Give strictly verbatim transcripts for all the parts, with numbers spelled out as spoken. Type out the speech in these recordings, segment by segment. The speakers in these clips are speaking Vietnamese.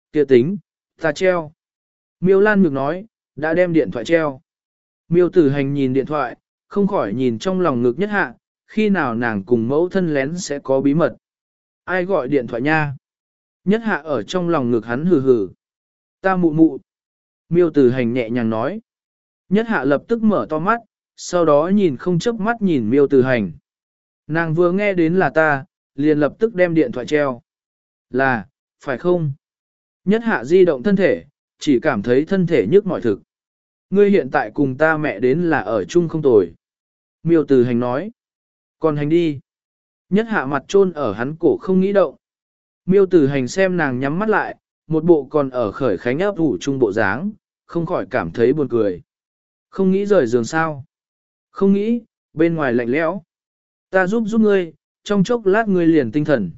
kia tính, ta treo. Miêu Lan Nhược nói, đã đem điện thoại treo. Miêu Tử Hành nhìn điện thoại, không khỏi nhìn trong lòng ngực Nhất Hạ, khi nào nàng cùng mẫu thân lén sẽ có bí mật. Ai gọi điện thoại nha? Nhất Hạ ở trong lòng ngực hắn hừ hừ. Ta mụ mụ. Miêu Tử Hành nhẹ nhàng nói. Nhất Hạ lập tức mở to mắt, sau đó nhìn không chớp mắt nhìn Miêu Tử Hành. Nàng vừa nghe đến là ta, liền lập tức đem điện thoại treo. Là, phải không? Nhất Hạ di động thân thể, chỉ cảm thấy thân thể nhức mỏi thực. Ngươi hiện tại cùng ta mẹ đến là ở chung không tồi. Miêu Tử Hành nói. Còn hành đi. Nhất Hạ mặt chôn ở hắn cổ không nghĩ động. Miêu Tử Hành xem nàng nhắm mắt lại, một bộ còn ở khởi khánh áp ủ chung bộ dáng, không khỏi cảm thấy buồn cười. Không nghĩ rời giường sao? Không nghĩ, bên ngoài lạnh lẽo. Ta giúp giúp ngươi, trong chốc lát ngươi liền tinh thần.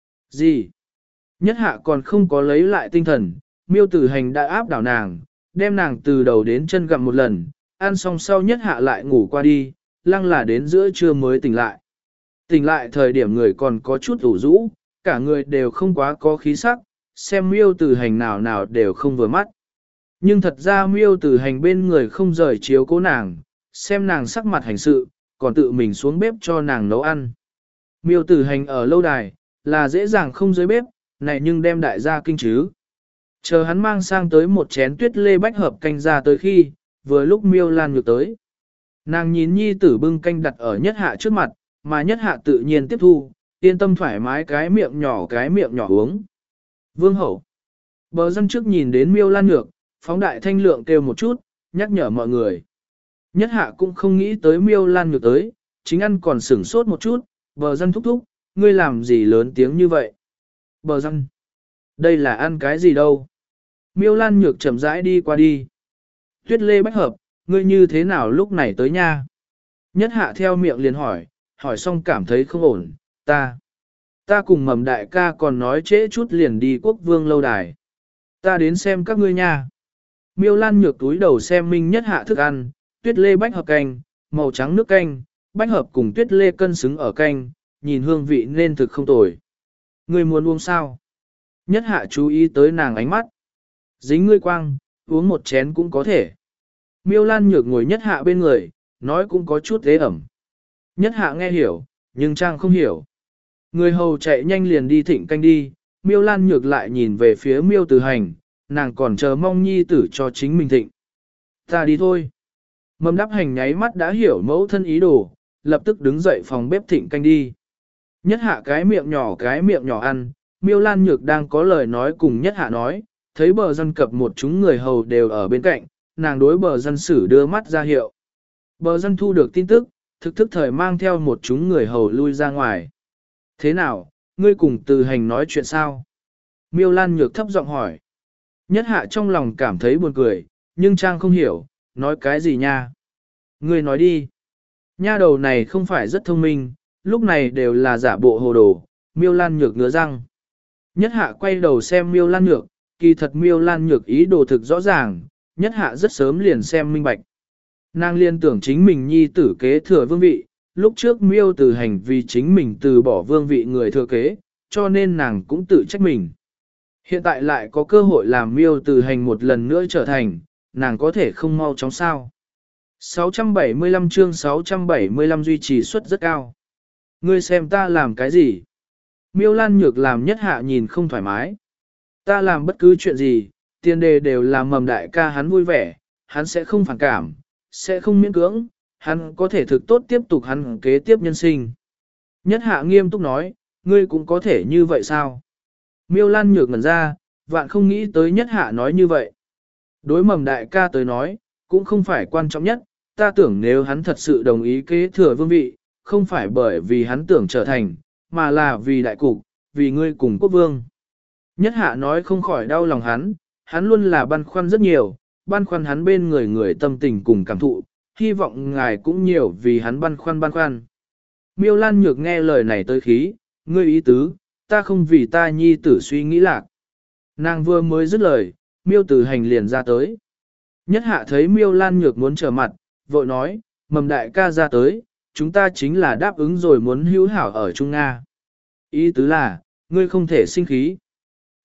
Gì? Nhất Hạ còn không có lấy lại tinh thần, Miêu Tử Hành đã áp đảo nàng, đem nàng từ đầu đến chân gặm một lần, ăn xong sau Nhất Hạ lại ngủ qua đi, lăng là đến giữa trưa mới tỉnh lại. Tỉnh lại thời điểm người còn có chút ủ rũ, cả người đều không quá có khí sắc, xem Miêu Tử Hành nào nào đều không vừa mắt. Nhưng thật ra Miêu Tử Hành bên người không rời chiếu cố nàng, xem nàng sắc mặt hành sự, còn tự mình xuống bếp cho nàng nấu ăn. Miêu Tử Hành ở lâu đài, là dễ dàng không dưới bếp, này nhưng đem đại gia kinh chứ. Chờ hắn mang sang tới một chén tuyết lê bách hợp canh ra tới khi, vừa lúc Miêu Lan Nhược tới. Nàng nhìn nhi tử bưng canh đặt ở Nhất Hạ trước mặt, mà Nhất Hạ tự nhiên tiếp thu, yên tâm thoải mái cái miệng nhỏ cái miệng nhỏ uống. Vương hậu. Bờ dân trước nhìn đến Miêu Lan Nhược, phóng đại thanh lượng kêu một chút, nhắc nhở mọi người. Nhất Hạ cũng không nghĩ tới Miêu Lan Nhược tới, chính ăn còn sửng sốt một chút, bờ dân thúc thúc, ngươi làm gì lớn tiếng như vậy? Bờ dân. Đây là ăn cái gì đâu? Miêu Lan Nhược chậm rãi đi qua đi. Tuyết lê bách hợp, ngươi như thế nào lúc này tới nha? Nhất Hạ theo miệng liền hỏi, hỏi xong cảm thấy không ổn, ta. Ta cùng mầm đại ca còn nói trễ chút liền đi quốc vương lâu đài. Ta đến xem các ngươi nha. Miêu Lan Nhược túi đầu xem Minh Nhất Hạ thức ăn, tuyết lê bách hợp canh, màu trắng nước canh, bách hợp cùng tuyết lê cân xứng ở canh, nhìn hương vị nên thực không tồi. Ngươi muốn uống sao? Nhất Hạ chú ý tới nàng ánh mắt. Dính ngươi quang, uống một chén cũng có thể. Miêu Lan Nhược ngồi Nhất Hạ bên người, nói cũng có chút ế ẩm. Nhất Hạ nghe hiểu, nhưng Trang không hiểu. Người hầu chạy nhanh liền đi thịnh canh đi, Miêu Lan Nhược lại nhìn về phía Miêu Tử Hành, nàng còn chờ mong nhi tử cho chính mình thịnh. Ta đi thôi. Mầm đắp hành nháy mắt đã hiểu mẫu thân ý đồ, lập tức đứng dậy phòng bếp thịnh canh đi. Nhất Hạ cái miệng nhỏ cái miệng nhỏ ăn, Miêu Lan Nhược đang có lời nói cùng Nhất Hạ nói, thấy bờ dân cập một chúng người hầu đều ở bên cạnh, nàng đối bờ dân sử đưa mắt ra hiệu. Bờ dân thu được tin tức, thực thức thời mang theo một chúng người hầu lui ra ngoài. Thế nào, ngươi cùng Từ Hành nói chuyện sao? Miêu Lan Nhược thấp giọng hỏi. Nhất Hạ trong lòng cảm thấy buồn cười, nhưng Trang không hiểu, nói cái gì nha? Ngươi nói đi. Nha đầu này không phải rất thông minh, lúc này đều là giả bộ hồ đồ, Miêu Lan Nhược ngứa răng. Nhất Hạ quay đầu xem Miêu Lan Nhược, kỳ thật Miêu Lan Nhược ý đồ thực rõ ràng, Nhất Hạ rất sớm liền xem minh bạch. Nàng liên tưởng chính mình nhi tử kế thừa vương vị, lúc trước Miêu Tử Hành vì chính mình từ bỏ vương vị người thừa kế, cho nên nàng cũng tự trách mình. Hiện tại lại có cơ hội làm Miêu Tử Hành một lần nữa trở thành, nàng có thể không mau chóng sao. sáu trăm bảy mươi lăm chương sáu trăm bảy mươi lăm duy trì suất rất cao. Ngươi xem ta làm cái gì? Miêu Lan Nhược làm Nhất Hạ nhìn không thoải mái. Ta làm bất cứ chuyện gì, tiền đề đều là mầm đại ca hắn vui vẻ, hắn sẽ không phản cảm, sẽ không miễn cưỡng, hắn có thể thực tốt tiếp tục hắn kế tiếp nhân sinh. Nhất Hạ nghiêm túc nói, ngươi cũng có thể như vậy sao? Miêu Lan Nhược ngẩn ra, vạn không nghĩ tới Nhất Hạ nói như vậy. Đối mầm đại ca tới nói, cũng không phải quan trọng nhất, ta tưởng nếu hắn thật sự đồng ý kế thừa vương vị, không phải bởi vì hắn tưởng trở thành, mà là vì đại cục, vì ngươi cùng quốc vương. Nhất Hạ nói không khỏi đau lòng hắn, hắn luôn là băn khoăn rất nhiều, băn khoăn hắn bên người người tâm tình cùng cảm thụ, hy vọng ngài cũng nhiều vì hắn băn khoăn băn khoăn. Miêu Lan Nhược nghe lời này tới khí, ngươi ý tứ, ta không vì ta nhi tử suy nghĩ lạc. Nàng vừa mới dứt lời, Miêu Tử Hành liền ra tới. Nhất Hạ thấy Miêu Lan Nhược muốn trở mặt, vội nói, mầm đại ca ra tới, chúng ta chính là đáp ứng rồi muốn hữu hảo ở Trung Nga. Ý tứ là, ngươi không thể sinh khí.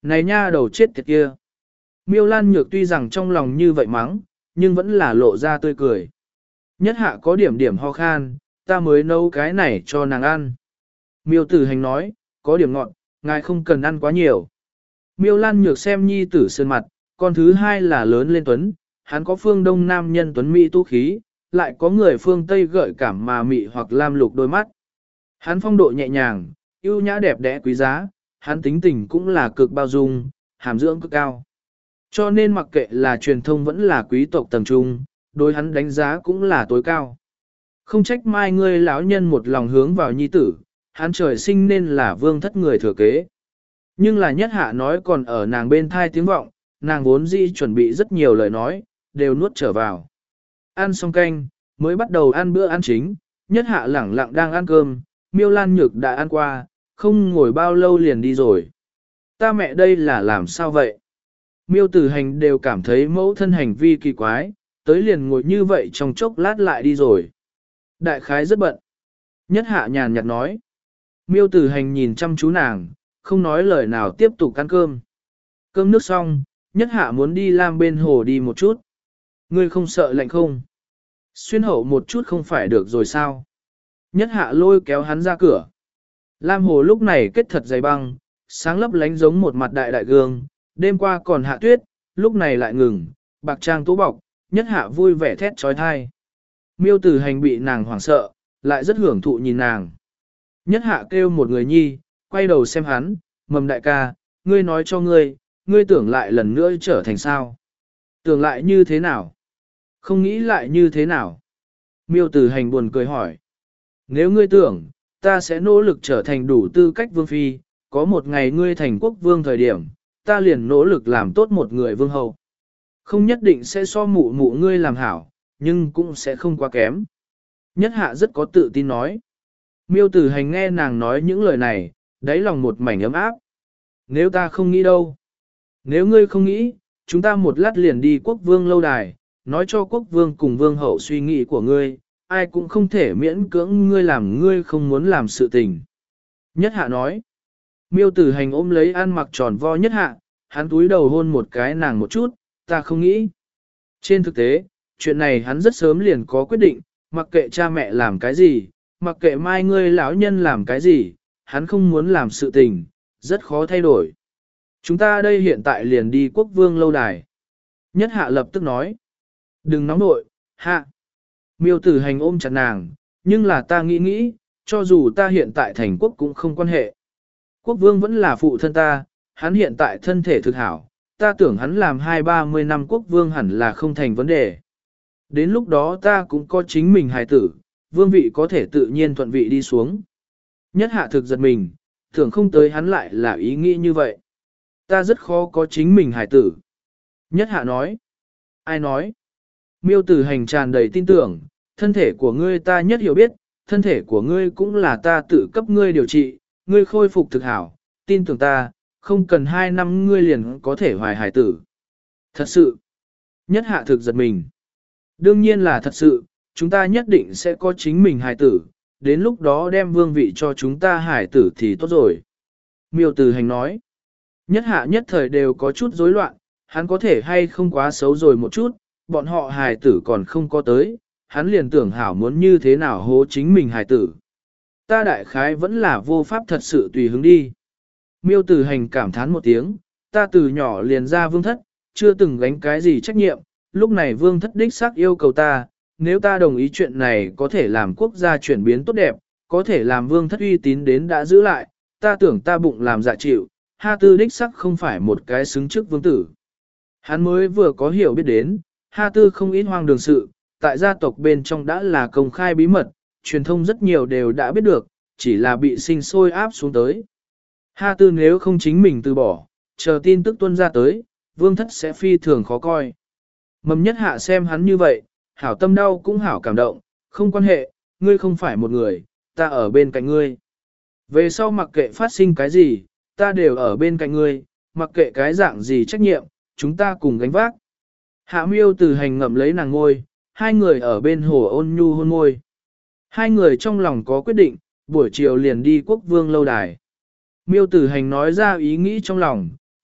Này nha đầu chết tiệt kia. Miêu Lan Nhược tuy rằng trong lòng như vậy mắng, nhưng vẫn là lộ ra tươi cười. Nhất hạ có điểm điểm ho khan, ta mới nấu cái này cho nàng ăn. Miêu Tử Hành nói, có điểm ngọt, ngài không cần ăn quá nhiều. Miêu Lan Nhược xem nhi tử sơn mặt, con thứ hai là lớn lên tuấn, hắn có phương đông nam nhân tuấn mỹ tu khí, lại có người phương tây gợi cảm mà mị hoặc lam lục đôi mắt. Hắn phong độ nhẹ nhàng, yêu nhã đẹp đẽ quý giá, hắn tính tình cũng là cực bao dung, hàm dưỡng cực cao. Cho nên mặc kệ là truyền thông vẫn là quý tộc tầm trung, đối hắn đánh giá cũng là tối cao. Không trách mai ngươi lão nhân một lòng hướng vào nhi tử, hắn trời sinh nên là vương thất người thừa kế. Nhưng là nhất hạ nói còn ở nàng bên thai tiếng vọng, nàng vốn dĩ chuẩn bị rất nhiều lời nói, đều nuốt trở vào. Ăn xong canh, mới bắt đầu ăn bữa ăn chính, nhất hạ lẳng lặng đang ăn cơm, Miêu Lan Nhược đã ăn qua, không ngồi bao lâu liền đi rồi. Ta mẹ đây là làm sao vậy? Miêu Tử Hành đều cảm thấy mẫu thân hành vi kỳ quái, tới liền ngồi như vậy trong chốc lát lại đi rồi. Đại khái rất bận. Nhất hạ nhàn nhạt nói. Miêu Tử Hành nhìn chăm chú nàng, không nói lời nào tiếp tục ăn cơm. Cơm nước xong, nhất hạ muốn đi Lam bên hồ đi một chút. Ngươi không sợ lạnh không? Xuyên hậu một chút không phải được rồi sao? Nhất hạ lôi kéo hắn ra cửa. Lam hồ lúc này kết thật dày băng, sáng lấp lánh giống một mặt đại đại gương, đêm qua còn hạ tuyết, lúc này lại ngừng, bạc trang tố bọc, nhất hạ vui vẻ thét trói thai. Miêu Tử Hành bị nàng hoảng sợ, lại rất hưởng thụ nhìn nàng. Nhất hạ kêu một người nhi, quay đầu xem hắn, mầm đại ca, ngươi nói cho ngươi, ngươi tưởng lại lần nữa trở thành sao? Tưởng lại như thế nào? Không nghĩ lại như thế nào? Miêu Tử Hành buồn cười hỏi. Nếu ngươi tưởng, ta sẽ nỗ lực trở thành đủ tư cách vương phi, có một ngày ngươi thành quốc vương thời điểm, ta liền nỗ lực làm tốt một người vương hậu. Không nhất định sẽ so mụ mụ ngươi làm hảo, nhưng cũng sẽ không quá kém. Nhất hạ rất có tự tin nói. Miêu Tử Hành nghe nàng nói những lời này, đáy lòng một mảnh ấm áp. Nếu ta không nghĩ đâu. Nếu ngươi không nghĩ, chúng ta một lát liền đi quốc vương lâu đài, nói cho quốc vương cùng vương hậu suy nghĩ của ngươi, ai cũng không thể miễn cưỡng ngươi làm ngươi không muốn làm sự tình. Nhất hạ nói. Miêu Tử Hành ôm lấy ăn mặc tròn vo nhất hạ, hắn túi đầu hôn một cái nàng một chút, ta không nghĩ. Trên thực tế, chuyện này hắn rất sớm liền có quyết định, mặc kệ cha mẹ làm cái gì, mặc kệ mai ngươi lão nhân làm cái gì, hắn không muốn làm sự tình, rất khó thay đổi. Chúng ta đây hiện tại liền đi quốc vương lâu đài. Nhất hạ lập tức nói. Đừng nóng nội, hạ. Miêu Tử Hành ôm chặt nàng, nhưng là ta nghĩ nghĩ, cho dù ta hiện tại thành quốc cũng không quan hệ. Quốc vương vẫn là phụ thân ta, hắn hiện tại thân thể thực hảo, ta tưởng hắn làm hai ba mươi năm quốc vương hẳn là không thành vấn đề. Đến lúc đó ta cũng có chính mình hài tử, vương vị có thể tự nhiên thuận vị đi xuống. Nhất hạ thực giật mình, tưởng không tới hắn lại là ý nghĩ như vậy. Ta rất khó có chính mình hài tử. Nhất hạ nói. Ai nói? Miêu Tử Hành tràn đầy tin tưởng, thân thể của ngươi ta nhất hiểu biết, thân thể của ngươi cũng là ta tự cấp ngươi điều trị, ngươi khôi phục thực hảo, tin tưởng ta, không cần hai năm ngươi liền có thể hoài hài tử. Thật sự. Nhất hạ thực giật mình. Đương nhiên là thật sự, chúng ta nhất định sẽ có chính mình hài tử, đến lúc đó đem vương vị cho chúng ta hài tử thì tốt rồi. Miêu Tử Hành nói. Nhất hạ nhất thời đều có chút rối loạn, hắn có thể hay không quá xấu rồi một chút, bọn họ hài tử còn không có tới, hắn liền tưởng hảo muốn như thế nào hố chính mình hài tử. Ta đại khái vẫn là vô pháp thật sự tùy hứng đi. Miêu Tử Hành cảm thán một tiếng, ta từ nhỏ liền ra vương thất, chưa từng gánh cái gì trách nhiệm, lúc này vương thất đích xác yêu cầu ta, nếu ta đồng ý chuyện này có thể làm quốc gia chuyển biến tốt đẹp, có thể làm vương thất uy tín đến đã giữ lại, ta tưởng ta bụng làm dạ chịu, Ha Tư đích sắc không phải một cái xứng trước vương tử. Hắn mới vừa có hiểu biết đến, Ha Tư không ít hoang đường sự, tại gia tộc bên trong đã là công khai bí mật, truyền thông rất nhiều đều đã biết được, chỉ là bị sinh sôi áp xuống tới. Ha Tư nếu không chính mình từ bỏ, chờ tin tức tuân ra tới, vương thất sẽ phi thường khó coi. Mầm nhất hạ xem hắn như vậy, hảo tâm đau cũng hảo cảm động, không quan hệ, ngươi không phải một người, ta ở bên cạnh ngươi. Về sau mặc kệ phát sinh cái gì, ta đều ở bên cạnh ngươi, mặc kệ cái dạng gì trách nhiệm, chúng ta cùng gánh vác. Hạ Miêu Tử Hành ngậm lấy nàng ngôi, hai người ở bên hồ ôn nhu hôn môi. Hai người trong lòng có quyết định, buổi chiều liền đi quốc vương lâu đài. Miêu Tử Hành nói ra ý nghĩ trong lòng,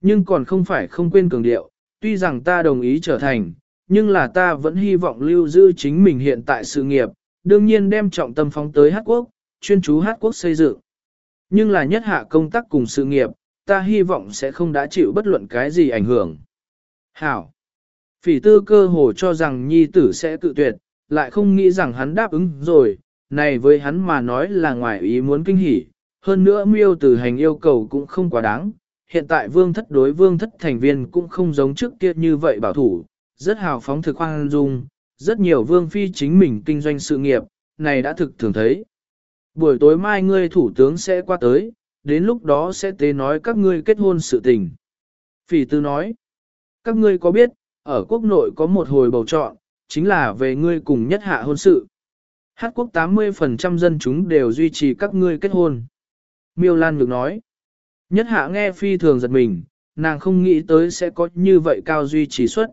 nhưng còn không phải không quên cường điệu, tuy rằng ta đồng ý trở thành, nhưng là ta vẫn hy vọng lưu giữ chính mình hiện tại sự nghiệp, đương nhiên đem trọng tâm phóng tới Hát Quốc, chuyên chú Hát Quốc xây dựng. Nhưng là nhất hạ công tác cùng sự nghiệp, ta hy vọng sẽ không đã chịu bất luận cái gì ảnh hưởng. Hảo! Phỉ tư cơ hồ cho rằng nhi tử sẽ tự tuyệt, lại không nghĩ rằng hắn đáp ứng rồi, này với hắn mà nói là ngoài ý muốn kinh hỉ. Hơn nữa miêu tử hành yêu cầu cũng không quá đáng, hiện tại vương thất đối vương thất thành viên cũng không giống trước kia như vậy bảo thủ, rất hào phóng thực khoan dung, rất nhiều vương phi chính mình kinh doanh sự nghiệp, này đã thực thường thấy. Buổi tối mai ngươi thủ tướng sẽ qua tới, đến lúc đó sẽ tế nói các ngươi kết hôn sự tình. Phỉ tư nói, các ngươi có biết, ở quốc nội có một hồi bầu chọn, chính là về ngươi cùng nhất hạ hôn sự. Hát quốc tám mươi phần trăm dân chúng đều duy trì các ngươi kết hôn. Miêu Lan Nhược nói, nhất hạ nghe phi thường giật mình, nàng không nghĩ tới sẽ có như vậy cao duy trì suất.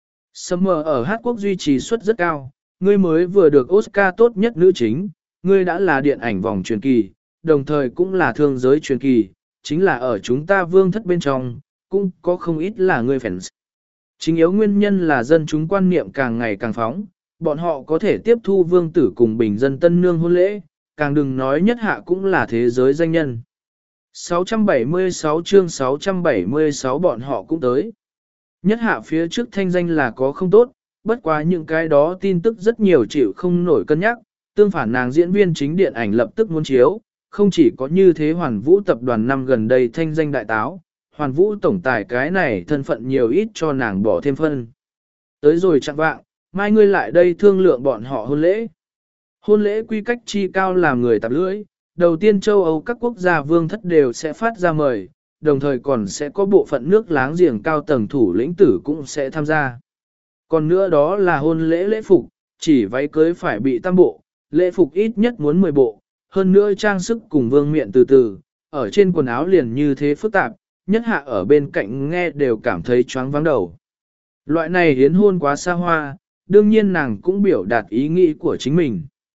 Summer ở Hát quốc duy trì suất rất cao, ngươi mới vừa được Oscar tốt nhất nữ chính, ngươi đã là điện ảnh vòng truyền kỳ, đồng thời cũng là thương giới truyền kỳ, chính là ở chúng ta vương thất bên trong, cũng có không ít là ngươi fans. Chính yếu nguyên nhân là dân chúng quan niệm càng ngày càng phóng, bọn họ có thể tiếp thu vương tử cùng bình dân tân nương hôn lễ, càng đừng nói nhất hạ cũng là thế giới danh nhân. sáu trăm bảy mươi sáu chương sáu trăm bảy mươi sáu bọn họ cũng tới. Nhất hạ phía trước thanh danh là có không tốt, bất quá những cái đó tin tức rất nhiều chịu không nổi cân nhắc, tương phản nàng diễn viên chính điện ảnh lập tức muốn chiếu, không chỉ có như thế Hoàn Vũ tập đoàn năm gần đây thanh danh đại táo, Hoàn Vũ tổng tài cái này thân phận nhiều ít cho nàng bỏ thêm phân. Tới rồi chẳng vạng, mai ngươi lại đây thương lượng bọn họ hôn lễ. Hôn lễ quy cách chi cao làm người tạp lưỡi, đầu tiên châu Âu các quốc gia vương thất đều sẽ phát ra mời, đồng thời còn sẽ có bộ phận nước láng giềng cao tầng thủ lĩnh tử cũng sẽ tham gia. Còn nữa đó là hôn lễ lễ phục, chỉ váy cưới phải bị tam bộ, lễ phục ít nhất muốn mười bộ, hơn nữa trang sức cùng vương miện từ từ, ở trên quần áo liền như thế phức tạp, nhất hạ ở bên cạnh nghe đều cảm thấy choáng váng đầu. Loại này hiến hôn quá xa hoa, đương nhiên nàng cũng biểu đạt ý nghĩ của chính mình.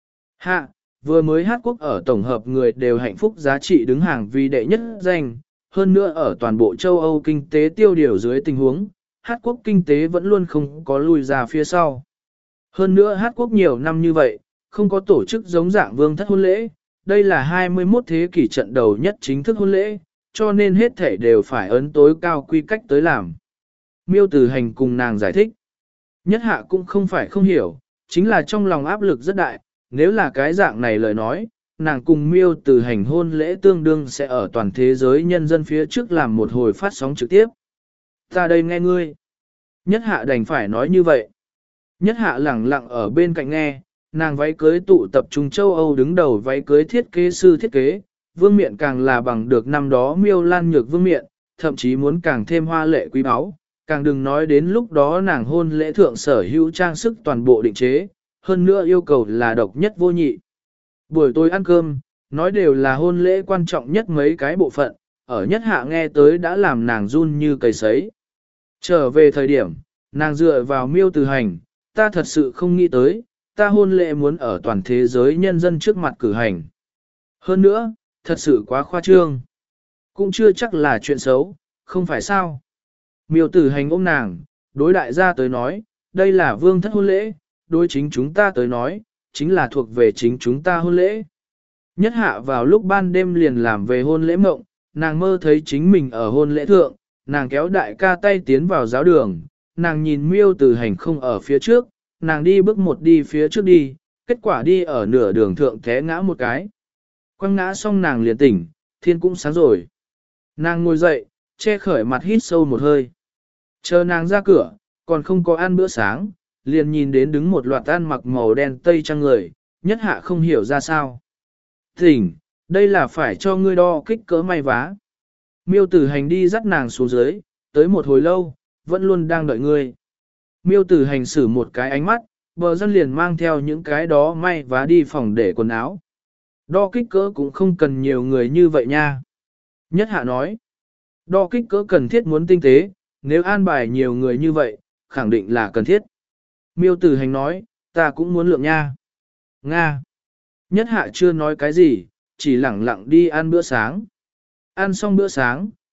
Hạ, vừa mới Hát quốc ở tổng hợp người đều hạnh phúc giá trị đứng hàng vì đệ nhất danh, hơn nữa ở toàn bộ châu Âu kinh tế tiêu điều dưới tình huống, Hát quốc kinh tế vẫn luôn không có lùi ra phía sau. Hơn nữa Hát quốc nhiều năm như vậy, không có tổ chức giống dạng vương thất hôn lễ, đây là hai mươi mốt thế kỷ trận đầu nhất chính thức hôn lễ, cho nên hết thể đều phải ấn tối cao quy cách tới làm. Miêu Tử Hành cùng nàng giải thích. Nhất hạ cũng không phải không hiểu, chính là trong lòng áp lực rất đại, nếu là cái dạng này lời nói, nàng cùng Miêu Tử Hành hôn lễ tương đương sẽ ở toàn thế giới nhân dân phía trước làm một hồi phát sóng trực tiếp. Ta đây nghe ngươi. Nhất hạ đành phải nói như vậy. Nhất hạ lẳng lặng ở bên cạnh nghe, nàng váy cưới tụ tập trung châu Âu đứng đầu váy cưới thiết kế sư thiết kế, vương miện càng là bằng được năm đó Miêu Lan Nhược vương miện, thậm chí muốn càng thêm hoa lệ quý báu, càng đừng nói đến lúc đó nàng hôn lễ thượng sở hữu trang sức toàn bộ định chế, hơn nữa yêu cầu là độc nhất vô nhị. Buổi tối ăn cơm, nói đều là hôn lễ quan trọng nhất mấy cái bộ phận, ở nhất hạ nghe tới đã làm nàng run như cầy sấy. Trở về thời điểm, nàng dựa vào Miêu Tử Hành, ta thật sự không nghĩ tới, ta hôn lễ muốn ở toàn thế giới nhân dân trước mặt cử hành. Hơn nữa, thật sự quá khoa trương. Cũng chưa chắc là chuyện xấu, không phải sao. Miêu Tử Hành ôm nàng, đối đại gia tới nói, đây là vương thất hôn lễ, đối chính chúng ta tới nói, chính là thuộc về chính chúng ta hôn lễ. Nhất hạ vào lúc ban đêm liền làm về hôn lễ mộng, nàng mơ thấy chính mình ở hôn lễ thượng, nàng kéo đại ca tay tiến vào giáo đường, nàng nhìn Miêu Tử Hành không ở phía trước, nàng đi bước một đi phía trước đi, kết quả đi ở nửa đường thượng té ngã một cái. Quăng ngã xong nàng liền tỉnh, thiên cũng sáng rồi. Nàng ngồi dậy, che khởi mặt hít sâu một hơi. Chờ nàng ra cửa, còn không có ăn bữa sáng, liền nhìn đến đứng một loạt ăn mặc màu đen tây trang người, nhất hạ không hiểu ra sao. Tỉnh, đây là phải cho ngươi đo kích cỡ may vá. Miêu Tử Hành đi dắt nàng xuống dưới, tới một hồi lâu, vẫn luôn đang đợi ngươi. Miêu Tử Hành xử một cái ánh mắt, bờ dân liền mang theo những cái đó may vá đi phòng để quần áo. Đo kích cỡ cũng không cần nhiều người như vậy nha. Nhất hạ nói, đo kích cỡ cần thiết muốn tinh tế, nếu an bài nhiều người như vậy, khẳng định là cần thiết. Miêu Tử Hành nói, ta cũng muốn lượng nha. Nga. Nhất hạ chưa nói cái gì, chỉ lẳng lặng đi ăn bữa sáng. Ăn xong bữa sáng,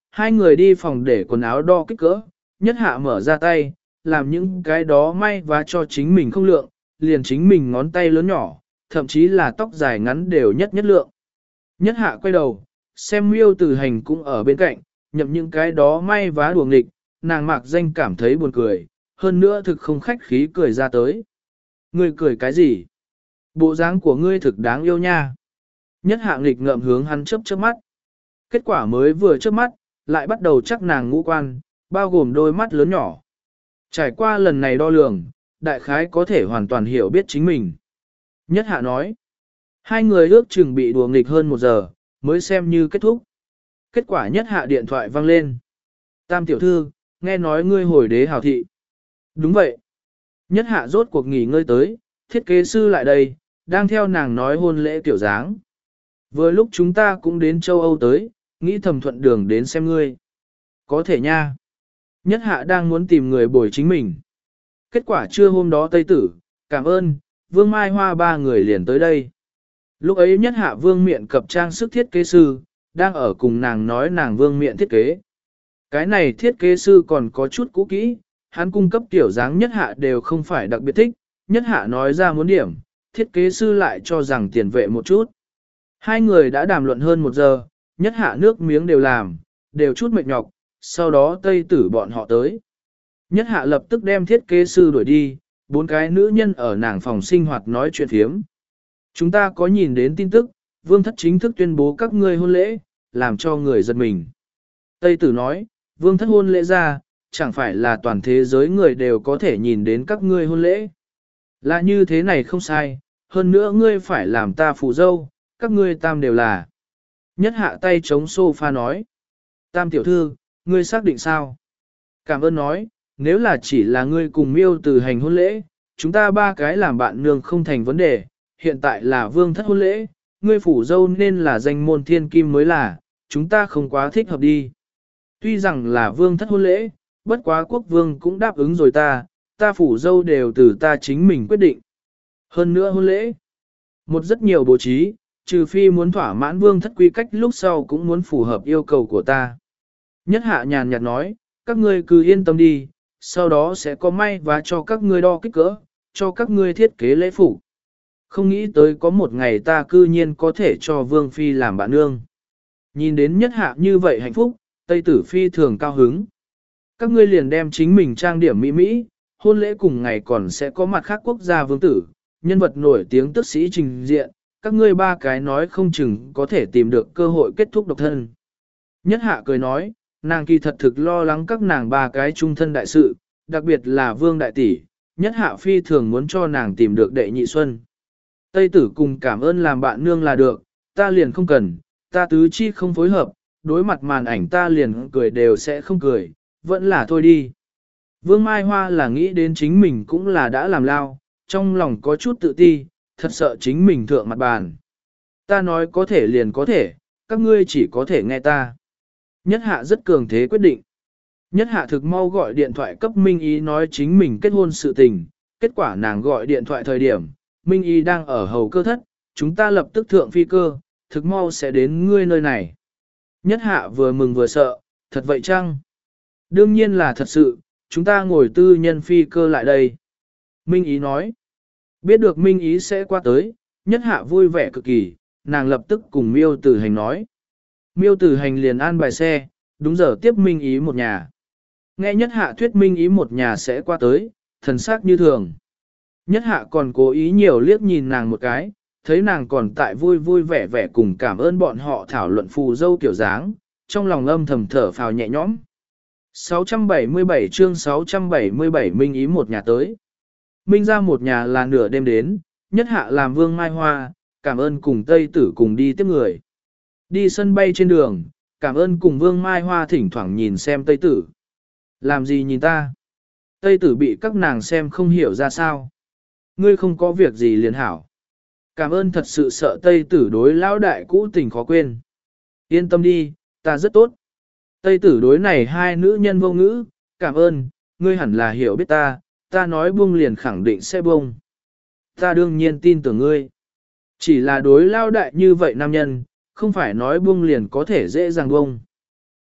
Hai người đi phòng để quần áo đo kích cỡ, nhất hạ mở ra tay, làm những cái đó may và cho chính mình không lượng, liền chính mình ngón tay lớn nhỏ, thậm chí là tóc dài ngắn đều nhất nhất lượng. Nhất hạ quay đầu, xem miêu tử hành cũng ở bên cạnh, nhậm những cái đó may vá đùa nghịch, nàng mạc danh cảm thấy buồn cười, hơn nữa thực không khách khí cười ra tới. Ngươi cười cái gì? Bộ dáng của ngươi thực đáng yêu nha. Nhất hạ nghịch ngợm hướng hắn chớp chớp mắt. Kết quả mới vừa chớp mắt, lại bắt đầu chắc nàng ngũ quan, bao gồm đôi mắt lớn nhỏ. Trải qua lần này đo lường, đại khái có thể hoàn toàn hiểu biết chính mình. Nhất hạ nói, hai người ước chừng bị đùa nghịch hơn một giờ, mới xem như kết thúc. Kết quả nhất hạ điện thoại vang lên. Tam tiểu thư, nghe nói ngươi hồi đế hào thị. Đúng vậy. Nhất hạ rốt cuộc nghỉ ngơi tới, thiết kế sư lại đây, đang theo nàng nói hôn lễ kiểu dáng. Vừa lúc chúng ta cũng đến châu Âu tới, nghĩ thầm thuận đường đến xem ngươi. Có thể nha. Nhất hạ đang muốn tìm người bồi chính mình. Kết quả trưa hôm đó Tây Tử, cảm ơn, Vương Mai Hoa ba người liền tới đây. Lúc ấy nhất hạ Vương Miện cập trang sức thiết kế sư, đang ở cùng nàng nói nàng Vương Miện thiết kế. Cái này thiết kế sư còn có chút cũ kỹ, hắn cung cấp tiểu dáng nhất hạ đều không phải đặc biệt thích, nhất hạ nói ra muốn điểm, thiết kế sư lại cho rằng tiền vệ một chút. Hai người đã đàm luận hơn một giờ, nhất hạ nước miếng đều làm, đều chút mệt nhọc, sau đó Tây Tử bọn họ tới. Nhất hạ lập tức đem thiết kế sư đuổi đi, bốn cái nữ nhân ở nàng phòng sinh hoạt nói chuyện thiếm. Chúng ta có nhìn đến tin tức, Vương thất chính thức tuyên bố các ngươi hôn lễ, làm cho người giật mình. Tây Tử nói, Vương thất hôn lễ ra, chẳng phải là toàn thế giới người đều có thể nhìn đến các ngươi hôn lễ. Là như thế này không sai, hơn nữa ngươi phải làm ta phù dâu, các ngươi tam đều là. Nhất hạ tay chống sofa nói, tam tiểu thư, ngươi xác định sao? Cảm ơn nói, nếu là chỉ là ngươi cùng miêu từ hành hôn lễ, chúng ta ba cái làm bạn nương không thành vấn đề, hiện tại là vương thất hôn lễ, ngươi phủ dâu nên là danh môn thiên kim mới là, chúng ta không quá thích hợp đi. Tuy rằng là vương thất hôn lễ, bất quá quốc vương cũng đáp ứng rồi ta, ta phủ dâu đều từ ta chính mình quyết định. Hơn nữa hôn lễ, một rất nhiều bố trí, trừ phi muốn thỏa mãn vương thất quy cách lúc sau cũng muốn phù hợp yêu cầu của ta. Nhất hạ nhàn nhạt nói, các ngươi cứ yên tâm đi, sau đó sẽ có may và cho các ngươi đo kích cỡ, cho các ngươi thiết kế lễ phục. Không nghĩ tới có một ngày ta cư nhiên có thể cho vương phi làm bạn nương. Nhìn đến nhất hạ như vậy hạnh phúc, Tây Tử phi thường cao hứng. Các ngươi liền đem chính mình trang điểm mỹ mỹ, hôn lễ cùng ngày còn sẽ có mặt khác quốc gia vương tử, nhân vật nổi tiếng tức sĩ trình diện, các ngươi ba cái nói không chừng có thể tìm được cơ hội kết thúc độc thân. Nhất hạ cười nói, nàng kỳ thật thực lo lắng các nàng ba cái trung thân đại sự, đặc biệt là vương đại tỷ, nhất hạ phi thường muốn cho nàng tìm được đệ nhị xuân. Tây Tử cùng cảm ơn làm bạn nương là được, ta liền không cần, ta tứ chi không phối hợp, đối mặt màn ảnh ta liền cười đều sẽ không cười, vẫn là thôi đi. Vương Mai Hoa là nghĩ đến chính mình cũng là đã làm lao, trong lòng có chút tự ti, thật sợ chính mình thượng mặt bàn. Ta nói có thể liền có thể, các ngươi chỉ có thể nghe ta. Nhất hạ rất cường thế quyết định. Nhất hạ thực mau gọi điện thoại cấp Minh Ý nói chính mình kết hôn sự tình, kết quả nàng gọi điện thoại thời điểm, Minh Ý đang ở hầu cơ thất, chúng ta lập tức thượng phi cơ, thực mau sẽ đến ngươi nơi này. Nhất hạ vừa mừng vừa sợ, thật vậy chăng? Đương nhiên là thật sự, chúng ta ngồi tư nhân phi cơ lại đây. Minh Ý nói, biết được Minh Ý sẽ qua tới, nhất hạ vui vẻ cực kỳ, nàng lập tức cùng Miêu Tử Hành nói. Miêu Tử Hành liền an bài xe, đúng giờ tiếp Minh Ý một nhà. Nghe nhất hạ thuyết Minh Ý một nhà sẽ qua tới, thần sắc như thường. Nhất hạ còn cố ý nhiều liếc nhìn nàng một cái, thấy nàng còn tại vui vui vẻ vẻ cùng cảm ơn bọn họ thảo luận phù dâu kiểu dáng, trong lòng âm thầm thở phào nhẹ nhõm. sáu trăm bảy mươi bảy chương sáu trăm bảy mươi bảy Minh Ý một nhà tới. Minh ra một nhà là nửa đêm đến, nhất hạ làm Vương Mai Hoa, cảm ơn cùng Tây Tử cùng đi tiếp người. Đi sân bay trên đường, cảm ơn cùng Vương Mai Hoa thỉnh thoảng nhìn xem Tây Tử. Làm gì nhìn ta? Tây Tử bị các nàng xem không hiểu ra sao. Ngươi không có việc gì liền hảo. Cảm ơn thật sự sợ Tây Tử đối lão đại cũ tình khó quên. Yên tâm đi, ta rất tốt. Tây Tử đối này hai nữ nhân vô ngữ, cảm ơn, ngươi hẳn là hiểu biết ta, ta nói buông liền khẳng định sẽ buông. Ta đương nhiên tin tưởng ngươi. Chỉ là đối lao đại như vậy nam nhân, không phải nói buông liền có thể dễ dàng buông.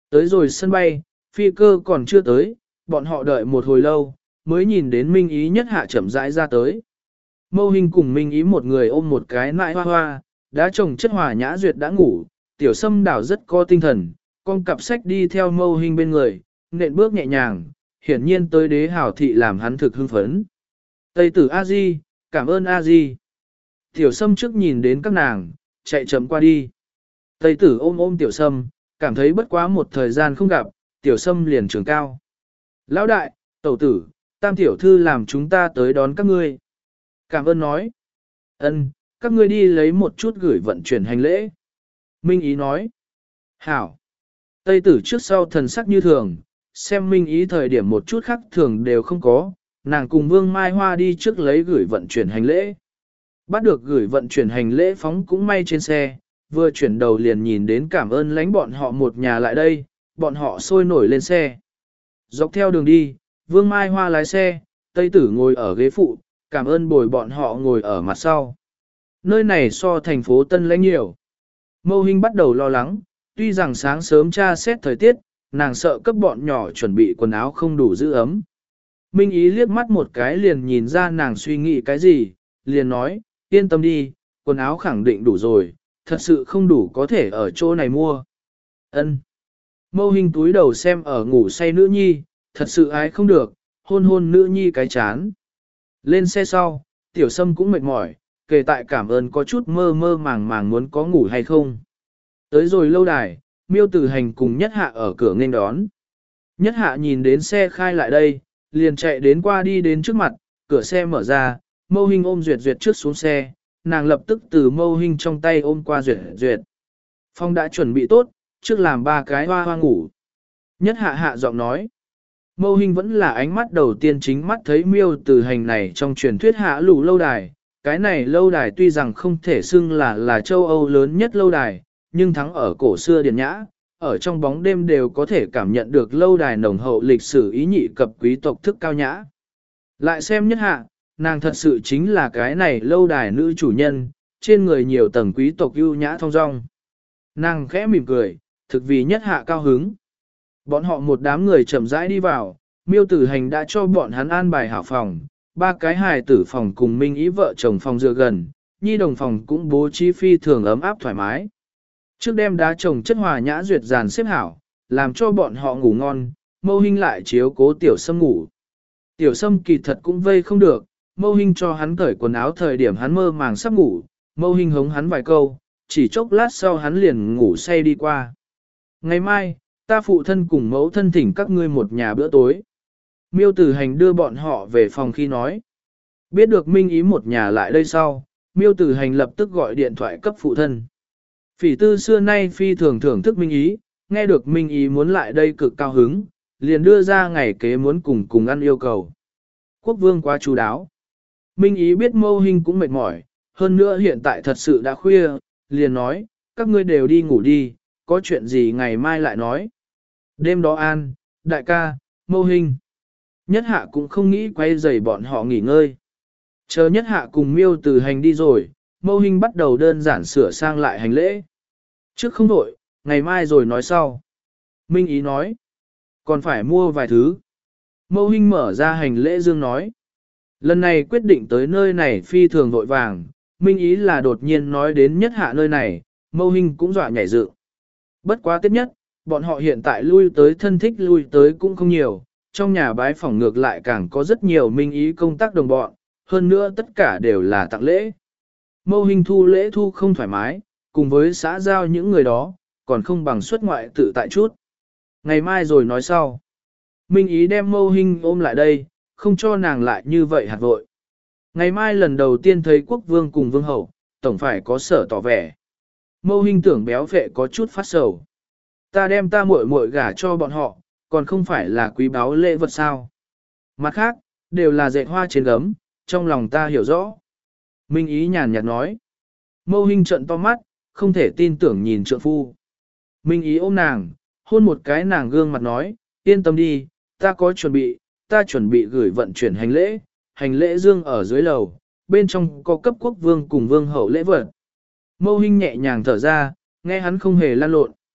Tới rồi sân bay, phi cơ còn chưa tới, bọn họ đợi một hồi lâu, mới nhìn đến Minh Ý nhất hạ chậm rãi ra tới. Mâu Hình cùng Minh Ý một người ôm một cái nại hoa hoa, đã chồng chất hòa nhã duyệt đã ngủ, tiểu sâm đảo rất có tinh thần, con cặp sách đi theo Mâu Hình bên người, nện bước nhẹ nhàng, hiển nhiên tới đế hảo thị làm hắn thực hưng phấn. Tây tử A-di, cảm ơn A-di. Tiểu sâm trước nhìn đến các nàng, chạy chậm qua đi. Tây tử ôm ôm tiểu sâm, cảm thấy bất quá một thời gian không gặp, tiểu sâm liền trưởng cao. Lão đại, tẩu tử, tam tiểu thư làm chúng ta tới đón các ngươi. Cảm ơn nói. Ân, các ngươi đi lấy một chút gửi vận chuyển hành lễ. Minh Ý nói. Hảo. Tây tử trước sau thần sắc như thường, xem Minh Ý thời điểm một chút khác thường đều không có, nàng cùng Vương Mai Hoa đi trước lấy gửi vận chuyển hành lễ. Bắt được gửi vận chuyển hành lễ phóng cũng may trên xe, vừa chuyển đầu liền nhìn đến cảm ơn lánh bọn họ một nhà lại đây, bọn họ sôi nổi lên xe. Dọc theo đường đi, Vương Mai Hoa lái xe, Tây Tử ngồi ở ghế phụ, cảm ơn bồi bọn họ ngồi ở mặt sau. Nơi này so thành phố Tân lãnh nhiều. Mâu Hinh bắt đầu lo lắng, tuy rằng sáng sớm tra xét thời tiết, nàng sợ cấp bọn nhỏ chuẩn bị quần áo không đủ giữ ấm. Minh Ý liếc mắt một cái liền nhìn ra nàng suy nghĩ cái gì, liền nói, yên tâm đi, quần áo khẳng định đủ rồi, thật sự không đủ có thể ở chỗ này mua. Ân. Mâu Hinh túi đầu xem ở ngủ say nữ nhi, thật sự ái không được, hôn hôn nữ nhi cái chán. Lên xe sau, tiểu sâm cũng mệt mỏi, kể tại cảm ơn có chút mơ mơ màng màng muốn có ngủ hay không. Tới rồi lâu đài, Miêu Tử Hành cùng Nhất Hạ ở cửa nghênh đón. Nhất Hạ nhìn đến xe khai lại đây, liền chạy đến qua đi đến trước mặt, cửa xe mở ra, Mâu Hinh ôm Duyệt Duyệt trước xuống xe, nàng lập tức từ Mâu Hinh trong tay ôm qua Duyệt Duyệt. Phong đã chuẩn bị tốt, trước làm ba cái hoa hoa ngủ. Nhất Hạ hạ giọng nói. Mâu Hinh vẫn là ánh mắt đầu tiên chính mắt thấy Miêu Tử Hành này trong truyền thuyết hạ lũ lâu đài. Cái này lâu đài tuy rằng không thể xưng là là châu Âu lớn nhất lâu đài, nhưng thắng ở cổ xưa điển nhã, ở trong bóng đêm đều có thể cảm nhận được lâu đài nồng hậu lịch sử ý nhị cập quý tộc thức cao nhã. Lại xem Nhất Hạ, nàng thật sự chính là cái này lâu đài nữ chủ nhân, trên người nhiều tầng quý tộc ưu nhã thong dong. Nàng khẽ mỉm cười, thực vì Nhất Hạ cao hứng. Bọn họ một đám người chậm rãi đi vào, Miêu Tử Hành đã cho bọn hắn an bài hảo phòng, ba cái hài tử phòng cùng Minh Ý vợ chồng phòng dựa gần, nhi đồng phòng cũng bố trí phi thường ấm áp thoải mái. Trước đêm đá chồng chất hòa nhã duyệt dàn xếp hảo, làm cho bọn họ ngủ ngon, Mâu Hinh lại chiếu cố tiểu sâm ngủ. Tiểu sâm kỳ thật cũng vây không được, Mâu Hinh cho hắn cởi quần áo thời điểm hắn mơ màng sắp ngủ, Mâu Hinh hống hắn vài câu, chỉ chốc lát sau hắn liền ngủ say đi qua. Ngày mai, ta phụ thân cùng mẫu thân thỉnh các ngươi một nhà bữa tối. Miêu Tử Hành đưa bọn họ về phòng khi nói. Biết được Minh Ý một nhà lại đây sau, Miêu Tử Hành lập tức gọi điện thoại cấp phụ thân. Phỉ Tư xưa nay phi thường thưởng thức Minh Ý, nghe được Minh Ý muốn lại đây cực cao hứng, liền đưa ra ngày kế muốn cùng cùng ăn yêu cầu. Quốc vương quá chú đáo. Minh Ý biết Mâu Hinh cũng mệt mỏi, hơn nữa hiện tại thật sự đã khuya, liền nói, các ngươi đều đi ngủ đi, có chuyện gì ngày mai lại nói. Đêm đó an, đại ca, Mâu Hinh. Nhất Hạ cũng không nghĩ quay rầy bọn họ nghỉ ngơi. Chờ Nhất Hạ cùng Miêu Tử Hành đi rồi, Mâu Hinh bắt đầu đơn giản sửa sang lại hành lễ. Trước không đổi, ngày mai rồi nói sau. Minh Ý nói, còn phải mua vài thứ. Mâu Hinh mở ra hành lễ dương nói. Lần này quyết định tới nơi này phi thường vội vàng, Minh Ý là đột nhiên nói đến Nhất Hạ nơi này, Mâu Hinh cũng dọa nhảy dựng. Bất quá tiếp nhất, bọn họ hiện tại lui tới thân thích lui tới cũng không nhiều, trong nhà bái phỏng ngược lại càng có rất nhiều Minh Ý công tác đồng bọn, hơn nữa tất cả đều là tặng lễ. Mâu Hinh thu lễ thu không thoải mái, cùng với xã giao những người đó, còn không bằng xuất ngoại tự tại chút. Ngày mai rồi nói sau. Minh Ý đem Mâu Hinh ôm lại đây, không cho nàng lại như vậy hạt vội. Ngày mai lần đầu tiên thấy quốc vương cùng vương hậu, tổng phải có sở tỏ vẻ. Mâu Hinh tưởng béo vệ có chút phát sầu. Ta đem ta muội muội gả cho bọn họ, còn không phải là quý báu lễ vật sao. Mặt khác, đều là dệt hoa trên gấm, trong lòng ta hiểu rõ. Minh Ý nhàn nhạt nói. Mâu Hinh trợn to mắt, không thể tin tưởng nhìn trượng phu. Minh Ý ôm nàng, hôn một cái nàng gương mặt nói, yên tâm đi, ta có chuẩn bị, ta chuẩn bị gửi vận chuyển hành lễ, hành lễ dương ở dưới lầu, bên trong có cấp quốc vương cùng vương hậu lễ vật. Mâu Hinh nhẹ nhàng thở ra, nghe hắn không hề lan lộn.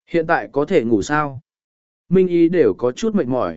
Hiện tại có thể ngủ sao? Minh Ý đều có chút mệt mỏi.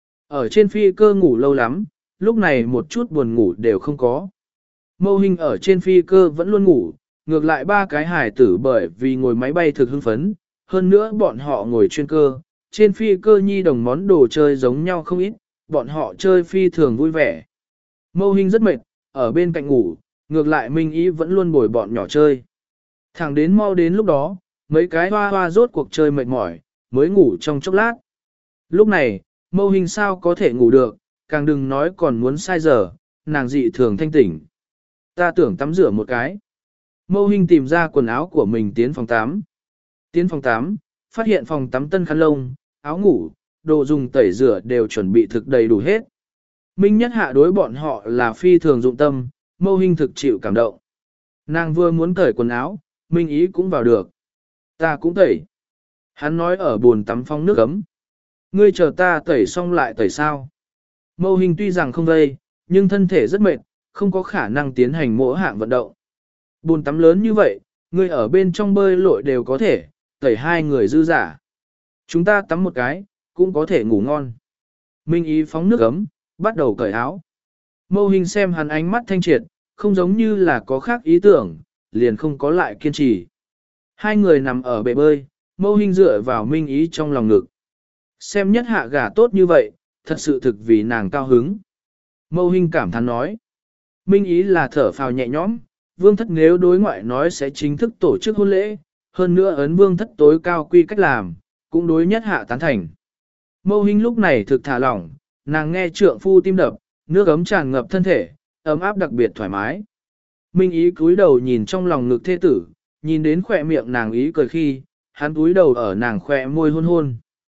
Ở trên phi cơ ngủ lâu lắm, lúc này một chút buồn ngủ đều không có. Mâu Hình ở trên phi cơ vẫn luôn ngủ, ngược lại ba cái hải tử bởi vì ngồi máy bay thực hưng phấn, hơn nữa bọn họ ngồi chuyên cơ, trên phi cơ nhi đồng món đồ chơi giống nhau không ít, bọn họ chơi phi thường vui vẻ. Mâu Hình rất mệt, ở bên cạnh ngủ, ngược lại Minh Ý vẫn luôn bồi bọn nhỏ chơi. Thẳng đến mau đến lúc đó, mấy cái hoa hoa rốt cuộc chơi mệt mỏi, mới ngủ trong chốc lát. Lúc này, Mâu Hình sao có thể ngủ được, càng đừng nói còn muốn sai giờ, nàng dị thường thanh tỉnh. Ta tưởng tắm rửa một cái. Mâu Hình tìm ra quần áo của mình tiến phòng tắm. Tiến phòng tắm, phát hiện phòng tắm tân khăn lông, áo ngủ, đồ dùng tẩy rửa đều chuẩn bị thực đầy đủ hết. Minh Nhất Hạ đối bọn họ là phi thường dụng tâm, Mâu Hình thực chịu cảm động. Nàng vừa muốn cởi quần áo, Minh Ý cũng vào được. Ta cũng tẩy. Hắn nói ở bồn tắm phong nước ấm. Ngươi chờ ta tẩy xong lại tẩy sao. Mâu Hình tuy rằng không vây, nhưng thân thể rất mệt, không có khả năng tiến hành mỗi hạng vận động. Bồn tắm lớn như vậy, ngươi ở bên trong bơi lội đều có thể, tẩy hai người dư giả. Chúng ta tắm một cái, cũng có thể ngủ ngon. Minh Ý phóng nước ấm, bắt đầu cởi áo. Mâu Hình xem hắn ánh mắt thanh triệt, không giống như là có khác ý tưởng, liền không có lại kiên trì. Hai người nằm ở bể bơi, Mâu Hình dựa vào Minh Ý trong lòng ngực. Xem Nhất Hạ gả tốt như vậy, thật sự thực vì nàng cao hứng. Mâu Hình cảm thán nói. Minh Ý là thở phào nhẹ nhõm, vương thất nếu đối ngoại nói sẽ chính thức tổ chức hôn lễ, hơn nữa ấn vương thất tối cao quy cách làm, cũng đối Nhất Hạ tán thành. Mâu Hình lúc này thực thả lỏng, nàng nghe trượng phu tim đập, nước ấm tràn ngập thân thể, ấm áp đặc biệt thoải mái. Minh Ý cúi đầu nhìn trong lòng ngực thê tử, nhìn đến khỏe miệng nàng ý cười khi, hắn cúi đầu ở nàng khỏe môi hôn hôn.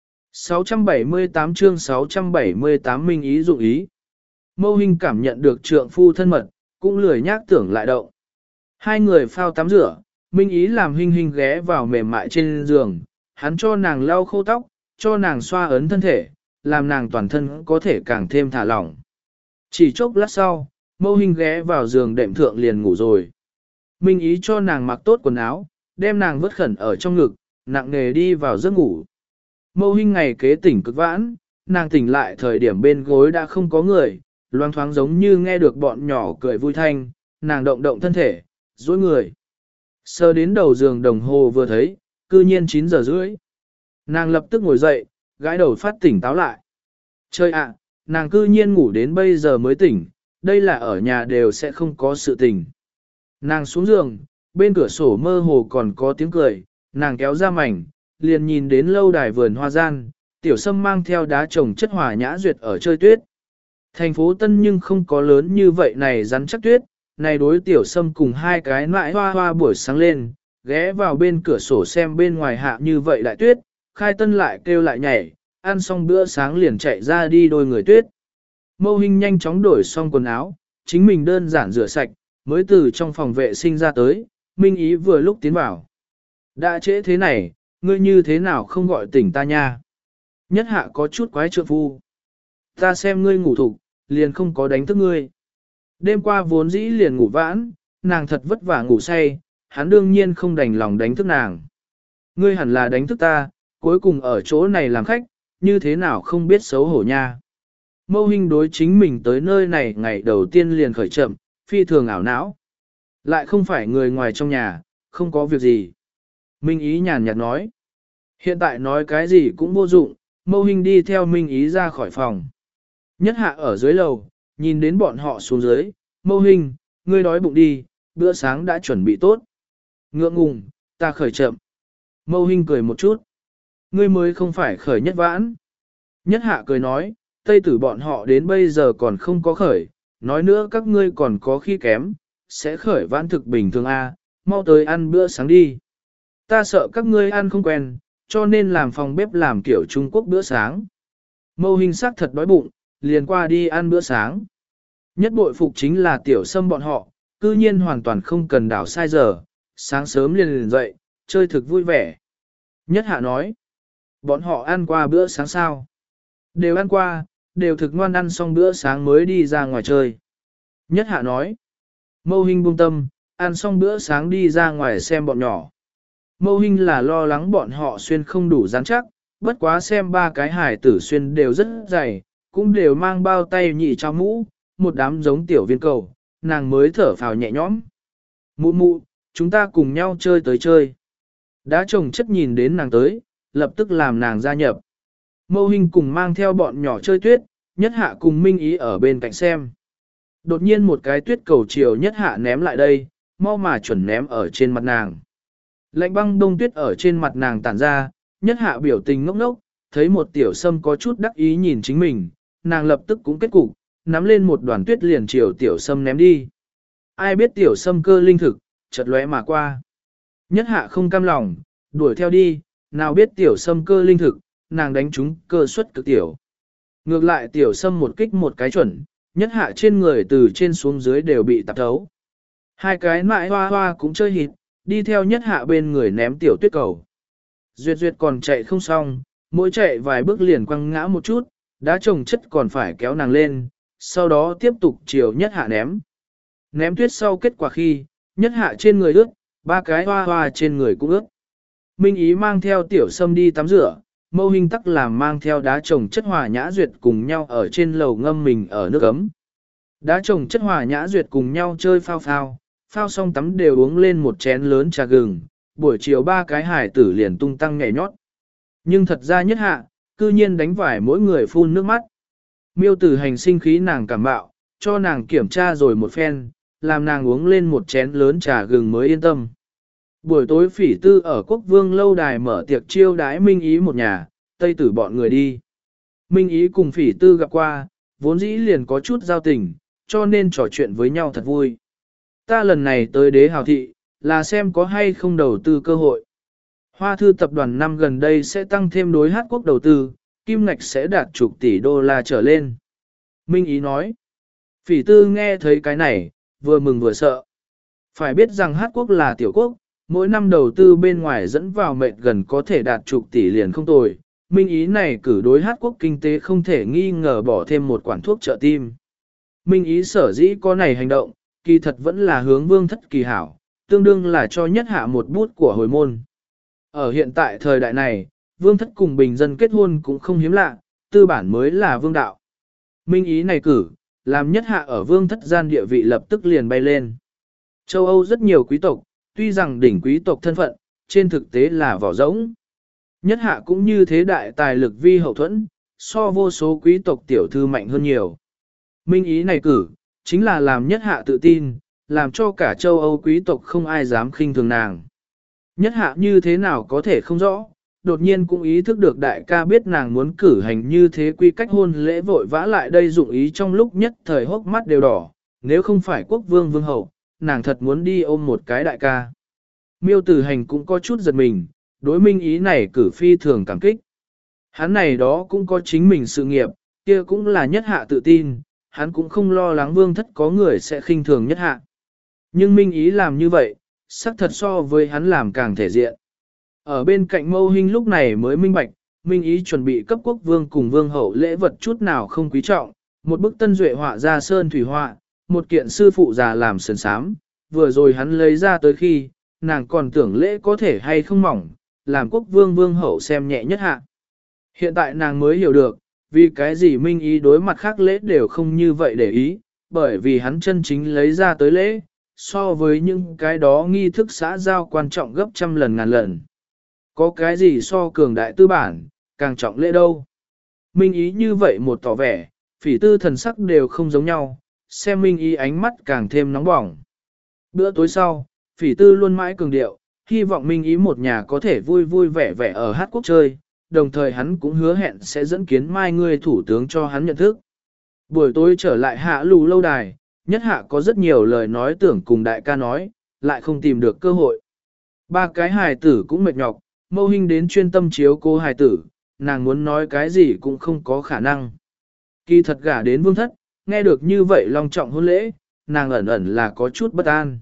sáu trăm bảy mươi tám chương sáu trăm bảy mươi tám Minh Ý dụng ý. Mâu Hình cảm nhận được trượng phu thân mật, cũng lười nhác tưởng lại động. Hai người phao tắm rửa, Minh Ý làm Hình Hình ghé vào mềm mại trên giường, hắn cho nàng lau khô tóc, cho nàng xoa ấn thân thể, làm nàng toàn thân có thể càng thêm thả lỏng. Chỉ chốc lát sau, Mâu Hình ghé vào giường đệm thượng liền ngủ rồi. Minh Ý cho nàng mặc tốt quần áo, đem nàng vớt khẩn ở trong ngực, nặng nề đi vào giấc ngủ. Mâu Hình ngày kế tỉnh cực vãn, nàng tỉnh lại thời điểm bên gối đã không có người, loang thoáng giống như nghe được bọn nhỏ cười vui thanh, nàng động động thân thể, duỗi người. Sơ đến đầu giường đồng hồ vừa thấy, cư nhiên chín giờ rưỡi. Nàng lập tức ngồi dậy, gãi đầu phát tỉnh táo lại. Trời ạ, nàng cư nhiên ngủ đến bây giờ mới tỉnh, đây là ở nhà đều sẽ không có sự tình. Nàng xuống giường, bên cửa sổ mơ hồ còn có tiếng cười, nàng kéo ra mảnh, liền nhìn đến lâu đài vườn hoa gian, tiểu sâm mang theo đá trồng chất hòa nhã duyệt ở chơi tuyết. Thành phố Tân nhưng không có lớn như vậy này rắn chắc tuyết, này đối tiểu sâm cùng hai cái nãi hoa hoa buổi sáng lên, ghé vào bên cửa sổ xem bên ngoài hạ như vậy đại tuyết, khai tân lại kêu lại nhảy, ăn xong bữa sáng liền chạy ra đi đôi người tuyết. Mâu Hình nhanh chóng đổi xong quần áo, chính mình đơn giản rửa sạch, mới từ trong phòng vệ sinh ra tới, Minh Ý vừa lúc tiến vào. Đã trễ thế này, ngươi như thế nào không gọi tỉnh ta nha? Nhất Hạ có chút quái trượng phu. Ta xem ngươi ngủ thục, liền không có đánh thức ngươi. Đêm qua vốn dĩ liền ngủ vãn, nàng thật vất vả ngủ say, hắn đương nhiên không đành lòng đánh thức nàng. Ngươi hẳn là đánh thức ta, cuối cùng ở chỗ này làm khách, như thế nào không biết xấu hổ nha. Mâu Hình đối chính mình tới nơi này ngày đầu tiên liền khởi chậm, phi thường ảo não. Lại không phải người ngoài trong nhà, không có việc gì. Minh Ý nhàn nhạt nói. Hiện tại nói cái gì cũng vô dụng, Mâu Hình đi theo Minh Ý ra khỏi phòng. Nhất Hạ ở dưới lầu, nhìn đến bọn họ xuống dưới, Mâu Hình, ngươi đói bụng đi, bữa sáng đã chuẩn bị tốt. Ngượng ngùng, ta khởi chậm. Mâu Hình cười một chút. Ngươi mới không phải khởi nhất vãn. Nhất Hạ cười nói, Tây tử bọn họ đến bây giờ còn không có khởi, nói nữa các ngươi còn có khi kém, sẽ khởi vãn thực bình thường a, mau tới ăn bữa sáng đi. Ta sợ các ngươi ăn không quen, cho nên làm phòng bếp làm kiểu Trung Quốc bữa sáng. Mâu Hình sắc thật đói bụng, liền qua đi ăn bữa sáng. Nhất bội phục chính là tiểu sâm bọn họ, cư nhiên hoàn toàn không cần đảo sai giờ, sáng sớm liền liền dậy, chơi thực vui vẻ. Nhất Hạ nói, bọn họ ăn qua bữa sáng sao? Đều ăn qua, đều thực ngoan ăn xong bữa sáng mới đi ra ngoài chơi. Nhất Hạ nói, Mâu Hình buông tâm, ăn xong bữa sáng đi ra ngoài xem bọn nhỏ. Mâu Hinh là lo lắng bọn họ xuyên không đủ rắn chắc, bất quá xem ba cái hải tử xuyên đều rất dày, cũng đều mang bao tay nhị trao mũ, một đám giống tiểu viên cầu, nàng mới thở phào nhẹ nhõm. Mụ mụ, chúng ta cùng nhau chơi tới chơi. Đá chồng chất nhìn đến nàng tới, lập tức làm nàng gia nhập. Mâu Hinh cùng mang theo bọn nhỏ chơi tuyết, Nhất Hạ cùng Minh Ý ở bên cạnh xem. Đột nhiên một cái tuyết cầu chiều Nhất Hạ ném lại đây, mau mà chuẩn ném ở trên mặt nàng. Lạnh băng đông tuyết ở trên mặt nàng tản ra, Nhất Hạ biểu tình ngốc ngốc, thấy một tiểu sâm có chút đắc ý nhìn chính mình, nàng lập tức cũng kết cục, nắm lên một đoàn tuyết liền chiều tiểu sâm ném đi. Ai biết tiểu sâm cơ linh thực, chợt lóe mà qua. Nhất Hạ không cam lòng, đuổi theo đi, nào biết tiểu sâm cơ linh thực, nàng đánh trúng cơ suất cực tiểu. Ngược lại tiểu sâm một kích một cái chuẩn, Nhất Hạ trên người từ trên xuống dưới đều bị tạp thấu. Hai cái mại hoa hoa cũng chơi hịt, đi theo Nhất Hạ bên người ném tiểu tuyết cầu. Duyệt Duyệt còn chạy không xong, mỗi chạy vài bước liền quăng ngã một chút, đá chồng chất còn phải kéo nàng lên, sau đó tiếp tục chiều Nhất Hạ ném. Ném tuyết sau kết quả khi, Nhất Hạ trên người ướt, ba cái hoa hoa trên người cũng ướt. Minh Ý mang theo tiểu sâm đi tắm rửa, Mâu Hinh tắc làm mang theo đá chồng chất hòa nhã duyệt cùng nhau ở trên lầu ngâm mình ở nước ấm. Đá chồng chất hòa nhã duyệt cùng nhau chơi phao phao, phao xong tắm đều uống lên một chén lớn trà gừng, buổi chiều ba cái hải tử liền tung tăng nhảy nhót. Nhưng thật ra Nhất Hạ, cư nhiên đánh vải mỗi người phun nước mắt. Miêu Tử Hành sinh khí nàng cảm bạo, cho nàng kiểm tra rồi một phen, làm nàng uống lên một chén lớn trà gừng mới yên tâm. Buổi tối Phỉ Tư ở Quốc Vương lâu đài mở tiệc chiêu đái Minh Ý một nhà, Tây Tử bọn người đi. Minh Ý cùng Phỉ Tư gặp qua, vốn dĩ liền có chút giao tình, cho nên trò chuyện với nhau thật vui. Ta lần này tới Đế Hào Thị, là xem có hay không đầu tư cơ hội. Hoa Thư tập đoàn năm gần đây sẽ tăng thêm đối Hát Quốc đầu tư, kim ngạch sẽ đạt chục tỷ đô la trở lên. Minh Ý nói. Phỉ Tư nghe thấy cái này, vừa mừng vừa sợ. Phải biết rằng Hát Quốc là tiểu quốc, mỗi năm đầu tư bên ngoài dẫn vào mệt gần có thể đạt chục tỷ liền không tồi. Minh Ý này cử đối Hát Quốc kinh tế không thể nghi ngờ bỏ thêm một quản thuốc trợ tim. Minh Ý sở dĩ có này hành động, kỳ thật vẫn là hướng Vương Thất kỳ hảo, tương đương là cho Nhất Hạ một bút của hồi môn. Ở hiện tại thời đại này, Vương Thất cùng bình dân kết hôn cũng không hiếm lạ, tư bản mới là vương đạo. Minh Ý này cử, làm Nhất Hạ ở Vương Thất gian địa vị lập tức liền bay lên. Châu Âu rất nhiều quý tộc, tuy rằng đỉnh quý tộc thân phận, trên thực tế là vỏ rỗng. Nhất Hạ cũng như thế đại tài lực vi hậu thuẫn, so vô số quý tộc tiểu thư mạnh hơn nhiều. Minh Ý này cử, chính là làm Nhất Hạ tự tin, làm cho cả châu Âu quý tộc không ai dám khinh thường nàng. Nhất Hạ như thế nào có thể không rõ, đột nhiên cũng ý thức được đại ca biết nàng muốn cử hành như thế quy cách hôn lễ vội vã lại đây dụng ý trong lúc nhất thời hốc mắt đều đỏ, nếu không phải quốc vương vương hậu, nàng thật muốn đi ôm một cái đại ca. Miêu Tử Hành cũng có chút giật mình, đối Minh Ý này cử phi thường cảm kích. Hắn này đó cũng có chính mình sự nghiệp, kia cũng là Nhất Hạ tự tin, hắn cũng không lo lắng Vương Thất có người sẽ khinh thường Nhất Hạ. Nhưng Minh Ý làm như vậy, xác thật so với hắn làm càng thể diện. Ở bên cạnh Mâu Hinh lúc này mới minh bạch, Minh Ý chuẩn bị cấp quốc vương cùng vương hậu lễ vật chút nào không quý trọng, một bức tân duệ họa ra sơn thủy họa, một kiện sư phụ già làm sườn sám, vừa rồi hắn lấy ra tới khi, nàng còn tưởng lễ có thể hay không mỏng, làm quốc vương vương hậu xem nhẹ Nhất Hạ. Hiện tại nàng mới hiểu được, vì cái gì Minh Ý đối mặt khác lễ đều không như vậy để ý, bởi vì hắn chân chính lấy ra tới lễ, so với những cái đó nghi thức xã giao quan trọng gấp trăm lần ngàn lần. Có cái gì so cường đại tư bản, càng trọng lễ đâu. Minh Ý như vậy một tỏ vẻ, Phỉ Tư thần sắc đều không giống nhau, xem Minh Ý ánh mắt càng thêm nóng bỏng. Bữa tối sau, Phỉ Tư luôn mãi cường điệu, hy vọng Minh Ý một nhà có thể vui vui vẻ vẻ ở Hát Quốc chơi, đồng thời hắn cũng hứa hẹn sẽ dẫn kiến mai người thủ tướng cho hắn nhận thức. Buổi tối trở lại Hạ Lù lâu đài, Nhất Hạ có rất nhiều lời nói tưởng cùng đại ca nói, lại không tìm được cơ hội. Ba cái hài tử cũng mệt nhọc, Mâu Hinh đến chuyên tâm chiếu cô hài tử, nàng muốn nói cái gì cũng không có khả năng. Kỳ thật gả đến Vương Thất, nghe được như vậy long trọng hôn lễ, nàng ẩn ẩn là có chút bất an.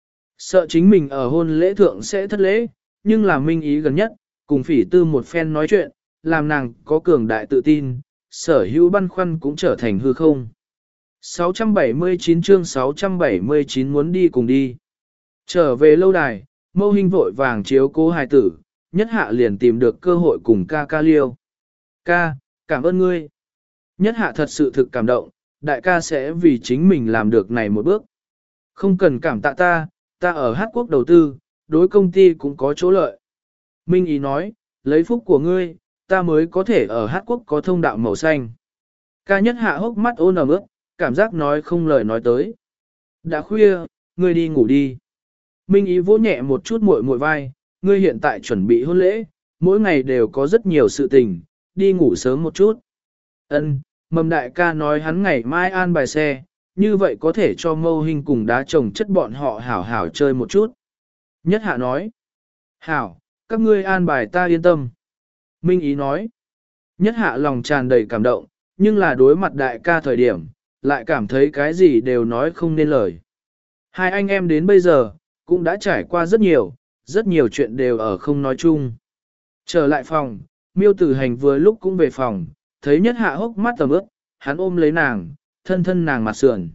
Sợ chính mình ở hôn lễ thượng sẽ thất lễ, nhưng là Minh Ý gần nhất, cùng Phỉ Tư một phen nói chuyện, làm nàng có cường đại tự tin, sở hữu băn khoăn cũng trở thành hư không. sáu trăm bảy mươi chín chương sáu trăm bảy mươi chín muốn đi cùng đi. Trở về lâu đài, Mâu Hinh vội vàng chiếu cố hài tử, nhất hạ liền tìm được cơ hội cùng ca ca liêu. Ca, cảm ơn ngươi. Nhất hạ thật sự thực cảm động, đại ca sẽ vì chính mình làm được này một bước. Không cần cảm tạ ta, ta ở Hát Quốc đầu tư, đối công ty cũng có chỗ lợi. Minh Ý nói, lấy phúc của ngươi, ta mới có thể ở Hát Quốc có thông đạo màu xanh. Ca nhất hạ hốc mắt ôn ẩm ướt, cảm giác nói không lời nói tới. Đã khuya, ngươi đi ngủ đi. Minh Ý vỗ nhẹ một chút muội muội vai, ngươi hiện tại chuẩn bị hôn lễ, mỗi ngày đều có rất nhiều sự tình, đi ngủ sớm một chút. Ân, Mầm đại ca nói hắn ngày mai an bài xe, như vậy có thể cho Mâu Hinh cùng đá chồng chất bọn họ hảo hảo chơi một chút. Nhất hạ nói, hảo, các ngươi an bài ta yên tâm. Minh Ý nói, nhất hạ lòng tràn đầy cảm động, nhưng là đối mặt đại ca thời điểm, lại cảm thấy cái gì đều nói không nên lời. Hai anh em đến bây giờ, cũng đã trải qua rất nhiều, rất nhiều chuyện đều ở không nói chung. Trở lại phòng, Miêu Tử Hành vừa lúc cũng về phòng, thấy nhất hạ hốc mắt tầm ướt, hắn ôm lấy nàng, thân thân nàng mặt sườn.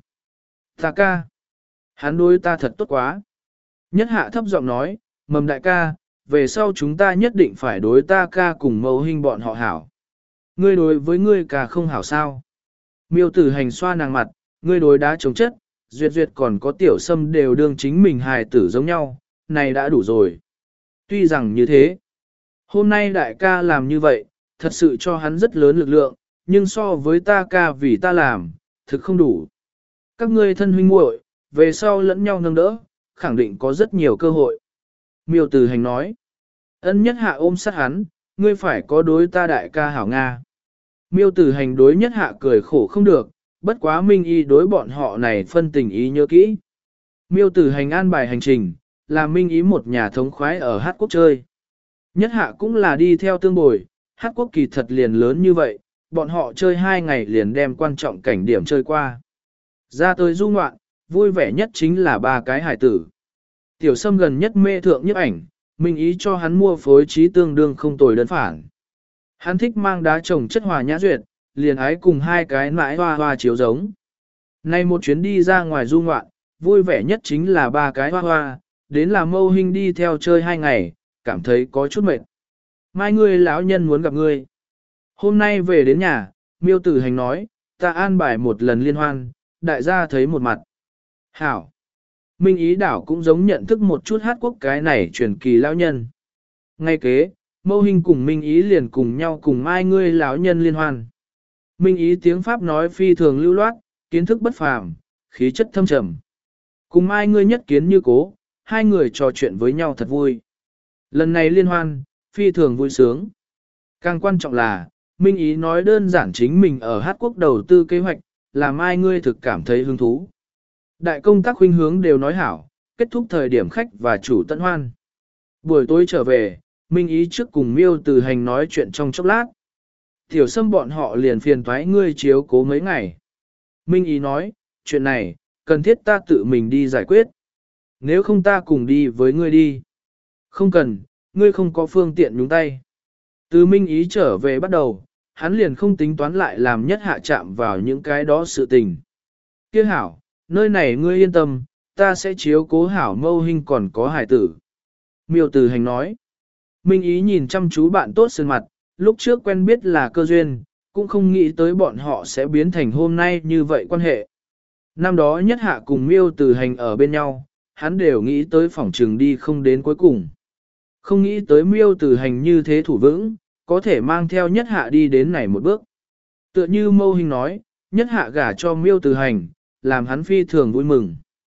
Ta ca, hắn đối ta thật tốt quá. Nhất hạ thấp giọng nói, Mầm đại ca, về sau chúng ta nhất định phải đối ta ca cùng Mâu Hinh bọn họ hảo. Ngươi đối với ngươi ca không hảo sao? Miêu Tử Hành xoa nàng mặt, ngươi đối đá chống chất, duyệt duyệt còn có tiểu sâm đều đương chính mình hài tử giống nhau, này đã đủ rồi. Tuy rằng như thế, hôm nay đại ca làm như vậy, thật sự cho hắn rất lớn lực lượng, nhưng so với ta ca vì ta làm, thực không đủ. Các ngươi thân huynh muội, về sau lẫn nhau nâng đỡ, khẳng định có rất nhiều cơ hội. Miêu Tử Hành nói, ân nhất hạ ôm sát hắn, ngươi phải có đối ta đại ca hảo Nga. Miêu Tử Hành đối nhất hạ cười khổ không được, bất quá Minh Y đối bọn họ này phân tình ý nhớ kỹ. Miêu Tử Hành an bài hành trình, là Minh Ý một nhà thống khoái ở Hát Quốc chơi. Nhất hạ cũng là đi theo tương bồi, Hát Quốc kỳ thật liền lớn như vậy, bọn họ chơi hai ngày liền đem quan trọng cảnh điểm chơi qua. Ra tới du ngoạn, vui vẻ nhất chính là ba cái hải tử. Tiểu Sâm gần nhất mê thượng nhiếp ảnh, Minh Ý cho hắn mua phối trí tương đương không tồi đơn phản. Hắn thích mang đá trồng chất hòa nhã duyệt, liền ái cùng hai cái mãi hoa hoa chiếu giống. Nay một chuyến đi ra ngoài du ngoạn, vui vẻ nhất chính là ba cái hoa hoa, đến là Mâu Hinh đi theo chơi hai ngày, cảm thấy có chút mệt. Mai ngươi lão nhân muốn gặp ngươi. Hôm nay về đến nhà, Miêu Tử Hành nói, ta an bài một lần liên hoan, đại gia thấy một mặt. Hảo. Minh Ý đảo cũng giống nhận thức một chút Hát Quốc cái này truyền kỳ lão nhân. Ngay kế, Mâu Hinh cùng Minh Ý liền cùng nhau cùng mai ngươi lão nhân liên hoan. Minh Ý tiếng Pháp nói phi thường lưu loát, kiến thức bất phàm, khí chất thâm trầm. Cùng mai ngươi nhất kiến như cố, hai người trò chuyện với nhau thật vui. Lần này liên hoan, phi thường vui sướng. Càng quan trọng là, Minh Ý nói đơn giản chính mình ở Hát Quốc đầu tư kế hoạch, làm ai ngươi thực cảm thấy hứng thú. Đại công tác huynh hướng đều nói hảo, kết thúc thời điểm khách và chủ tận hoan. Buổi tối trở về, Minh Ý trước cùng Miêu Tử Hành nói chuyện trong chốc lát. Tiểu Sâm bọn họ liền phiền toái ngươi chiếu cố mấy ngày. Minh Ý nói, chuyện này, cần thiết ta tự mình đi giải quyết. Nếu không ta cùng đi với ngươi đi. Không cần, ngươi không có phương tiện nhúng tay. Từ Minh Ý trở về bắt đầu, hắn liền không tính toán lại làm nhất hạ chạm vào những cái đó sự tình. Kia hảo, nơi này ngươi yên tâm, ta sẽ chiếu cố hảo Mâu Hinh còn có hải tử. Miêu Tử Hành nói. Minh Ý nhìn chăm chú bạn tốt sơn mặt, lúc trước quen biết là cơ duyên, cũng không nghĩ tới bọn họ sẽ biến thành hôm nay như vậy quan hệ. Năm đó nhất hạ cùng Miêu Tử Hành ở bên nhau, hắn đều nghĩ tới phỏng trừng đi không đến cuối cùng. Không nghĩ tới Miêu Tử Hành như thế thủ vững, có thể mang theo nhất hạ đi đến này một bước. Tựa như Mâu Hinh nói, nhất hạ gả cho Miêu Tử Hành, làm hắn phi thường vui mừng.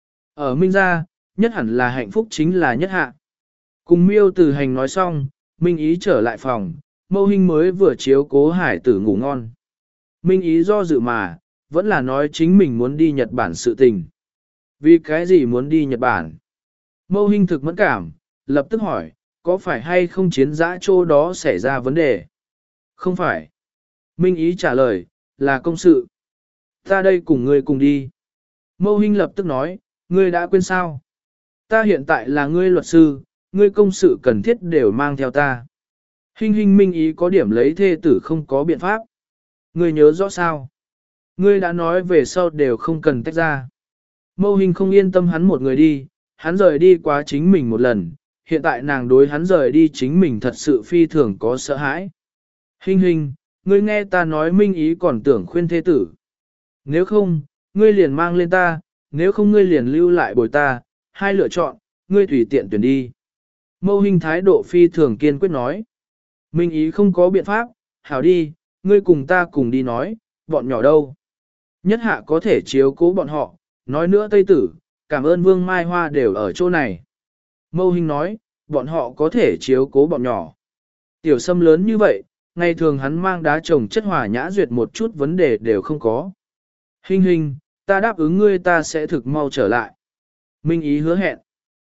Ở Minh gia, nhất hẳn là hạnh phúc chính là nhất hạ. Cùng Miêu Tử Hành nói xong, Minh Ý trở lại phòng, Mâu Hinh mới vừa chiếu cố hải tử ngủ ngon. Minh Ý do dự mà, vẫn là nói chính mình muốn đi Nhật Bản sự tình. Vì cái gì muốn đi Nhật Bản? Mâu Hinh thực mẫn cảm, lập tức hỏi, có phải hay không chiến giã chỗ đó xảy ra vấn đề? Không phải. Minh Ý trả lời, là công sự. Ta đây cùng ngươi cùng đi. Mâu Hinh lập tức nói, ngươi đã quên sao? Ta hiện tại là ngươi luật sư, ngươi công sự cần thiết đều mang theo ta. Hinh Hinh Minh Ý có điểm lấy thê tử không có biện pháp. Ngươi nhớ rõ sao? Ngươi đã nói về sau đều không cần tách ra. Mâu Hinh không yên tâm hắn một người đi, hắn rời đi quá chính mình một lần, hiện tại nàng đối hắn rời đi chính mình thật sự phi thường có sợ hãi. Hình hình, ngươi nghe ta nói Minh Ý còn tưởng khuyên thế tử. Nếu không, ngươi liền mang lên ta, nếu không ngươi liền lưu lại bồi ta, hai lựa chọn, ngươi tùy tiện tuyển đi. Mâu Hình thái độ phi thường kiên quyết nói. Minh Ý không có biện pháp, hảo đi, ngươi cùng ta cùng đi nói, bọn nhỏ đâu. Nhất hạ có thể chiếu cố bọn họ, nói nữa Tây Tử, cảm ơn Vương Mai Hoa đều ở chỗ này. Mâu Hình nói, bọn họ có thể chiếu cố bọn nhỏ. Tiểu Sâm lớn như vậy, ngày thường hắn mang đá trồng chất hòa nhã duyệt một chút vấn đề đều không có. Hình hình, ta đáp ứng ngươi ta sẽ thực mau trở lại. Minh Ý hứa hẹn.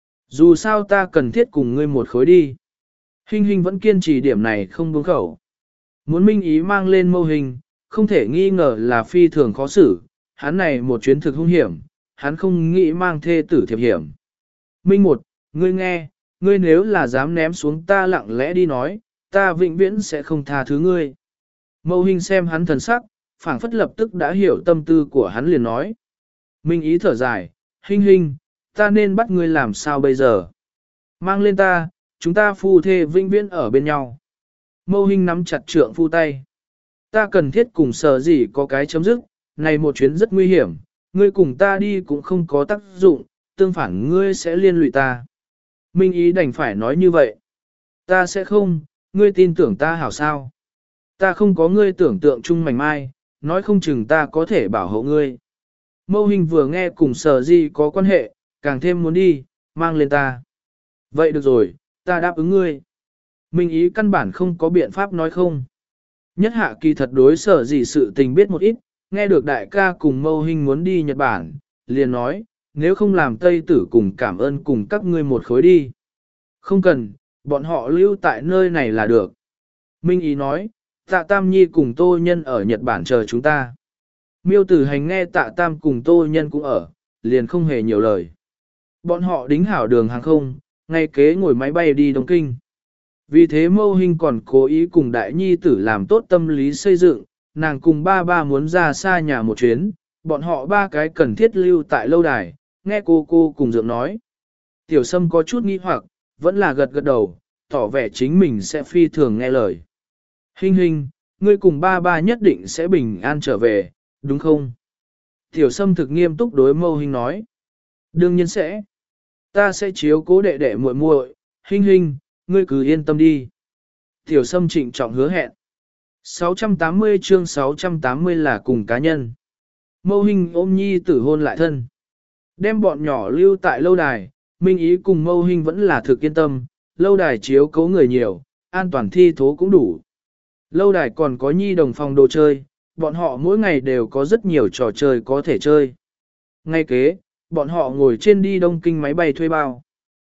Dù sao ta cần thiết cùng ngươi một khối đi. Hình hình vẫn kiên trì điểm này không buông khẩu. Muốn Minh Ý mang lên Mâu Hình, không thể nghi ngờ là phi thường khó xử. Hắn này một chuyến thực hung hiểm, hắn không nghĩ mang thê tử thiệp hiểm. Minh một, ngươi nghe, ngươi nếu là dám ném xuống ta lặng lẽ đi nói, ta vĩnh viễn sẽ không tha thứ ngươi. Mâu Hình xem hắn thần sắc, phảng phất lập tức đã hiểu tâm tư của hắn liền nói. Minh Ý thở dài, Hình hình, ta nên bắt ngươi làm sao bây giờ? Mang lên ta, chúng ta phu thê vĩnh viễn ở bên nhau. Mâu Hình nắm chặt trượng phu tay. Ta cần thiết cùng Sở Dĩ có cái chấm dứt, này một chuyến rất nguy hiểm, ngươi cùng ta đi cũng không có tác dụng, tương phản ngươi sẽ liên lụy ta. Minh Ý đành phải nói như vậy. Ta sẽ không, ngươi tin tưởng ta hảo sao. Ta không có ngươi tưởng tượng chung mảnh mai, nói không chừng ta có thể bảo hộ ngươi. Mâu Hình vừa nghe cùng Sở Dĩ có quan hệ, càng thêm muốn đi, mang lên ta. Vậy được rồi, ta đáp ứng ngươi. Minh Ý căn bản không có biện pháp nói không. Nhất hạ kỳ thật đối Sở Dĩ sự tình biết một ít, nghe được đại ca cùng Mâu Hình muốn đi Nhật Bản, liền nói, nếu không làm Tây Tử cùng cảm ơn cùng các ngươi một khối đi. Không cần, bọn họ lưu tại nơi này là được. Minh Ý nói, Tạ Tam Nhi cùng Tô Nhân ở Nhật Bản chờ chúng ta. Miêu Tử Hành nghe Tạ Tam cùng Tô Nhân cũng ở, liền không hề nhiều lời. Bọn họ đính hảo đường hàng không, ngay kế ngồi máy bay đi Đông Kinh. Vì thế Mâu Hình còn cố ý cùng Đại Nhi tử làm tốt tâm lý xây dựng, nàng cùng ba ba muốn ra xa nhà một chuyến, bọn họ ba cái cần thiết lưu tại lâu đài, nghe cô cô cùng dượng nói. Tiểu Sâm có chút nghi hoặc, vẫn là gật gật đầu, tỏ vẻ chính mình sẽ phi thường nghe lời. Hình hình, ngươi cùng ba ba nhất định sẽ bình an trở về, đúng không? Tiểu Sâm thực nghiêm túc đối Mâu Hình nói. Đương nhiên sẽ. Ta sẽ chiếu cố đệ đệ muội muội, Hình hình, ngươi cứ yên tâm đi. Tiểu Sâm trịnh trọng hứa hẹn. sáu trăm tám mươi chương sáu trăm tám mươi là cùng cá nhân. Mâu Hình ôm nhi tử hôn lại thân. Đem bọn nhỏ lưu tại lâu đài, Minh Ý cùng Mâu Hình vẫn là thực yên tâm, lâu đài chiếu cố người nhiều, an toàn thi thố cũng đủ. Lâu đài còn có nhi đồng phòng đồ chơi, bọn họ mỗi ngày đều có rất nhiều trò chơi có thể chơi. Ngay kế, bọn họ ngồi trên đi Đông Kinh máy bay thuê bao.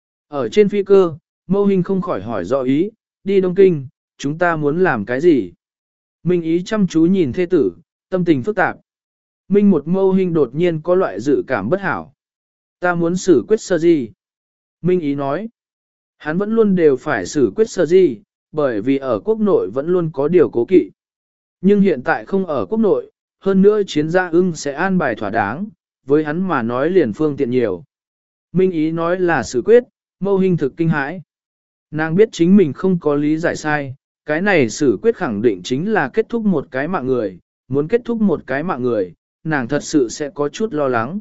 Ở trên phi cơ, Mâu Hình không khỏi hỏi rõ ý, đi Đông Kinh, chúng ta muốn làm cái gì? Minh Ý chăm chú nhìn thê tử, tâm tình phức tạp. Minh một Mâu Hình đột nhiên có loại dự cảm bất hảo. Ta muốn xử quyết Sở Dĩ. Minh Ý nói, hắn vẫn luôn đều phải xử quyết Sở Dĩ, bởi vì ở quốc nội vẫn luôn có điều cố kỵ. Nhưng hiện tại không ở quốc nội, hơn nữa Chiến Gia Ưng sẽ an bài thỏa đáng, với hắn mà nói liền phương tiện nhiều. Minh Ý nói là xử quyết, Mâu Hình thực kinh hãi. Nàng biết chính mình không có lý giải sai, cái này xử quyết khẳng định chính là kết thúc một cái mạng người, muốn kết thúc một cái mạng người, nàng thật sự sẽ có chút lo lắng.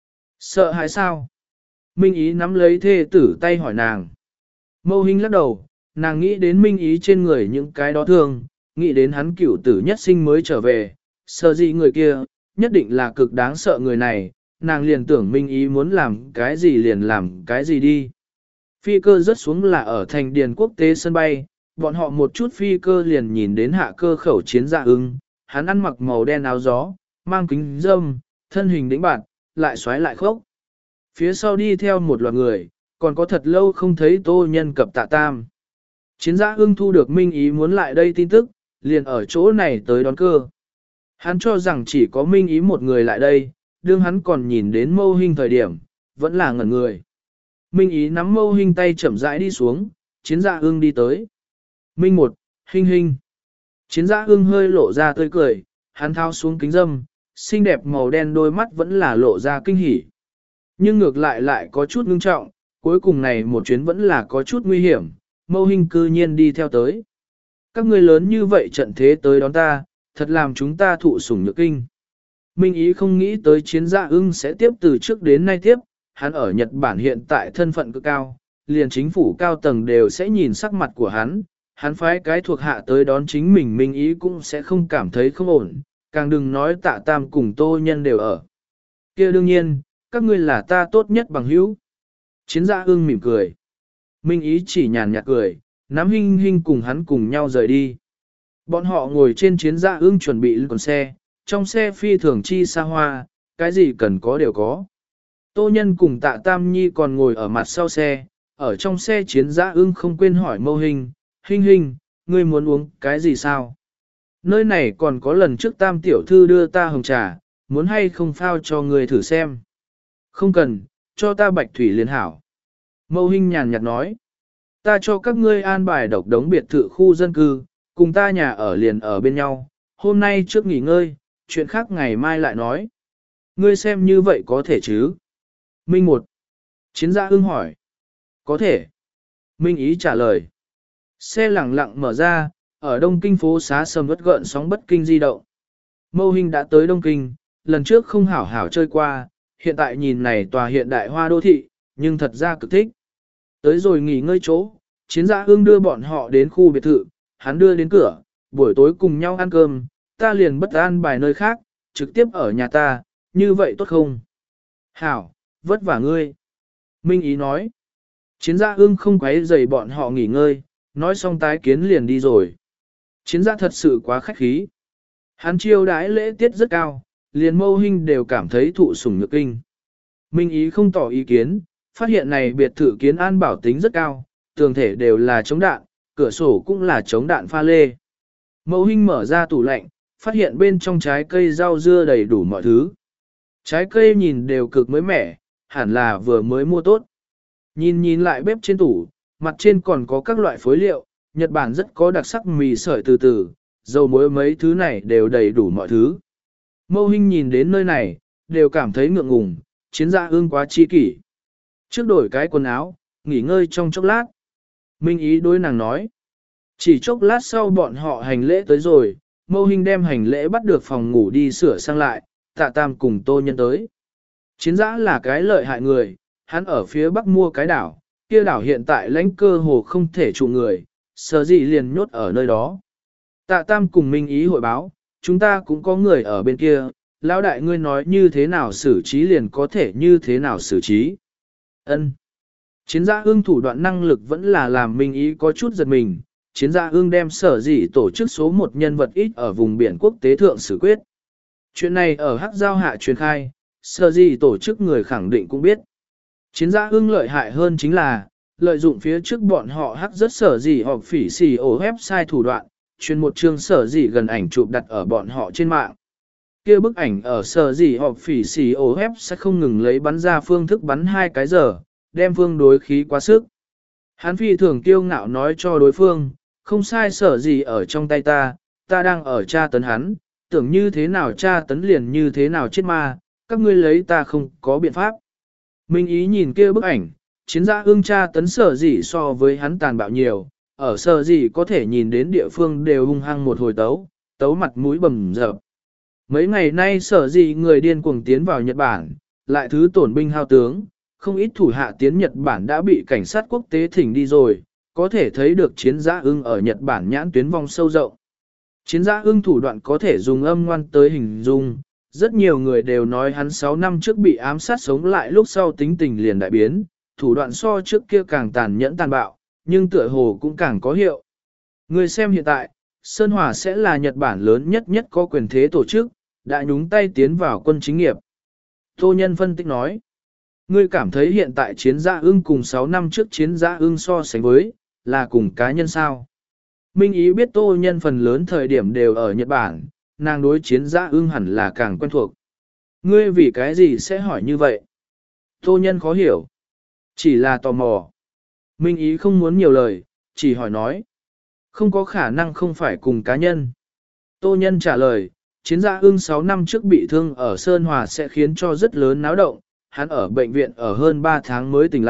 Sợ hãi sao? Minh Ý nắm lấy thê tử tay hỏi nàng. Mâu Hình lắc đầu, nàng nghĩ đến Minh Ý trên người những cái đó thương, nghĩ đến hắn cửu tử nhất sinh mới trở về, Sở Dĩ người kia, nhất định là cực đáng sợ người này, nàng liền tưởng Minh Ý muốn làm cái gì liền làm cái gì đi. Phi cơ rớt xuống là ở thành điền quốc tế sân bay, bọn họ một chút phi cơ liền nhìn đến hạ cơ khẩu Chiến Gia Ưng, hắn ăn mặc màu đen áo gió, mang kính râm, thân hình đĩnh bạt, lại xoáy lại khốc. Phía sau đi theo một loạt người, còn có thật lâu không thấy Tô Nhân cập Tạ Tam. Chiến Gia Ưng thu được Minh Ý muốn lại đây tin tức, liền ở chỗ này tới đón cơ. Hắn cho rằng chỉ có Minh Ý một người lại đây, đương hắn còn nhìn đến Mâu Hình thời điểm, vẫn là ngẩn người. Minh Ý nắm Mâu Hình tay chậm rãi đi xuống, Chiến Gia Ưng đi tới. Minh một, Hình hình. Chiến Gia Ưng hơi lộ ra tươi cười, hắn thao xuống kính râm, xinh đẹp màu đen đôi mắt vẫn là lộ ra kinh hỉ. Nhưng ngược lại lại có chút ngưng trọng, cuối cùng này một chuyến vẫn là có chút nguy hiểm, Mâu Hinh cư nhiên đi theo tới. Các ngươi lớn như vậy trận thế tới đón ta, thật làm chúng ta thụ sủng nhược kinh. Minh Ý không nghĩ tới chiến dạ ưng sẽ tiếp từ trước đến nay tiếp, hắn ở Nhật Bản hiện tại thân phận cực cao, liền chính phủ cao tầng đều sẽ nhìn sắc mặt của hắn, hắn phái cái thuộc hạ tới đón chính mình Minh Ý cũng sẽ không cảm thấy không ổn, càng đừng nói Tạ Tam cùng Tô Nhân đều ở. Kia đương nhiên, các ngươi là ta tốt nhất bằng hữu. Chiến dạ ưng mỉm cười. Minh Ý chỉ nhàn nhạt cười, nắm Hinh Hinh cùng hắn cùng nhau rời đi. Bọn họ ngồi trên chiến dạ ưng chuẩn bị lên con xe, trong xe phi thường chi xa hoa, cái gì cần có đều có. Tô Nhân cùng Tạ Tam Nhi còn ngồi ở mặt sau xe, ở trong xe chiến dạ ưng không quên hỏi Mâu Hinh, Hinh Hinh, ngươi muốn uống cái gì sao? Nơi này còn có lần trước Tam tiểu thư đưa ta hồng trà, muốn hay không phao cho ngươi thử xem. Không cần, cho ta bạch thủy liên hảo. Mâu Hinh nhàn nhạt nói, ta cho các ngươi an bài độc đống biệt thự khu dân cư, cùng ta nhà ở liền ở bên nhau, hôm nay trước nghỉ ngơi, chuyện khác ngày mai lại nói. Ngươi xem như vậy có thể chứ? Minh một. Chiến gia ưng hỏi. Có thể. Minh Ý trả lời. Xe lẳng lặng mở ra, ở Đông Kinh phố xá sầm uất gợn sóng bất kinh di động. Mâu Hinh đã tới Đông Kinh, lần trước không hảo hảo chơi qua, hiện tại nhìn này tòa hiện đại hoa đô thị, nhưng thật ra cực thích. Tới rồi nghỉ ngơi chỗ, chiến gia ưng đưa bọn họ đến khu biệt thự, hắn đưa đến cửa, buổi tối cùng nhau ăn cơm, ta liền bất an bài nơi khác, trực tiếp ở nhà ta, như vậy tốt không? Hảo, vất vả ngươi. Minh Ý nói. Chiến gia ưng không quấy rầy bọn họ nghỉ ngơi, nói xong tái kiến liền đi rồi. Chiến gia thật sự quá khách khí. Hắn chiêu đãi lễ tiết rất cao, liền Mâu Hinh đều cảm thấy thụ sủng nhược kinh. Minh Ý không tỏ ý kiến, phát hiện này biệt thự kiến an bảo tính rất cao, tường thể đều là chống đạn, cửa sổ cũng là chống đạn pha lê. Mâu Hinh mở ra tủ lạnh, phát hiện bên trong trái cây rau dưa đầy đủ mọi thứ. Trái cây nhìn đều cực mới mẻ, hẳn là vừa mới mua tốt. Nhìn nhìn lại bếp trên tủ, mặt trên còn có các loại phối liệu, Nhật Bản rất có đặc sắc mì sợi từ từ, dầu muối mấy thứ này đều đầy đủ mọi thứ. Mâu Hinh nhìn đến nơi này, đều cảm thấy ngượng ngùng, chiến gia ương quá chi kỷ. Trước đổi cái quần áo, nghỉ ngơi trong chốc lát. Minh Ý đối nàng nói. Chỉ chốc lát sau bọn họ hành lễ tới rồi, Mâu Hinh đem hành lễ bắt được phòng ngủ đi sửa sang lại, Tạ Tam cùng Tô Nhân tới. Chiến giã là cái lợi hại người, hắn ở phía bắc mua cái đảo, kia đảo hiện tại lãnh cơ hồ không thể trụ người, sở dĩ liền nhốt ở nơi đó. Tạ Tam cùng Minh Ý hội báo, chúng ta cũng có người ở bên kia, lão đại ngươi nói như thế nào xử trí liền có thể như thế nào xử trí. Ân. Chiến gia ương thủ đoạn năng lực vẫn là làm Minh Ý có chút giật mình, chiến gia ương đem sở dĩ tổ chức số một nhân vật ít ở vùng biển quốc tế thượng xử quyết. Chuyện này ở Hắc Giao hạ truyền khai, sở dĩ tổ chức người khẳng định cũng biết. Chiến gia ương lợi hại hơn chính là, lợi dụng phía trước bọn họ hắc rất sở dĩ họp phỉ xì ổ website thủ đoạn, truyền một chương sở dĩ gần ảnh chụp đặt ở bọn họ trên mạng. Kia bức ảnh ở sở dĩ họp phỉ xì ổ web sẽ không ngừng lấy bắn ra phương thức bắn hai cái giờ, đem phương đối khí quá sức. Hán phi thường kiêu ngạo nói cho đối phương, không sai sở gì ở trong tay ta, ta đang ở tra tấn hắn, tưởng như thế nào tra tấn liền như thế nào chết ma, các ngươi lấy ta không có biện pháp. Minh Ý nhìn kia bức ảnh, chiến gia ương tra tấn sở gì so với hắn tàn bạo nhiều, ở sở gì có thể nhìn đến địa phương đều hung hăng một hồi tấu, tấu mặt mũi bầm dập. Mấy ngày nay sở gì người điên cuồng tiến vào Nhật Bản, lại thứ tổn binh hao tướng, không ít thủ hạ tiến Nhật Bản đã bị cảnh sát quốc tế thỉnh đi rồi, có thể thấy được chiến giã ưng ở Nhật Bản nhãn tuyến vong sâu rộng. Chiến giã ưng thủ đoạn có thể dùng âm ngoan tới hình dung, rất nhiều người đều nói hắn sáu năm trước bị ám sát sống lại lúc sau tính tình liền đại biến, thủ đoạn so trước kia càng tàn nhẫn tàn bạo, nhưng tựa hồ cũng càng có hiệu. Người xem hiện tại, Sơn Hòa sẽ là Nhật Bản lớn nhất nhất có quyền thế tổ chức, đã nhúng tay tiến vào quân chính nghiệp. Tô Nhân phân tích nói, ngươi cảm thấy hiện tại chiến giã ưng cùng sáu năm trước chiến giã ưng so sánh với, là cùng cá nhân sao? Minh Ý biết Tô Nhân phần lớn thời điểm đều ở Nhật Bản, nàng đối chiến giã ưng hẳn là càng quen thuộc. Ngươi vì cái gì sẽ hỏi như vậy? Tô Nhân khó hiểu. Chỉ là tò mò. Minh Ý không muốn nhiều lời, chỉ hỏi nói. Không có khả năng không phải cùng cá nhân. Tô Nhân trả lời, chiến giã ưng sáu năm trước bị thương ở Sơn Hòa sẽ khiến cho rất lớn náo động. Hắn ở bệnh viện ở hơn ba tháng mới tỉnh lại,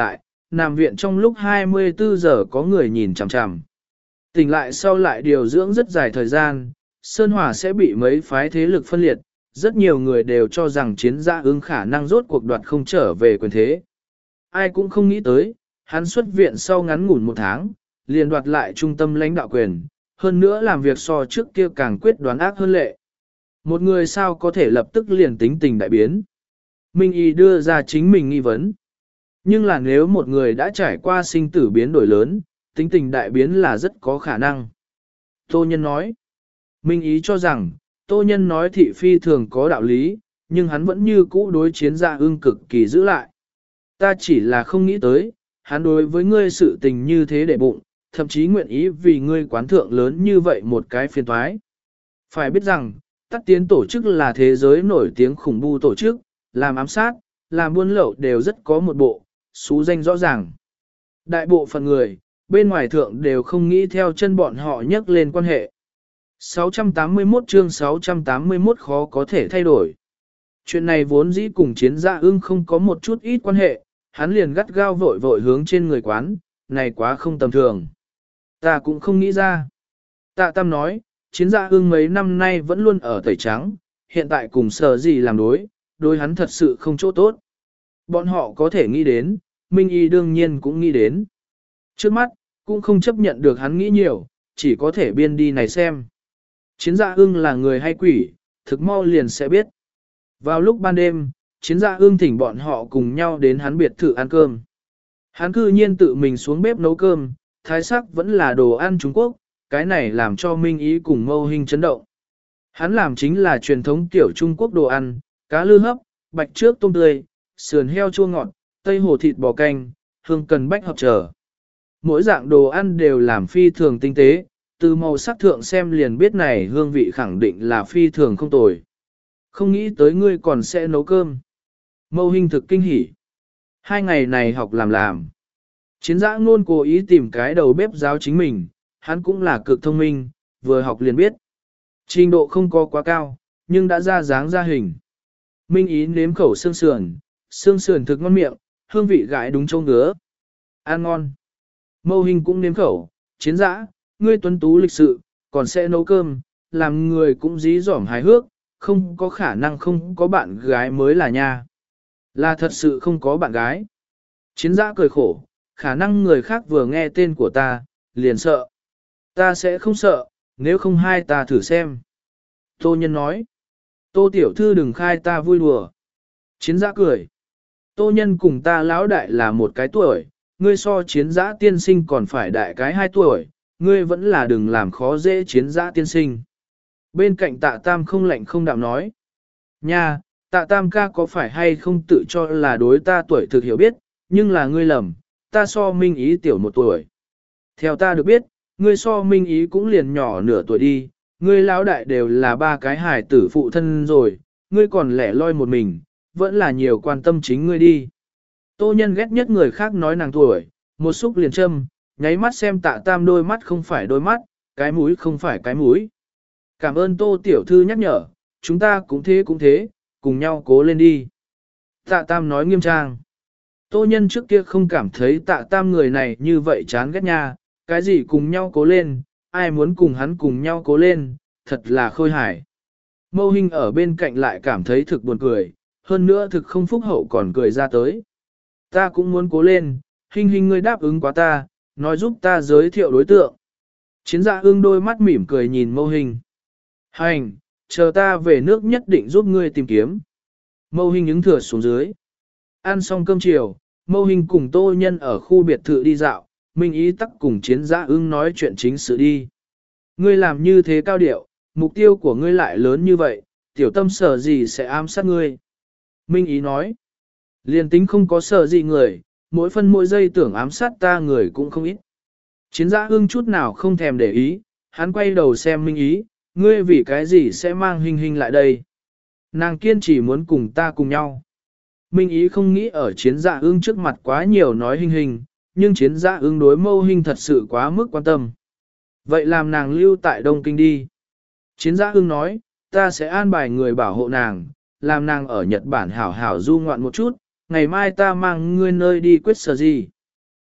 nằm viện trong lúc hai mươi bốn giờ có người nhìn chằm chằm. Tỉnh lại sau lại điều dưỡng rất dài thời gian, Sơn Hòa sẽ bị mấy phái thế lực phân liệt, rất nhiều người đều cho rằng Chiến Dạ Ưng khả năng rốt cuộc đoạt không trở về quyền thế. Ai cũng không nghĩ tới, hắn xuất viện sau ngắn ngủn một tháng, liền đoạt lại trung tâm lãnh đạo quyền, hơn nữa làm việc so trước kia càng quyết đoán ác hơn lệ. Một người sao có thể lập tức liền tính tình đại biến. Minh Y đưa ra chính mình nghi vấn. Nhưng là nếu một người đã trải qua sinh tử biến đổi lớn, tính tình đại biến là rất có khả năng. Tô Nhân nói. Minh Ý cho rằng, Tô Nhân nói thị phi thường có đạo lý, nhưng hắn vẫn như cũ đối Chiến Dạ Ưng cực kỳ giữ lại. Ta chỉ là không nghĩ tới, hắn đối với ngươi sự tình như thế để bụng, thậm chí nguyện ý vì ngươi quán thượng lớn như vậy một cái phiền toái. Phải biết rằng, Tắc Tiến tổ chức là thế giới nổi tiếng khủng bố tổ chức, làm ám sát, làm buôn lậu đều rất có một bộ, xú danh rõ ràng. Đại bộ phận người, bên ngoài thượng đều không nghĩ theo chân bọn họ nhắc lên quan hệ. sáu trăm tám mươi mốt chương sáu trăm tám mươi mốt khó có thể thay đổi. Chuyện này vốn dĩ cùng Chiến Dạ Ưng không có một chút ít quan hệ, hắn liền gắt gao vội vội hướng trên người quán, này quá không tầm thường. Ta cũng không nghĩ ra. Tạ Tam nói, Chiến Dạ Ưng mấy năm nay vẫn luôn ở tẩy trắng, hiện tại cùng Sở gì làm đối, đối hắn thật sự không chỗ tốt. Bọn họ có thể nghĩ đến, Minh Y đương nhiên cũng nghĩ đến. Trước mắt, cũng không chấp nhận được hắn nghĩ nhiều, chỉ có thể biên đi này xem. Chiến Dạ Ưng là người hay quỷ, thực mau liền sẽ biết. Vào lúc ban đêm, Chiến Dạ Ưng thỉnh bọn họ cùng nhau đến hắn biệt thự ăn cơm. Hắn cư nhiên tự mình xuống bếp nấu cơm, thái sắc vẫn là đồ ăn Trung Quốc, cái này làm cho Minh Ý cùng Mâu Hinh chấn động. Hắn làm chính là truyền thống tiểu Trung Quốc đồ ăn, cá lư hấp, bạch trước tôm tươi, sườn heo chua ngọt, tây hồ thịt bò canh, hương cần bách hợp trở. Mỗi dạng đồ ăn đều làm phi thường tinh tế, từ màu sắc thượng xem liền biết này hương vị khẳng định là phi thường không tồi. Không nghĩ tới ngươi còn sẽ nấu cơm. Mâu Hinh thực kinh hỉ. Hai ngày này học làm làm. Chiến Dã Ngôn cố ý tìm cái đầu bếp giáo chính mình, hắn cũng là cực thông minh, vừa học liền biết. Trình độ không có quá cao, nhưng đã ra dáng ra hình. Minh Ý nếm khẩu xương sườn, xương sườn thực ngon miệng, hương vị gãi đúng châu ngứa. Ăn ngon. Mâu Hinh cũng nếm khẩu, Chiến Dã, ngươi tuấn tú lịch sự, còn sẽ nấu cơm, làm người cũng dí dỏm hài hước, không có khả năng không có bạn gái mới là nha. Là thật sự không có bạn gái. Chiến Dã cười khổ, khả năng người khác vừa nghe tên của ta, liền sợ. Ta sẽ không sợ, nếu không hai ta thử xem. Tô Nhân nói. Tô tiểu thư đừng khai ta vui đùa. Chiến Dã cười. Tô Nhân cùng ta lão đại là một cái tuổi, ngươi so Chiến Dã tiên sinh còn phải đại cái hai tuổi, ngươi vẫn là đừng làm khó dễ Chiến Dã tiên sinh. Bên cạnh Tạ Tam không lạnh không đạm nói. Nha, Tạ Tam ca có phải hay không tự cho là đối ta tuổi thực hiểu biết, nhưng là ngươi lầm, ta so Minh Ý tiểu một tuổi. Theo ta được biết, ngươi so Minh Ý cũng liền nhỏ nửa tuổi đi, ngươi lão đại đều là ba cái hài tử phụ thân rồi, ngươi còn lẻ loi một mình, vẫn là nhiều quan tâm chính ngươi đi. Tô Nhân ghét nhất người khác nói nàng tuổi, một xúc liền châm, nháy mắt xem Tạ Tam đôi mắt không phải đôi mắt, cái mũi không phải cái mũi. Cảm ơn Tô tiểu thư nhắc nhở, chúng ta cũng thế cũng thế, cùng nhau cố lên đi. Tạ Tam nói nghiêm trang. Tô Nhân trước kia không cảm thấy Tạ Tam người này như vậy chán ghét nha, cái gì cùng nhau cố lên, ai muốn cùng hắn cùng nhau cố lên, thật là khôi hài. Mâu Hinh ở bên cạnh lại cảm thấy thực buồn cười, hơn nữa thực không phúc hậu còn cười ra tới. Ta cũng muốn cố lên, Hinh Hinh ngươi đáp ứng quá ta, nói giúp ta giới thiệu đối tượng. Chiến Dạ Ưng đôi mắt mỉm cười nhìn Mâu Hinh. Hành, chờ ta về nước nhất định giúp ngươi tìm kiếm. Mâu Hinh ứng thừa xuống dưới. Ăn xong cơm chiều, Mâu Hinh cùng Tô Nhân ở khu biệt thự đi dạo, Minh Ý tắc cùng Chiến Dã Ưng nói chuyện chính sự đi. Ngươi làm như thế cao điệu, mục tiêu của ngươi lại lớn như vậy, tiểu tâm sở gì sẽ ám sát ngươi. Minh Ý nói, liền tính không có sở gì người, mỗi phân mỗi giây tưởng ám sát ta người cũng không ít. Chiến Dã Ưng chút nào không thèm để ý, hắn quay đầu xem Minh Ý, ngươi vì cái gì sẽ mang Hinh Hinh lại đây. Nàng kiên trì muốn cùng ta cùng nhau. Minh Ý không nghĩ ở Chiến Dạ Ưng trước mặt quá nhiều nói Hinh Hinh, nhưng Chiến Dạ Ưng đối Mâu Hinh thật sự quá mức quan tâm. Vậy làm nàng lưu tại Đông Kinh đi. Chiến Dạ Ưng nói, ta sẽ an bài người bảo hộ nàng, làm nàng ở Nhật Bản hảo hảo du ngoạn một chút, ngày mai ta mang ngươi nơi đi quyết sở gì.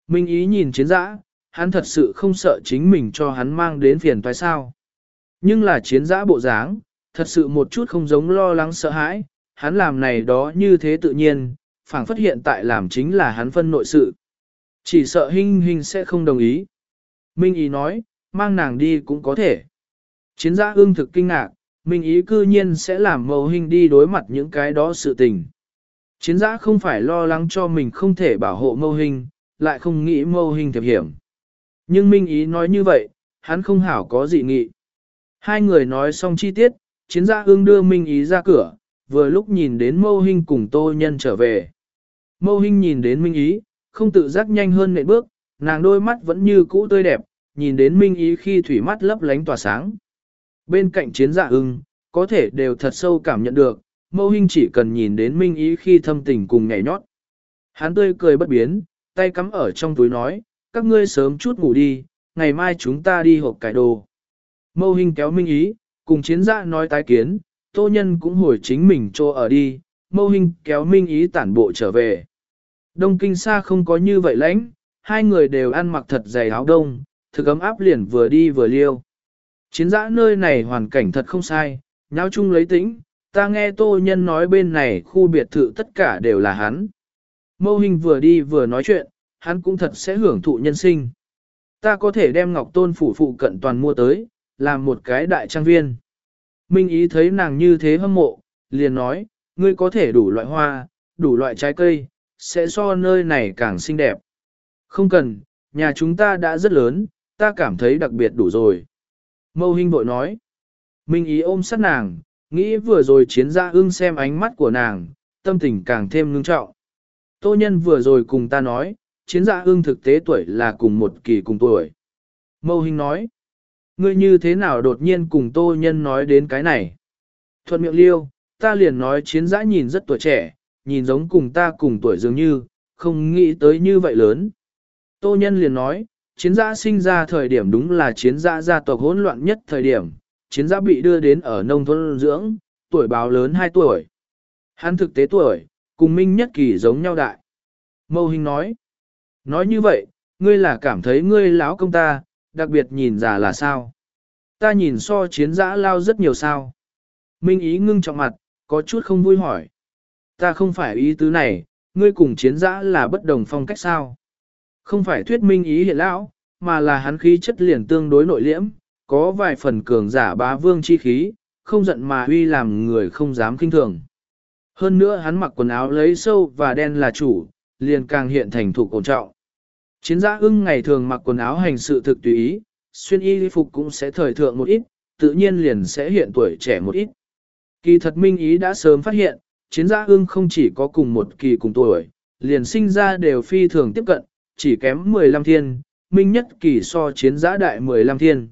Minh ý nhìn chiến dã, hắn thật sự không sợ chính mình cho hắn mang đến phiền toái sao. Nhưng là chiến dã bộ dáng, thật sự một chút không giống lo lắng sợ hãi, hắn làm này đó như thế tự nhiên, phảng phất hiện tại làm chính là hắn phân nội sự. Chỉ sợ Hinh Hinh sẽ không đồng ý. Minh ý nói, mang nàng đi cũng có thể. Chiến dã ương thực kinh ngạc, Minh ý cư nhiên sẽ làm Mâu Hinh đi đối mặt những cái đó sự tình. Chiến dã không phải lo lắng cho mình không thể bảo hộ Mâu Hinh, lại không nghĩ Mâu Hinh thiệp hiểm. Nhưng Minh ý nói như vậy, hắn không hảo có dị nghị. Hai người nói xong chi tiết, chiến dã ương đưa Minh ý ra cửa, vừa lúc nhìn đến Mâu Hinh cùng Tô Nhân trở về. Mâu Hinh nhìn đến Minh ý, không tự giác nhanh hơn nệm bước, nàng đôi mắt vẫn như cũ tươi đẹp, nhìn đến Minh ý khi thủy mắt lấp lánh tỏa sáng. Bên cạnh chiến dạ ưng, có thể đều thật sâu cảm nhận được, Mâu Hinh chỉ cần nhìn đến Minh ý khi thâm tình cùng nhảy nhót. Hắn tươi cười bất biến, tay cắm ở trong túi nói, các ngươi sớm chút ngủ đi, ngày mai chúng ta đi hộp cải đồ. Mâu Hinh kéo Minh ý, cùng chiến dạ nói tái kiến, Tô Nhân cũng hồi chính mình cho ở đi, Mâu Hinh kéo Minh ý tản bộ trở về. Đông Kinh xa không có như vậy lãnh, hai người đều ăn mặc thật dày áo đông, thực ấm áp liền vừa đi vừa liêu. Chiến dã nơi này hoàn cảnh thật không sai, nháo chung lấy tĩnh, ta nghe Tô Nhân nói bên này khu biệt thự tất cả đều là hắn. Mâu Hinh vừa đi vừa nói chuyện, hắn cũng thật sẽ hưởng thụ nhân sinh. Ta có thể đem Ngọc Tôn phủ phụ cận toàn mua tới, làm một cái đại trang viên. Minh ý thấy nàng như thế hâm mộ, liền nói, ngươi có thể đủ loại hoa, đủ loại trái cây, sẽ so nơi này càng xinh đẹp. Không cần, nhà chúng ta đã rất lớn, ta cảm thấy đặc biệt đủ rồi. Mâu Hinh bội nói. Minh ý ôm sát nàng, nghĩ vừa rồi chiến gia ưng xem ánh mắt của nàng, tâm tình càng thêm ngưng trọng. Tô Nhân vừa rồi cùng ta nói, chiến gia ưng thực tế tuổi là cùng một kỳ cùng tuổi. Mâu Hinh nói. Ngươi như thế nào đột nhiên cùng Tô Nhân nói đến cái này? Thuận miệng liêu, ta liền nói chiến giã nhìn rất tuổi trẻ, nhìn giống cùng ta cùng tuổi dường như, không nghĩ tới như vậy lớn. Tô Nhân liền nói, chiến giã sinh ra thời điểm đúng là chiến giã gia tộc hỗn loạn nhất thời điểm, chiến giã bị đưa đến ở nông thôn dưỡng, tuổi báo lớn hai tuổi. Hắn thực tế tuổi, cùng Minh Nhất Kỳ giống nhau đại. Mâu Hinh nói, nói như vậy, ngươi là cảm thấy ngươi lão công ta, đặc biệt nhìn già là sao? Ta nhìn so chiến giã lao rất nhiều sao? Minh ý ngưng trọng mặt, có chút không vui hỏi. Ta không phải ý tứ này, ngươi cùng chiến giã là bất đồng phong cách sao? Không phải thuyết minh ý hiện lão, mà là hắn khí chất liền tương đối nội liễm, có vài phần cường giả bá vương chi khí, không giận mà uy làm người không dám kinh thường. Hơn nữa hắn mặc quần áo lấy sâu và đen là chủ, liền càng hiện thành thục ổn trọng. Chiến giã ưng ngày thường mặc quần áo hành sự thực tùy ý, xuyên y phục cũng sẽ thời thượng một ít, tự nhiên liền sẽ hiện tuổi trẻ một ít. Kỳ thật Minh ý đã sớm phát hiện, chiến giã ưng không chỉ có cùng một kỳ cùng tuổi, liền sinh ra đều phi thường tiếp cận, chỉ kém mười lăm thiên, Minh Nhất Kỳ so chiến giã đại mười lăm thiên.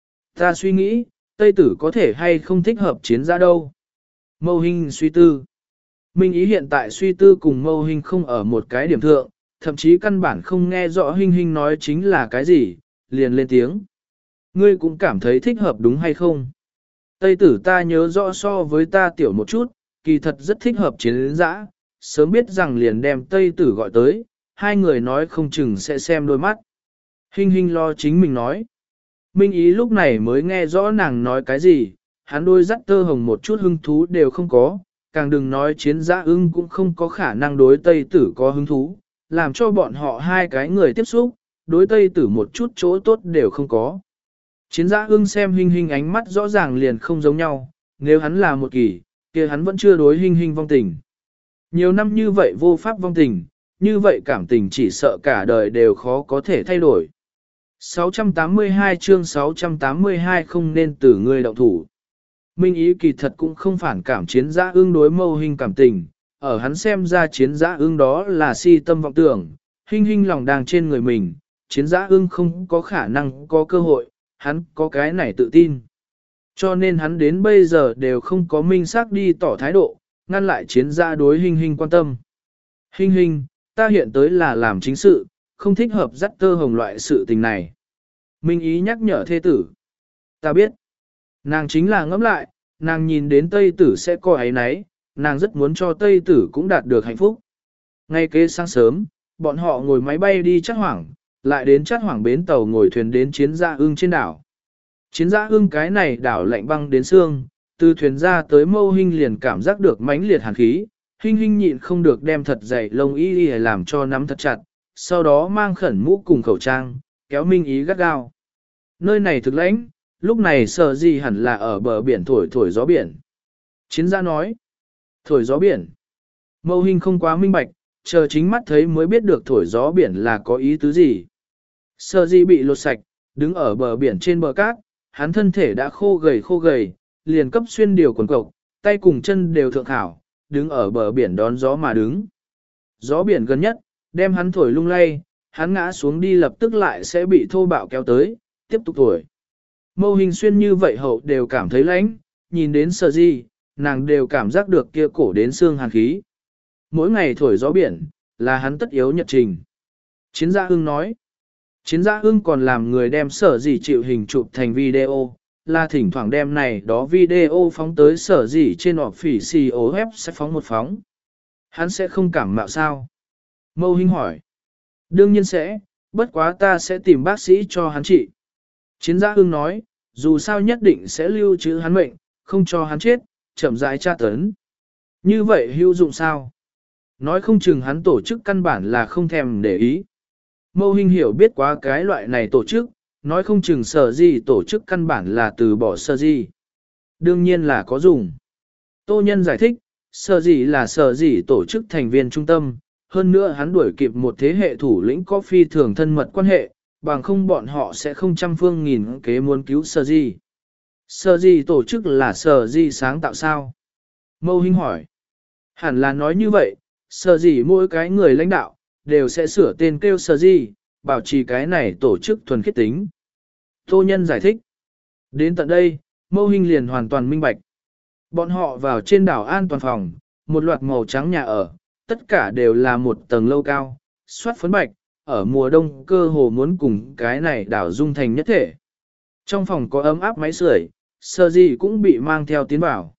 Ta suy nghĩ, Tây Tử có thể hay không thích hợp chiến giã đâu. Mâu Hinh suy tư. Minh ý hiện tại suy tư cùng Mâu Hinh không ở một cái điểm thượng, thậm chí căn bản không nghe rõ Hinh Hinh nói chính là cái gì, liền lên tiếng. Ngươi cũng cảm thấy thích hợp đúng hay không? Tây Tử ta nhớ rõ so với ta tiểu một chút, kỳ thật rất thích hợp chiến giã, sớm biết rằng liền đem Tây Tử gọi tới, hai người nói không chừng sẽ xem đôi mắt. Hinh Hinh lo chính mình nói. Minh ý lúc này mới nghe rõ nàng nói cái gì, hắn đôi dắt tơ hồng một chút hứng thú đều không có, càng đừng nói chiến giã ưng cũng không có khả năng đối Tây Tử có hứng thú, làm cho bọn họ hai cái người tiếp xúc, đối Tây Tử một chút chỗ tốt đều không có. Chiến giã ưng xem Hinh Hinh ánh mắt rõ ràng liền không giống nhau, nếu hắn là một kỳ, kia hắn vẫn chưa đối Hinh Hinh vong tình. Nhiều năm như vậy vô pháp vong tình, như vậy cảm tình chỉ sợ cả đời đều khó có thể thay đổi. sáu trăm tám mươi hai chương sáu trăm tám mươi hai không nên từ người động thủ. Minh ý kỳ thật cũng không phản cảm chiến giã ưng đối Mâu Hinh cảm tình, ở hắn xem ra chiến giã ưng đó là si tâm vọng tưởng, Hinh Hinh lòng đang trên người mình, chiến giã ưng không có khả năng có cơ hội, hắn có cái này tự tin. Cho nên hắn đến bây giờ đều không có minh xác đi tỏ thái độ, ngăn lại chiến giã đối Hinh Hinh quan tâm. Hinh Hinh, ta hiện tới là làm chính sự, không thích hợp dắt tơ hồng loại sự tình này. Minh ý nhắc nhở thê tử. Ta biết. Nàng chính là ngẫm lại, nàng nhìn đến Tây Tử sẽ có ấy nấy, nàng rất muốn cho Tây Tử cũng đạt được hạnh phúc. Ngay kế sáng sớm, bọn họ ngồi máy bay đi Chát Hoảng, lại đến Chát Hoảng bến tàu ngồi thuyền đến Chiến Gia Ưng trên đảo. Chiến Gia Ưng cái này đảo lạnh băng đến xương, từ thuyền ra tới Mâu Hinh liền cảm giác được mãnh liệt hàn khí, Hinh Hinh nhịn không được đem thật dày lông y y làm cho nắm thật chặt, sau đó mang khẩn mũ cùng khẩu trang, kéo Minh Ý gắt gao. Nơi này thực lãnh, lúc này Sở Di hẳn là ở bờ biển thổi thổi gió biển. Chiến Gia nói, thổi gió biển. Mâu Hinh không quá minh bạch, chờ chính mắt thấy mới biết được thổi gió biển là có ý tứ gì. Sở Di bị lột sạch, đứng ở bờ biển trên bờ cát, hắn thân thể đã khô gầy khô gầy, liền cấp xuyên điều quần cộc, tay cùng chân đều thượng hảo, đứng ở bờ biển đón gió mà đứng. Gió biển gần nhất, đem hắn thổi lung lay, hắn ngã xuống đi lập tức lại sẽ bị thô bạo kéo tới, tiếp tục thổi. Mâu Hình xuyên như vậy hậu đều cảm thấy lạnh, nhìn đến Sở Di, nàng đều cảm giác được kia cổ đến xương hàn khí. Mỗi ngày thổi gió biển, là hắn tất yếu nhật trình. Chiến Gia Ưng nói, Chiến Gia Ưng còn làm người đem Sở Di chịu hình chụp thành video, là thỉnh thoảng đem này đó video phóng tới Sở Di trên official web sẽ phóng một phóng. Hắn sẽ không cảm mạo sao? Mâu Hinh hỏi. Đương nhiên sẽ, bất quá ta sẽ tìm bác sĩ cho hắn trị. Chiến Gia Ưng nói, dù sao nhất định sẽ lưu trữ hắn mệnh, không cho hắn chết, chậm rãi tra tấn. Như vậy hữu dụng sao? Nói không chừng hắn tổ chức căn bản là không thèm để ý. Mâu Hinh hiểu biết quá cái loại này tổ chức, nói không chừng Sở Di tổ chức căn bản là từ bỏ Sở Di. Đương nhiên là có dùng. Tô Nhân giải thích, Sở Di là Sở Di tổ chức thành viên trung tâm, hơn nữa hắn đuổi kịp một thế hệ thủ lĩnh có phi thường thân mật quan hệ, bằng không bọn họ sẽ không trăm phương nghìn kế muốn cứu Sở Di. Sở Di tổ chức là Sở Di sáng tạo sao? Mâu Hinh hỏi. Hẳn là nói như vậy, Sở Di mỗi cái người lãnh đạo, đều sẽ sửa tên kêu Sở Di, bảo trì cái này tổ chức thuần khiết tính. Tô Nhân giải thích. Đến tận đây, Mâu Hinh liền hoàn toàn minh bạch. Bọn họ vào trên đảo an toàn phòng, một loạt màu trắng nhà ở, tất cả đều là một tầng lâu cao, soát phấn bạch, ở mùa đông cơ hồ muốn cùng cái này đảo dung thành nhất thể. Trong phòng có ấm áp máy sưởi, Sở Di cũng bị mang theo tiến vào.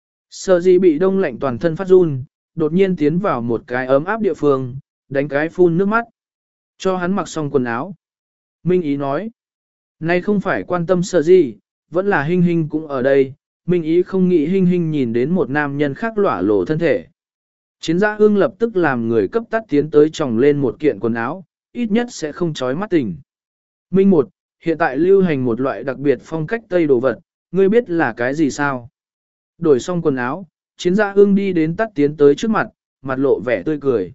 Sở Di bị đông lạnh toàn thân phát run, đột nhiên tiến vào một cái ấm áp địa phương, đánh cái phun nước mắt. Cho hắn mặc xong quần áo. Minh Ý nói, nay không phải quan tâm Sở Di, vẫn là Hinh Hinh cũng ở đây. Minh Ý không nghĩ Hinh Hinh nhìn đến một nam nhân khác lỏa lộ thân thể. Chiến Gia Ưng lập tức làm người cấp tắt tiến tới tròng lên một kiện quần áo, ít nhất sẽ không chói mắt tình. Minh một, hiện tại lưu hành một loại đặc biệt phong cách Tây đồ vật, ngươi biết là cái gì sao? Đổi xong quần áo, Chiến Gia Ưng đi đến tắt tiến tới trước mặt, mặt lộ vẻ tươi cười.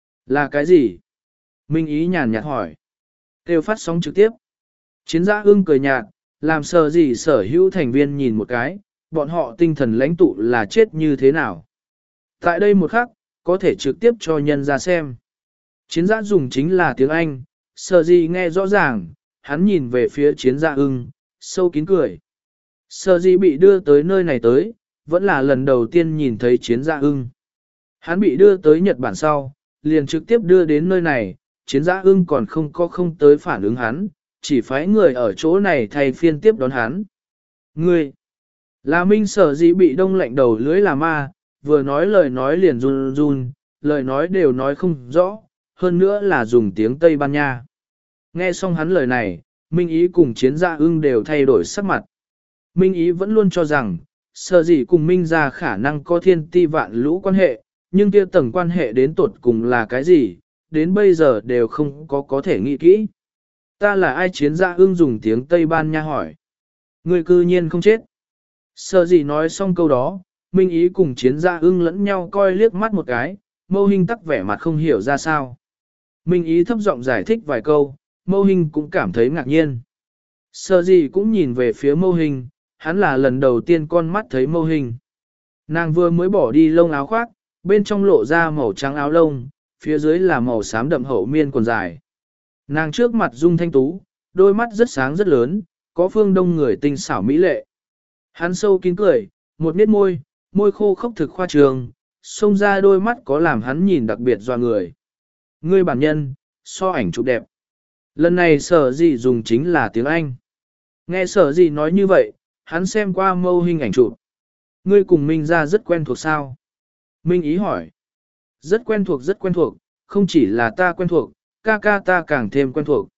Là cái gì? Minh Ý nhàn nhạt hỏi. Kêu phát sóng trực tiếp. Chiến Gia Ưng cười nhạt, làm Sở Di sở hữu thành viên nhìn một cái, bọn họ tinh thần lãnh tụ là chết như thế nào. Tại đây một khắc, có thể trực tiếp cho nhân ra xem. Chiến Gia dùng chính là tiếng Anh, Sở Di nghe rõ ràng, hắn nhìn về phía Chiến Gia Ưng, sâu kín cười. Sở Di bị đưa tới nơi này tới, vẫn là lần đầu tiên nhìn thấy Chiến Gia Ưng. Hắn bị đưa tới Nhật Bản sau, liền trực tiếp đưa đến nơi này, Chiến Gia Ưng còn không có không tới phản ứng hắn, chỉ phái người ở chỗ này thay phiên tiếp đón hắn. Ngươi, là Minh Sở Di bị đông lạnh đầu lưới là ma, vừa nói lời nói liền run run, lời nói đều nói không rõ, hơn nữa là dùng tiếng Tây Ban Nha. Nghe xong hắn lời này, Minh Ý cùng Chiến Gia Ưng đều thay đổi sắc mặt. Minh Ý vẫn luôn cho rằng, Sở Di cùng Minh Gia khả năng có thiên ti vạn lũ quan hệ, nhưng kia tầng quan hệ đến tột cùng là cái gì, đến bây giờ đều không có có thể nghĩ kỹ. Ta là ai? Chiến Gia Ưng dùng tiếng Tây Ban Nha hỏi. Người cư nhiên không chết. Sở Di nói xong câu đó, Minh Ý cùng Chiến Gia Ưng lẫn nhau coi liếc mắt một cái, Mâu Hinh tắc vẻ mặt không hiểu ra sao. Minh Ý thấp giọng giải thích vài câu, Mâu Hinh cũng cảm thấy ngạc nhiên. Sở Di cũng nhìn về phía Mâu Hinh, hắn là lần đầu tiên con mắt thấy Mâu Hinh. Nàng vừa mới bỏ đi lông áo khoác, bên trong lộ ra màu trắng áo lông, phía dưới là màu xám đậm hậu miên quần dài. Nàng trước mặt dung thanh tú, đôi mắt rất sáng rất lớn, có phương đông người tinh xảo mỹ lệ. Hắn sâu kín cười, một nét môi, môi khô khốc thực khoa trường, xông ra đôi mắt có làm hắn nhìn đặc biệt doa người. Ngươi bản nhân, so ảnh chụp đẹp. Lần này Sở Di dùng chính là tiếng Anh. Nghe Sở Di nói như vậy, hắn xem qua Mâu Hinh ảnh chụp. Ngươi cùng Minh Gia rất quen thuộc sao? Minh Ý hỏi. Rất quen thuộc rất quen thuộc, không chỉ là ta quen thuộc, ca ca ta càng thêm quen thuộc.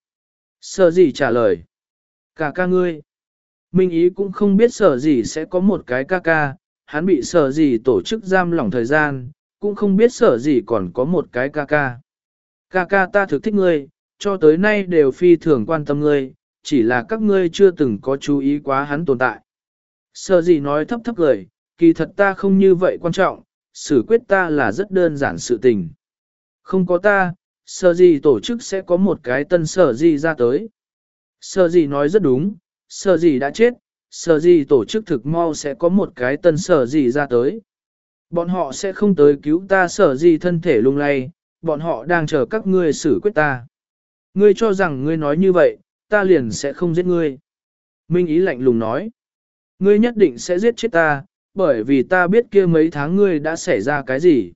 Sở gì trả lời. Ca ca ngươi. Minh ý cũng không biết sở gì sẽ có một cái ca ca, hắn bị sở gì tổ chức giam lỏng thời gian, cũng không biết sở gì còn có một cái ca ca. Ca ca ta thực thích ngươi, cho tới nay đều phi thường quan tâm ngươi, chỉ là các ngươi chưa từng có chú ý quá hắn tồn tại. Sở gì nói thấp thấp cười, kỳ thật ta không như vậy quan trọng, xử quyết ta là rất đơn giản sự tình. Không có ta, sở gì tổ chức sẽ có một cái tân sở gì ra tới. Sở gì nói rất đúng, sở gì đã chết, sở gì tổ chức thực mau sẽ có một cái tân sở gì ra tới. Bọn họ sẽ không tới cứu ta sở gì thân thể lung lay, bọn họ đang chờ các ngươi xử quyết ta. Ngươi cho rằng ngươi nói như vậy, ta liền sẽ không giết ngươi. Minh ý lạnh lùng nói. Ngươi nhất định sẽ giết chết ta, bởi vì ta biết kia mấy tháng ngươi đã xảy ra cái gì.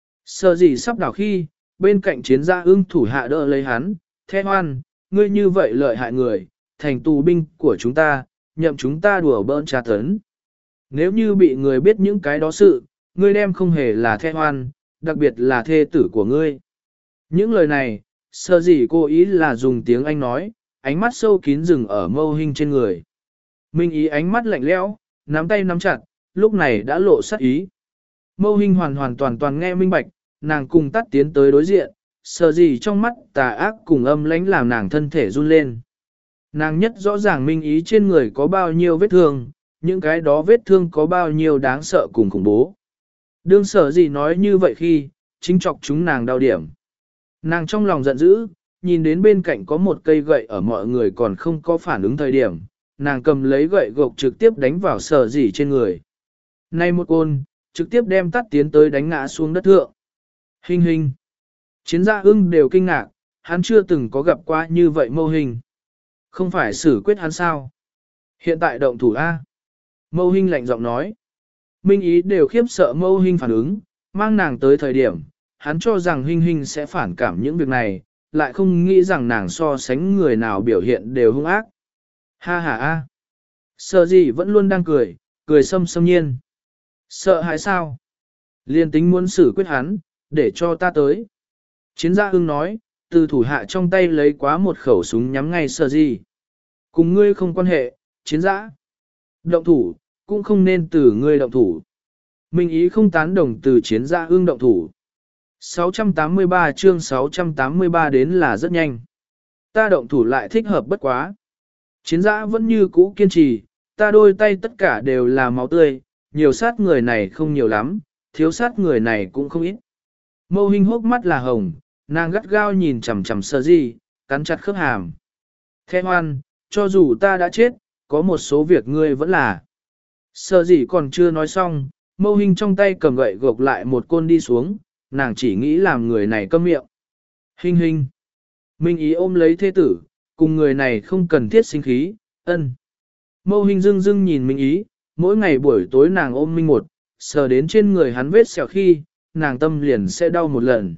Sở gì sắp đảo khi, bên cạnh chiến gia ưng thủ hạ đỡ lấy hắn, thét oan, ngươi như vậy lợi hại người, thành tù binh của chúng ta, nhậm chúng ta đùa bỡn tra tấn. Nếu như bị người biết những cái đó sự, ngươi đem không hề là thét oan, đặc biệt là thê tử của ngươi. Những lời này, sở gì cố ý là dùng tiếng Anh nói, ánh mắt sâu kín rừng ở mâu hình trên người. Minh ý ánh mắt lạnh lẽo, nắm tay nắm chặt, lúc này đã lộ sát ý. Mâu hình hoàn hoàn toàn toàn nghe minh bạch, nàng cùng tắt tiến tới đối diện, sở gì trong mắt tà ác cùng âm lãnh làm nàng thân thể run lên. Nàng nhất rõ ràng minh ý trên người có bao nhiêu vết thương, những cái đó vết thương có bao nhiêu đáng sợ cùng khủng bố. Đương sở gì nói như vậy khi, chính chọc chúng nàng đau điểm. Nàng trong lòng giận dữ, nhìn đến bên cạnh có một cây gậy ở mọi người còn không có phản ứng thời điểm, nàng cầm lấy gậy gộc trực tiếp đánh vào sở gì trên người. Nay một côn, trực tiếp đem tắt tiến tới đánh ngã xuống đất thượng. Hình hình. Chiến gia ưng đều kinh ngạc, hắn chưa từng có gặp qua như vậy mâu hình. Không phải xử quyết hắn sao? Hiện tại động thủ A. Mâu hình lạnh giọng nói. Minh ý đều khiếp sợ mâu hình phản ứng, mang nàng tới thời điểm, hắn cho rằng hình hình sẽ phản cảm những việc này, lại không nghĩ rằng nàng so sánh người nào biểu hiện đều hung ác. Ha ha a. Sợ gì vẫn luôn đang cười, cười sâm sâm nhiên. Sợ hãi sao? Liên tính muốn xử quyết hắn, để cho ta tới. Chiến gia ưng nói, từ thủ hạ trong tay lấy quá một khẩu súng nhắm ngay sợ gì. Cùng ngươi không quan hệ, chiến giã. Động thủ, cũng không nên từ ngươi động thủ. Minh ý không tán đồng từ chiến gia ưng động thủ. sáu trăm tám mươi ba chương sáu trăm tám mươi ba đến là rất nhanh. Ta động thủ lại thích hợp bất quá. Chiến giã vẫn như cũ kiên trì, ta đôi tay tất cả đều là máu tươi, nhiều sát người này không nhiều lắm, thiếu sát người này cũng không ít. Mâu hình hốc mắt là hồng, nàng gắt gao nhìn chằm chằm Sở gì, cắn chặt khớp hàm. Thê hoan, cho dù ta đã chết, có một số việc ngươi vẫn là. Sở gì còn chưa nói xong, mâu hình trong tay cầm gậy gộc lại một côn đi xuống, nàng chỉ nghĩ làm người này câm miệng. Hình hình. Minh ý ôm lấy thê tử, cùng người này không cần thiết sinh khí, ân. Mâu hình dưng dưng nhìn Minh ý, mỗi ngày buổi tối nàng ôm Minh một, sờ đến trên người hắn vết sẹo khi, nàng tâm liền sẽ đau một lần.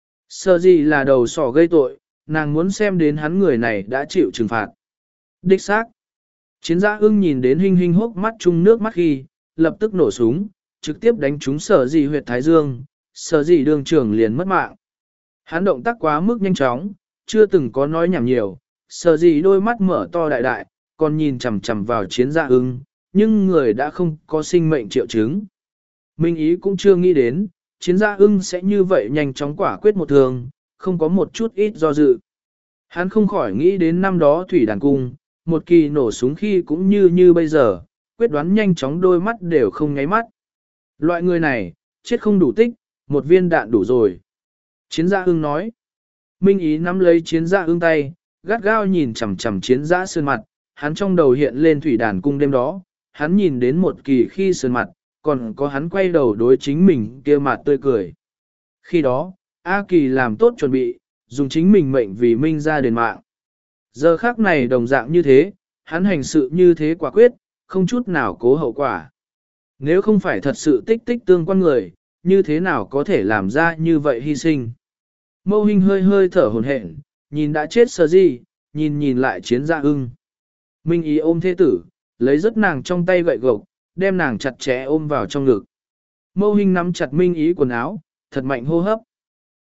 Sợ gì là đầu sỏ gây tội, nàng muốn xem đến hắn người này đã chịu trừng phạt. Đích xác. Chiến gia ưng nhìn đến hình hình hốc mắt chung nước mắt khi, lập tức nổ súng, trực tiếp đánh trúng sở gì huyệt thái dương, sở gì đường trưởng liền mất mạng. Hắn động tác quá mức nhanh chóng, chưa từng có nói nhảm nhiều, sở gì đôi mắt mở to đại đại, còn nhìn chằm chằm vào chiến gia ưng, nhưng người đã không có sinh mệnh triệu chứng. Minh ý cũng chưa nghĩ đến, chiến gia ưng sẽ như vậy nhanh chóng quả quyết một thường, không có một chút ít do dự. Hắn không khỏi nghĩ đến năm đó thủy đàn cung, một kỳ nổ súng khi cũng như như bây giờ, quyết đoán nhanh chóng đôi mắt đều không nháy mắt. Loại người này, chết không đủ tích, một viên đạn đủ rồi. Chiến gia ưng nói. Minh ý nắm lấy chiến gia ưng tay, gắt gao nhìn chằm chằm chiến gia sơn mặt, hắn trong đầu hiện lên thủy đàn cung đêm đó, hắn nhìn đến một kỳ khi sơn mặt, còn có hắn quay đầu đối chính mình kia mặt tươi cười. Khi đó, A Kỳ làm tốt chuẩn bị, dùng chính mình mệnh vì Minh ra đền mạng. Giờ khác này đồng dạng như thế, hắn hành sự như thế quả quyết, không chút nào cố hậu quả. Nếu không phải thật sự tích tích tương quan người, như thế nào có thể làm ra như vậy hy sinh. Mâu hình hơi hơi thở hồn hển, nhìn đã chết Sở gì, nhìn nhìn lại chiến gia ưng. Minh ý ôm thế tử, lấy rất nàng trong tay gậy gộc, đem nàng chặt chẽ ôm vào trong ngực. Mâu hình nắm chặt Minh ý quần áo, thật mạnh hô hấp.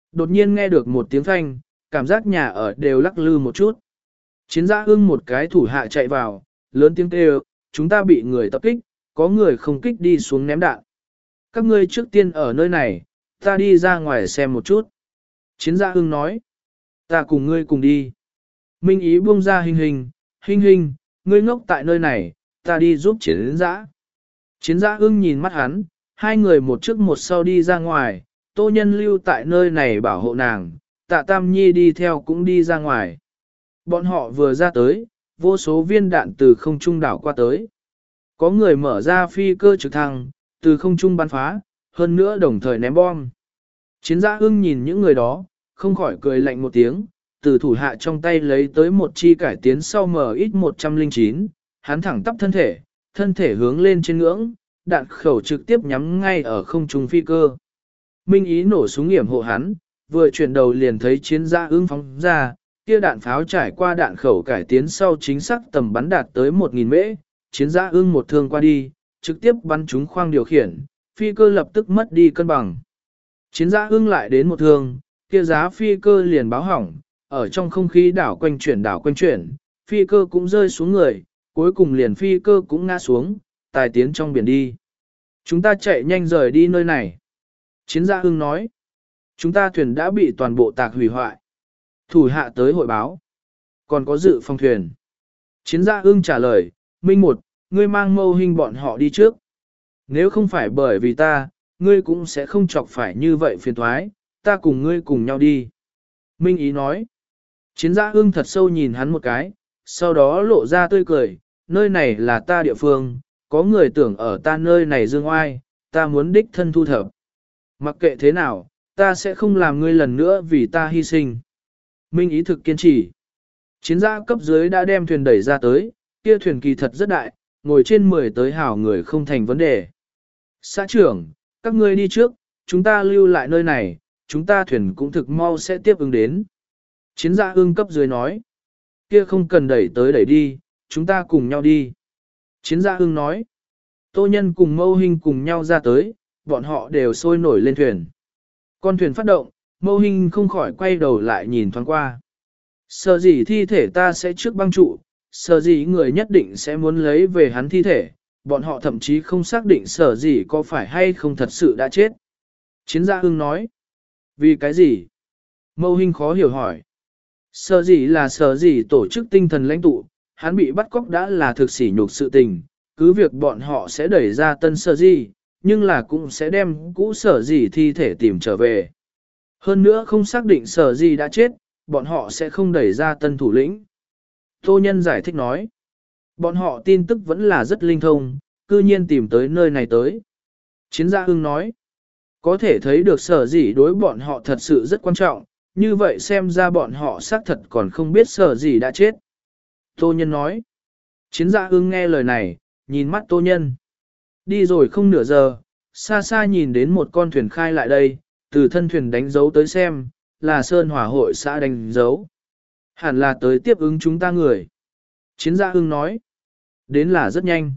Đột nhiên nghe được một tiếng phanh, cảm giác nhà ở đều lắc lư một chút. Chiến giã ưng một cái thủ hạ chạy vào, lớn tiếng kêu, chúng ta bị người tập kích, có người không kích đi xuống ném đạn. Các ngươi trước tiên ở nơi này, ta đi ra ngoài xem một chút. Chiến giã ưng nói, ta cùng ngươi cùng đi. Minh ý buông ra hình hình, hình hình, ngươi ngốc tại nơi này, ta đi giúp chiến giã. Chiến giã ưng nhìn mắt hắn, hai người một trước một sau đi ra ngoài, Tô Nhân lưu tại nơi này bảo hộ nàng, Tạ Tam Nhi đi theo cũng đi ra ngoài. Bọn họ vừa ra tới, vô số viên đạn từ không trung đảo qua tới. Có người mở ra phi cơ trực thăng, từ không trung bắn phá, hơn nữa đồng thời ném bom. Chiến giã ưng nhìn những người đó, không khỏi cười lạnh một tiếng, từ thủ hạ trong tay lấy tới một chi cải tiến sau M X một không chín, hắn thẳng tắp thân thể, thân thể hướng lên trên ngưỡng, đạn khẩu trực tiếp nhắm ngay ở không trung phi cơ. Minh ý nổ súng yểm hộ hắn, vừa chuyển đầu liền thấy chiến giã ưng phóng ra, kia đạn pháo trải qua đạn khẩu cải tiến sau chính xác tầm bắn đạt tới một nghìn mễ, chiến giã ưng một thương qua đi, trực tiếp bắn trúng khoang điều khiển, phi cơ lập tức mất đi cân bằng. Chiến giã ưng lại đến một thương, kia giá phi cơ liền báo hỏng, ở trong không khí đảo quanh chuyển đảo quanh chuyển, phi cơ cũng rơi xuống người, cuối cùng liền phi cơ cũng ngã xuống, tài tiến trong biển đi. Chúng ta chạy nhanh rời đi nơi này. Chiến giã ưng nói, chúng ta thuyền đã bị toàn bộ tạc hủy hoại. Thủ hạ tới hội báo. Còn có dự phòng thuyền. Chiến giã ưng trả lời, Minh một, ngươi mang Mâu Hinh bọn họ đi trước. Nếu không phải bởi vì ta, ngươi cũng sẽ không chọc phải như vậy phiền thoái, ta cùng ngươi cùng nhau đi. Minh ý nói. Chiến giã ưng thật sâu nhìn hắn một cái, sau đó lộ ra tươi cười, nơi này là ta địa phương, có người tưởng ở ta nơi này dương oai, ta muốn đích thân thu thập. Mặc kệ thế nào, ta sẽ không làm ngươi lần nữa vì ta hy sinh. Minh ý thực kiên trì. Chiến giã cấp dưới đã đem thuyền đẩy ra tới, kia thuyền kỳ thật rất đại, ngồi trên mười tới hào người không thành vấn đề. Xã trưởng, các ngươi đi trước, chúng ta lưu lại nơi này, chúng ta thuyền cũng thực mau sẽ tiếp ứng đến. Chiến giã ưng cấp dưới nói, kia không cần đẩy tới đẩy đi, chúng ta cùng nhau đi. Chiến giã ưng nói, Tô Nhân cùng Mâu Hinh cùng nhau ra tới, bọn họ đều sôi nổi lên thuyền. Con thuyền phát động, Mâu Hinh không khỏi quay đầu lại nhìn thoáng qua. Sợ gì thi thể ta sẽ trước băng trụ, sợ gì người nhất định sẽ muốn lấy về hắn thi thể, bọn họ thậm chí không xác định sợ gì có phải hay không thật sự đã chết. Chiến giã ưng nói, vì cái gì? Mâu Hinh khó hiểu hỏi. Sợ gì là sợ gì tổ chức tinh thần lãnh tụ, hắn bị bắt cóc đã là thực sỉ nhục sự tình, cứ việc bọn họ sẽ đẩy ra tân sợ gì, nhưng là cũng sẽ đem cũ sợ gì thi thể tìm trở về. Hơn nữa không xác định sợ gì đã chết, bọn họ sẽ không đẩy ra tân thủ lĩnh. Tô Nhân giải thích nói, bọn họ tin tức vẫn là rất linh thông, cư nhiên tìm tới nơi này tới. Chiến giã ưng nói, có thể thấy được sở gì đối bọn họ thật sự rất quan trọng, như vậy xem ra bọn họ xác thật còn không biết sở gì đã chết. Tô Nhân nói, chiến giã ưng nghe lời này, nhìn mắt Tô Nhân. Đi rồi không nửa giờ, xa xa nhìn đến một con thuyền khai lại đây, từ thân thuyền đánh dấu tới xem, là Sơn Hòa hội xã đánh dấu. Hẳn là tới tiếp ứng chúng ta người. Chiến giã ưng nói, đến là rất nhanh.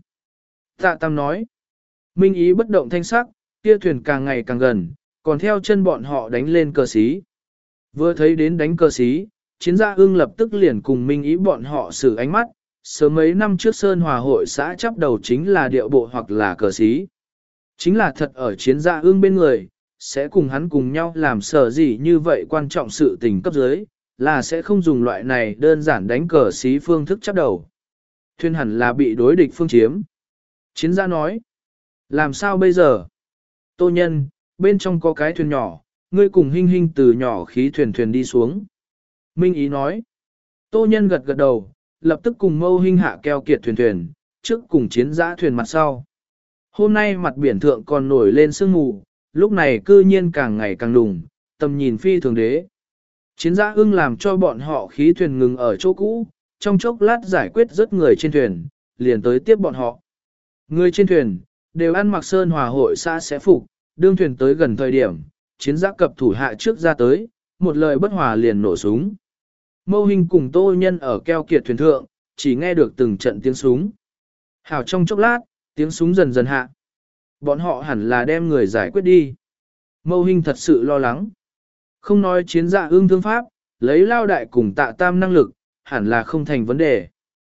Tạ Tam nói, Minh ý bất động thanh sắc, kia thuyền càng ngày càng gần, còn theo chân bọn họ đánh lên cờ xí. Vừa thấy đến đánh cờ xí, chiến giã ưng lập tức liền cùng Minh ý bọn họ xử ánh mắt, sớm mấy năm trước Sơn Hòa hội xã chắp đầu chính là điệu bộ hoặc là cờ xí. Chính là thật ở chiến giã ưng bên người, sẽ cùng hắn cùng nhau làm sở gì như vậy quan trọng sự tình cấp dưới, là sẽ không dùng loại này đơn giản đánh cờ xí phương thức chắp đầu. Thuyền hẳn là bị đối địch phương chiếm. Chiến giã nói, làm sao bây giờ? Tô Nhân, bên trong có cái thuyền nhỏ, ngươi cùng Hinh Hinh từ nhỏ khí thuyền thuyền đi xuống. Minh ý nói, Tô Nhân gật gật đầu, lập tức cùng Mâu Hinh hạ keo kiệt thuyền thuyền, trước cùng chiến giã thuyền mặt sau. Hôm nay mặt biển thượng còn nổi lên sương mù, lúc này cư nhiên càng ngày càng đùng, tầm nhìn phi thường đế. Chiến giã ưng làm cho bọn họ khí thuyền ngừng ở chỗ cũ, trong chốc lát giải quyết rất người trên thuyền, liền tới tiếp bọn họ. Người trên thuyền, đều ăn mặc Sơn Hòa hội xã sẽ phục, đương thuyền tới gần thời điểm, chiến giã cập thủ hạ trước ra tới, một lời bất hòa liền nổ súng. Mâu Hinh cùng Tô Nhân ở keo kiệt thuyền thượng, chỉ nghe được từng trận tiếng súng. Hảo trong chốc lát, tiếng súng dần dần hạ. Bọn họ hẳn là đem người giải quyết đi. Mâu Hinh thật sự lo lắng. Không nói chiến dạ ương thương pháp, lấy lao đại cùng tạ tam năng lực, hẳn là không thành vấn đề.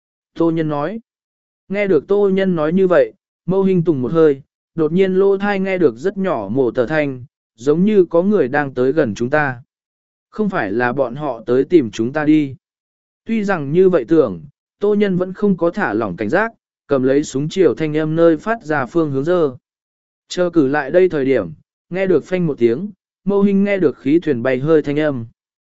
Tô Nhân nói. Nghe được Tô Nhân nói như vậy, Mâu Hinh tùng một hơi, đột nhiên lỗ thai nghe được rất nhỏ mổ tờ thanh, giống như có người đang tới gần chúng ta. Không phải là bọn họ tới tìm chúng ta đi. Tuy rằng như vậy tưởng, Tô Nhân vẫn không có thả lỏng cảnh giác, cầm lấy súng chiều thanh âm nơi phát ra phương hướng dơ. Chờ cử lại đây thời điểm, nghe được phanh một tiếng, Mâu Hinh nghe được khí thuyền bay hơi thanh âm.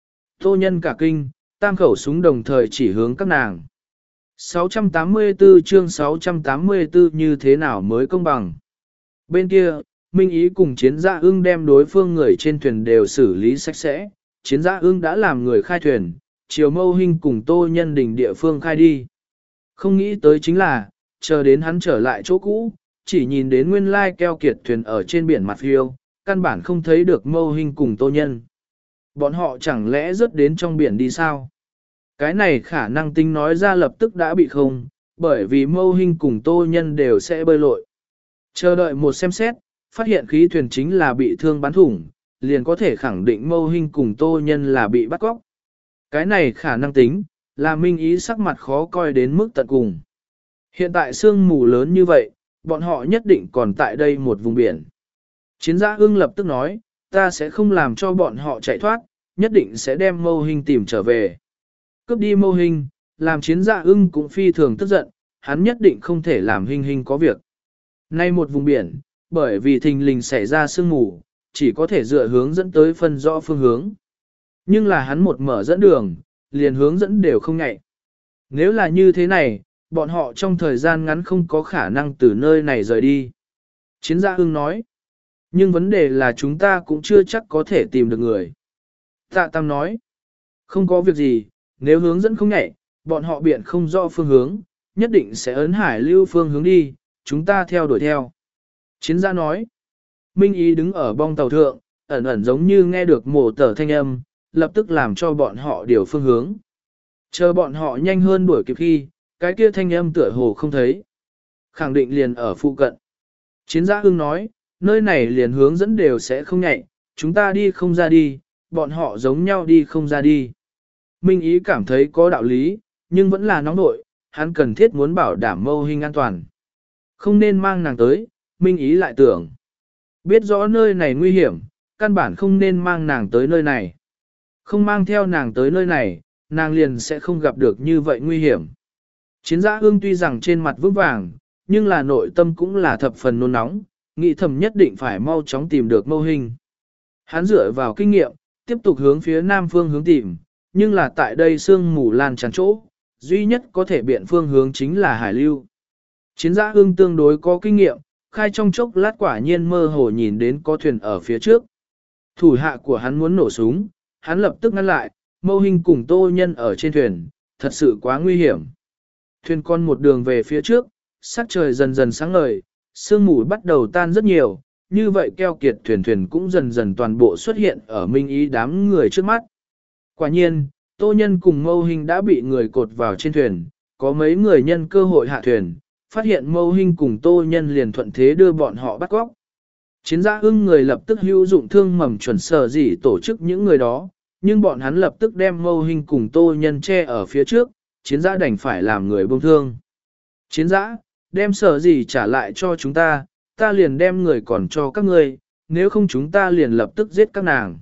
Tô Nhân cả kinh, tam khẩu súng đồng thời chỉ hướng các nàng. sáu trăm tám mươi tư chương sáu trăm tám mươi tư như thế nào mới công bằng. Bên kia, Minh Ý cùng chiến gia ưng đem đối phương người trên thuyền đều xử lý sạch sẽ. Chiến gia ưng đã làm người khai thuyền, chiều Mâu Hinh cùng Tô Nhân đỉnh địa phương khai đi. Không nghĩ tới chính là, chờ đến hắn trở lại chỗ cũ, chỉ nhìn đến nguyên lai keo kiệt thuyền ở trên biển mặt phiêu, căn bản không thấy được Mâu Hinh cùng Tô Nhân. Bọn họ chẳng lẽ rớt đến trong biển đi sao? Cái này khả năng tính nói ra lập tức đã bị không, bởi vì Mâu Hinh cùng Tô Nhân đều sẽ bơi lội. Chờ đợi một xem xét, phát hiện khí thuyền chính là bị thương bắn thủng, liền có thể khẳng định Mâu Hinh cùng Tô Nhân là bị bắt cóc. Cái này khả năng tính, là Minh Ý sắc mặt khó coi đến mức tận cùng. Hiện tại sương mù lớn như vậy, bọn họ nhất định còn tại đây một vùng biển. Chiến gia ưng lập tức nói, ta sẽ không làm cho bọn họ chạy thoát, nhất định sẽ đem Mâu Hinh tìm trở về. Cướp đi Mâu Hinh, làm chiến gia ưng cũng phi thường tức giận, hắn nhất định không thể làm Hinh Hinh có việc. Nay một vùng biển, bởi vì thình lình xảy ra sương mù, chỉ có thể dựa hướng dẫn tới phân rõ phương hướng. Nhưng là hắn một mở dẫn đường, liền hướng dẫn đều không ngại. Nếu là như thế này, bọn họ trong thời gian ngắn không có khả năng từ nơi này rời đi. Chiến gia ưng nói, nhưng vấn đề là chúng ta cũng chưa chắc có thể tìm được người. Tạ Tam nói, không có việc gì, nếu hướng dẫn không nhạy, bọn họ biện không rõ phương hướng, nhất định sẽ ấn hải lưu phương hướng đi, chúng ta theo đuổi theo. Chiến gia nói, Minh Ý đứng ở bong tàu thượng, ẩn ẩn giống như nghe được mổ tờ thanh âm, lập tức làm cho bọn họ điều phương hướng. Chờ bọn họ nhanh hơn đuổi kịp khi, cái kia thanh âm tựa hồ không thấy. Khẳng định liền ở phụ cận. Chiến gia ưng nói, nơi này liền hướng dẫn đều sẽ không nhạy, chúng ta đi không ra đi, bọn họ giống nhau đi không ra đi. Minh Ý cảm thấy có đạo lý, nhưng vẫn là nóng nội, hắn cần thiết muốn bảo đảm Mâu Hinh an toàn. Không nên mang nàng tới, Minh Ý lại tưởng. Biết rõ nơi này nguy hiểm, căn bản không nên mang nàng tới nơi này. Không mang theo nàng tới nơi này, nàng liền sẽ không gặp được như vậy nguy hiểm. Chiến gia ương tuy rằng trên mặt vững vàng, nhưng là nội tâm cũng là thập phần nôn nóng, nghĩ thầm nhất định phải mau chóng tìm được Mâu Hinh. Hắn dựa vào kinh nghiệm, tiếp tục hướng phía nam phương hướng tìm, nhưng là tại đây sương mù lan tràn chỗ, duy nhất có thể biện phương hướng chính là hải lưu. Chiến gia ương tương đối có kinh nghiệm, khai trong chốc lát quả nhiên mơ hồ nhìn đến có thuyền ở phía trước. Thủ hạ của hắn muốn nổ súng, hắn lập tức ngăn lại, Mâu Hinh cùng Tô Nhân ở trên thuyền, thật sự quá nguy hiểm. Thuyền con một đường về phía trước, sắc trời dần dần sáng ngời, sương mù bắt đầu tan rất nhiều, như vậy keo kiệt thuyền thuyền cũng dần dần toàn bộ xuất hiện ở Minh Ý đám người trước mắt. Quả nhiên, Tô Nhân cùng Mâu Hinh đã bị người cột vào trên thuyền, có mấy người nhân cơ hội hạ thuyền, phát hiện Mâu Hinh cùng Tô Nhân liền thuận thế đưa bọn họ bắt cóc. Chiến gia ưng người lập tức hữu dụng thương mầm chuẩn sở gì tổ chức những người đó, nhưng bọn hắn lập tức đem Mâu Hinh cùng Tô Nhân che ở phía trước, chiến gia đành phải làm người buông thương. Chiến gia, đem sở gì trả lại cho chúng ta, ta liền đem người còn cho các ngươi, nếu không chúng ta liền lập tức giết các nàng.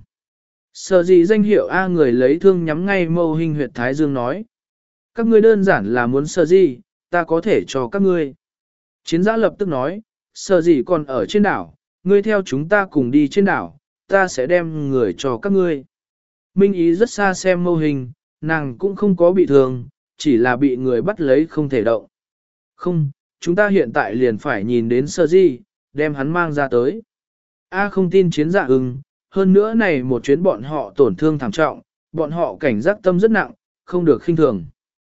Sở gì danh hiệu A người lấy thương nhắm ngay Mâu Hinh huyệt thái dương nói. Các ngươi đơn giản là muốn sở gì, ta có thể cho các ngươi. Chiến gia lập tức nói, sở gì còn ở trên đảo, ngươi theo chúng ta cùng đi trên đảo, ta sẽ đem người cho các ngươi. Minh Ý rất xa xem Mâu Hinh, nàng cũng không có bị thương, chỉ là bị người bắt lấy không thể động. Không, chúng ta hiện tại liền phải nhìn đến Sơ Di, đem hắn mang ra tới. A không tin chiến dạ ưng, hơn nữa này một chuyến bọn họ tổn thương thảm trọng, bọn họ cảnh giác tâm rất nặng, không được khinh thường.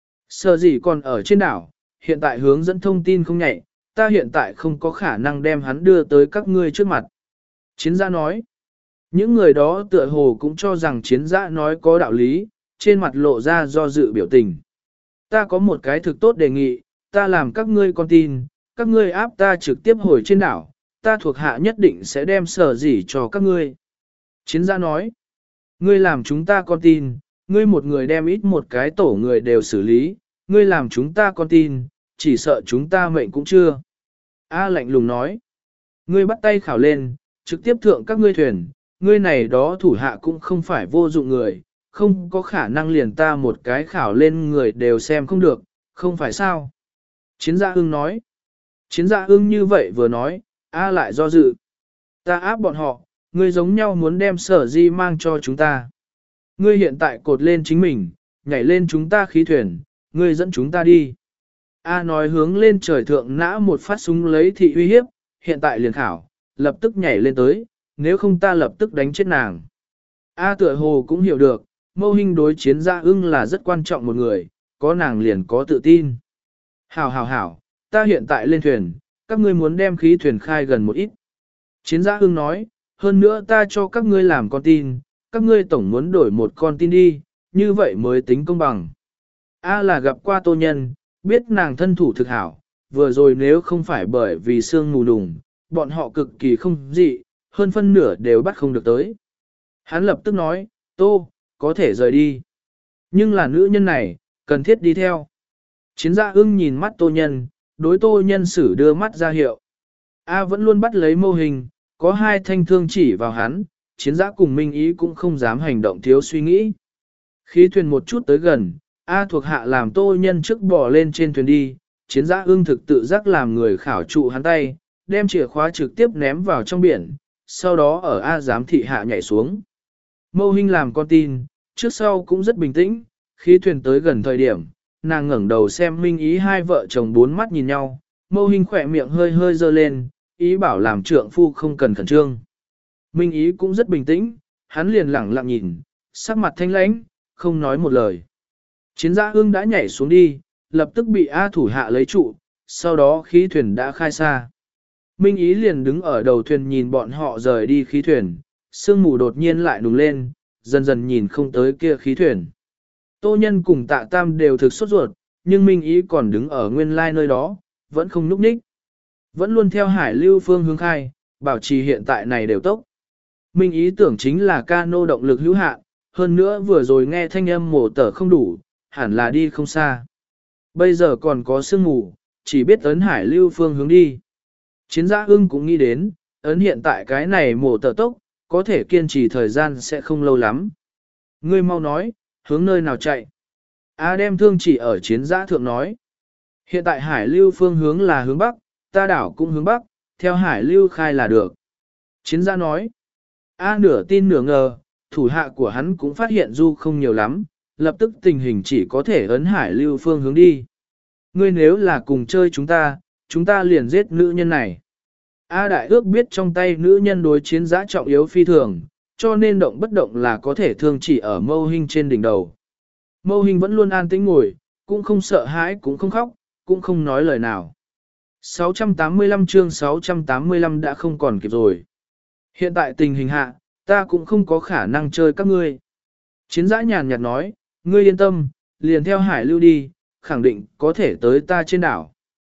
Sơ Di còn ở trên đảo, hiện tại hướng dẫn thông tin không nhạy, ta hiện tại không có khả năng đem hắn đưa tới các ngươi trước mặt. Chiến giã nói, những người đó tựa hồ cũng cho rằng chiến giã nói có đạo lý, trên mặt lộ ra do dự biểu tình. Ta có một cái thực tốt đề nghị, ta làm các ngươi con tin, các ngươi áp ta trực tiếp hồi trên đảo, ta thuộc hạ nhất định sẽ đem sở gì cho các ngươi. Chiến giã nói, Ngươi làm chúng ta con tin, ngươi một người đem ít một cái tổ người đều xử lý, ngươi làm chúng ta con tin, chỉ sợ chúng ta mệnh cũng chưa. A lạnh lùng nói, ngươi bắt tay khảo lên, trực tiếp thượng các ngươi thuyền, ngươi này đó thủ hạ cũng không phải vô dụng người, không có khả năng liền ta một cái khảo lên người đều xem không được, không phải sao. Chiến gia ưng nói, chiến gia ưng như vậy vừa nói, A lại do dự. Ta áp bọn họ, ngươi giống nhau muốn đem sở di mang cho chúng ta. Ngươi hiện tại cột lên chính mình, nhảy lên chúng ta khí thuyền, ngươi dẫn chúng ta đi. A nói hướng lên trời thượng nã một phát súng lấy thị uy hiếp, hiện tại liền khảo, lập tức nhảy lên tới, nếu không ta lập tức đánh chết nàng. A tựa hồ cũng hiểu được, mâu hình đối chiến gia ưng là rất quan trọng một người, có nàng liền có tự tin. Hảo hảo hảo, ta hiện tại lên thuyền, các ngươi muốn đem khí thuyền khai gần một ít. Chiến gia ưng nói, hơn nữa ta cho các ngươi làm con tin, các ngươi tổng muốn đổi một con tin đi, như vậy mới tính công bằng. A là gặp qua tô nhân, biết nàng thân thủ thực hảo, vừa rồi nếu không phải bởi vì sương mù đùng, bọn họ cực kỳ không dị, hơn phân nửa đều bắt không được tới. Hắn lập tức nói, tô, có thể rời đi. Nhưng là nữ nhân này, cần thiết đi theo. Chiến gia ưng nhìn mắt tô nhân, đối tô nhân sử đưa mắt ra hiệu. A vẫn luôn bắt lấy mô hình, có hai thanh thương chỉ vào hắn, chiến giã cùng minh ý cũng không dám hành động thiếu suy nghĩ. Khí thuyền một chút tới gần, A thuộc hạ làm tô nhân trước bỏ lên trên thuyền đi, chiến giã ưng thực tự giác làm người khảo trụ hắn tay, đem chìa khóa trực tiếp ném vào trong biển, sau đó ở A giám thị hạ nhảy xuống. Mâu Hinh làm con tin, trước sau cũng rất bình tĩnh, khi thuyền tới gần thời điểm, nàng ngẩng đầu xem minh ý hai vợ chồng bốn mắt nhìn nhau, Mâu Hinh khỏe miệng hơi hơi dơ lên, ý bảo làm trượng phu không cần khẩn trương. Minh ý cũng rất bình tĩnh, hắn liền lẳng lặng nhìn, sắc mặt thanh lãnh, không nói một lời. Chiến gia ương đã nhảy xuống đi, lập tức bị A thủ hạ lấy trụ, sau đó khí thuyền đã khai xa. Minh ý liền đứng ở đầu thuyền nhìn bọn họ rời đi khí thuyền, sương mù đột nhiên lại đùng lên, dần dần nhìn không tới kia khí thuyền. Tô nhân cùng tạ tam đều thực sốt ruột, nhưng Minh ý còn đứng ở nguyên lai nơi đó, vẫn không núp ních. Vẫn luôn theo hải lưu phương hướng khai, bảo trì hiện tại này đều tốc. Minh ý tưởng chính là cano động lực hữu hạn, hơn nữa vừa rồi nghe thanh âm mổ tở không đủ, hẳn là đi không xa. Bây giờ còn có sương mù, chỉ biết ấn hải lưu phương hướng đi. Chiến gia ưng cũng nghĩ đến, ấn hiện tại cái này mổ tở tốc, có thể kiên trì thời gian sẽ không lâu lắm. Ngươi mau nói, hướng nơi nào chạy. A đem thương chỉ ở chiến giã thượng nói. Hiện tại hải lưu phương hướng là hướng bắc, ta đảo cũng hướng bắc, theo hải lưu khai là được. Chiến gia nói. A nửa tin nửa ngờ, thủ hạ của hắn cũng phát hiện du không nhiều lắm, lập tức tình hình chỉ có thể ấn hải lưu phương hướng đi. Ngươi nếu là cùng chơi chúng ta, chúng ta liền giết nữ nhân này. A đại ước biết trong tay nữ nhân đối chiến giã trọng yếu phi thường, cho nên động bất động là có thể thương chỉ ở Mâu Hinh trên đỉnh đầu. Mâu Hinh vẫn luôn an tĩnh ngồi, cũng không sợ hãi cũng không khóc, cũng không nói lời nào. sáu trăm tám mươi lăm chương sáu trăm tám mươi lăm đã không còn kịp rồi. Hiện tại tình hình hạ, ta cũng không có khả năng chơi các ngươi. Chiến giã nhàn nhạt nói, ngươi yên tâm, liền theo hải lưu đi, khẳng định có thể tới ta trên đảo.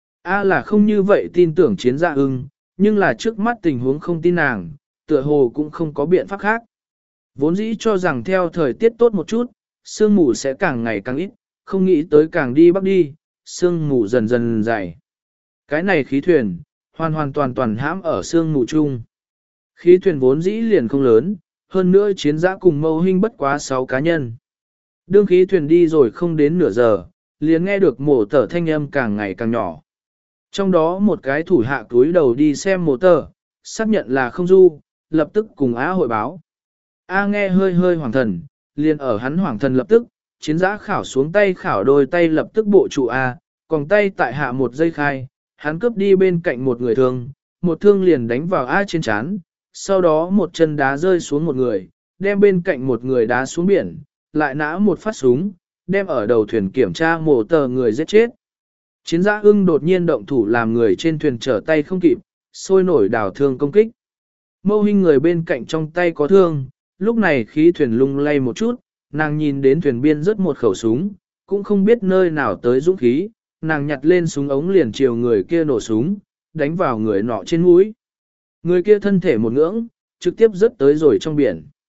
A là không như vậy tin tưởng chiến giã ưng, nhưng là trước mắt tình huống không tin nàng, tựa hồ cũng không có biện pháp khác. Vốn dĩ cho rằng theo thời tiết tốt một chút, sương mù sẽ càng ngày càng ít, không nghĩ tới càng đi bắc đi, sương mù dần dần dày. Cái này khí thuyền, hoàn hoàn toàn toàn hãm ở sương mù chung. Khí thuyền vốn dĩ liền không lớn, hơn nữa chiến giã cùng Mâu Hinh bất quá sáu cá nhân. Đương khí thuyền đi rồi không đến nửa giờ, liền nghe được mổ tở thanh âm càng ngày càng nhỏ. Trong đó một cái thủ hạ túi đầu đi xem mổ tở, xác nhận là không du, lập tức cùng A hội báo. A nghe hơi hơi hoàng thần, liền ở hắn hoàng thần lập tức, chiến giã khảo xuống tay khảo đôi tay lập tức bộ trụ A, còn tay tại hạ một giây khai, hắn cướp đi bên cạnh một người thương, một thương liền đánh vào A trên chán, sau đó một chân đá rơi xuống một người, đem bên cạnh một người đá xuống biển, lại nã một phát súng, đem ở đầu thuyền kiểm tra mổ tờ người giết chết. Chiến giã ưng đột nhiên động thủ làm người trên thuyền trở tay không kịp, sôi nổi đào thương công kích. Mâu Hinh người bên cạnh trong tay có thương, lúc này khí thuyền lung lay một chút, nàng nhìn đến thuyền biên rớt một khẩu súng, cũng không biết nơi nào tới dũng khí, nàng nhặt lên súng ống liền chiều người kia nổ súng, đánh vào người nọ trên mũi. Người kia thân thể một ngưỡng, trực tiếp rớt tới rồi trong biển.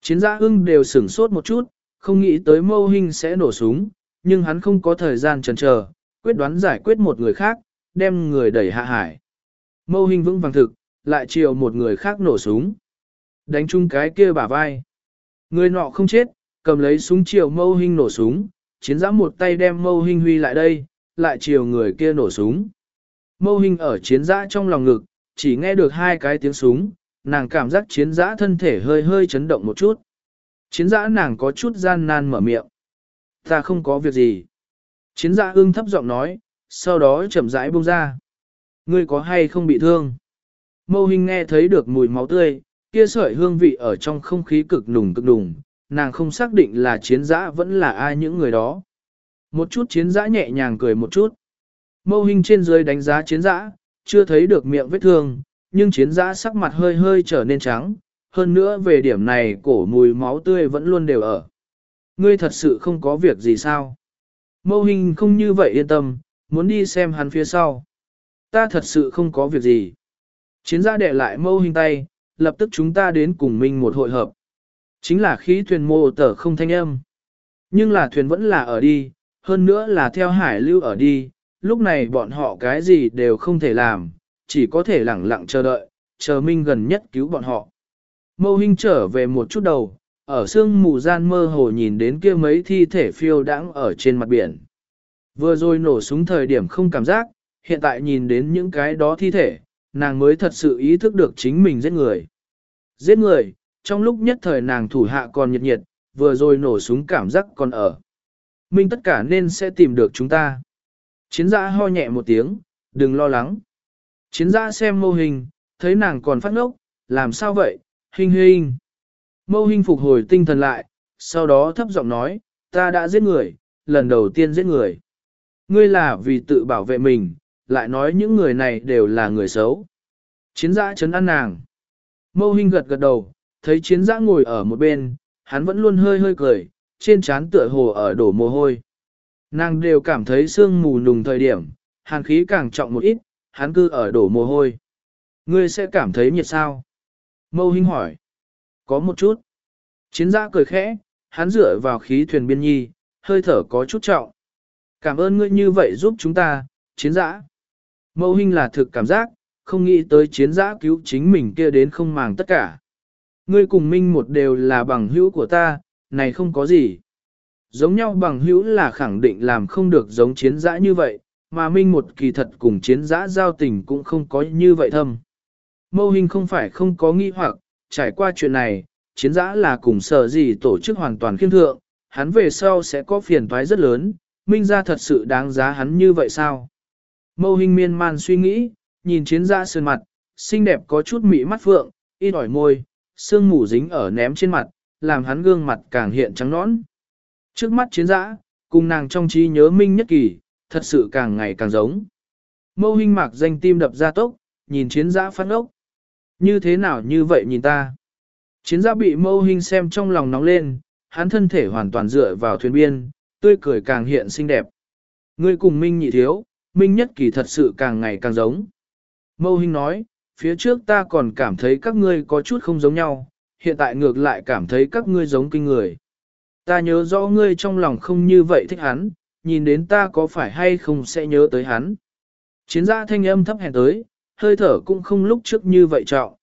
Chiến giã ưng đều sửng sốt một chút, không nghĩ tới Mâu Hinh sẽ nổ súng, nhưng hắn không có thời gian chần chờ, quyết đoán giải quyết một người khác, đem người đẩy hạ hải. Mâu Hinh vững vàng thực, lại chiều một người khác nổ súng. Đánh chung cái kia bả vai. Người nọ không chết, cầm lấy súng chiều Mâu Hinh nổ súng, chiến giã một tay đem Mâu Hinh huy lại đây, lại chiều người kia nổ súng. Mâu Hinh ở chiến giã trong lòng ngực, chỉ nghe được hai cái tiếng súng, nàng cảm giác chiến giã thân thể hơi hơi chấn động một chút. Chiến giã nàng có chút gian nan mở miệng. Ta không có việc gì. Chiến giã ưng thấp giọng nói, sau đó chậm rãi buông ra. Ngươi có hay không bị thương? Mâu Hinh nghe thấy được mùi máu tươi, kia sợi hương vị ở trong không khí cực nùng cực nùng, nàng không xác định là chiến giã vẫn là ai những người đó. Một chút chiến giã nhẹ nhàng cười một chút. Mâu Hinh trên dưới đánh giá chiến giã, chưa thấy được miệng vết thương, nhưng chiến giã sắc mặt hơi hơi trở nên trắng, hơn nữa về điểm này cổ mùi máu tươi vẫn luôn đều ở. Ngươi thật sự không có việc gì sao? Mâu Hinh không như vậy yên tâm, muốn đi xem hắn phía sau. Ta thật sự không có việc gì. Chiến giã đệ lại Mâu Hinh tay, lập tức chúng ta đến cùng mình một hội hợp. Chính là khí thuyền mô tở không thanh âm. Nhưng là thuyền vẫn là ở đi, hơn nữa là theo hải lưu ở đi, lúc này bọn họ cái gì đều không thể làm, chỉ có thể lẳng lặng chờ đợi, chờ Minh gần nhất cứu bọn họ. Mâu Hinh trở về một chút đầu, ở sương mù gian mơ hồ nhìn đến kia mấy thi thể phiêu đãng ở trên mặt biển. Vừa rồi nổ súng thời điểm không cảm giác, hiện tại nhìn đến những cái đó thi thể, nàng mới thật sự ý thức được chính mình giết người. Giết người, trong lúc nhất thời nàng thủ hạ còn nhiệt nhiệt, vừa rồi nổ súng cảm giác còn ở. Minh tất cả nên sẽ tìm được chúng ta. Chiến giã ho nhẹ một tiếng, đừng lo lắng. Chiến giã xem Mâu Hinh, thấy nàng còn phát ngốc, làm sao vậy, Hinh Hinh. Mâu Hinh phục hồi tinh thần lại, sau đó thấp giọng nói, ta đã giết người, lần đầu tiên giết người. Ngươi là vì tự bảo vệ mình, lại nói những người này đều là người xấu. Chiến giã trấn an nàng. Mâu Hinh gật gật đầu, thấy chiến giã ngồi ở một bên, hắn vẫn luôn hơi hơi cười, trên trán tựa hồ ở đổ mồ hôi. Nàng đều cảm thấy sương mù nùng thời điểm, hàn khí càng trọng một ít, hắn cứ ở đổ mồ hôi. Ngươi sẽ cảm thấy nhiệt sao? Mâu Hinh hỏi. Có một chút. Chiến giã cười khẽ, hắn dựa vào khí thuyền biên nhi, hơi thở có chút trọng. Cảm ơn ngươi như vậy giúp chúng ta, chiến giã. Mâu Hinh là thực cảm giác, không nghĩ tới chiến giã cứu chính mình kia đến không màng tất cả. Ngươi cùng Minh một đều là bằng hữu của ta, này không có gì. Giống nhau bằng hữu là khẳng định làm không được giống chiến giã như vậy, mà Minh một kỳ thật cùng chiến giã giao tình cũng không có như vậy thâm. Mâu Hinh không phải không có nghi hoặc, trải qua chuyện này, chiến giã là cùng sở gì tổ chức hoàn toàn khiêm thượng, hắn về sau sẽ có phiền toái rất lớn, Minh ra thật sự đáng giá hắn như vậy sao? Mâu Hinh miên man suy nghĩ, nhìn chiến giã sơn mặt, xinh đẹp có chút mị mắt phượng, ít ỏi môi, sương mù dính ở ném trên mặt, làm hắn gương mặt càng hiện trắng nõn. Trước mắt chiến giã, cùng nàng trong trí nhớ Minh nhất kỳ, thật sự càng ngày càng giống. Mâu Hinh mạc danh tim đập ra tốc, nhìn chiến giã phát ốc. Như thế nào như vậy nhìn ta? Chiến giã bị Mâu Hinh xem trong lòng nóng lên, hắn thân thể hoàn toàn dựa vào thuyền biên, tươi cười càng hiện xinh đẹp. Ngươi cùng Minh nhị thiếu, Minh nhất kỳ thật sự càng ngày càng giống. Mâu Hinh nói, phía trước ta còn cảm thấy các ngươi có chút không giống nhau, hiện tại ngược lại cảm thấy các ngươi giống kinh người. Ta nhớ rõ ngươi trong lòng không như vậy thích hắn, nhìn đến ta có phải hay không sẽ nhớ tới hắn. Chiến giã thanh âm thấp hèn tới, hơi thở cũng không lúc trước như vậy trọng.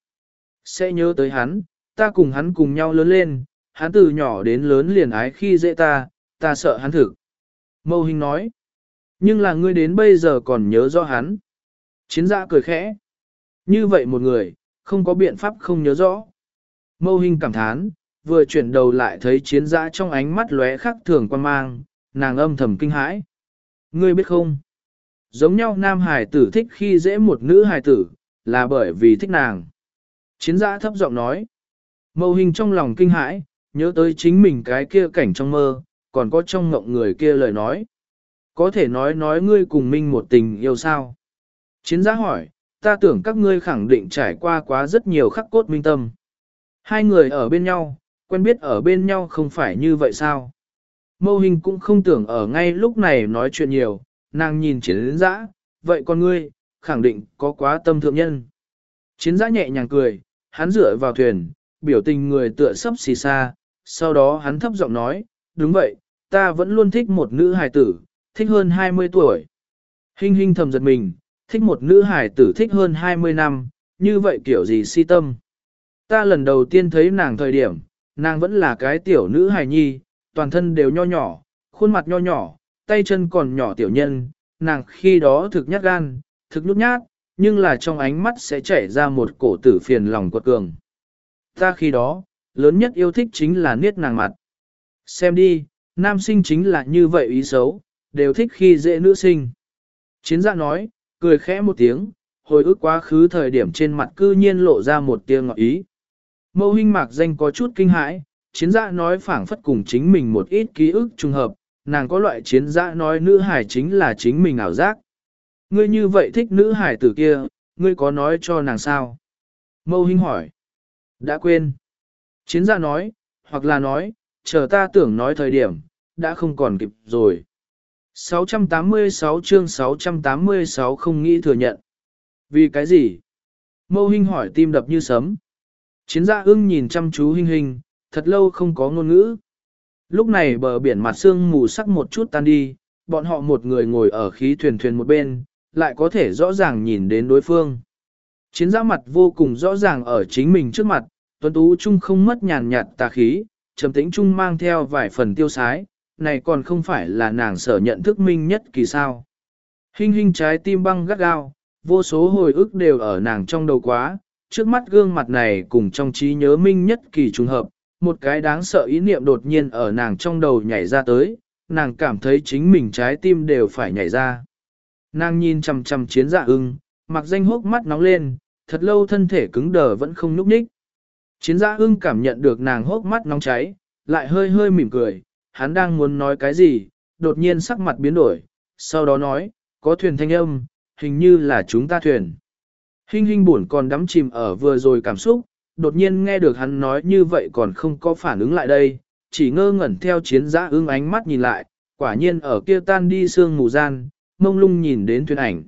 Sẽ nhớ tới hắn, ta cùng hắn cùng nhau lớn lên, hắn từ nhỏ đến lớn liền ái khi dễ ta, ta sợ hắn thực. Mâu Hinh nói, nhưng là ngươi đến bây giờ còn nhớ rõ hắn. Chiến giã cười khẽ. Như vậy một người, không có biện pháp không nhớ rõ. Mâu Hinh cảm thán, vừa chuyển đầu lại thấy chiến giã trong ánh mắt lóe khắc thường quan mang, nàng âm thầm kinh hãi. Ngươi biết không? Giống nhau nam hài tử thích khi dễ một nữ hài tử, là bởi vì thích nàng. Chiến giã thấp giọng nói. Mâu Hinh trong lòng kinh hãi, nhớ tới chính mình cái kia cảnh trong mơ, còn có trong ngộng người kia lời nói. Có thể nói nói ngươi cùng Minh một tình yêu sao? Chiến giã hỏi, ta tưởng các ngươi khẳng định trải qua quá rất nhiều khắc cốt minh tâm. Hai người ở bên nhau, quen biết ở bên nhau không phải như vậy sao? Mâu Hinh cũng không tưởng ở ngay lúc này nói chuyện nhiều, nàng nhìn chiến giã, vậy con ngươi, khẳng định có quá tâm thượng nhân. Chiến giã nhẹ nhàng cười, hắn dựa vào thuyền, biểu tình người tựa sấp xì xa, sau đó hắn thấp giọng nói, đúng vậy, ta vẫn luôn thích một nữ hài tử, thích hơn hai mươi tuổi. Hinh hinh thầm giật mình, thích một nữ hài tử thích hơn hai mươi năm, như vậy kiểu gì si tâm. Ta lần đầu tiên thấy nàng thời điểm, nàng vẫn là cái tiểu nữ hài nhi, toàn thân đều nho nhỏ, khuôn mặt nho nhỏ, tay chân còn nhỏ tiểu nhân, nàng khi đó thực nhát gan, thực nhút nhát, nhưng là trong ánh mắt sẽ chảy ra một cổ tử phiền lòng quật cường. Ta khi đó, lớn nhất yêu thích chính là niết nàng mặt. Xem đi, nam sinh chính là như vậy ý xấu, đều thích khi dễ nữ sinh. Chiến dạ nói, cười khẽ một tiếng, hồi ức quá khứ thời điểm trên mặt cư nhiên lộ ra một tia ngọt ý. Mâu Hinh Mạc Danh có chút kinh hãi, chiến dạ nói phảng phất cùng chính mình một ít ký ức trùng hợp, nàng có loại chiến dạ nói nữ hải chính là chính mình ảo giác. Ngươi như vậy thích nữ hải tử kia, ngươi có nói cho nàng sao? Mâu Hinh hỏi. Đã quên. Chiến dạ nói, hoặc là nói, chờ ta tưởng nói thời điểm, đã không còn kịp rồi. sáu trăm tám mươi sáu chương sáu trăm tám mươi sáu không nghĩ thừa nhận. Vì cái gì? Mâu Hinh hỏi tim đập như sấm. Chiến dạ ưng nhìn chăm chú Hinh Hinh, thật lâu không có ngôn ngữ. Lúc này bờ biển mặt sương mù sắc một chút tan đi, bọn họ một người ngồi ở khí thuyền thuyền một bên, lại có thể rõ ràng nhìn đến đối phương. Chiến dạ mặt vô cùng rõ ràng ở chính mình trước mặt, tuấn tú trung không mất nhàn nhạt tà khí, trầm tĩnh trung mang theo vài phần tiêu sái, này còn không phải là nàng sở nhận thức Minh Nhất Kỳ sao. Hinh hinh trái tim băng gắt gao, vô số hồi ức đều ở nàng trong đầu quá, trước mắt gương mặt này cùng trong trí nhớ Minh Nhất Kỳ trùng hợp, một cái đáng sợ ý niệm đột nhiên ở nàng trong đầu nhảy ra tới, nàng cảm thấy chính mình trái tim đều phải nhảy ra. Nàng nhìn chằm chằm Chiến Dạ Ưng, mặc danh hốc mắt nóng lên, thật lâu thân thể cứng đờ vẫn không nhúc nhích. Chiến Dạ Ưng cảm nhận được nàng hốc mắt nóng cháy, lại hơi hơi mỉm cười, hắn đang muốn nói cái gì, đột nhiên sắc mặt biến đổi, sau đó nói, có thuyền thanh âm, hình như là chúng ta thuyền. Hinh hinh buồn còn đắm chìm ở vừa rồi cảm xúc, đột nhiên nghe được hắn nói như vậy còn không có phản ứng lại đây, chỉ ngơ ngẩn theo Chiến Dạ Ưng ánh mắt nhìn lại, quả nhiên ở kia tan đi sương mù gian, mông lung nhìn đến thuyền ảnh.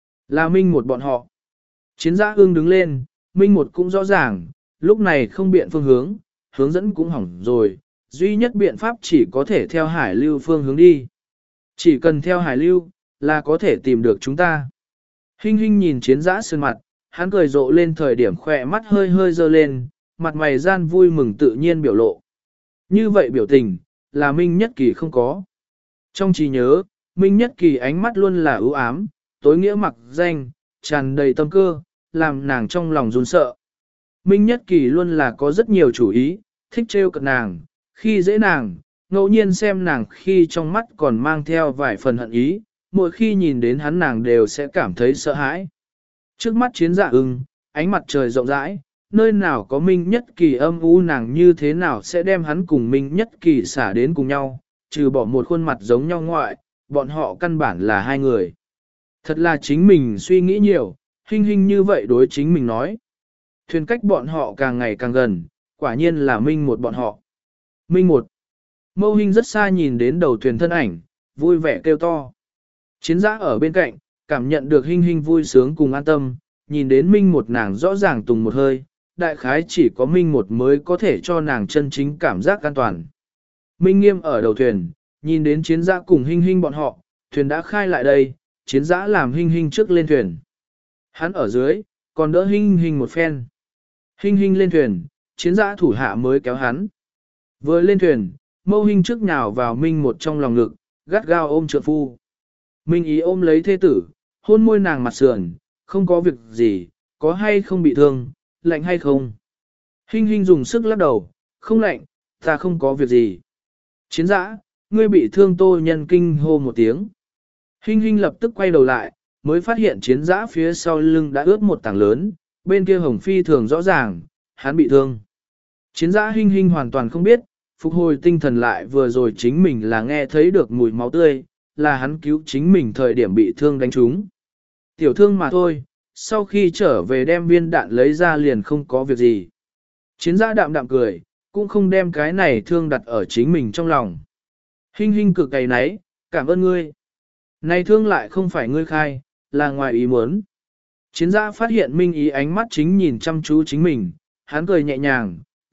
Là Minh một bọn họ. Chiến Dạ Ưng đứng lên, Minh một cũng rõ ràng, lúc này không biện phương hướng, hướng dẫn cũng hỏng rồi, duy nhất biện pháp chỉ có thể theo hải lưu phương hướng đi. Chỉ cần theo hải lưu, là có thể tìm được chúng ta. Hinh hinh nhìn Chiến Dã sơn mặt, hắn cười rộ lên thời điểm khỏe mắt hơi hơi dơ lên, mặt mày gian vui mừng tự nhiên biểu lộ. Như vậy biểu tình, là Minh Nhất Kỳ không có. Trong trí nhớ, Minh Nhất Kỳ ánh mắt luôn là ưu ám, tối nghĩa mặc danh, tràn đầy tâm cơ, làm nàng trong lòng run sợ. Minh Nhất Kỳ luôn là có rất nhiều chủ ý, thích trêu cợt nàng, khi dễ nàng, ngẫu nhiên xem nàng khi trong mắt còn mang theo vài phần hận ý, mỗi khi nhìn đến hắn nàng đều sẽ cảm thấy sợ hãi. Trước mắt Chiến Dạ Ưng, ánh mặt trời rộng rãi, nơi nào có Minh Nhất Kỳ âm u nàng như thế nào sẽ đem hắn cùng Minh Nhất Kỳ xả đến cùng nhau, trừ bỏ một khuôn mặt giống nhau ngoại, bọn họ căn bản là hai người. Thật là chính mình suy nghĩ nhiều, hinh hinh như vậy đối chính mình nói. Thuyền cách bọn họ càng ngày càng gần, quả nhiên là Minh một bọn họ. Minh một. Mâu Hinh rất xa nhìn đến đầu thuyền thân ảnh, vui vẻ kêu to. Chiến Dã ở bên cạnh, cảm nhận được hinh hinh vui sướng cùng an tâm, nhìn đến Minh một nàng rõ ràng tùng một hơi, đại khái chỉ có Minh một mới có thể cho nàng chân chính cảm giác an toàn. Minh Nghiêm ở đầu thuyền, nhìn đến Chiến Dã cùng hinh hinh bọn họ, thuyền đã khai lại đây, Chiến Dã làm hinh hinh trước lên thuyền. Hắn ở dưới, còn đỡ hinh hinh một phen. Hinh hinh lên thuyền, Chiến Dã thủ hạ mới kéo hắn. Vừa lên thuyền, Mâu Hinh trước nhào vào Minh một trong lòng ngực, gắt gao ôm trượng phu. Minh ý ôm lấy thê tử, hôn môi nàng mặt sườn, không có việc gì, có hay không bị thương, lạnh hay không. Hinh hinh dùng sức lắc đầu, không lạnh, ta không có việc gì. Chiến Dã, ngươi bị thương Tô Nhân kinh hô một tiếng. Hinh hinh lập tức quay đầu lại, mới phát hiện Chiến Dã phía sau lưng đã ướt một tảng lớn, bên kia hồng phi thường rõ ràng, hắn bị thương. Chiến Dã hinh hinh hoàn toàn không biết, phục hồi tinh thần lại vừa rồi chính mình là nghe thấy được mùi máu tươi, là hắn cứu chính mình thời điểm bị thương đánh trúng. Tiểu thương mà thôi, sau khi trở về đem viên đạn lấy ra liền không có việc gì. Chiến Dã đạm đạm cười, cũng không đem cái này thương đặt ở chính mình trong lòng. Hinh hinh cực cày náy, cảm ơn ngươi. Này thương lại không phải ngươi khai, là ngoài ý muốn. Chiến Dã phát hiện Minh ý ánh mắt chính nhìn chăm chú chính mình, hắn cười nhẹ nhàng,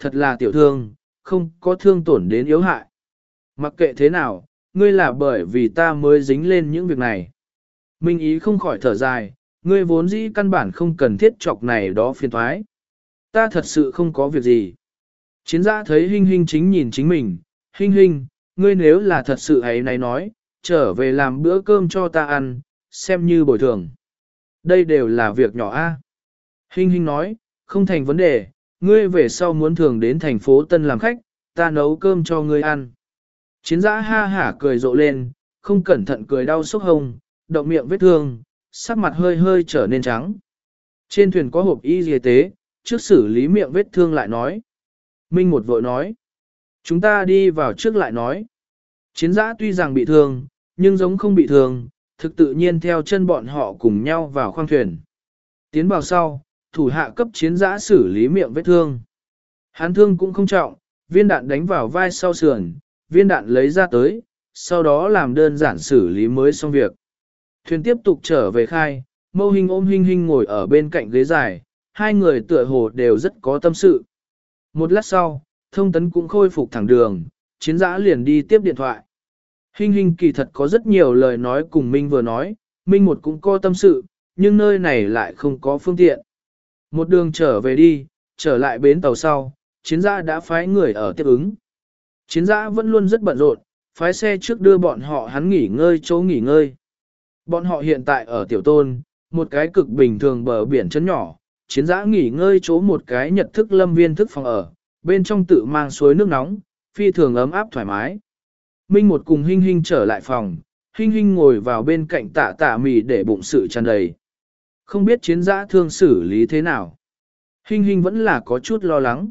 thật là tiểu thương, không có thương tổn đến yếu hại. Mặc kệ thế nào, ngươi là bởi vì ta mới dính lên những việc này. Minh Ý không khỏi thở dài, ngươi vốn dĩ căn bản không cần thiết chọc này đó phiền thoái. Ta thật sự không có việc gì. Chiến giã thấy Hinh Hinh chính nhìn chính mình, Hinh Hinh, ngươi nếu là thật sự ấy này nói, trở về làm bữa cơm cho ta ăn, xem như bồi thường. Đây đều là việc nhỏ a. Hinh Hinh nói, không thành vấn đề, ngươi về sau muốn thường đến thành phố Tân làm khách, ta nấu cơm cho ngươi ăn. Chiến giã ha hả cười rộ lên, không cẩn thận cười đau sốc hông, động miệng vết thương, sắc mặt hơi hơi trở nên trắng. Trên thuyền có hộp y y tế, trước xử lý miệng vết thương lại nói. Minh một vội nói, chúng ta đi vào trước lại nói. Chiến giã tuy rằng bị thương, nhưng giống không bị thương, thực tự nhiên theo chân bọn họ cùng nhau vào khoang thuyền. Tiến vào sau, thủ hạ cấp chiến giã xử lý miệng vết thương. Hắn thương cũng không trọng, viên đạn đánh vào vai sau sườn, viên đạn lấy ra tới, sau đó làm đơn giản xử lý mới xong việc. Thuyền tiếp tục trở về khai, Mâu Hình ôm Hinh Hinh ngồi ở bên cạnh ghế dài, hai người tựa hồ đều rất có tâm sự. Một lát sau, thông tấn cũng khôi phục thẳng đường, chiến giã liền đi tiếp điện thoại. Hinh Hinh kỳ thật có rất nhiều lời nói cùng Minh vừa nói, Minh một cũng có tâm sự, nhưng nơi này lại không có phương tiện. Một đường trở về đi, trở lại bến tàu sau, chiến giã đã phái người ở tiếp ứng. Chiến giã vẫn luôn rất bận rộn, phái xe trước đưa bọn họ hắn nghỉ ngơi chỗ nghỉ ngơi. Bọn họ hiện tại ở Tiểu Tôn, một cái cực bình thường bờ biển chân nhỏ, chiến giã nghỉ ngơi chỗ một cái nhật thức lâm viên thức phòng ở, bên trong tự mang suối nước nóng, phi thường ấm áp thoải mái. Minh một cùng Hinh Hinh trở lại phòng, Hinh Hinh ngồi vào bên cạnh tạ tạ mì để bụng sự tràn đầy. Không biết chiến giã thương xử lý thế nào. Hinh Hinh vẫn là có chút lo lắng.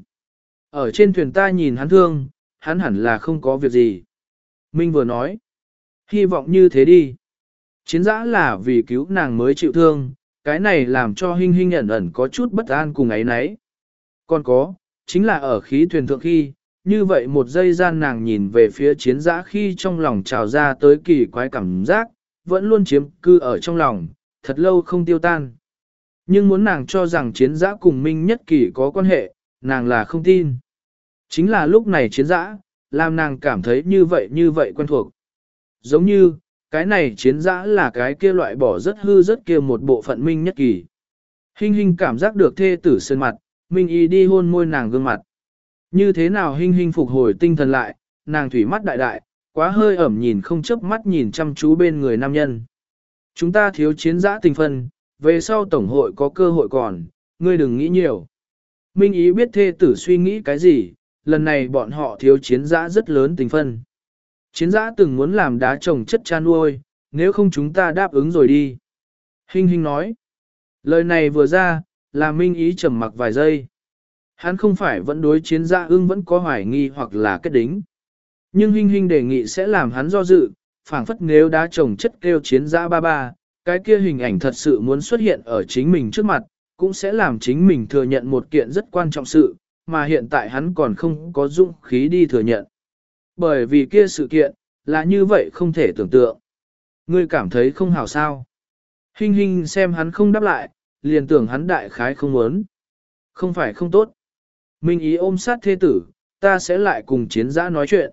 Ở trên thuyền ta nhìn hắn thương, hắn hẳn là không có việc gì. Minh vừa nói, hy vọng như thế đi. Chiến giã là vì cứu nàng mới chịu thương, cái này làm cho Hinh Hinh ẩn ẩn có chút bất an cùng ấy nấy. Còn có, chính là ở khí thuyền thượng khi, như vậy một giây gian nàng nhìn về phía chiến giã khi trong lòng trào ra tới kỳ quái cảm giác, vẫn luôn chiếm cư ở trong lòng, thật lâu không tiêu tan. Nhưng muốn nàng cho rằng chiến giã cùng Minh Nhất Kỳ có quan hệ, nàng là không tin. Chính là lúc này chiến giã, làm nàng cảm thấy như vậy như vậy quen thuộc. Giống như, cái này chiến giã là cái kia loại bỏ rất hư rất kia một bộ phận Minh Nhất Kỳ. Hinh Hinh cảm giác được thê tử sơn mặt, Minh Y đi hôn môi nàng gương mặt. Như thế nào Hinh Hinh phục hồi tinh thần lại, nàng thủy mắt đại đại, quá hơi ẩm nhìn không chớp mắt nhìn chăm chú bên người nam nhân. Chúng ta thiếu chiến giã tình phân, về sau tổng hội có cơ hội còn, ngươi đừng nghĩ nhiều. Minh Ý biết thê tử suy nghĩ cái gì, lần này bọn họ thiếu chiến giã rất lớn tình phân. Chiến giã từng muốn làm đá trồng chất cha nuôi, nếu không chúng ta đáp ứng rồi đi. Hinh Hinh nói. Lời này vừa ra, là Minh Ý trầm mặc vài giây. Hắn không phải vẫn đối chiến giã ưng vẫn có hoài nghi hoặc là kết đính. Nhưng Hinh Hinh đề nghị sẽ làm hắn do dự, phảng phất nếu đá trồng chất kêu chiến giã ba ba, cái kia hình ảnh thật sự muốn xuất hiện ở chính mình trước mặt, cũng sẽ làm chính mình thừa nhận một kiện rất quan trọng sự, mà hiện tại hắn còn không có dũng khí đi thừa nhận. Bởi vì kia sự kiện, là như vậy không thể tưởng tượng. Ngươi cảm thấy không hảo sao. Hinh Hinh xem hắn không đáp lại, liền tưởng hắn đại khái không muốn. Không phải không tốt. Minh Ý ôm sát thê tử, ta sẽ lại cùng chiến giã nói chuyện.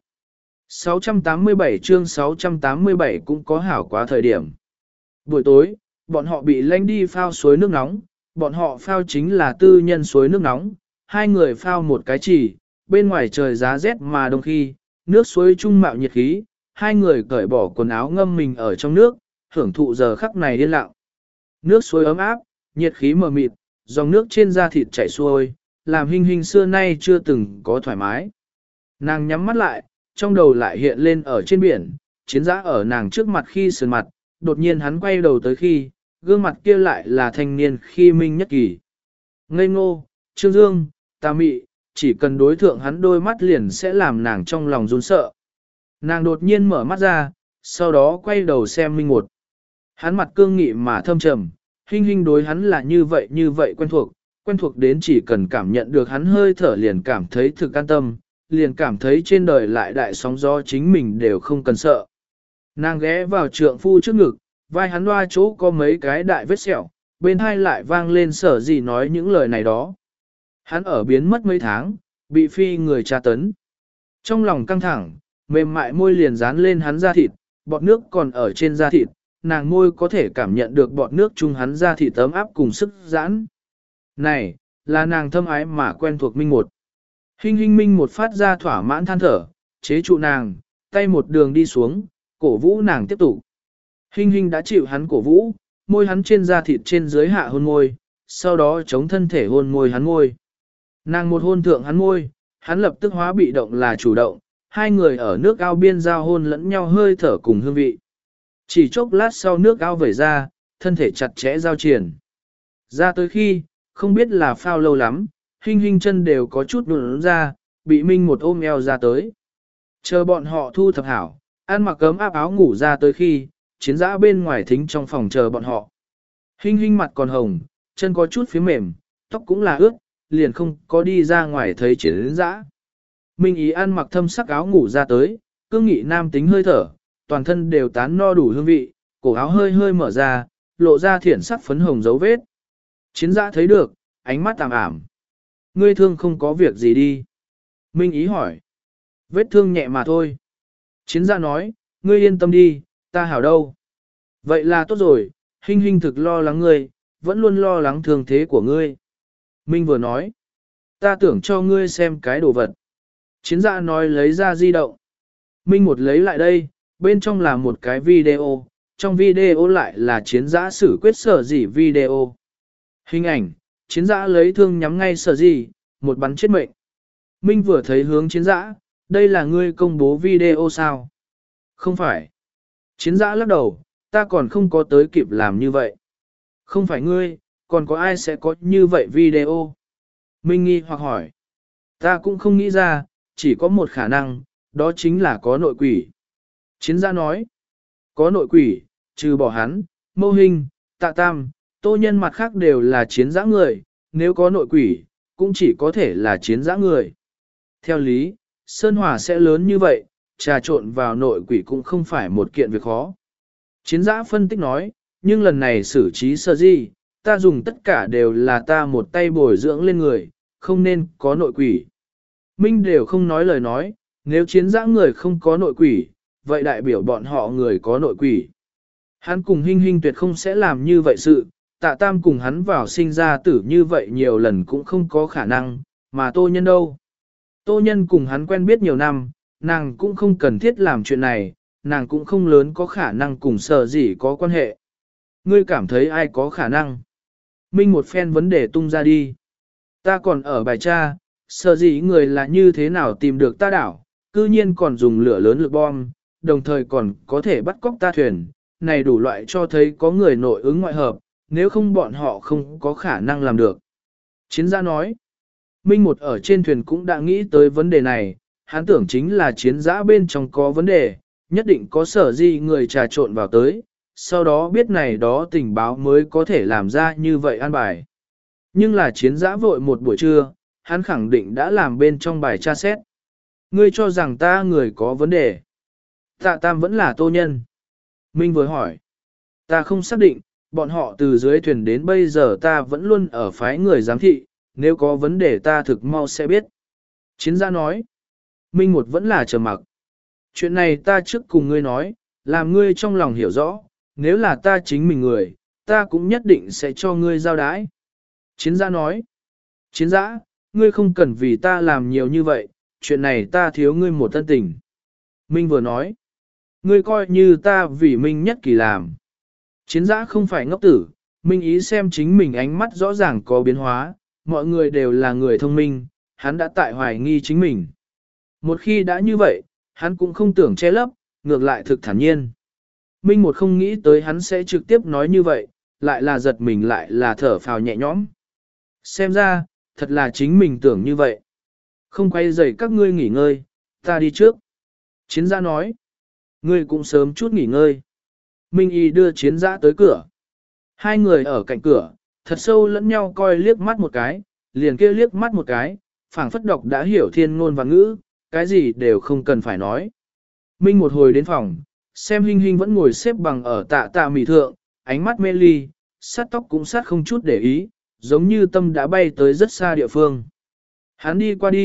sáu trăm tám mươi bảy chương sáu trăm tám mươi bảy cũng có hảo quá thời điểm. Buổi tối, bọn họ bị lanh đi phao suối nước nóng, bọn họ phao chính là tư nhân suối nước nóng, hai người phao một cái chỉ, bên ngoài trời giá rét mà đông khi, nước suối trung mạo nhiệt khí, hai người cởi bỏ quần áo ngâm mình ở trong nước, hưởng thụ giờ khắc này điên lặng. Nước suối ấm áp, nhiệt khí mờ mịt, dòng nước trên da thịt chảy xuôi, làm Hinh Hinh xưa nay chưa từng có thoải mái. Nàng nhắm mắt lại, trong đầu lại hiện lên ở trên biển, chiến giã ở nàng trước mặt khi sườn mặt, đột nhiên hắn quay đầu tới khi, gương mặt kia lại là thanh niên khi Minh Nhất Kỳ. Ngây ngô, trương dương, tà mị, chỉ cần đối thượng hắn đôi mắt liền sẽ làm nàng trong lòng run sợ. Nàng đột nhiên mở mắt ra, sau đó quay đầu xem Minh một. Hắn mặt cương nghị mà thâm trầm, Hinh Hinh đối hắn là như vậy như vậy quen thuộc, quen thuộc đến chỉ cần cảm nhận được hắn hơi thở liền cảm thấy thực an tâm, liền cảm thấy trên đời lại đại sóng gió chính mình đều không cần sợ. Nàng ghé vào trượng phu trước ngực, vai hắn loa chỗ có mấy cái đại vết sẹo, bên hai lại vang lên sở gì nói những lời này đó. Hắn ở biến mất mấy tháng, bị phi người tra tấn. Trong lòng căng thẳng, mềm mại môi liền dán lên hắn da thịt, bọt nước còn ở trên da thịt, nàng môi có thể cảm nhận được bọt nước chung hắn da thịt ấm áp cùng sức giãn. Này, là nàng thâm ái mà quen thuộc Minh một. Hình hình Minh một phát ra thỏa mãn than thở, chế trụ nàng, tay một đường đi xuống, cổ vũ nàng tiếp tục. Hình hình đã chịu hắn cổ vũ, môi hắn trên da thịt trên dưới hạ hôn môi, sau đó chống thân thể hôn môi hắn môi. Nàng một hôn thượng hắn môi, hắn lập tức hóa bị động là chủ động, hai người ở nước ao biên giao hôn lẫn nhau hơi thở cùng hương vị. Chỉ chốc lát sau nước ao vẩy ra, thân thể chặt chẽ giao triển. Ra tới khi, không biết là phao lâu lắm, hình hình chân đều có chút nụn ra, bị Minh một ôm eo ra tới. Chờ bọn họ thu thập hảo, ăn mặc cấm áp áo ngủ ra tới khi, chiến dã bên ngoài thính trong phòng chờ bọn họ. Hình hình mặt còn hồng, chân có chút phía mềm, tóc cũng là ướt, liền không có đi ra ngoài thấy chiến dã. Minh ý ăn mặc thâm sắc áo ngủ ra tới, cương nghị nam tính hơi thở, toàn thân đều tán no đủ hương vị, cổ áo hơi hơi mở ra, lộ ra thiển sắc phấn hồng dấu vết. Chiến dã thấy được, ánh mắt tạm ảm. Ngươi thương không có việc gì đi. Minh ý hỏi. Vết thương nhẹ mà thôi. Chiến dã nói, ngươi yên tâm đi, ta hảo đâu. Vậy là tốt rồi, hình hình thực lo lắng ngươi, vẫn luôn lo lắng thương thế của ngươi. Minh vừa nói, ta tưởng cho ngươi xem cái đồ vật. Chiến dã nói lấy ra di động. Minh một lấy lại đây, bên trong là một cái video, trong video lại là chiến dã xử quyết sở gì video. Hình ảnh, chiến dã lấy thương nhắm ngay sở gì, một bắn chết mệnh. Minh vừa thấy hướng chiến dã, đây là ngươi công bố video sao? Không phải. Chiến dã lắc đầu, ta còn không có tới kịp làm như vậy. Không phải ngươi, còn có ai sẽ có như vậy video? Minh nghi hoặc hỏi. Ta cũng không nghĩ ra, chỉ có một khả năng, đó chính là có nội quỷ. Chiến gia nói, có nội quỷ, trừ bỏ hắn, mâu hình, tạ tam, tô nhân mặt khác đều là chiến giã người, nếu có nội quỷ, cũng chỉ có thể là chiến giã người. Theo lý, Sơn Hòa sẽ lớn như vậy, trà trộn vào nội quỷ cũng không phải một kiện việc khó. Chiến giã phân tích nói, nhưng lần này xử trí sơ gì, ta dùng tất cả đều là ta một tay bồi dưỡng lên người, không nên có nội quỷ. Minh đều không nói lời nói, nếu chiến giã người không có nội quỷ, vậy đại biểu bọn họ người có nội quỷ. Hắn cùng Hinh Hinh tuyệt không sẽ làm như vậy sự, Tạ Tam cùng hắn vào sinh ra tử như vậy nhiều lần cũng không có khả năng, mà Tô Nhân đâu. Tô Nhân cùng hắn quen biết nhiều năm, nàng cũng không cần thiết làm chuyện này, nàng cũng không lớn có khả năng cùng Sở gì có quan hệ. Ngươi cảm thấy ai có khả năng? Minh một phen vấn đề tung ra đi. Ta còn ở bài tra, Sở gì người là như thế nào tìm được ta đảo, cư nhiên còn dùng lửa lớn lực bom, đồng thời còn có thể bắt cóc ta thuyền, này đủ loại cho thấy có người nội ứng ngoại hợp, nếu không bọn họ không có khả năng làm được. Chiến gia nói, Minh một ở trên thuyền cũng đã nghĩ tới vấn đề này, hắn tưởng chính là chiến giã bên trong có vấn đề, nhất định có sở gì người trà trộn vào tới, sau đó biết này đó tình báo mới có thể làm ra như vậy an bài. Nhưng là chiến giã vội một buổi trưa, hắn khẳng định đã làm bên trong bài tra xét. Ngươi cho rằng ta người có vấn đề. Tạ Tam vẫn là Tô Nhân. Minh vừa hỏi. Ta không xác định, bọn họ từ dưới thuyền đến bây giờ ta vẫn luôn ở phái người giám thị, nếu có vấn đề ta thực mau sẽ biết. Chiến gia nói. Minh một vẫn là trầm mặc. Chuyện này ta trước cùng ngươi nói, làm ngươi trong lòng hiểu rõ, nếu là ta chính mình người, ta cũng nhất định sẽ cho ngươi giao đái. Chiến gia nói. Chiến giã, ngươi không cần vì ta làm nhiều như vậy, chuyện này ta thiếu ngươi một tân tình. Minh vừa nói. Ngươi coi như ta vì Minh nhất kỳ làm. Chiến giã không phải ngốc tử, Minh ý xem chính mình ánh mắt rõ ràng có biến hóa, mọi người đều là người thông minh, hắn đã tại hoài nghi chính mình. Một khi đã như vậy, hắn cũng không tưởng che lấp, ngược lại thực thản nhiên. Minh một không nghĩ tới hắn sẽ trực tiếp nói như vậy, lại là giật mình lại là thở phào nhẹ nhõm. Xem ra, thật là chính mình tưởng như vậy. Không quay rầy các ngươi nghỉ ngơi, ta đi trước. Chiến gia nói, ngươi cũng sớm chút nghỉ ngơi. Minh y đưa chiến giã tới cửa. Hai người ở cạnh cửa, thật sâu lẫn nhau coi liếc mắt một cái, liền kia liếc mắt một cái, phảng phất đọc đã hiểu thiên ngôn và ngữ, cái gì đều không cần phải nói. Minh một hồi đến phòng, xem Hinh Hinh vẫn ngồi xếp bằng ở tạ tạ mì thượng, ánh mắt mê ly, sát tóc cũng sát không chút để ý, giống như tâm đã bay tới rất xa địa phương. Hắn đi qua đi,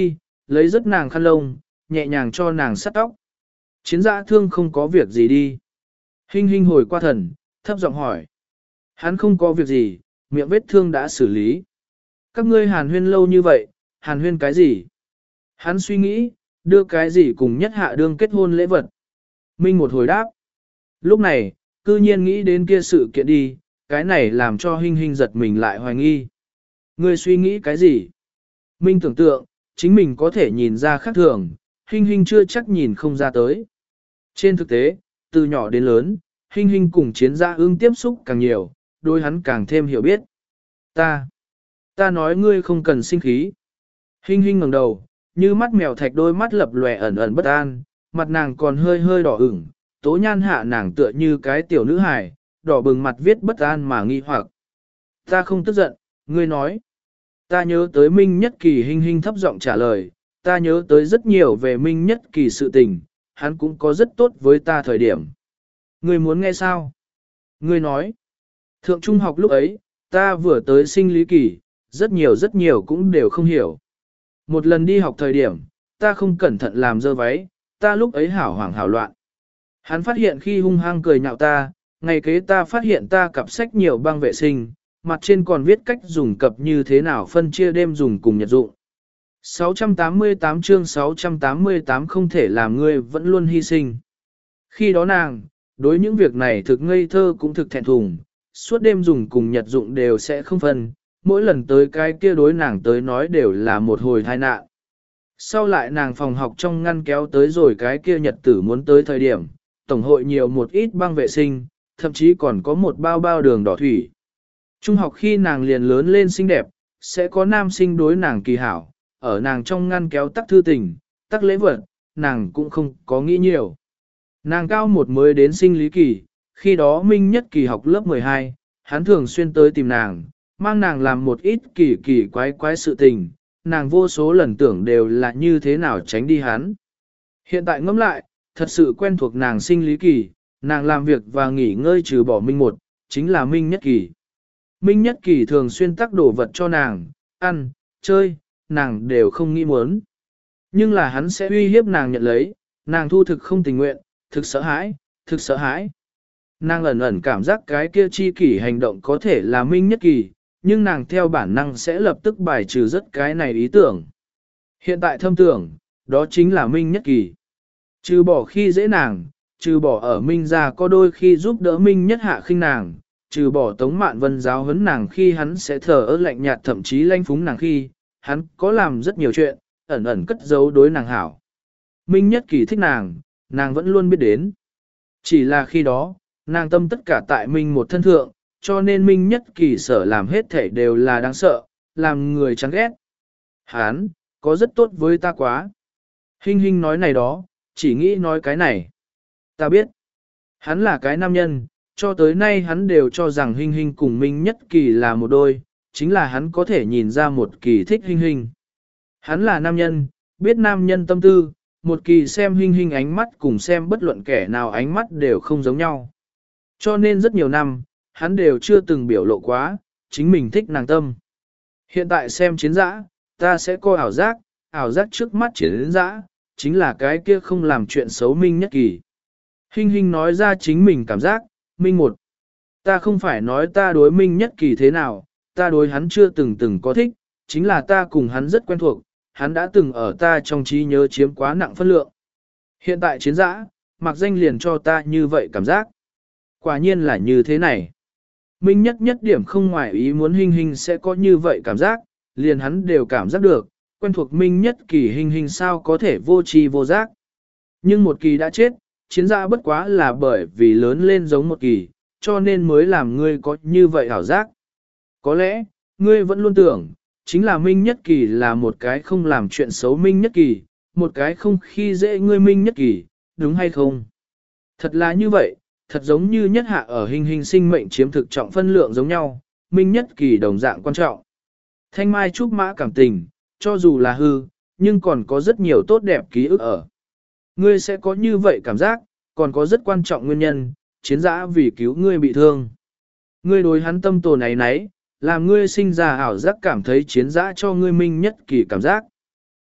lấy rất nàng khăn lông, nhẹ nhàng cho nàng sắt tóc. Chiến dã thương không có việc gì đi. Hinh hinh hồi qua thần, thấp giọng hỏi. Hắn không có việc gì, miệng vết thương đã xử lý. Các ngươi hàn huyên lâu như vậy, hàn huyên cái gì? Hắn suy nghĩ, đưa cái gì cùng nhất hạ đương kết hôn lễ vật. Minh một hồi đáp. Lúc này, cư nhiên nghĩ đến kia sự kiện đi, cái này làm cho Hinh Hinh giật mình lại hoài nghi. Ngươi suy nghĩ cái gì? Minh tưởng tượng, chính mình có thể nhìn ra khác thường, Hinh Hinh chưa chắc nhìn không ra tới. Trên thực tế, từ nhỏ đến lớn, Hinh Hinh cùng chiến gia ương tiếp xúc càng nhiều, đôi hắn càng thêm hiểu biết. Ta, ta nói ngươi không cần sinh khí. Hinh Hinh ngẩng đầu, như mắt mèo thạch đôi mắt lập lòe ẩn ẩn bất an, mặt nàng còn hơi hơi đỏ ửng, tố nhan hạ nàng tựa như cái tiểu nữ hài, đỏ bừng mặt viết bất an mà nghi hoặc. Ta không tức giận, ngươi nói. Ta nhớ tới Minh Nhất Kỳ. Hinh Hinh thấp giọng trả lời, ta nhớ tới rất nhiều về Minh Nhất Kỳ sự tình, hắn cũng có rất tốt với ta thời điểm. Ngươi muốn nghe sao? Ngươi nói. Thượng trung học lúc ấy, ta vừa tới sinh lý kỳ, rất nhiều rất nhiều cũng đều không hiểu. Một lần đi học thời điểm, ta không cẩn thận làm dơ váy, ta lúc ấy hảo hoảng hảo loạn. Hắn phát hiện khi hung hăng cười nhạo ta, ngày kế ta phát hiện ta cặp sách nhiều băng vệ sinh, mặt trên còn viết cách dùng cặp như thế nào phân chia đêm dùng cùng nhật dụng. sáu trăm tám mươi tám chương sáu trăm tám mươi tám không thể làm ngươi vẫn luôn hy sinh. Khi đó nàng, đối những việc này thực ngây thơ cũng thực thẹn thùng, suốt đêm dùng cùng nhật dụng đều sẽ không phân, mỗi lần tới cái kia đối nàng tới nói đều là một hồi tai nạn. Sau lại nàng phòng học trong ngăn kéo tới rồi cái kia nhật tử muốn tới thời điểm, tổng hội nhiều một ít băng vệ sinh, thậm chí còn có một bao bao đường đỏ thủy. Trung học khi nàng liền lớn lên xinh đẹp, sẽ có nam sinh đối nàng kỳ hảo, ở nàng trong ngăn kéo tắc thư tình, tắc lễ vật, nàng cũng không có nghĩ nhiều. Nàng cao một mới đến sinh lý kỳ, khi đó Minh Nhất Kỳ học lớp mười hai, hắn thường xuyên tới tìm nàng, mang nàng làm một ít kỳ kỳ quái quái sự tình, nàng vô số lần tưởng đều là như thế nào tránh đi hắn. Hiện tại ngẫm lại, thật sự quen thuộc nàng sinh lý kỳ, nàng làm việc và nghỉ ngơi trừ bỏ Minh một, chính là Minh Nhất Kỳ. Minh Nhất Kỳ thường xuyên tác đồ vật cho nàng, ăn, chơi, nàng đều không nghĩ muốn. Nhưng là hắn sẽ uy hiếp nàng nhận lấy, nàng thu thực không tình nguyện, thực sợ hãi, thực sợ hãi. Nàng ẩn ẩn cảm giác cái kia chi kỷ hành động có thể là Minh Nhất Kỳ, nhưng nàng theo bản năng sẽ lập tức bài trừ rất cái này ý tưởng. Hiện tại thâm tưởng, đó chính là Minh Nhất Kỳ. Trừ bỏ khi dễ nàng, trừ bỏ ở Minh gia có đôi khi giúp đỡ Minh Nhất Hạ khinh nàng, trừ bỏ Tống Mạn Vân giáo huấn nàng khi hắn sẽ thờ ơ lạnh nhạt thậm chí lanh phúng nàng khi, hắn có làm rất nhiều chuyện, ẩn ẩn cất giấu đối nàng hảo. Minh Nhất Kỳ thích nàng, nàng vẫn luôn biết đến. Chỉ là khi đó, nàng tâm tất cả tại Minh một thân thượng, cho nên Minh Nhất Kỳ sở làm hết thể đều là đáng sợ, làm người chán ghét. Hắn, có rất tốt với ta quá. Hinh Hinh nói này đó, chỉ nghĩ nói cái này. Ta biết, hắn là cái nam nhân, cho tới nay hắn đều cho rằng Hinh Hinh cùng Minh Nhất Kỳ là một đôi, chính là hắn có thể nhìn ra một Kỳ thích Hinh Hinh. Hắn là nam nhân, biết nam nhân tâm tư, một Kỳ xem Hinh Hinh ánh mắt cùng xem bất luận kẻ nào ánh mắt đều không giống nhau. Cho nên rất nhiều năm, hắn đều chưa từng biểu lộ quá, chính mình thích nàng tâm. Hiện tại xem chiến dã, ta sẽ coi ảo giác, ảo giác trước mắt chiến dã, chính là cái kia không làm chuyện xấu Minh Nhất Kỳ. Hinh Hinh nói ra chính mình cảm giác, Minh một. Ta không phải nói ta đối Minh Nhất Kỳ thế nào, ta đối hắn chưa từng từng có thích, chính là ta cùng hắn rất quen thuộc, hắn đã từng ở ta trong trí nhớ chiếm quá nặng phân lượng. Hiện tại chiến dã, mặc danh liền cho ta như vậy cảm giác. Quả nhiên là như thế này. Minh Nhất nhất điểm không ngoài ý muốn Hinh Hinh sẽ có như vậy cảm giác, liền hắn đều cảm giác được, quen thuộc Minh Nhất Kỳ Hinh Hinh sao có thể vô tri vô giác. Nhưng một Kỳ đã chết, chiến dã bất quá là bởi vì lớn lên giống một Kỳ, cho nên mới làm ngươi có như vậy ảo giác. Có lẽ, ngươi vẫn luôn tưởng, chính là Minh Nhất Kỳ là một cái không làm chuyện xấu Minh Nhất Kỳ, một cái không khi dễ ngươi Minh Nhất Kỳ, đúng hay không? Thật là như vậy, thật giống như Nhất Hạ ở Hinh Hinh sinh mệnh chiếm thực trọng phân lượng giống nhau, Minh Nhất Kỳ đồng dạng quan trọng. Thanh Mai Trúc Mã cảm tình, cho dù là hư, nhưng còn có rất nhiều tốt đẹp ký ức ở. Ngươi sẽ có như vậy cảm giác, còn có rất quan trọng nguyên nhân, chiến dã vì cứu ngươi bị thương. Ngươi đối hắn tâm tồn ấy nấy, làm ngươi sinh ra ảo giác cảm thấy chiến dã cho ngươi Minh Nhất Kỳ cảm giác.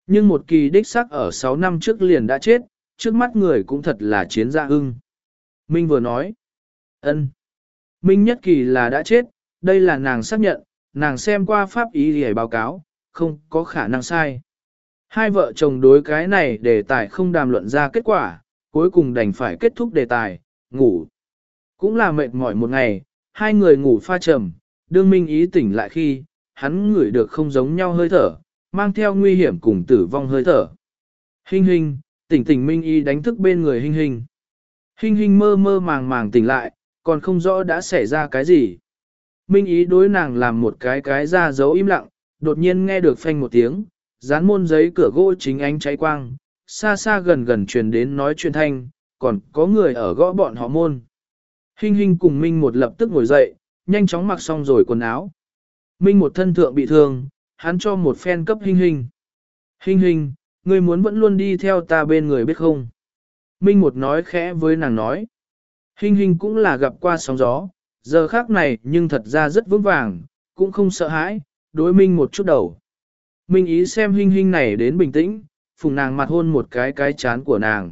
Nhưng một kỳ đích xác ở sáu năm trước liền đã chết, trước mắt người cũng thật là chiến gia ưng. Minh vừa nói, ân, Minh nhất kỳ là đã chết, đây là nàng xác nhận, nàng xem qua pháp ý để báo cáo, không có khả năng sai. Hai vợ chồng đối cái này đề tài không đàm luận ra kết quả, cuối cùng đành phải kết thúc đề tài, ngủ. Cũng là mệt mỏi một ngày, hai người ngủ pha trầm, đương Minh ý tỉnh lại khi, hắn ngửi được không giống nhau hơi thở, mang theo nguy hiểm cùng tử vong hơi thở. Hình hình, tỉnh tỉnh Minh ý đánh thức bên người hình hình. Hình hình mơ mơ màng màng tỉnh lại, còn không rõ đã xảy ra cái gì. Minh ý đối nàng làm một cái cái ra dấu im lặng, đột nhiên nghe được phanh một tiếng, dán môn giấy cửa gỗ chính ánh cháy quang, xa xa gần gần truyền đến nói chuyện thanh, còn có người ở gõ bọn họ môn. Hình hình cùng Minh một lập tức ngồi dậy, nhanh chóng mặc xong rồi quần áo. Minh một thân thượng bị thương, hắn cho một phen cấp hình hình. Hình hình, ngươi muốn vẫn luôn đi theo ta bên người biết không? Minh một nói khẽ với nàng nói. Hình hình cũng là gặp qua sóng gió, giờ khác này nhưng thật ra rất vững vàng, cũng không sợ hãi, đối Minh một chút đầu. Minh ý xem hình hình này đến bình tĩnh, phùng nàng mặt hôn một cái cái chán của nàng.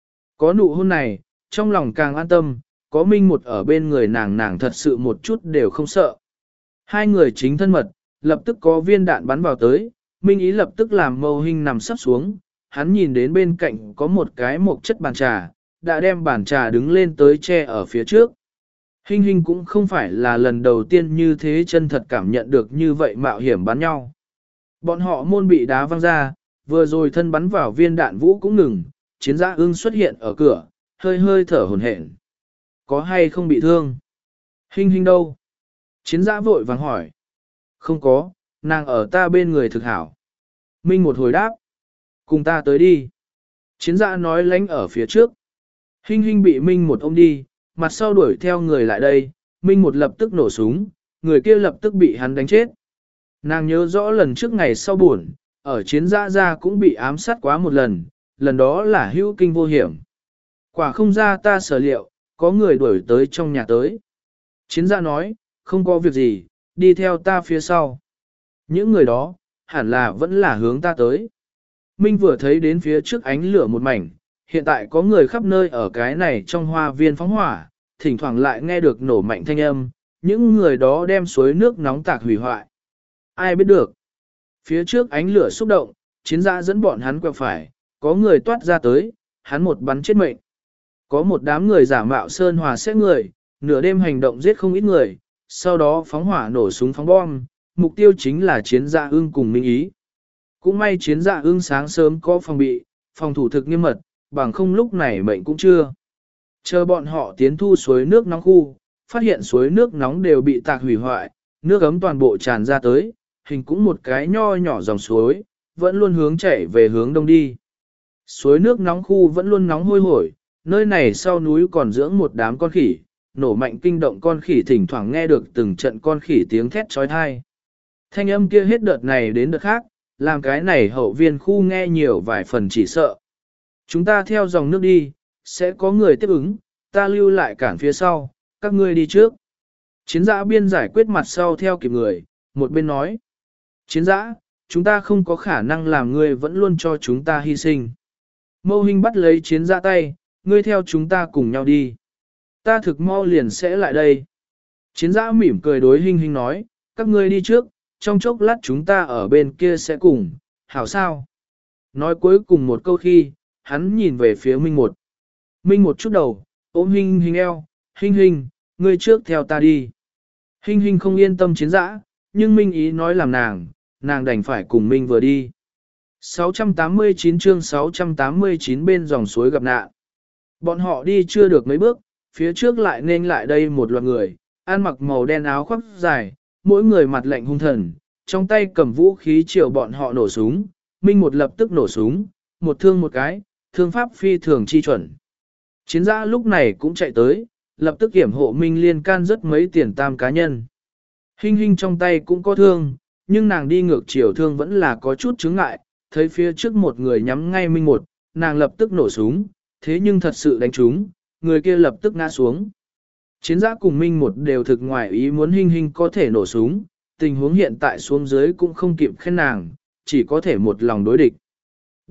Có nụ hôn này, trong lòng càng an tâm, có Minh một ở bên người nàng nàng thật sự một chút đều không sợ. Hai người chính thân mật, lập tức có viên đạn bắn vào tới, Minh ý lập tức làm mâu hình nằm sắp xuống, hắn nhìn đến bên cạnh có một cái mộc chất bàn trà, đã đem bàn trà đứng lên tới che ở phía trước. Hình hình cũng không phải là lần đầu tiên như thế chân thật cảm nhận được như vậy mạo hiểm bắn nhau. Bọn họ môn bị đá văng ra, vừa rồi thân bắn vào viên đạn vũ cũng ngừng, chiến giã ưng xuất hiện ở cửa, hơi hơi thở hổn hển. Có hay không bị thương? Hình hình đâu? Chiến giã vội vàng hỏi. Không có, nàng ở ta bên người thực hảo. Minh một hồi đáp. Cùng ta tới đi. Chiến giã nói lánh ở phía trước. Hình hình bị Minh một ôm đi, mặt sau đuổi theo người lại đây, Minh một lập tức nổ súng, người kia lập tức bị hắn đánh chết. Nàng nhớ rõ lần trước ngày sau buồn, ở chiến giã ra cũng bị ám sát quá một lần, lần đó là hữu kinh vô hiểm. Quả không ra ta sở liệu, có người đuổi tới trong nhà tới. Chiến giã nói, không có việc gì, đi theo ta phía sau. Những người đó, hẳn là vẫn là hướng ta tới. Minh vừa thấy đến phía trước ánh lửa một mảnh, hiện tại có người khắp nơi ở cái này trong hoa viên phóng hỏa, thỉnh thoảng lại nghe được nổ mạnh thanh âm, những người đó đem suối nước nóng tạc hủy hoại. Ai biết được. Phía trước ánh lửa xúc động, chiến giã dẫn bọn hắn quẹo phải, có người toát ra tới, hắn một bắn chết mệnh. Có một đám người giả mạo sơn hòa xét người, nửa đêm hành động giết không ít người, sau đó phóng hỏa nổ súng phóng bom, mục tiêu chính là chiến giã ưng cùng Minh ý. Cũng may chiến giã ưng sáng sớm có phòng bị, phòng thủ thực nghiêm mật, bằng không lúc này mệnh cũng chưa. Chờ bọn họ tiến thu suối nước nóng khu, phát hiện suối nước nóng đều bị tạc hủy hoại, nước ấm toàn bộ tràn ra tới, hình cũng một cái nho nhỏ dòng suối, vẫn luôn hướng chảy về hướng đông đi. Suối nước nóng khu vẫn luôn nóng hôi hổi, nơi này sau núi còn dưỡng một đám con khỉ, nổ mạnh kinh động con khỉ thỉnh thoảng nghe được từng trận con khỉ tiếng thét trói thai. Thanh âm kia hết đợt này đến đợt khác, làm cái này hậu viên khu nghe nhiều vài phần chỉ sợ. Chúng ta theo dòng nước đi, sẽ có người tiếp ứng, ta lưu lại cản phía sau, các ngươi đi trước. Chiến giã biên giải quyết mặt sau theo kịp người, một bên nói. Chiến giã, chúng ta không có khả năng làm ngươi vẫn luôn cho chúng ta hy sinh. Mâu hình bắt lấy chiến giã tay, ngươi theo chúng ta cùng nhau đi. Ta thực mau liền sẽ lại đây. Chiến giã mỉm cười đối hình hình nói, các ngươi đi trước, trong chốc lát chúng ta ở bên kia sẽ cùng, hảo sao? Nói cuối cùng một câu khi, hắn nhìn về phía Minh một. Minh một chút đầu, ôm hình hình eo, hình hình, ngươi trước theo ta đi. Hình hình không yên tâm chiến giã, nhưng Minh ý nói làm nàng, nàng đành phải cùng Minh vừa đi. sáu trăm tám mươi chín chương sáu trăm tám mươi chín bên dòng suối gặp nạn. Bọn họ đi chưa được mấy bước, phía trước lại nên lại đây một loạt người, ăn mặc màu đen áo khoác dài, mỗi người mặt lạnh hung thần, trong tay cầm vũ khí chiều bọn họ nổ súng, Minh một lập tức nổ súng, một thương một cái, thương pháp phi thường chi chuẩn. Chiến giã lúc này cũng chạy tới, lập tức kiểm hộ Minh liên can rất mấy tiền tam cá nhân. Hình hình trong tay cũng có thương, nhưng nàng đi ngược chiều thương vẫn là có chút chướng ngại, thấy phía trước một người nhắm ngay Minh một, nàng lập tức nổ súng, thế nhưng thật sự đánh trúng, người kia lập tức ngã xuống. Chiến giã cùng Minh một đều thực ngoài ý muốn hình hình có thể nổ súng, tình huống hiện tại xuống dưới cũng không kịp khen nàng, chỉ có thể một lòng đối địch.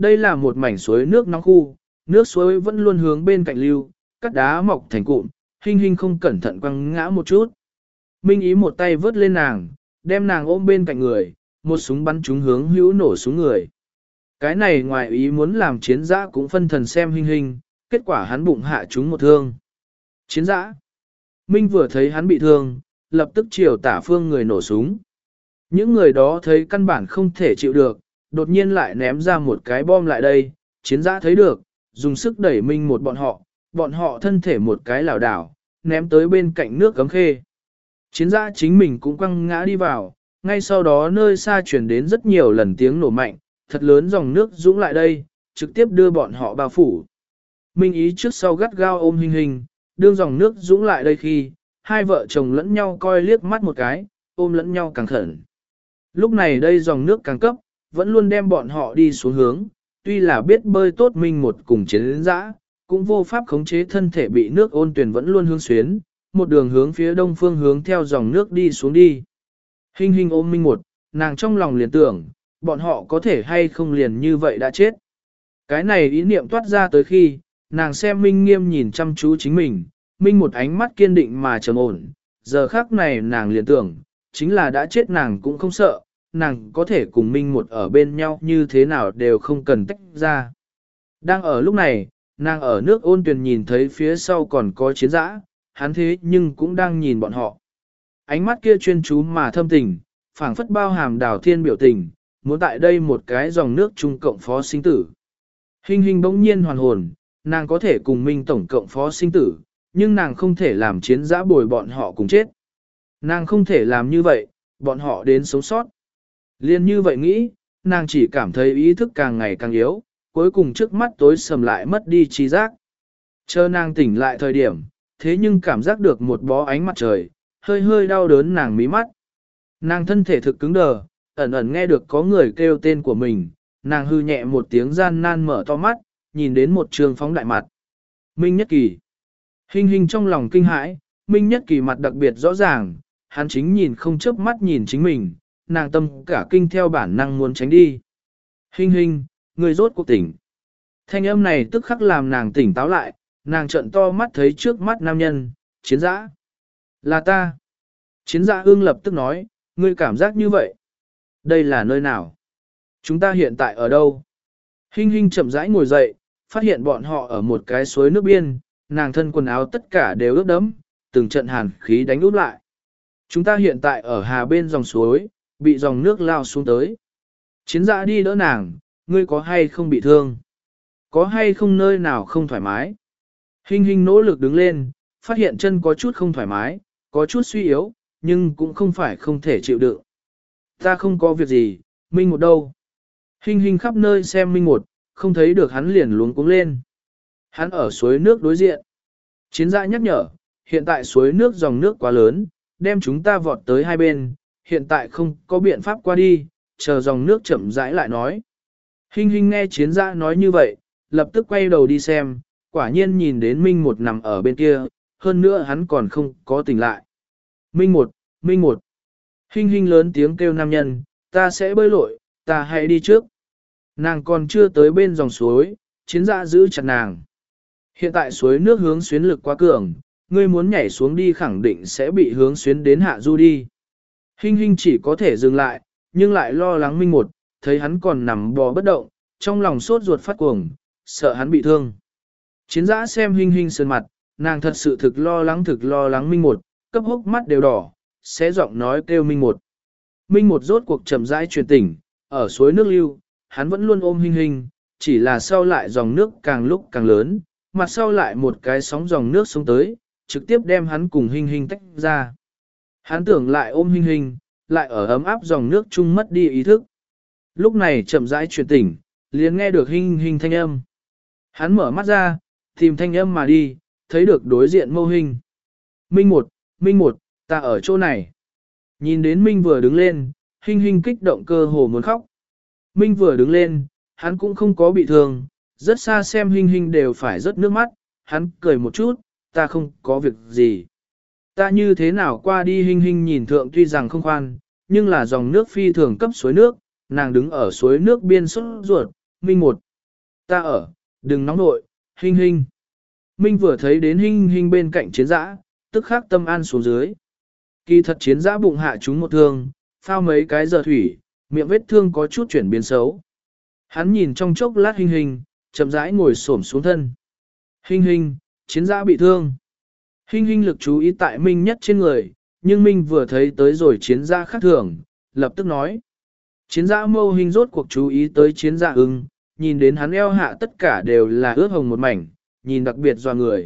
Đây là một mảnh suối nước nóng khu, nước suối vẫn luôn hướng bên cạnh lưu, cắt đá mọc thành cụm, Hinh Hinh không cẩn thận quăng ngã một chút. Minh Ý một tay vớt lên nàng, đem nàng ôm bên cạnh người, một súng bắn trúng hướng hữu nổ xuống người. Cái này ngoài ý muốn làm chiến giã cũng phân thần xem Hinh Hinh, kết quả hắn bụng hạ trúng một thương. Chiến giã. Minh vừa thấy hắn bị thương, lập tức chiều tả phương người nổ súng. Những người đó thấy căn bản không thể chịu được, đột nhiên lại ném ra một cái bom lại đây, chiến giã thấy được, dùng sức đẩy Minh một bọn họ, bọn họ thân thể một cái lảo đảo, ném tới bên cạnh nước cấm khê. Chiến giã chính mình cũng quăng ngã đi vào, ngay sau đó nơi xa chuyển đến rất nhiều lần tiếng nổ mạnh, thật lớn dòng nước dũng lại đây, trực tiếp đưa bọn họ bao phủ. Minh Ý trước sau gắt gao ôm Hinh Hinh, đương dòng nước dũng lại đây khi, hai vợ chồng lẫn nhau coi liếc mắt một cái, ôm lẫn nhau càng khẩn. Lúc này đây dòng nước càng cấp, vẫn luôn đem bọn họ đi xuống hướng, tuy là biết bơi tốt Minh một cùng chiến dã, cũng vô pháp khống chế thân thể bị nước ôn tuyển vẫn luôn hướng xuyến, một đường hướng phía đông phương hướng theo dòng nước đi xuống đi. Hinh Hinh ôm Minh một, nàng trong lòng liền tưởng, bọn họ có thể hay không liền như vậy đã chết. Cái này ý niệm toát ra tới khi, nàng xem Minh Nghiêm nhìn chăm chú chính mình, Minh một ánh mắt kiên định mà trầm ổn, giờ khắc này nàng liền tưởng, chính là đã chết nàng cũng không sợ, nàng có thể cùng Minh một ở bên nhau như thế nào đều không cần tách ra. Đang ở lúc này, nàng ở nước ôn tuyền nhìn thấy phía sau còn có chiến dã, hắn thế nhưng cũng đang nhìn bọn họ. Ánh mắt kia chuyên chú mà thâm tình, phảng phất bao hàm đào thiên biểu tình, muốn tại đây một cái dòng nước chung cộng phó sinh tử. Hinh Hinh bỗng nhiên hoàn hồn, nàng có thể cùng Minh tổng cộng phó sinh tử, nhưng nàng không thể làm chiến dã bồi bọn họ cùng chết. Nàng không thể làm như vậy, bọn họ đến sống sót. Liên như vậy nghĩ, nàng chỉ cảm thấy ý thức càng ngày càng yếu, cuối cùng trước mắt tối sầm lại mất đi trí giác. Chờ nàng tỉnh lại thời điểm, thế nhưng cảm giác được một bó ánh mặt trời, hơi hơi đau đớn nàng mí mắt. Nàng thân thể thực cứng đờ, ẩn ẩn nghe được có người kêu tên của mình, nàng hư nhẹ một tiếng gian nan mở to mắt, nhìn đến một trường phóng đại mặt. Minh Nhất Kỳ. Hinh Hinh trong lòng kinh hãi, Minh Nhất Kỳ mặt đặc biệt rõ ràng, hắn chính nhìn không chớp mắt nhìn chính mình, nàng tâm cả kinh theo bản năng muốn tránh đi. Hinh Hinh, người rốt cuộc tỉnh. Thanh âm này tức khắc làm nàng tỉnh táo lại, nàng trợn to mắt thấy trước mắt nam nhân, chiến dã. Là ta. Chiến dã ương lập tức nói, ngươi cảm giác như vậy. Đây là nơi nào? Chúng ta hiện tại ở đâu? Hinh Hinh chậm rãi ngồi dậy, phát hiện bọn họ ở một cái suối nước biên, nàng thân quần áo tất cả đều ướt đẫm, từng trận hàn khí đánh úp lại. Chúng ta hiện tại ở hà bên dòng suối, bị dòng nước lao xuống tới. Chiến dã đi đỡ nàng, ngươi có hay không bị thương? Có hay không nơi nào không thoải mái? Hinh Hinh nỗ lực đứng lên, phát hiện chân có chút không thoải mái, có chút suy yếu, nhưng cũng không phải không thể chịu đựng. Ta không có việc gì, Minh một đâu? Hinh Hinh khắp nơi xem Minh một, không thấy được hắn liền luống cuống lên. Hắn ở suối nước đối diện. Chiến dã nhắc nhở, hiện tại suối nước dòng nước quá lớn, đem chúng ta vọt tới hai bên, hiện tại không có biện pháp qua đi, chờ dòng nước chậm rãi lại nói. Hinh Hinh nghe chiến dã nói như vậy, lập tức quay đầu đi xem, quả nhiên nhìn đến Minh một nằm ở bên kia, hơn nữa hắn còn không có tỉnh lại. Minh một, Minh một. Hinh Hinh lớn tiếng kêu nam nhân, ta sẽ bơi lội, ta hãy đi trước. Nàng còn chưa tới bên dòng suối, chiến dã giữ chặt nàng. Hiện tại suối nước hướng xuyến lực quá cường, ngươi muốn nhảy xuống đi khẳng định sẽ bị hướng xuyến đến hạ du đi. Hinh Hinh chỉ có thể dừng lại, nhưng lại lo lắng Minh một, thấy hắn còn nằm bò bất động, trong lòng sốt ruột phát cuồng, sợ hắn bị thương. Chiến dã xem Hinh Hinh sơn mặt, nàng thật sự thực lo lắng thực lo lắng Minh một, cấp hốc mắt đều đỏ, xé giọng nói kêu Minh một. Minh một rốt cuộc chậm rãi truyền tỉnh, ở suối nước lưu, hắn vẫn luôn ôm Hinh Hinh, chỉ là sau lại dòng nước càng lúc càng lớn, mặt sau lại một cái sóng dòng nước xuống tới, trực tiếp đem hắn cùng Hinh Hinh tách ra. Hắn tưởng lại ôm Hinh Hinh, lại ở ấm áp dòng nước chung mất đi ý thức. Lúc này chậm rãi truyền tỉnh, liền nghe được Hinh Hinh thanh âm. Hắn mở mắt ra, tìm thanh âm mà đi, thấy được đối diện Mâu Hinh. Minh một, Minh một, ta ở chỗ này. Nhìn đến Minh vừa đứng lên, Hinh Hinh kích động cơ hồ muốn khóc. Minh vừa đứng lên, hắn cũng không có bị thương, rất xa xem Hinh Hinh đều phải rớt nước mắt, hắn cười một chút, ta không có việc gì. Ta như thế nào qua đi Hinh Hinh nhìn thượng tuy rằng không khoan, nhưng là dòng nước phi thường cấp suối nước, nàng đứng ở suối nước biên xuất ruột, Minh một, Ta ở, đừng nóng nội, Hinh Hinh. Minh vừa thấy đến Hinh Hinh bên cạnh chiến dã, tức khắc tâm an xuống dưới. Kỳ thật chiến dã bụng hạ chúng một thương, phao mấy cái giờ thủy, miệng vết thương có chút chuyển biến xấu. Hắn nhìn trong chốc lát Hinh Hinh, chậm rãi ngồi xổm xuống thân. Hinh Hinh, chiến dã bị thương. Hinh Hinh lực chú ý tại Minh nhất trên người, nhưng Minh vừa thấy tới rồi chiến dã khác thường, lập tức nói. Chiến dã mâu hình rốt cuộc chú ý tới chiến dã ưng, nhìn đến hắn eo hạ tất cả đều là ướt hồng một mảnh, nhìn đặc biệt doa người.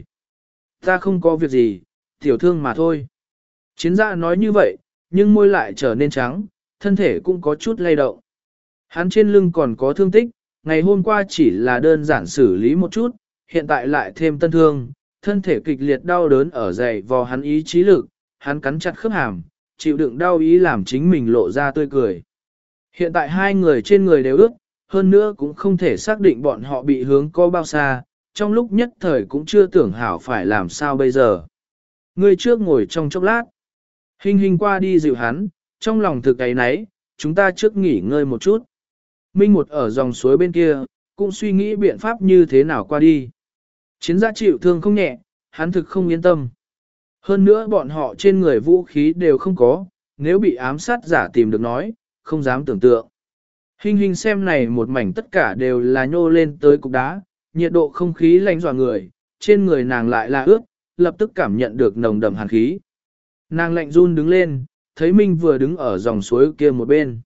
Ta không có việc gì, tiểu thương mà thôi. Chiến dã nói như vậy, nhưng môi lại trở nên trắng, thân thể cũng có chút lay động. Hắn trên lưng còn có thương tích, ngày hôm qua chỉ là đơn giản xử lý một chút, hiện tại lại thêm tân thương, thân thể kịch liệt đau đớn ở dày vò hắn ý chí lực, hắn cắn chặt khớp hàm, chịu đựng đau ý làm chính mình lộ ra tươi cười. Hiện tại hai người trên người đều ướt, hơn nữa cũng không thể xác định bọn họ bị hướng có bao xa, trong lúc nhất thời cũng chưa tưởng hảo phải làm sao bây giờ. Người trước ngồi trong chốc lát, Hinh Hinh qua đi dịu hắn, trong lòng thực ấy nấy, chúng ta trước nghỉ ngơi một chút. Minh một ở dòng suối bên kia, cũng suy nghĩ biện pháp như thế nào qua đi. Chiến gia chịu thương không nhẹ, hắn thực không yên tâm. Hơn nữa bọn họ trên người vũ khí đều không có, nếu bị ám sát giả tìm được nói, không dám tưởng tượng. Hinh Hinh xem này một mảnh tất cả đều là nhô lên tới cục đá, nhiệt độ không khí lạnh dọa người, trên người nàng lại là ướt, lập tức cảm nhận được nồng đậm hàn khí. Nàng lạnh run đứng lên, thấy Minh vừa đứng ở dòng suối kia một bên.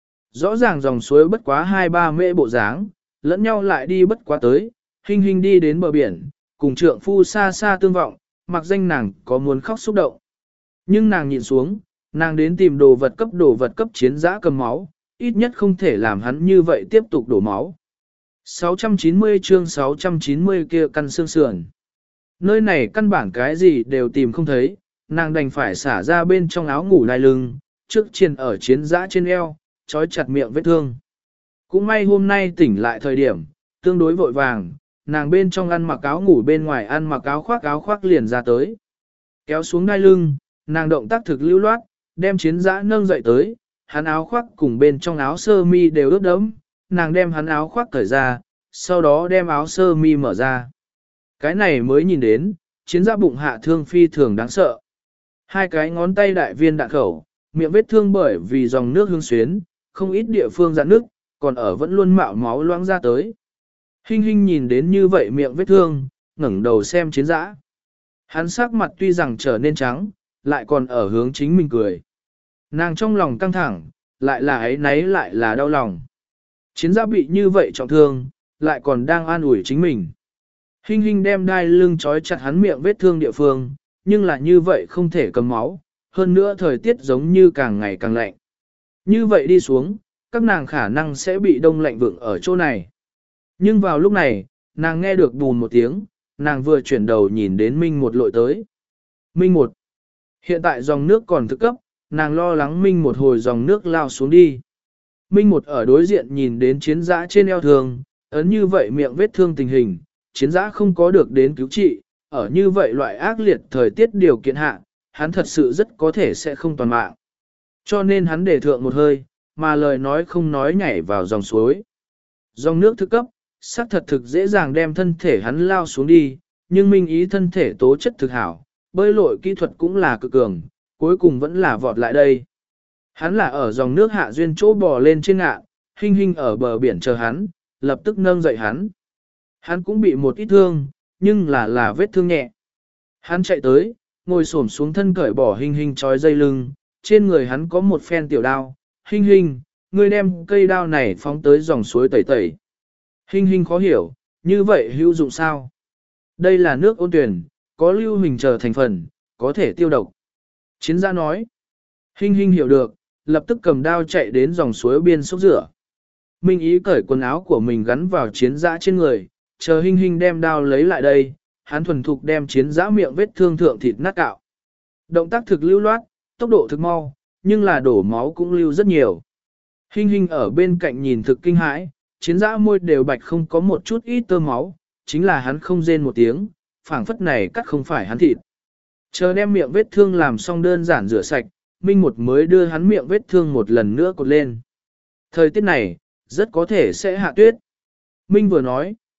Rõ ràng dòng suối bất quá hai ba mễ bộ dáng, lẫn nhau lại đi bất quá tới, Hinh Hinh đi đến bờ biển, cùng trượng phu xa xa tương vọng, mặc danh nàng có muốn khóc xúc động. Nhưng nàng nhìn xuống, nàng đến tìm đồ vật cấp đồ vật cấp chiến giã cầm máu, ít nhất không thể làm hắn như vậy tiếp tục đổ máu. sáu trăm chín mươi chương sáu trăm chín mươi kia căn xương sườn. Nơi này căn bản cái gì đều tìm không thấy, nàng đành phải xả ra bên trong áo ngủ đai lưng, trước chiền ở chiến giã trên eo, trói chặt miệng vết thương. Cũng may hôm nay tỉnh lại thời điểm, tương đối vội vàng, nàng bên trong ăn mặc áo ngủ bên ngoài ăn mặc áo khoác áo khoác liền ra tới. Kéo xuống đai lưng, nàng động tác thực lưu loát, đem chiến giã nâng dậy tới, hắn áo khoác cùng bên trong áo sơ mi đều ướt đẫm, nàng đem hắn áo khoác cởi ra, sau đó đem áo sơ mi mở ra. Cái này mới nhìn đến, chiến giã bụng hạ thương phi thường đáng sợ. Hai cái ngón tay đại viên đạn khẩu, miệng vết thương bởi vì dòng nước hương xuyến, không ít địa phương dạn nước, còn ở vẫn luôn mạo máu loãng ra tới. Hinh Hinh nhìn đến như vậy miệng vết thương, ngẩng đầu xem chiến giã. Hắn sắc mặt tuy rằng trở nên trắng, lại còn ở hướng chính mình cười. Nàng trong lòng căng thẳng, lại là ấy nấy lại là đau lòng. Chiến giã bị như vậy trọng thương, lại còn đang an ủi chính mình. Hinh Hinh đem đai lưng trói chặt hắn miệng vết thương địa phương, nhưng là như vậy không thể cầm máu, hơn nữa thời tiết giống như càng ngày càng lạnh. Như vậy đi xuống, các nàng khả năng sẽ bị đông lạnh vượng ở chỗ này. Nhưng vào lúc này, nàng nghe được bùn một tiếng, nàng vừa chuyển đầu nhìn đến Minh một lội tới. Minh một. Hiện tại dòng nước còn thực cấp, nàng lo lắng Minh một hồi dòng nước lao xuống đi. Minh một ở đối diện nhìn đến chiến giã trên eo thường, ấn như vậy miệng vết thương tình hình, chiến giã không có được đến cứu trị, ở như vậy loại ác liệt thời tiết điều kiện hạ, hắn thật sự rất có thể sẽ không toàn mạng. Cho nên hắn để thượng một hơi, mà lời nói không nói nhảy vào dòng suối. Dòng nước thức cấp, xác thật thực dễ dàng đem thân thể hắn lao xuống đi, nhưng Minh ý thân thể tố chất thực hảo, bơi lội kỹ thuật cũng là cực cường, cuối cùng vẫn là vọt lại đây. Hắn là ở dòng nước hạ duyên chỗ bò lên trên ngạn, Hinh Hinh ở bờ biển chờ hắn, lập tức nâng dậy hắn. Hắn cũng bị một ít thương, nhưng là là vết thương nhẹ. Hắn chạy tới, ngồi xổm xuống thân cởi bỏ Hinh Hinh trói dây lưng, trên người hắn có một phen tiểu đao. Hinh Hinh, ngươi đem cây đao này phóng tới dòng suối tẩy tẩy. Hinh Hinh khó hiểu, như vậy hữu dụng sao? Đây là nước ôn tuyển, có lưu huỳnh chờ thành phần, có thể tiêu độc. Chiến gia nói. Hinh Hinh hiểu được, lập tức cầm đao chạy đến dòng suối biên xúc rửa. Minh ý cởi quần áo của mình gắn vào chiến giã trên người, chờ Hinh Hinh đem đao lấy lại đây, hắn thuần thục đem chiến giã miệng vết thương thượng thịt nát cạo. Động tác thực lưu loát, tốc độ thực mau, nhưng là đổ máu cũng lưu rất nhiều. Hinh Hinh ở bên cạnh nhìn thực kinh hãi, chiến giã môi đều bạch không có một chút ít tơ máu, chính là hắn không rên một tiếng, phảng phất này cắt không phải hắn thịt. Chờ đem miệng vết thương làm xong đơn giản rửa sạch, Minh một mới đưa hắn miệng vết thương một lần nữa cột lên. Thời tiết này, rất có thể sẽ hạ tuyết. Minh vừa nói,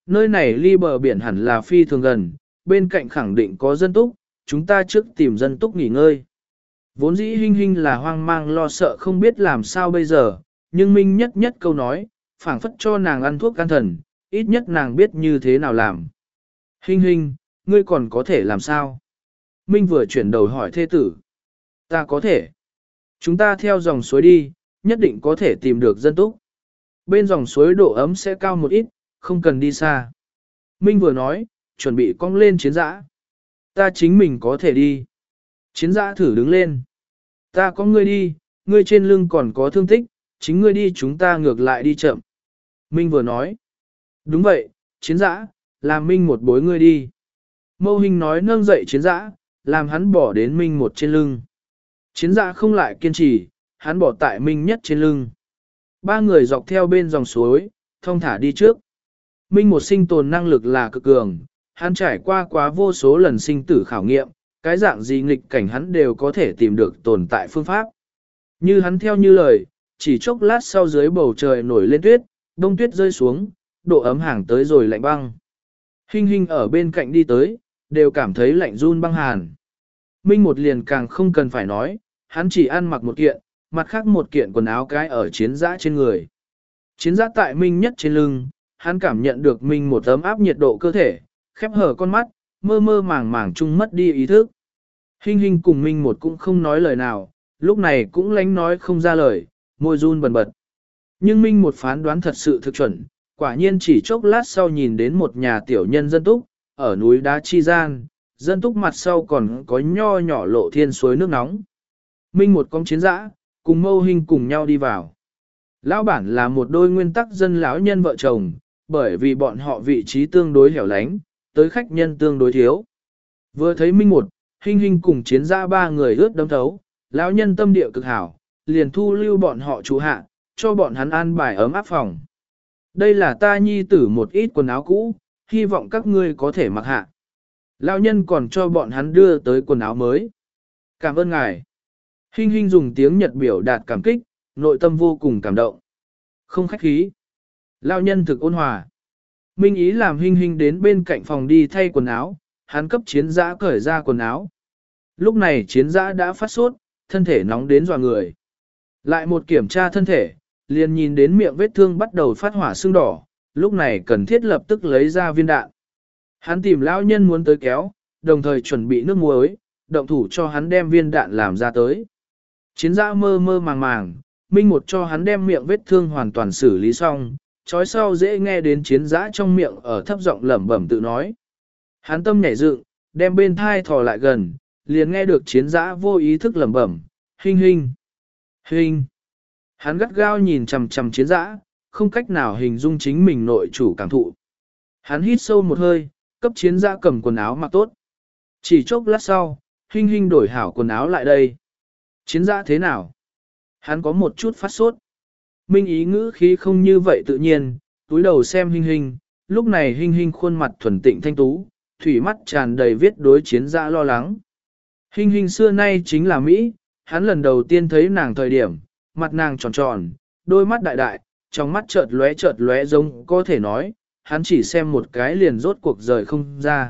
nơi này ly bờ biển hẳn là phi thường gần, bên cạnh khẳng định có dân túc, chúng ta trước tìm dân túc nghỉ ngơi. Vốn dĩ Hinh Hinh là hoang mang lo sợ không biết làm sao bây giờ, nhưng Minh nhất nhất câu nói, phảng phất cho nàng ăn thuốc can thần, ít nhất nàng biết như thế nào làm. Hinh Hinh, ngươi còn có thể làm sao? Minh vừa chuyển đầu hỏi thê tử. Ta có thể. Chúng ta theo dòng suối đi, nhất định có thể tìm được dân túc. Bên dòng suối độ ấm sẽ cao một ít, không cần đi xa. Minh vừa nói, chuẩn bị cong lên chiến dã. Ta chính mình có thể đi. Chiến dã thử đứng lên. Ta có ngươi đi, ngươi trên lưng còn có thương tích, chính ngươi đi chúng ta ngược lại đi chậm. Minh vừa nói. Đúng vậy, chiến dã, làm Minh một bối ngươi đi. Mâu Hình nói nâng dậy chiến dã, làm hắn bỏ đến Minh một trên lưng. Chiến dã không lại kiên trì, hắn bỏ tại Minh nhất trên lưng. Ba người dọc theo bên dòng suối, thong thả đi trước. Minh một sinh tồn năng lực là cực cường, hắn trải qua quá vô số lần sinh tử khảo nghiệm, cái dạng gì nghịch cảnh hắn đều có thể tìm được tồn tại phương pháp. Như hắn theo như lời, chỉ chốc lát sau dưới bầu trời nổi lên tuyết, đông tuyết rơi xuống, độ ấm hàng tới rồi lạnh băng. Hinh Hinh ở bên cạnh đi tới, đều cảm thấy lạnh run băng hàn. Minh một liền càng không cần phải nói, hắn chỉ ăn mặc một kiện, mặt khác một kiện quần áo cái ở chiến giã trên người. Chiến giã tại Minh nhất trên lưng, hắn cảm nhận được Minh một ấm áp nhiệt độ cơ thể, khép hở con mắt, mơ mơ màng màng chung mất đi ý thức. Hinh Hinh cùng Minh một cũng không nói lời nào, lúc này cũng lánh nói không ra lời, môi run bần bật. Nhưng Minh một phán đoán thật sự thực chuẩn, quả nhiên chỉ chốc lát sau nhìn đến một nhà tiểu nhân dân túc, ở núi đá chi gian, dân túc mặt sau còn có nho nhỏ lộ thiên suối nước nóng. Minh một con chiến dã, cùng Mâu Hinh cùng nhau đi vào. Lão bản là một đôi nguyên tắc dân lão nhân vợ chồng, bởi vì bọn họ vị trí tương đối hẻo lánh, tới khách nhân tương đối thiếu. Vừa thấy Minh một, Hinh Hinh cùng chiến dã ba người ướt đấm thấu, lão nhân tâm địa cực hảo, liền thu lưu bọn họ trụ hạ, cho bọn hắn an bài ấm áp phòng. Đây là ta nhi tử một ít quần áo cũ, hy vọng các ngươi có thể mặc hạ. Lão nhân còn cho bọn hắn đưa tới quần áo mới. Cảm ơn ngài. Hinh Hinh dùng tiếng Nhật biểu đạt cảm kích, nội tâm vô cùng cảm động. Không khách khí. Lão nhân thực ôn hòa. Minh ý làm Hinh Hinh đến bên cạnh phòng đi thay quần áo, hắn cấp chiến dã cởi ra quần áo. Lúc này chiến dã đã phát sốt, thân thể nóng đến dọa người. Lại một kiểm tra thân thể, liền nhìn đến miệng vết thương bắt đầu phát hỏa sưng đỏ, lúc này cần thiết lập tức lấy ra viên đạn. Hắn tìm lão nhân muốn tới kéo, đồng thời chuẩn bị nước muối, động thủ cho hắn đem viên đạn làm ra tới. Chiến dã mơ mơ màng màng, Minh một cho hắn đem miệng vết thương hoàn toàn xử lý xong, chói sau dễ nghe đến chiến dã trong miệng ở thấp giọng lẩm bẩm tự nói. Hắn tâm nhảy dựng, đem bên thai thò lại gần, liền nghe được chiến dã vô ý thức lẩm bẩm, Hinh Hinh, Hinh. Hắn gắt gao nhìn chằm chằm chiến dã, không cách nào hình dung chính mình nội chủ cảm thụ. Hắn hít sâu một hơi, cấp chiến dã cầm quần áo mặc tốt. Chỉ chốc lát sau, Hinh Hinh đổi hảo quần áo lại đây. Chiến dã thế nào? Hắn có một chút phát sốt. Minh ý ngữ khí không như vậy tự nhiên, túi đầu xem Hinh Hinh, lúc này Hinh Hinh khuôn mặt thuần tịnh thanh tú, thủy mắt tràn đầy viết đối chiến dã lo lắng. Hinh Hinh xưa nay chính là Mỹ, hắn lần đầu tiên thấy nàng thời điểm, mặt nàng tròn tròn, đôi mắt đại đại, trong mắt chợt lóe chợt lóe giống có thể nói, hắn chỉ xem một cái liền rốt cuộc rời không ra.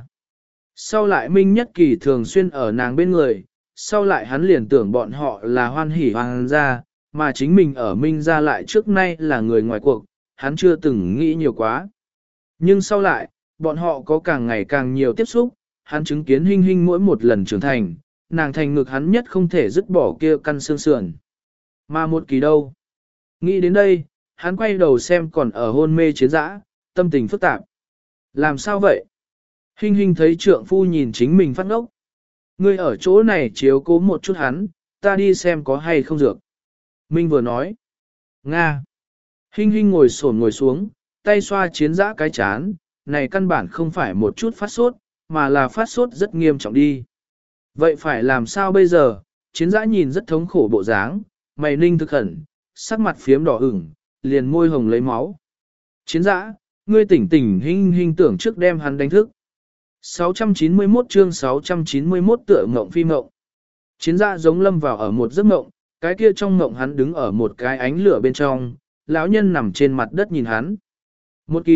Sau lại Minh Nhất Kỳ thường xuyên ở nàng bên người, sau lại hắn liền tưởng bọn họ là hoan hỉ hoàng gia, mà chính mình ở Minh gia lại trước nay là người ngoài cuộc, hắn chưa từng nghĩ nhiều quá. Nhưng sau lại, bọn họ có càng ngày càng nhiều tiếp xúc, hắn chứng kiến Hinh Hinh mỗi một lần trưởng thành, nàng thành ngực hắn nhất không thể dứt bỏ kia căn xương sườn. Mà một kỳ đâu? Nghĩ đến đây, hắn quay đầu xem còn ở hôn mê chiến dã, tâm tình phức tạp. Làm sao vậy? Hinh Hinh thấy trượng phu nhìn chính mình phát ngốc. Ngươi ở chỗ này chiếu cố một chút hắn, ta đi xem có hay không dược. Minh vừa nói. Nga. Hinh Hinh ngồi xổm ngồi xuống, tay xoa chiến dã cái chán, này căn bản không phải một chút phát sốt, mà là phát sốt rất nghiêm trọng đi. Vậy phải làm sao bây giờ? Chiến dã nhìn rất thống khổ bộ dáng, mày ninh thực khẩn, sắc mặt phiếm đỏ ửng, liền môi hồng lấy máu. Chiến dã, ngươi tỉnh tỉnh Hinh Hinh tưởng trước đem hắn đánh thức. sáu trăm chín mươi mốt chương sáu trăm chín mươi mốt tựa ngộng phi mộng. Chiến dã giống lâm vào ở một giấc mộng, cái kia trong mộng hắn đứng ở một cái ánh lửa bên trong, lão nhân nằm trên mặt đất nhìn hắn. Một kỳ,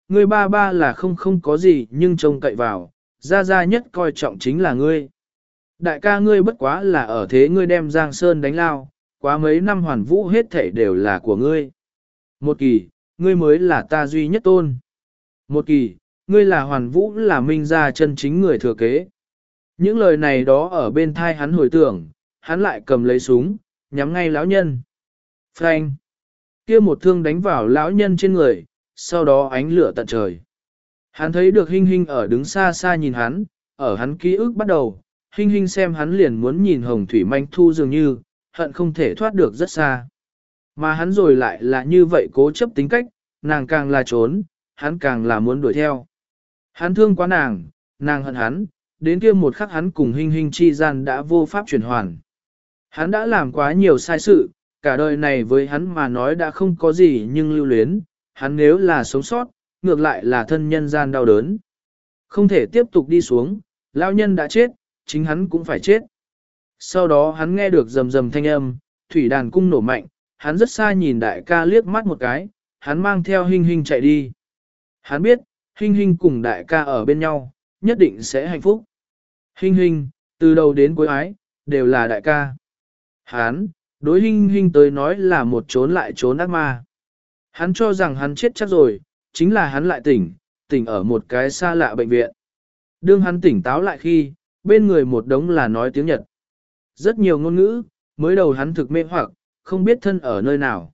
Ngươi ba ba là không không có gì nhưng trông cậy vào, ra ra nhất coi trọng chính là ngươi. Đại ca ngươi bất quá là ở thế ngươi đem Giang Sơn đánh lao, quá mấy năm hoàn vũ hết thảy đều là của ngươi. Một kỳ, ngươi mới là ta duy nhất tôn. Một kỳ, ngươi là hoàn vũ là minh gia chân chính người thừa kế. Những lời này đó ở bên thai hắn hồi tưởng, hắn lại cầm lấy súng, nhắm ngay lão nhân. Frank! Kia một thương đánh vào lão nhân trên người, sau đó ánh lửa tận trời. Hắn thấy được Hinh Hinh ở đứng xa xa nhìn hắn, ở hắn ký ức bắt đầu, Hinh Hinh xem hắn liền muốn nhìn hồng thủy manh thu dường như, hận không thể thoát được rất xa. Mà hắn rồi lại là như vậy cố chấp tính cách, nàng càng là trốn, hắn càng là muốn đuổi theo. Hắn thương quá nàng, nàng hận hắn, đến kia một khắc hắn cùng Hinh Hinh chi gian đã vô pháp chuyển hoàn. Hắn đã làm quá nhiều sai sự, cả đời này với hắn mà nói đã không có gì nhưng lưu luyến, hắn nếu là sống sót, ngược lại là thân nhân gian đau đớn. Không thể tiếp tục đi xuống, lão nhân đã chết, chính hắn cũng phải chết. Sau đó hắn nghe được rầm rầm thanh âm, thủy đàn cung nổ mạnh, hắn rất xa nhìn đại ca liếc mắt một cái, hắn mang theo Hinh Hinh chạy đi. Hắn biết, Hinh Hinh cùng đại ca ở bên nhau, nhất định sẽ hạnh phúc. Hinh Hinh, từ đầu đến cuối ái, đều là đại ca. Hắn, đối Hinh Hinh tới nói là một trốn lại trốn ác ma. Hắn cho rằng hắn chết chắc rồi, chính là hắn lại tỉnh, tỉnh ở một cái xa lạ bệnh viện. Đương hắn tỉnh táo lại khi, bên người một đống là nói tiếng Nhật. Rất nhiều ngôn ngữ, mới đầu hắn thực mê hoặc, không biết thân ở nơi nào.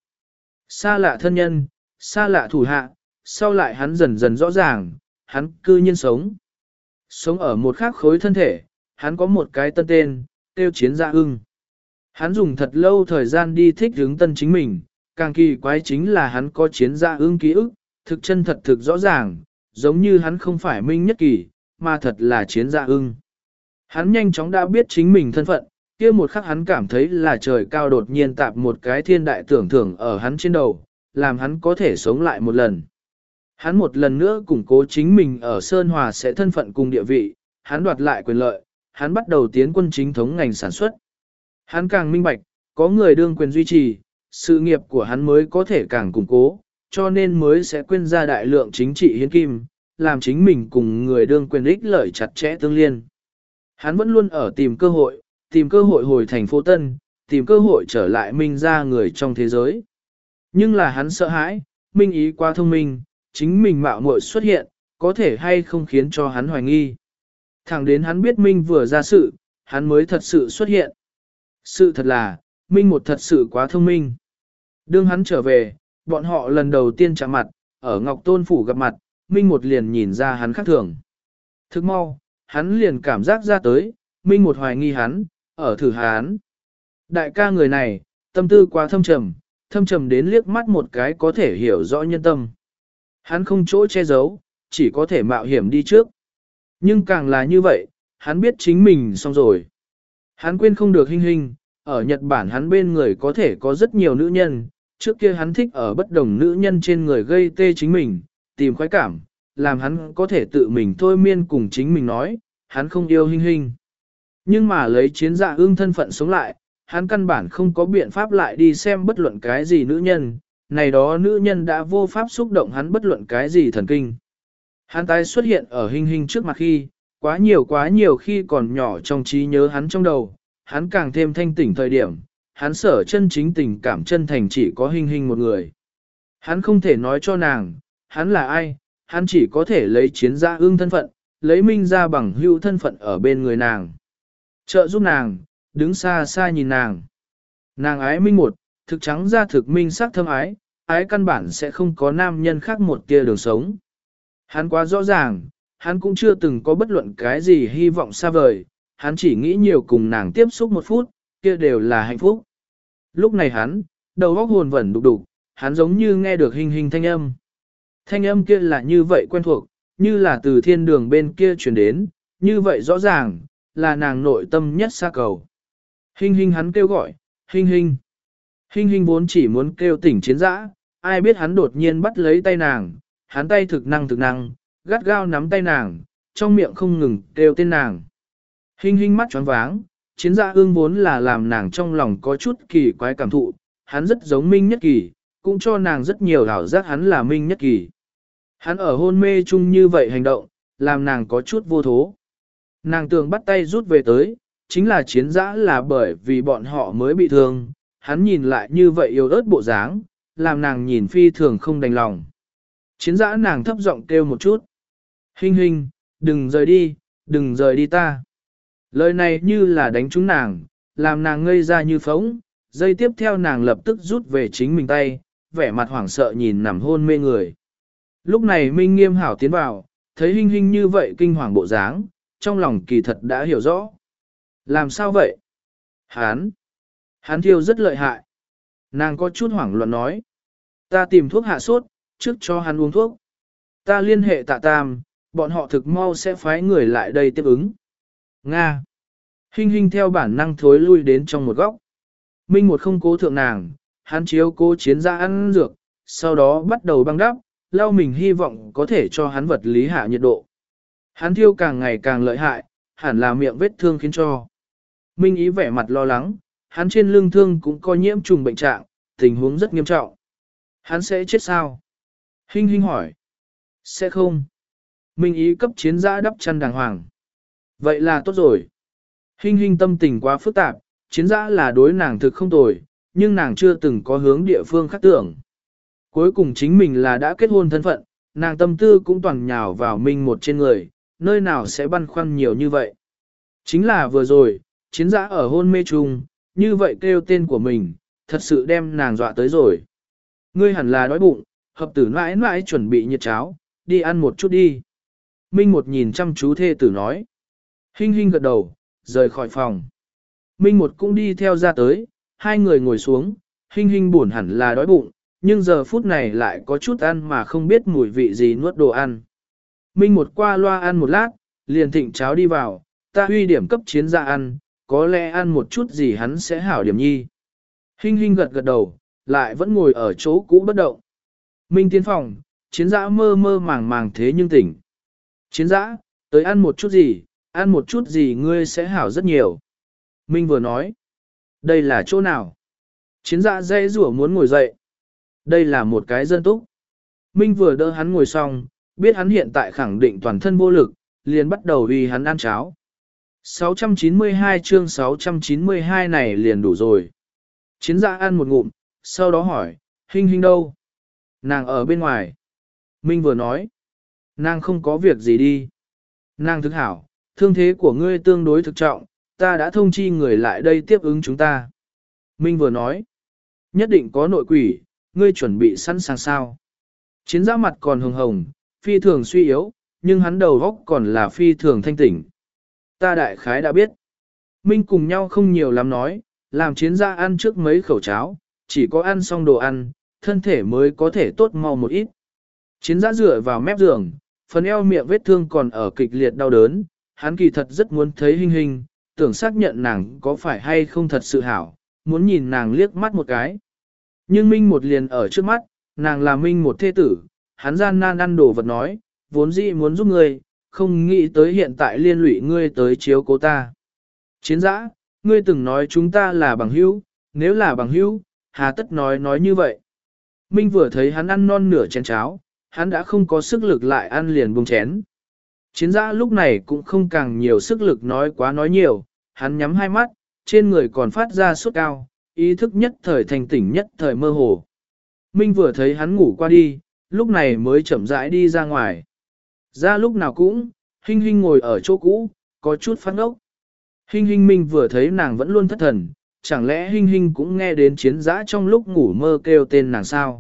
Xa lạ thân nhân, xa lạ thủ hạ, sau lại hắn dần dần rõ ràng, hắn cư nhiên sống. Sống ở một khác khối thân thể, hắn có một cái tân tên, tiêu chiến dạ ưng. Hắn dùng thật lâu thời gian đi thích hướng tân chính mình, càng kỳ quái chính là hắn có chiến dạ ưng ký ức, thực chân thật thực rõ ràng, giống như hắn không phải Minh Nhất Kỳ, mà thật là chiến dạ ưng. Hắn nhanh chóng đã biết chính mình thân phận, kia một khắc hắn cảm thấy là trời cao đột nhiên tạp một cái thiên đại tưởng thưởng ở hắn trên đầu, làm hắn có thể sống lại một lần. Hắn một lần nữa củng cố chính mình ở Sơn Hòa sẽ thân phận cùng địa vị, hắn đoạt lại quyền lợi, hắn bắt đầu tiến quân chính thống ngành sản xuất. Hắn càng minh bạch, có người đương quyền duy trì, sự nghiệp của hắn mới có thể càng củng cố, cho nên mới sẽ quyên ra đại lượng chính trị hiến kim, làm chính mình cùng người đương quyền ích lợi chặt chẽ tương liên. Hắn vẫn luôn ở tìm cơ hội, tìm cơ hội hồi thành phố Tân, tìm cơ hội trở lại Minh ra người trong thế giới. Nhưng là hắn sợ hãi, Minh ý quá thông minh, chính mình mạo muội xuất hiện, có thể hay không khiến cho hắn hoài nghi. Thẳng đến hắn biết Minh vừa ra sự, hắn mới thật sự xuất hiện. Sự thật là, Minh một thật sự quá thông minh. Đương hắn trở về, bọn họ lần đầu tiên chạm mặt, ở Ngọc Tôn Phủ gặp mặt, Minh một liền nhìn ra hắn khác thường. Thức mau, hắn liền cảm giác ra tới, Minh một hoài nghi hắn, ở thử hắn. Đại ca người này, tâm tư quá thâm trầm, thâm trầm đến liếc mắt một cái có thể hiểu rõ nhân tâm. Hắn không chỗ che giấu, chỉ có thể mạo hiểm đi trước. Nhưng càng là như vậy, hắn biết chính mình xong rồi. Hắn quên không được Hinh Hinh, ở Nhật Bản hắn bên người có thể có rất nhiều nữ nhân, trước kia hắn thích ở bất đồng nữ nhân trên người gây tê chính mình, tìm khoái cảm, làm hắn có thể tự mình thôi miên cùng chính mình nói, hắn không yêu Hinh Hinh. Nhưng mà lấy chiến dạ ương thân phận sống lại, hắn căn bản không có biện pháp lại đi xem bất luận cái gì nữ nhân, này đó nữ nhân đã vô pháp xúc động hắn bất luận cái gì thần kinh. Hắn tái xuất hiện ở Hinh Hinh trước mặt khi, quá nhiều quá nhiều khi còn nhỏ trong trí nhớ hắn trong đầu, hắn càng thêm thanh tỉnh thời điểm, hắn sở chân chính tình cảm chân thành chỉ có Hinh Hinh một người. Hắn không thể nói cho nàng, hắn là ai, hắn chỉ có thể lấy chiến gia ương thân phận, lấy Minh ra bằng hữu thân phận ở bên người nàng. Trợ giúp nàng, đứng xa xa nhìn nàng. Nàng ái Minh một, thực trắng ra thực minh sắc thâm ái, ái căn bản sẽ không có nam nhân khác một tia đường sống. Hắn quá rõ ràng, hắn cũng chưa từng có bất luận cái gì hy vọng xa vời, hắn chỉ nghĩ nhiều cùng nàng tiếp xúc một phút, kia đều là hạnh phúc. Lúc này hắn, đầu óc hồn vẩn đục đục, hắn giống như nghe được Hinh Hinh thanh âm. Thanh âm kia là như vậy quen thuộc, như là từ thiên đường bên kia truyền đến, như vậy rõ ràng, là nàng nội tâm nhất xa cầu. Hinh Hinh hắn kêu gọi, Hinh Hinh. Hinh Hinh vốn chỉ muốn kêu tỉnh chiến dã, ai biết hắn đột nhiên bắt lấy tay nàng, hắn tay thực năng thực năng, gắt gao nắm tay nàng, trong miệng không ngừng kêu tên nàng. Hinh Hinh mắt choáng váng, chiến dã ương vốn là làm nàng trong lòng có chút kỳ quái cảm thụ, hắn rất giống Minh Nhất Kỳ, cũng cho nàng rất nhiều ảo giác hắn là Minh Nhất Kỳ. Hắn ở hôn mê chung như vậy hành động, làm nàng có chút vô thố. Nàng tưởng bắt tay rút về tới, chính là chiến dã là bởi vì bọn họ mới bị thương, hắn nhìn lại như vậy yếu ớt bộ dáng, làm nàng nhìn phi thường không đành lòng. Chiến dã nàng thấp giọng kêu một chút. Hình hình, đừng rời đi, đừng rời đi ta. Lời này như là đánh trúng nàng, làm nàng ngây ra như phóng, giây tiếp theo nàng lập tức rút về chính mình tay, vẻ mặt hoảng sợ nhìn nằm hôn mê người. Lúc này Minh Nghiêm hảo tiến vào, thấy Hinh Hinh như vậy kinh hoàng bộ dáng, trong lòng kỳ thật đã hiểu rõ. Làm sao vậy? Hán! Hán thiêu rất lợi hại. Nàng có chút hoảng loạn nói. Ta tìm thuốc hạ sốt, trước cho hắn uống thuốc. Ta liên hệ tạ tam, bọn họ thực mau sẽ phái người lại đây tiếp ứng. Nga! Hinh Hinh theo bản năng thối lui đến trong một góc. Minh một không cố thượng nàng, hắn chiếu cố chiến ra ăn dược, sau đó bắt đầu băng đắp, lau mình hy vọng có thể cho hắn vật lý hạ nhiệt độ. Hắn thiêu càng ngày càng lợi hại, hẳn là miệng vết thương khiến cho. Minh ý vẻ mặt lo lắng, hắn trên lưng thương cũng có nhiễm trùng bệnh trạng, tình huống rất nghiêm trọng. Hắn sẽ chết sao? Hinh Hinh hỏi. Sẽ không. Minh ý cấp chiến giã đắp chăn đàng hoàng. Vậy là tốt rồi. Hinh Hinh tâm tình quá phức tạp, chiến giã là đối nàng thực không tồi, nhưng nàng chưa từng có hướng địa phương khác tưởng. Cuối cùng chính mình là đã kết hôn thân phận, nàng tâm tư cũng toàn nhào vào Minh một trên người, nơi nào sẽ băn khoăn nhiều như vậy. Chính là vừa rồi, chiến giã ở hôn mê chung, như vậy kêu tên của mình, thật sự đem nàng dọa tới rồi. Ngươi hẳn là đói bụng, hợp tử mãi mãi chuẩn bị nhiệt cháo, đi ăn một chút đi. Minh một nhìn chăm chú thê tử nói. Hinh Hinh gật đầu, rời khỏi phòng. Minh một cũng đi theo ra tới, hai người ngồi xuống, Hinh Hinh buồn hẳn là đói bụng, nhưng giờ phút này lại có chút ăn mà không biết mùi vị gì nuốt đồ ăn. Minh một qua loa ăn một lát, liền thịnh cháo đi vào, ta huy điểm cấp chiến ra ăn, có lẽ ăn một chút gì hắn sẽ hảo điểm nhi. Hinh Hinh gật gật đầu, lại vẫn ngồi ở chỗ cũ bất động. Minh tiến phòng, chiến giã mơ mơ màng màng thế nhưng tỉnh. Chiến giã, tới ăn một chút gì, ăn một chút gì ngươi sẽ hảo rất nhiều. Minh vừa nói, đây là chỗ nào? Chiến giã dây rủa muốn ngồi dậy. Đây là một cái dân túc. Minh vừa đỡ hắn ngồi xong, biết hắn hiện tại khẳng định toàn thân vô lực, liền bắt đầu vì hắn ăn cháo. sáu trăm chín mươi hai chương sáu trăm chín mươi hai này liền đủ rồi. Chiến giã ăn một ngụm, sau đó hỏi, Hinh Hinh đâu? Nàng ở bên ngoài. Minh vừa nói, nàng không có việc gì đi. Nàng thức hảo, thương thế của ngươi tương đối thực trọng, ta đã thông chi người lại đây tiếp ứng chúng ta. Minh vừa nói, nhất định có nội quỷ, ngươi chuẩn bị sẵn sàng sao. Chiến giã mặt còn hồng hồng, phi thường suy yếu, nhưng hắn đầu góc còn là phi thường thanh tỉnh. Ta đại khái đã biết. Minh cùng nhau không nhiều lắm nói, làm chiến giã ăn trước mấy khẩu cháo, chỉ có ăn xong đồ ăn, thân thể mới có thể tốt mau một ít. Chiến giã dựa vào mép giường, phần eo miệng vết thương còn ở kịch liệt đau đớn, hắn kỳ thật rất muốn thấy Hinh Hinh, tưởng xác nhận nàng có phải hay không thật sự hảo, muốn nhìn nàng liếc mắt một cái. Nhưng Minh một liền ở trước mắt, nàng là Minh một thê tử, hắn gian nan ăn đồ vật nói, vốn dĩ muốn giúp ngươi, không nghĩ tới hiện tại liên lụy ngươi tới chiếu cố ta. Chiến giã, ngươi từng nói chúng ta là bằng hữu, nếu là bằng hữu, hà tất nói nói như vậy. Minh vừa thấy hắn ăn non nửa chén cháo, hắn đã không có sức lực lại ăn liền buông chén. Chiến giã lúc này cũng không càng nhiều sức lực nói quá nói nhiều, hắn nhắm hai mắt, trên người còn phát ra sốt cao, ý thức nhất thời thành tỉnh nhất thời mơ hồ. Minh vừa thấy hắn ngủ qua đi, lúc này mới chậm rãi đi ra ngoài. Ra lúc nào cũng, Hinh Hinh ngồi ở chỗ cũ, có chút phát ngốc. Hinh Hinh Minh vừa thấy nàng vẫn luôn thất thần, chẳng lẽ Hinh Hinh cũng nghe đến chiến giã trong lúc ngủ mơ kêu tên nàng sao?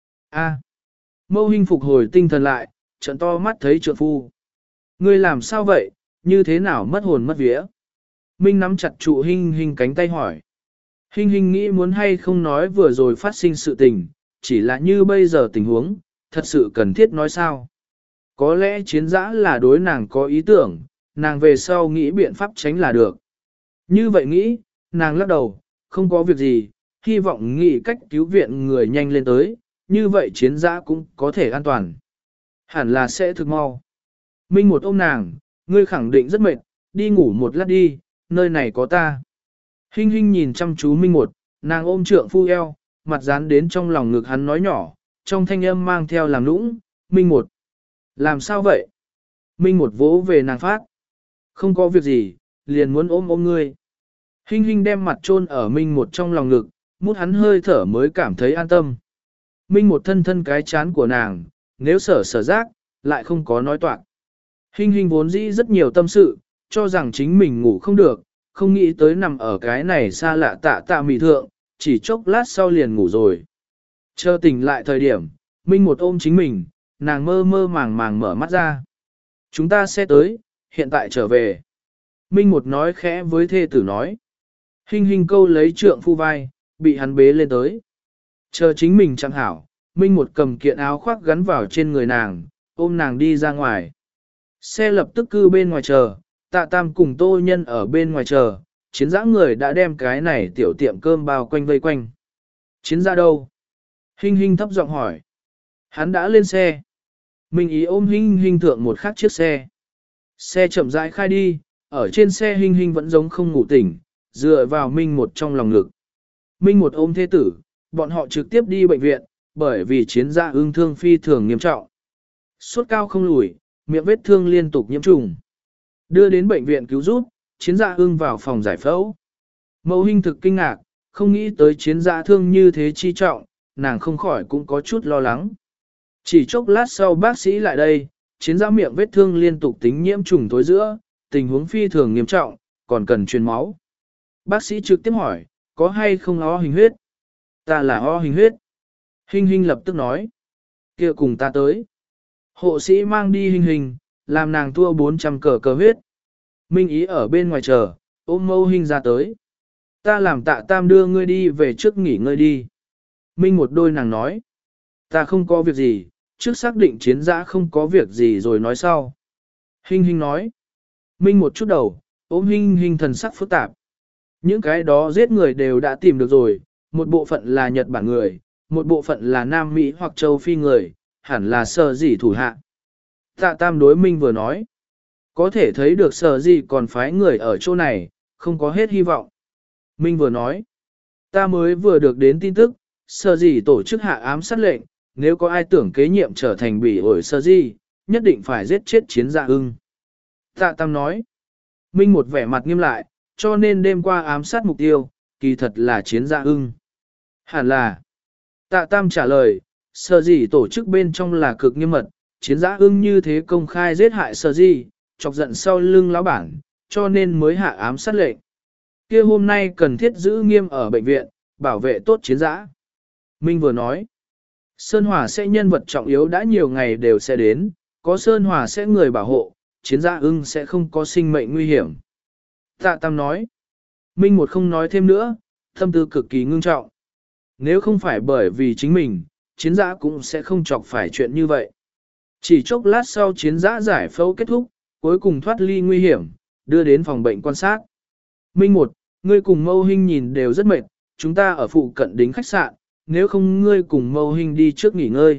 A. Mâu Hinh phục hồi tinh thần lại, trợn to mắt thấy trượng phu. Ngươi làm sao vậy, như thế nào mất hồn mất vía? Minh nắm chặt trụ Hinh Hinh cánh tay hỏi. Hinh Hinh nghĩ muốn hay không nói vừa rồi phát sinh sự tình, chỉ là như bây giờ tình huống, thật sự cần thiết nói sao? Có lẽ chiến giã là đối nàng có ý tưởng, nàng về sau nghĩ biện pháp tránh là được. Như vậy nghĩ, nàng lắc đầu, không có việc gì, hy vọng nghĩ cách cứu viện người nhanh lên tới, như vậy chiến giã cũng có thể an toàn. Hẳn là sẽ thực mau. Minh một ôm nàng, ngươi khẳng định rất mệt, đi ngủ một lát đi, nơi này có ta. Hinh Hinh nhìn chăm chú Minh một, nàng ôm trượng phu eo, mặt dán đến trong lòng ngực hắn nói nhỏ, trong thanh âm mang theo làm nũng, Minh một. Làm sao vậy? Minh một vỗ về nàng phát. Không có việc gì, liền muốn ôm ôm ngươi. Hinh Hinh đem mặt chôn ở Minh một trong lòng ngực, mút hắn hơi thở mới cảm thấy an tâm. Minh một thân thân cái chán của nàng, nếu sở sở giác, lại không có nói toạc. Hinh Hinh vốn dĩ rất nhiều tâm sự, cho rằng chính mình ngủ không được, không nghĩ tới nằm ở cái này xa lạ tạ tạ mị thượng, chỉ chốc lát sau liền ngủ rồi. Chờ tỉnh lại thời điểm, Minh một ôm chính mình, nàng mơ mơ màng màng mở mắt ra. Chúng ta sẽ tới, hiện tại trở về. Minh một nói khẽ với thê tử nói. Hinh Hinh câu lấy trượng phu vai, bị hắn bế lên tới. Chờ chính mình chẳng hảo, Minh một cầm kiện áo khoác gắn vào trên người nàng, ôm nàng đi ra ngoài. Xe lập tức cư bên ngoài chờ, Tạ Tam cùng Tô Nhân ở bên ngoài chờ, chiến giã người đã đem cái này tiểu tiệm cơm bao quanh vây quanh. Chiến giã đâu? Hinh Hinh thấp giọng hỏi. Hắn đã lên xe. Minh ý ôm Hinh Hinh thượng một khác chiếc xe. Xe chậm rãi khai đi, ở trên xe Hinh Hinh vẫn giống không ngủ tỉnh, dựa vào Minh một trong lòng ngực. Minh một ôm thế tử, bọn họ trực tiếp đi bệnh viện, bởi vì chiến gia ương thương phi thường nghiêm trọng. Sốt cao không lùi, miệng vết thương liên tục nhiễm trùng. Đưa đến bệnh viện cứu giúp, chiến gia ương vào phòng giải phẫu. Mẫu Hinh thực kinh ngạc, không nghĩ tới chiến gia thương như thế chi trọng, nàng không khỏi cũng có chút lo lắng. Chỉ chốc lát sau bác sĩ lại đây, chiến gia miệng vết thương liên tục tính nhiễm trùng tối giữa, tình huống phi thường nghiêm trọng, còn cần truyền máu. Bác sĩ trực tiếp hỏi, có hay không O hình huyết? Ta là O hình huyết. Hinh Hinh lập tức nói, kia cùng ta tới. Hộ sĩ mang đi Hinh Hinh, làm nàng thua bốn trăm cờ cờ huyết. Minh ý ở bên ngoài chờ, ôm Mâu Hinh ra tới. Ta làm Tạ Tam đưa ngươi đi về trước nghỉ ngơi đi. Minh một đôi nàng nói, ta không có việc gì, trước xác định chiến giã không có việc gì rồi nói sau. Hinh Hinh nói, Minh một chút đầu, ôm Hinh Hinh thần sắc phức tạp. Những cái đó giết người đều đã tìm được rồi, một bộ phận là Nhật Bản người, một bộ phận là Nam Mỹ hoặc châu Phi người, hẳn là Sở Dĩ thủ hạ. Tạ Tam đối Minh vừa nói, có thể thấy được Sở Dĩ còn phái người ở chỗ này, không có hết hy vọng. Minh vừa nói, ta mới vừa được đến tin tức, Sở Dĩ tổ chức hạ ám sát lệnh, nếu có ai tưởng kế nhiệm trở thành bị ổi Sở Dĩ, nhất định phải giết chết chiến dạ ưng. Tạ Tam nói, Minh một vẻ mặt nghiêm lại, cho nên đêm qua ám sát mục tiêu, kỳ thật là chiến dạ ưng. Hẳn là, Tạ Tam trả lời, Sở Dĩ tổ chức bên trong là cực nghiêm mật, chiến dạ ưng như thế công khai giết hại Sở Dĩ, chọc giận sau lưng lão bản, cho nên mới hạ ám sát lệnh. Kia hôm nay cần thiết giữ nghiêm ở bệnh viện, bảo vệ tốt chiến giã. Minh vừa nói, Sơn Hòa sẽ nhân vật trọng yếu đã nhiều ngày đều sẽ đến, có Sơn Hòa sẽ người bảo hộ, chiến giã ưng sẽ không có sinh mệnh nguy hiểm. Tạ Tam nói, Minh một không nói thêm nữa, tâm tư cực kỳ ngưng trọng. Nếu không phải bởi vì chính mình, chiến giã cũng sẽ không chọc phải chuyện như vậy. Chỉ chốc lát sau chiến giã giải phẫu kết thúc, cuối cùng thoát ly nguy hiểm, đưa đến phòng bệnh quan sát. Minh một, ngươi cùng Mâu Hinh nhìn đều rất mệt, chúng ta ở phụ cận đính khách sạn, nếu không ngươi cùng Mâu Hinh đi trước nghỉ ngơi.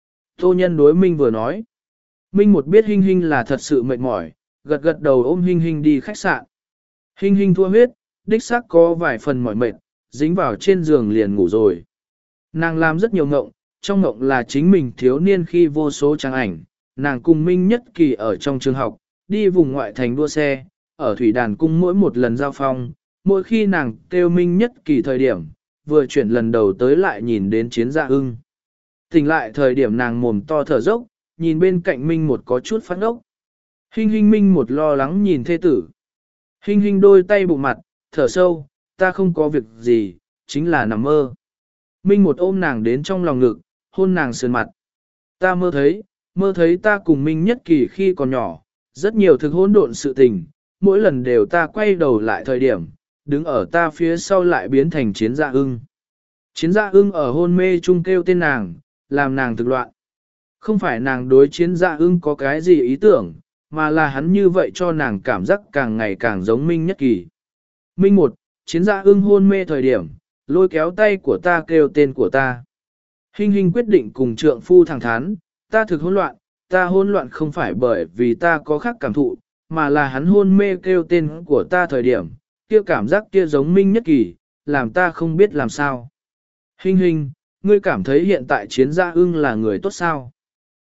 Tô Nhân đối Minh vừa nói. Minh một biết Hinh Hinh là thật sự mệt mỏi, gật gật đầu ôm Hinh Hinh đi khách sạn. Hinh Hinh thua huyết, đích xác có vài phần mỏi mệt, dính vào trên giường liền ngủ rồi. Nàng làm rất nhiều ngộng, trong ngộng là chính mình thiếu niên khi vô số trang ảnh, nàng cùng Minh Nhất Kỳ ở trong trường học, đi vùng ngoại thành đua xe, ở thủy đàn cung mỗi một lần giao phong, mỗi khi nàng kêu Minh Nhất Kỳ thời điểm, vừa chuyển lần đầu tới lại nhìn đến chiến dạ ưng. Tỉnh lại thời điểm nàng mồm to thở dốc, nhìn bên cạnh Minh một có chút phát ốc. Hinh Hinh Minh một lo lắng nhìn thê tử. Hinh Hinh đôi tay bụng mặt, thở sâu, ta không có việc gì, chính là nằm mơ. Minh một ôm nàng đến trong lòng ngực, hôn nàng sườn mặt. Ta mơ thấy, mơ thấy ta cùng Minh Nhất Kỳ khi còn nhỏ, rất nhiều thực hỗn độn sự tình, mỗi lần đều ta quay đầu lại thời điểm, đứng ở ta phía sau lại biến thành chiến dạ ưng. Chiến dạ ưng ở hôn mê chung kêu tên nàng, làm nàng thực loạn. Không phải nàng đối chiến dạ ưng có cái gì ý tưởng, mà là hắn như vậy cho nàng cảm giác càng ngày càng giống Minh Nhất Kỳ. Minh một, chiến dạ ưng hôn mê thời điểm, lôi kéo tay của ta kêu tên của ta. Hinh Hinh quyết định cùng trượng phu thẳng thắn, ta thực hỗn loạn, ta hỗn loạn không phải bởi vì ta có khác cảm thụ, mà là hắn hôn mê kêu tên của ta thời điểm, kia cảm giác kia giống Minh Nhất Kỳ, làm ta không biết làm sao. Hinh Hinh, ngươi cảm thấy hiện tại chiến gia ưng là người tốt sao?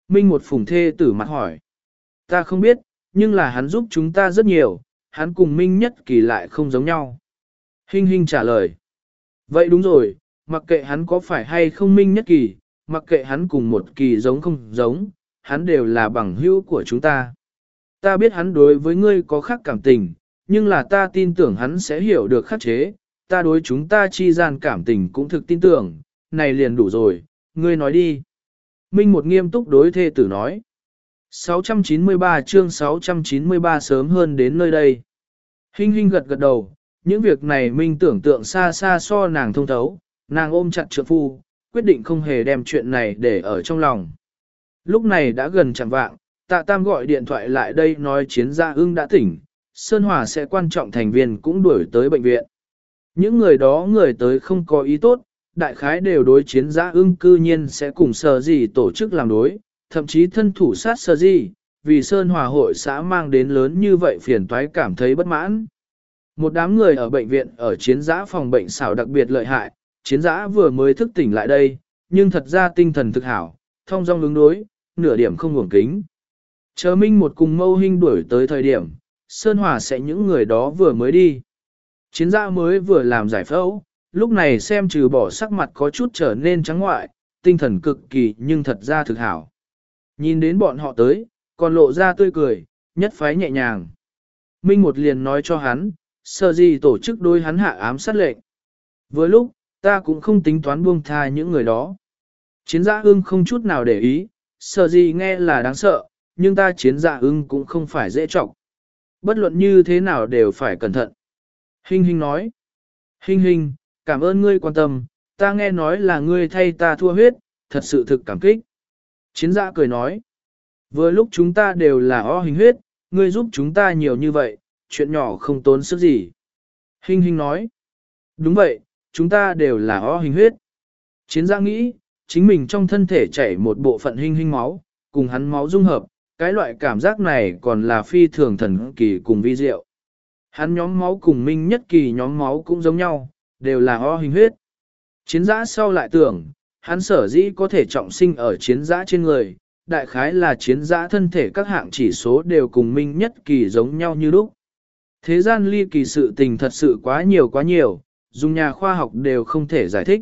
Minh một phủng thê tử mặt hỏi. Ta không biết, nhưng là hắn giúp chúng ta rất nhiều, hắn cùng Minh Nhất Kỳ lại không giống nhau. Hinh Hinh trả lời. Vậy đúng rồi, mặc kệ hắn có phải hay không Minh Nhất Kỳ, mặc kệ hắn cùng một kỳ giống không giống, hắn đều là bằng hữu của chúng ta. Ta biết hắn đối với ngươi có khác cảm tình, nhưng là ta tin tưởng hắn sẽ hiểu được khắc chế, ta đối chúng ta chi gian cảm tình cũng thực tin tưởng, này liền đủ rồi, ngươi nói đi. Minh một nghiêm túc đối thê tử nói. sáu trăm chín mươi ba chương sáu trăm chín mươi ba sớm hơn đến nơi đây. Hinh Hinh gật gật đầu, những việc này Minh tưởng tượng xa xa so nàng thông thấu, nàng ôm chặt trượng phu, quyết định không hề đem chuyện này để ở trong lòng. Lúc này đã gần chẳng vạng, Tạ Tam gọi điện thoại lại đây nói Chiến Gia Ưng đã tỉnh, Sơn Hòa sẽ quan trọng thành viên cũng đuổi tới bệnh viện. Những người đó người tới không có ý tốt, đại khái đều đối Chiến Gia Ưng cư nhiên sẽ cùng Sở Gì tổ chức làm đối, thậm chí thân thủ sát Sở Gì, vì Sơn Hòa hội xã mang đến lớn như vậy phiền toái cảm thấy bất mãn. Một đám người ở bệnh viện ở Chiến Giã phòng bệnh xảo đặc biệt lợi hại, Chiến Giã vừa mới thức tỉnh lại đây, nhưng thật ra tinh thần thực hảo, thông dong ứng đối, nửa điểm không ngủng kính. Chờ Minh một cùng Mâu Hinh đuổi tới thời điểm, Sơn Hòa sẽ những người đó vừa mới đi. Chiến Giã mới vừa làm giải phẫu, lúc này xem trừ bỏ sắc mặt có chút trở nên trắng ngoại, tinh thần cực kỳ nhưng thật ra thực hảo. Nhìn đến bọn họ tới, còn lộ ra tươi cười, nhất phái nhẹ nhàng. Minh một liền nói cho hắn, Sở Gì tổ chức đối hắn hạ ám sát lệnh. Với lúc, ta cũng không tính toán buông tha những người đó. Chiến Gia Ưng không chút nào để ý, Sở Gì nghe là đáng sợ, nhưng ta Chiến Gia Ưng cũng không phải dễ trọng. Bất luận như thế nào đều phải cẩn thận. Hinh Hinh nói. Hinh Hinh, cảm ơn ngươi quan tâm, ta nghe nói là ngươi thay ta thua huyết, thật sự thực cảm kích. Chiến Gia cười nói. Vừa lúc chúng ta đều là O hình huyết, ngươi giúp chúng ta nhiều như vậy, chuyện nhỏ không tốn sức gì. Hinh Hinh nói. Đúng vậy, chúng ta đều là O hình huyết. Chiến Gia nghĩ, chính mình trong thân thể chảy một bộ phận Hinh Hinh máu, cùng hắn máu dung hợp, cái loại cảm giác này còn là phi thường thần kỳ cùng vi diệu. Hắn nhóm máu cùng Minh Nhất Kỳ nhóm máu cũng giống nhau, đều là O hình huyết. Chiến Giã sau lại tưởng, hắn sở dĩ có thể trọng sinh ở Chiến Giã trên người, đại khái là Chiến Giã thân thể các hạng chỉ số đều cùng Minh Nhất Kỳ giống nhau như lúc. Thế gian ly kỳ sự tình thật sự quá nhiều quá nhiều, dùng nhà khoa học đều không thể giải thích.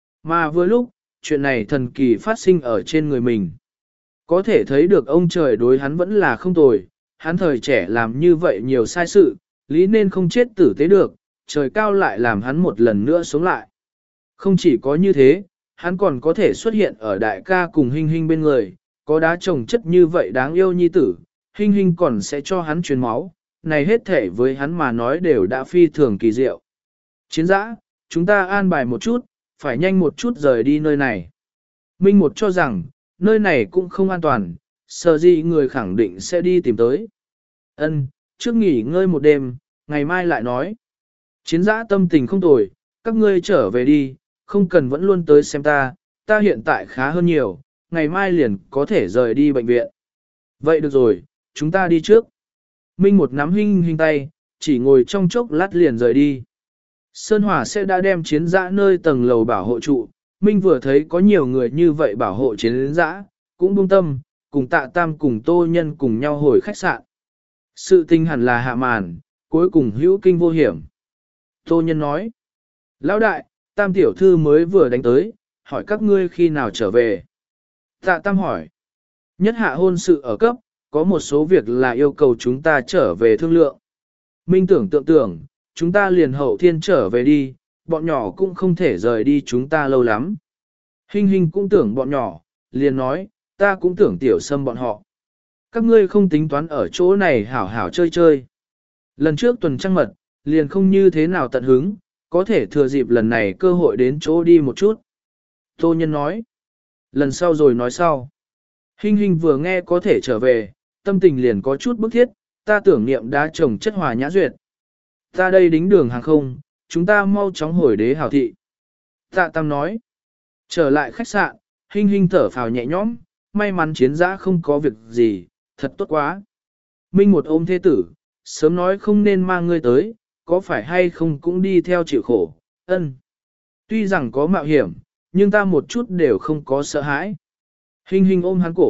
Mà vừa lúc, chuyện này thần kỳ phát sinh ở trên người mình. Có thể thấy được ông trời đối hắn vẫn là không tồi, hắn thời trẻ làm như vậy nhiều sai sự, lý nên không chết tử tế được, trời cao lại làm hắn một lần nữa sống lại. Không chỉ có như thế, hắn còn có thể xuất hiện ở đại ca cùng Hinh Hinh bên người, có đá trồng chất như vậy đáng yêu nhi tử, Hinh Hinh còn sẽ cho hắn truyền máu, này hết thể với hắn mà nói đều đã phi thường kỳ diệu. Chiến Giã, chúng ta an bài một chút, phải nhanh một chút rời đi nơi này. Minh một cho rằng, nơi này cũng không an toàn, Sở Gì người khẳng định sẽ đi tìm tới. Ân, trước nghỉ ngơi một đêm, ngày mai lại nói. Chiến Giã tâm tình không tồi, các ngươi trở về đi, không cần vẫn luôn tới xem ta, ta hiện tại khá hơn nhiều, ngày mai liền có thể rời đi bệnh viện. Vậy được rồi, chúng ta đi trước. Minh một nắm Hinh Hinh tay, chỉ ngồi trong chốc lát liền rời đi. Sơn Hòa sẽ đã đem Chiến Giã nơi tầng lầu bảo hộ trụ, Minh vừa thấy có nhiều người như vậy bảo hộ Chiến Giã, cũng buông tâm, cùng Tạ Tam cùng Tô Nhân cùng nhau hồi khách sạn. Sự tình hẳn là hạ màn, cuối cùng hữu kinh vô hiểm. Tô Nhân nói, Lão đại, Tam tiểu thư mới vừa đánh tới, hỏi các ngươi khi nào trở về. Tạ Tam hỏi, nhất hạ hôn sự ở cấp, có một số việc là yêu cầu chúng ta trở về thương lượng. Minh tưởng tượng tưởng, chúng ta liền hậu thiên trở về đi, bọn nhỏ cũng không thể rời đi chúng ta lâu lắm. Hinh Hinh cũng tưởng bọn nhỏ, liền nói, ta cũng tưởng tiểu Sâm bọn họ. Các ngươi không tính toán ở chỗ này hảo hảo chơi chơi. Lần trước tuần trăng mật, liền không như thế nào tận hứng, có thể thừa dịp lần này cơ hội đến chỗ đi một chút. Tô Nhân nói, lần sau rồi nói sau. Hinh Hinh vừa nghe có thể trở về, tâm tình liền có chút bức thiết, ta tưởng niệm đã trồng chất hòa nhã duyệt. Ta đây đính đường hàng không, chúng ta mau chóng hồi đế hào thị. Tạ Tam nói, trở lại khách sạn, Hinh Hinh thở phào nhẹ nhõm, may mắn Chiến Giã không có việc gì, thật tốt quá. Minh một ôm thế tử, sớm nói không nên mang ngươi tới, có phải hay không cũng đi theo chịu khổ, ân. Tuy rằng có mạo hiểm, nhưng ta một chút đều không có sợ hãi. Hinh Hinh ôm hắn cổ,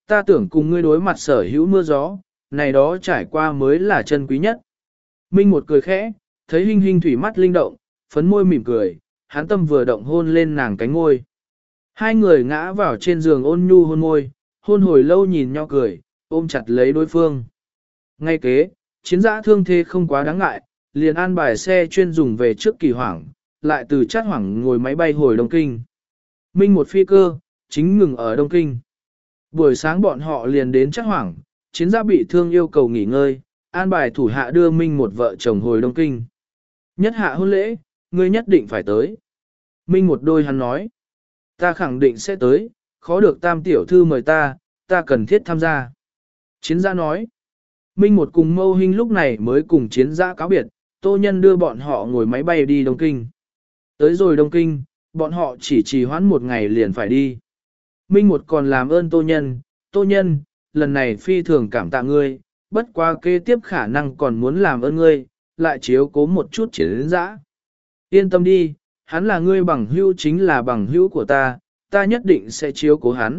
ta tưởng cùng ngươi đối mặt sở hữu mưa gió, này đó trải qua mới là chân quý nhất. Minh một cười khẽ, thấy Hinh Hinh thủy mắt linh động, phấn môi mỉm cười, hắn tâm vừa động hôn lên nàng cánh ngôi. Hai người ngã vào trên giường ôn nhu hôn môi, hôn hồi lâu nhìn nhau cười, ôm chặt lấy đối phương. Ngay kế, chiến giã thương thế không quá đáng ngại, liền an bài xe chuyên dùng về trước kỳ hoảng, lại từ Chát Hoảng ngồi máy bay hồi Đông Kinh. Minh một phi cơ, chính ngừng ở Đông Kinh. Buổi sáng bọn họ liền đến Chát Hoảng, chiến giã bị thương yêu cầu nghỉ ngơi, an bài thủ hạ đưa Minh một vợ chồng hồi Đông Kinh. Nhất hạ hôn lễ, ngươi nhất định phải tới. Minh một đôi hắn nói, ta khẳng định sẽ tới, khó được tam tiểu thư mời ta, ta cần thiết tham gia. Chiến giã nói, Minh một cùng Mâu Hinh lúc này mới cùng chiến giã cáo biệt, Tô Nhân đưa bọn họ ngồi máy bay đi Đông Kinh. Tới rồi Đông Kinh, bọn họ chỉ trì hoãn một ngày liền phải đi. Minh một còn làm ơn Tô Nhân, Tô Nhân, lần này phi thường cảm tạ ngươi, bất quá kế tiếp khả năng còn muốn làm ơn ngươi, lại chiếu cố một chút chiến giã. Yên tâm đi, hắn là ngươi bằng hữu chính là bằng hữu của ta, ta nhất định sẽ chiếu cố hắn.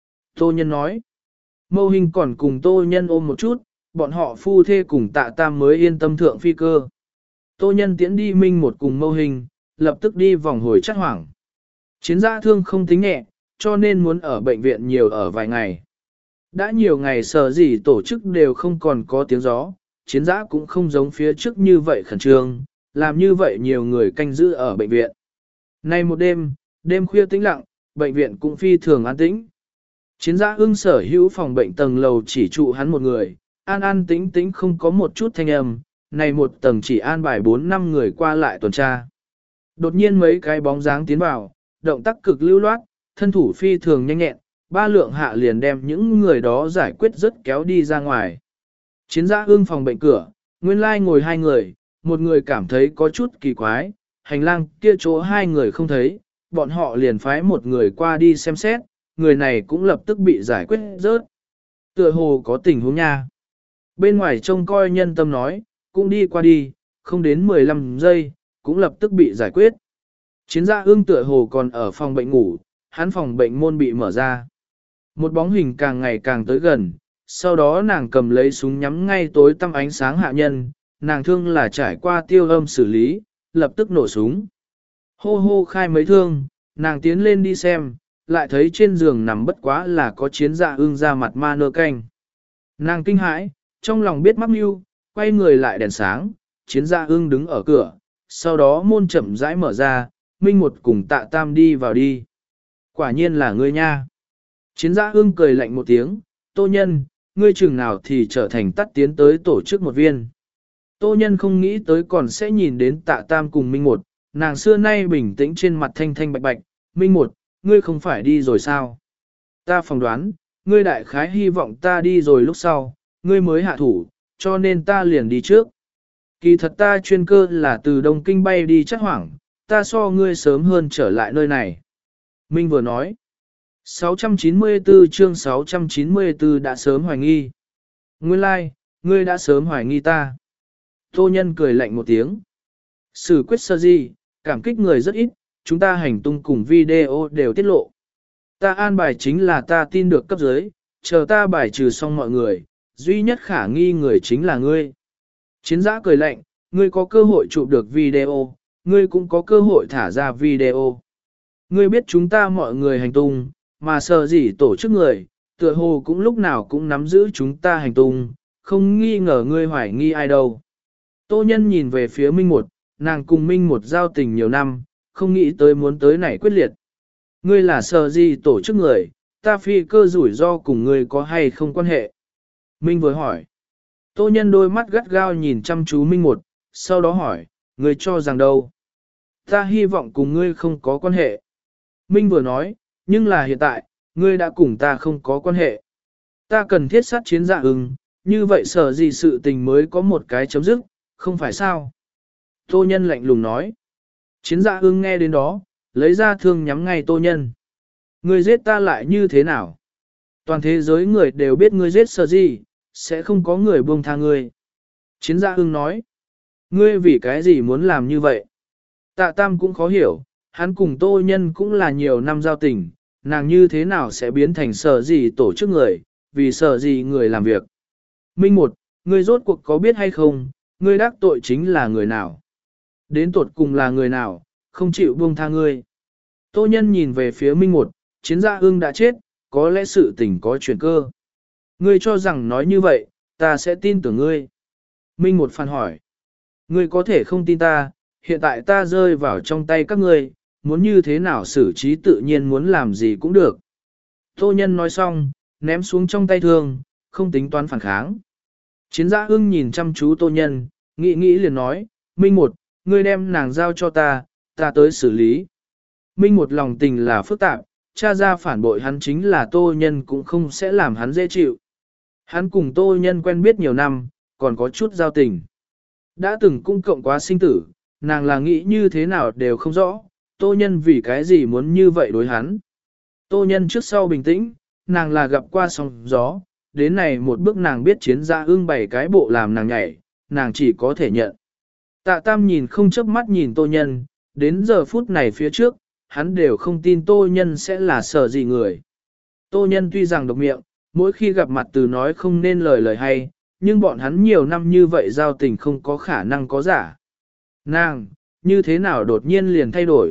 Tô Nhân nói, Mâu Hinh còn cùng Tô Nhân ôm một chút, bọn họ phu thê cùng Tạ Tam mới yên tâm thượng phi cơ. Tô Nhân tiễn đi Minh một cùng Mâu Hinh, lập tức đi vòng hồi Chát Hoảng. Chiến giã thương không tính nhẹ, cho nên muốn ở bệnh viện nhiều ở vài ngày. Đã nhiều ngày sở gì tổ chức đều không còn có tiếng gió, chiến giã cũng không giống phía trước như vậy khẩn trương, làm như vậy nhiều người canh giữ ở bệnh viện. Nay một đêm, đêm khuya tĩnh lặng, bệnh viện cũng phi thường an tĩnh. Chiến giã ưng sở hữu phòng bệnh tầng lầu chỉ trụ hắn một người, an an tĩnh tĩnh không có một chút thanh âm, này một tầng chỉ an bài bốn năm người qua lại tuần tra. Đột nhiên mấy cái bóng dáng tiến vào, động tác cực lưu loát, thân thủ phi thường nhanh nhẹn, ba lượng hạ liền đem những người đó giải quyết rất kéo đi ra ngoài. Chiến giã ưng phòng bệnh cửa, nguyên lai ngồi hai người, một người cảm thấy có chút kỳ quái, hành lang kia chỗ hai người không thấy, bọn họ liền phái một người qua đi xem xét, người này cũng lập tức bị giải quyết rớt. Tựa hồ có tình huống nha. Bên ngoài trông coi nhân tâm nói, cũng đi qua đi, không đến mười lăm giây, cũng lập tức bị giải quyết. Chiến gia ương tựa hồ còn ở phòng bệnh ngủ, hắn phòng bệnh môn bị mở ra. Một bóng hình càng ngày càng tới gần, sau đó nàng cầm lấy súng nhắm ngay tối tăm ánh sáng hạ nhân, nàng thương là trải qua tiêu âm xử lý, lập tức nổ súng. Hô hô khai mấy thương, nàng tiến lên đi xem, lại thấy trên giường nằm bất quá là có chiến dạ ương ra mặt ma nơ canh. Nàng kinh hãi, trong lòng biết mắc mưu, quay người lại đèn sáng, chiến dạ ương đứng ở cửa, sau đó môn chậm rãi mở ra, Minh một cùng Tạ Tam đi vào đi. Quả nhiên là ngươi nha. Chiến dạ ương cười lạnh một tiếng, Tô Nhân, ngươi chừng nào thì trở thành tắt tiến tới tổ chức một viên. Tô Nhân không nghĩ tới còn sẽ nhìn đến Tạ Tam cùng Minh một, nàng xưa nay bình tĩnh trên mặt thanh thanh bạch bạch, Minh một, ngươi không phải đi rồi sao? Ta phỏng đoán, ngươi đại khái hy vọng ta đi rồi lúc sau, ngươi mới hạ thủ, cho nên ta liền đi trước. Kỳ thật ta chuyên cơ là từ Đông Kinh bay đi Chát Hoảng, ta so ngươi sớm hơn trở lại nơi này. Minh vừa nói, sáu trăm chín mươi tư chương sáu trăm chín mươi tư đã sớm hoài nghi. Nguyên lai, like, ngươi đã sớm hoài nghi ta. Tô Nhân cười lạnh một tiếng. Sử quyết sơ gì, cảm kích người rất ít, chúng ta hành tung cùng video đều tiết lộ. Ta an bài chính là ta tin được cấp dưới, chờ ta bài trừ xong mọi người, duy nhất khả nghi người chính là ngươi. Chiến giã cười lạnh, ngươi có cơ hội chụp được video, ngươi cũng có cơ hội thả ra video. Ngươi biết chúng ta mọi người hành tung, mà sợ gì tổ chức người, tựa hồ cũng lúc nào cũng nắm giữ chúng ta hành tung, không nghi ngờ ngươi hoài nghi ai đâu. Tô Nhân nhìn về phía Minh một, nàng cùng Minh một giao tình nhiều năm, không nghĩ tới muốn tới này quyết liệt. Ngươi là sợ gì tổ chức người, ta phi cơ rủi ro cùng ngươi có hay không quan hệ? Minh vừa hỏi. Tô Nhân đôi mắt gắt gao nhìn chăm chú Minh một, sau đó hỏi, ngươi cho rằng đâu? Ta hy vọng cùng ngươi không có quan hệ. Minh vừa nói, nhưng là hiện tại, ngươi đã cùng ta không có quan hệ. Ta cần thiết sát chiến dạ ưng, như vậy sợ gì sự tình mới có một cái chấm dứt, không phải sao? Tô Nhân lạnh lùng nói. Chiến dạ ưng nghe đến đó, lấy ra thương nhắm ngay Tô Nhân. Ngươi giết ta lại như thế nào? Toàn thế giới người đều biết ngươi giết sợ gì, sẽ không có người buông tha ngươi. Chiến dạ ưng nói. Ngươi vì cái gì muốn làm như vậy? Tạ Tam cũng khó hiểu, hắn cùng Tô Nhân cũng là nhiều năm giao tình, nàng như thế nào sẽ biến thành sợ gì tổ chức người, vì sợ gì người làm việc. Minh một, ngươi rốt cuộc có biết hay không, ngươi đắc tội chính là người nào? Đến tột cùng là người nào, không chịu buông tha ngươi. Tô Nhân nhìn về phía Minh một, chiến gia ưng đã chết, có lẽ sự tình có chuyển cơ. Ngươi cho rằng nói như vậy, ta sẽ tin tưởng ngươi. Minh một phản hỏi. Ngươi có thể không tin ta, hiện tại ta rơi vào trong tay các ngươi, muốn như thế nào xử trí tự nhiên muốn làm gì cũng được. Tô Nhân nói xong, ném xuống trong tay thương, không tính toán phản kháng. Chiến gia ưng nhìn chăm chú Tô Nhân, nghĩ nghĩ liền nói, Minh một, ngươi đem nàng giao cho ta, ta tới xử lý. Minh một lòng tình là phức tạp, cha ra phản bội hắn chính là Tô Nhân cũng không sẽ làm hắn dễ chịu. Hắn cùng Tô Nhân quen biết nhiều năm, còn có chút giao tình. Đã từng cung cộng quá sinh tử, nàng là nghĩ như thế nào đều không rõ, Tô Nhân vì cái gì muốn như vậy đối hắn. Tô Nhân trước sau bình tĩnh, nàng là gặp qua sóng gió, đến này một bước nàng biết chiến gia ưng bảy cái bộ làm nàng nhảy, nàng chỉ có thể nhận. Tạ Tam nhìn không chớp mắt nhìn Tô Nhân, đến giờ phút này phía trước, hắn đều không tin Tô Nhân sẽ là sợ gì người. Tô Nhân tuy rằng độc miệng, mỗi khi gặp mặt từ nói không nên lời lời hay, nhưng bọn hắn nhiều năm như vậy giao tình không có khả năng có giả. Nàng, như thế nào đột nhiên liền thay đổi?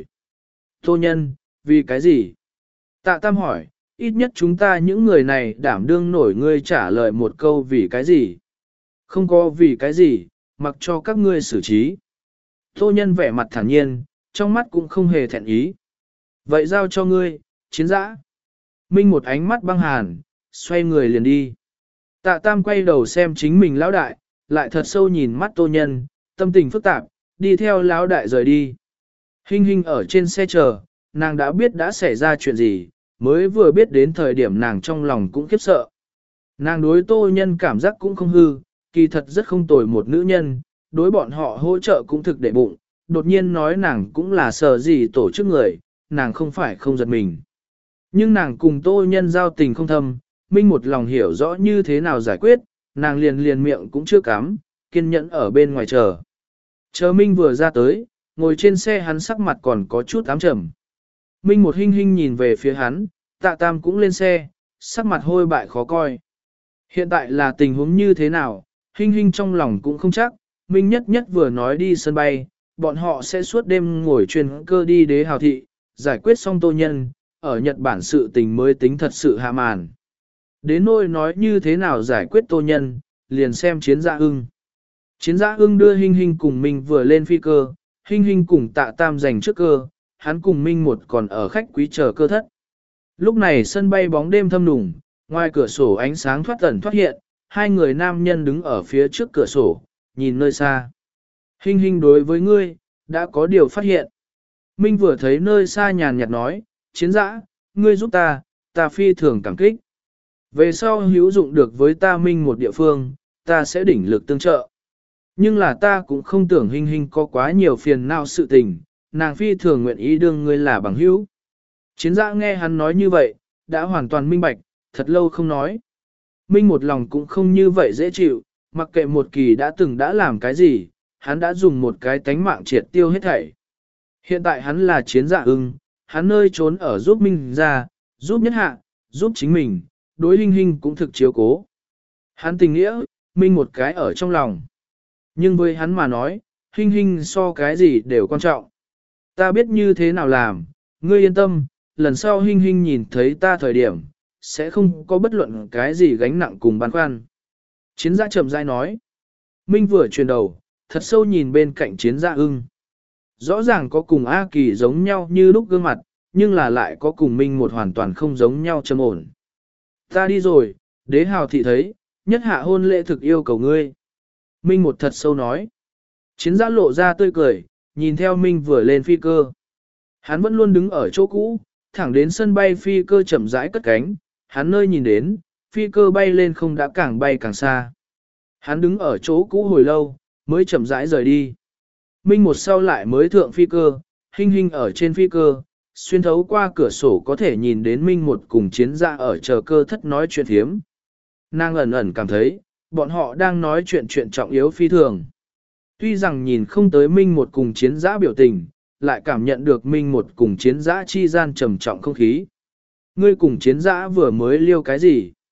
Tô Nhân, vì cái gì? Tạ Tam hỏi, ít nhất chúng ta những người này đảm đương nổi ngươi trả lời một câu vì cái gì? Không có vì cái gì, mặc cho các ngươi xử trí. Tô Nhân vẻ mặt thản nhiên, trong mắt cũng không hề thẹn ý. Vậy giao cho ngươi, chiến dã. Minh một ánh mắt băng hàn, xoay người liền đi. Tạ Tam quay đầu xem chính mình lão đại, lại thật sâu nhìn mắt Tô Nhân, tâm tình phức tạp, đi theo lão đại rời đi. Hinh Hinh ở trên xe chờ, nàng đã biết đã xảy ra chuyện gì, mới vừa biết đến thời điểm nàng trong lòng cũng khiếp sợ. Nàng đối Tô Nhân cảm giác cũng không hư, kỳ thật rất không tồi một nữ nhân, đối bọn họ hỗ trợ cũng thực để bụng, đột nhiên nói nàng cũng là sợ gì tổ chức người, nàng không phải không giật mình. Nhưng nàng cùng Tô Nhân giao tình không thâm, Minh một lòng hiểu rõ như thế nào giải quyết, nàng liền liền miệng cũng chưa cắm, kiên nhẫn ở bên ngoài chờ. Chờ Minh vừa ra tới, ngồi trên xe hắn sắc mặt còn có chút ám trầm. Minh một hinh hinh nhìn về phía hắn, Tạ Tam cũng lên xe, sắc mặt hôi bại khó coi. Hiện tại là tình huống như thế nào, hinh hinh trong lòng cũng không chắc, Minh nhất nhất vừa nói đi sân bay, bọn họ sẽ suốt đêm ngồi chuyên cơ đi đế hào thị, giải quyết xong Tô Nhân, ở Nhật Bản sự tình mới tính thật sự hạ màn. Đến nỗi nói như thế nào giải quyết Tô Nhân, liền xem chiến gia ưng. Chiến gia ưng đưa Hinh Hinh cùng Minh vừa lên phi cơ, Hinh Hinh cùng Tạ Tam giành trước cơ, hắn cùng Minh một còn ở khách quý chờ cơ thất. Lúc này sân bay bóng đêm thâm nùng, ngoài cửa sổ ánh sáng thoát ẩn thoát hiện, hai người nam nhân đứng ở phía trước cửa sổ, nhìn nơi xa. Hinh Hinh đối với ngươi, đã có điều phát hiện. Minh vừa thấy nơi xa nhàn nhạt nói, chiến dã, ngươi giúp ta, ta phi thường cảm kích. Về sau hữu dụng được với ta Minh một địa phương, ta sẽ đỉnh lực tương trợ. Nhưng là ta cũng không tưởng Hinh Hinh có quá nhiều phiền não sự tình, nàng phi thường nguyện ý đương ngươi là bằng hữu. Chiến dã nghe hắn nói như vậy, đã hoàn toàn minh bạch, thật lâu không nói. Minh một lòng cũng không như vậy dễ chịu, mặc kệ một kỳ đã từng đã làm cái gì, hắn đã dùng một cái tánh mạng triệt tiêu hết thảy. Hiện tại hắn là chiến dạ ưng, hắn nơi trốn ở giúp Minh ra, giúp nhất hạ, giúp chính mình, đối Hinh Hinh cũng thực chiếu cố. Hắn tình nghĩa, Minh một cái ở trong lòng. Nhưng với hắn mà nói, Hinh Hinh so cái gì đều quan trọng. Ta biết như thế nào làm, ngươi yên tâm, lần sau Hinh Hinh nhìn thấy ta thời điểm, sẽ không có bất luận cái gì gánh nặng cùng băn khoăn. Chiến gia chậm rãi nói. Minh vừa chuyển đầu, thật sâu nhìn bên cạnh chiến gia ưng. Rõ ràng có cùng A Kỳ giống nhau như lúc gương mặt, nhưng là lại có cùng Minh một hoàn toàn không giống nhau trầm ổn. Ta đi rồi, đế hào thị thấy, nhất hạ hôn lễ thực yêu cầu ngươi. Minh một thật sâu nói. Chiến gia lộ ra tươi cười, nhìn theo Minh vừa lên phi cơ. Hắn vẫn luôn đứng ở chỗ cũ, thẳng đến sân bay phi cơ chậm rãi cất cánh, hắn nơi nhìn đến, phi cơ bay lên không đã càng bay càng xa. Hắn đứng ở chỗ cũ hồi lâu, mới chậm rãi rời đi. Minh một sau lại mới thượng phi cơ, Hinh Hinh ở trên phi cơ, xuyên thấu qua cửa sổ có thể nhìn đến Minh một cùng chiến gia ở chờ cơ thất nói chuyện thiếm. Nàng ẩn ẩn cảm thấy, bọn họ đang nói chuyện chuyện trọng yếu phi thường. Tuy rằng nhìn không tới Minh một cùng chiến giã biểu tình, lại cảm nhận được Minh một cùng chiến giã chi gian trầm trọng không khí. Ngươi cùng chiến giã vừa mới liêu cái gì?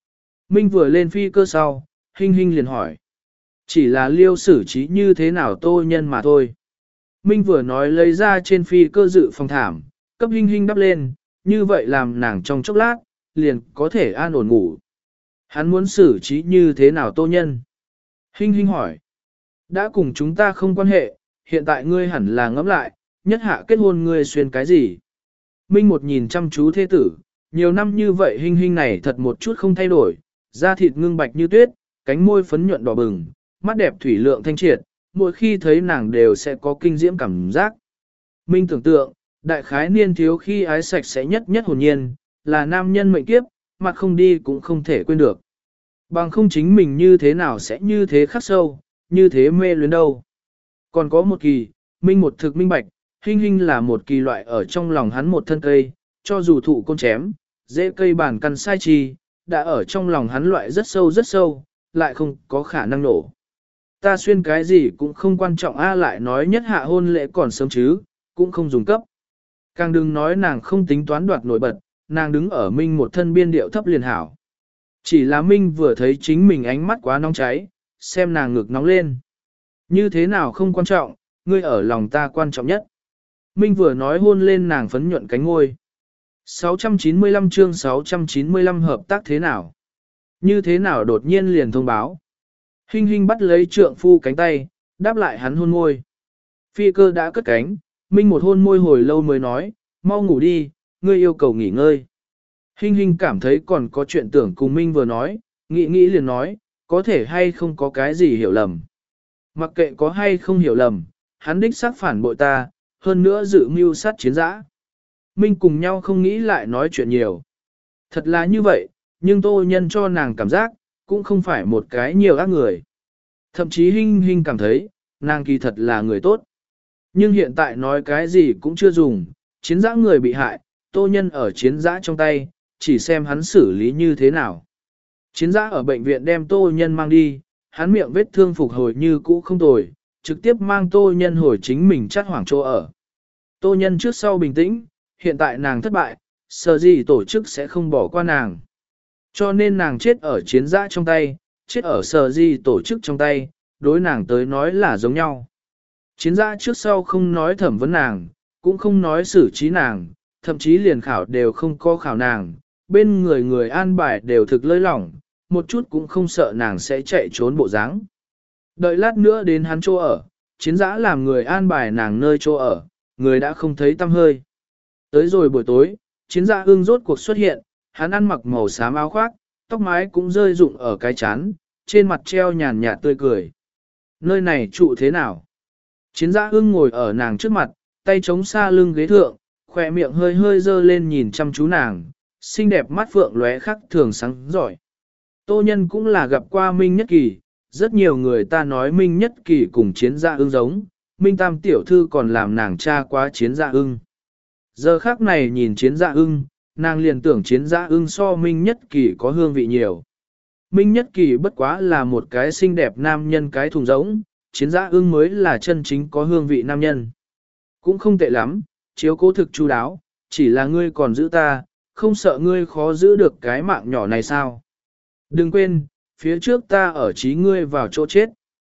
Minh vừa lên phi cơ sau, Hinh Hinh liền hỏi. Chỉ là liêu xử trí như thế nào tô nhân mà thôi. Minh vừa nói lấy ra trên phi cơ dự phòng thảm, cấp Hinh Hinh đắp lên, như vậy làm nàng trong chốc lát, liền có thể an ổn ngủ. Hắn muốn xử trí như thế nào tô nhân? Hinh Hinh hỏi. Đã cùng chúng ta không quan hệ, hiện tại ngươi hẳn là ngẫm lại, nhất hạ kết hôn ngươi xuyên cái gì? Minh một nhìn chăm chú thế tử, nhiều năm như vậy Hinh Hinh này thật một chút không thay đổi, da thịt ngưng bạch như tuyết, cánh môi phấn nhuận đỏ bừng, mắt đẹp thủy lượng thanh triệt, mỗi khi thấy nàng đều sẽ có kinh diễm cảm giác. Minh tưởng tượng, đại khái niên thiếu khi ái sạch sẽ nhất nhất hồn nhiên, là nam nhân mệnh kiếp, mặt không đi cũng không thể quên được. Bằng không chính mình như thế nào sẽ như thế khắc sâu, như thế mê luyến đâu. Còn có một kỳ, Minh một thực minh bạch, Hinh Hinh là một kỳ loại ở trong lòng hắn một thân cây, cho dù thụ côn chém, dễ cây bản căn sai chi, đã ở trong lòng hắn loại rất sâu rất sâu, lại không có khả năng nổ. Ta xuyên cái gì cũng không quan trọng a lại nói nhất hạ hôn lễ còn sớm chứ, cũng không dùng cấp. Càng đừng nói nàng không tính toán đoạt nổi bật, nàng đứng ở Minh một thân biên điệu thấp liền hảo. Chỉ là Minh vừa thấy chính mình ánh mắt quá nóng cháy, xem nàng ngực nóng lên. Như thế nào không quan trọng, ngươi ở lòng ta quan trọng nhất. Minh vừa nói hôn lên nàng phấn nhuận cánh ngôi. sáu trăm chín mươi lăm chương sáu trăm chín mươi lăm hợp tác thế nào? Như thế nào đột nhiên liền thông báo? Hinh Hinh bắt lấy trượng phu cánh tay, đáp lại hắn hôn môi. Phi cơ đã cất cánh, Minh một hôn môi hồi lâu mới nói, mau ngủ đi, ngươi yêu cầu nghỉ ngơi. Hinh Hinh cảm thấy còn có chuyện tưởng cùng Minh vừa nói, nghĩ nghĩ liền nói, có thể hay không có cái gì hiểu lầm. Mặc kệ có hay không hiểu lầm, hắn đích xác phản bội ta, hơn nữa dự mưu sát chiến dã. Minh cùng nhau không nghĩ lại nói chuyện nhiều. Thật là như vậy, nhưng tô nhân cho nàng cảm giác, cũng không phải một cái nhiều ác người. Thậm chí Hinh Hinh cảm thấy, nàng kỳ thật là người tốt. Nhưng hiện tại nói cái gì cũng chưa dùng, chiến dã người bị hại, tô nhân ở chiến dã trong tay, chỉ xem hắn xử lý như thế nào. Chiến dã ở bệnh viện đem tô nhân mang đi, hắn miệng vết thương phục hồi như cũ không tồi, trực tiếp mang tô nhân hồi chính mình chắt hoảng chỗ ở. Tô nhân trước sau bình tĩnh, hiện tại nàng thất bại, sợ gì tổ chức sẽ không bỏ qua nàng. Cho nên nàng chết ở chiến dã trong tay, chết ở sợ gì tổ chức trong tay, đối nàng tới nói là giống nhau. Chiến dã trước sau không nói thẩm vấn nàng, cũng không nói xử trí nàng, thậm chí liền khảo đều không có khảo nàng, bên người người an bài đều thực lơi lỏng, một chút cũng không sợ nàng sẽ chạy trốn bộ dáng. Đợi lát nữa đến hắn chỗ ở, chiến dã làm người an bài nàng nơi chỗ ở, người đã không thấy tăm hơi. Tới rồi buổi tối, chiến dã ưng rốt cuộc xuất hiện, hắn ăn mặc màu xám áo khoác, tóc mái cũng rơi rụng ở cái chán, trên mặt treo nhàn nhạt tươi cười. Nơi này trụ thế nào? Chiến dã ưng ngồi ở nàng trước mặt, tay chống xa lưng ghế thượng, khỏe miệng hơi hơi dơ lên nhìn chăm chú nàng, xinh đẹp mắt phượng lóe khắc thường sáng giỏi. Tô nhân cũng là gặp qua Minh Nhất Kỳ, rất nhiều người ta nói Minh Nhất Kỳ cùng chiến dã ưng giống, Minh Tam tiểu thư còn làm nàng cha quá chiến dã ưng. Giờ khác này nhìn chiến dã ưng, nàng liền tưởng chiến dã ưng so Minh Nhất Kỳ có hương vị nhiều. Minh Nhất Kỳ bất quá là một cái xinh đẹp nam nhân cái thùng giống, chiến dã ưng mới là chân chính có hương vị nam nhân. Cũng không tệ lắm, chiếu cố thực chu đáo, chỉ là ngươi còn giữ ta, không sợ ngươi khó giữ được cái mạng nhỏ này sao? Đừng quên, phía trước ta ở trí ngươi vào chỗ chết.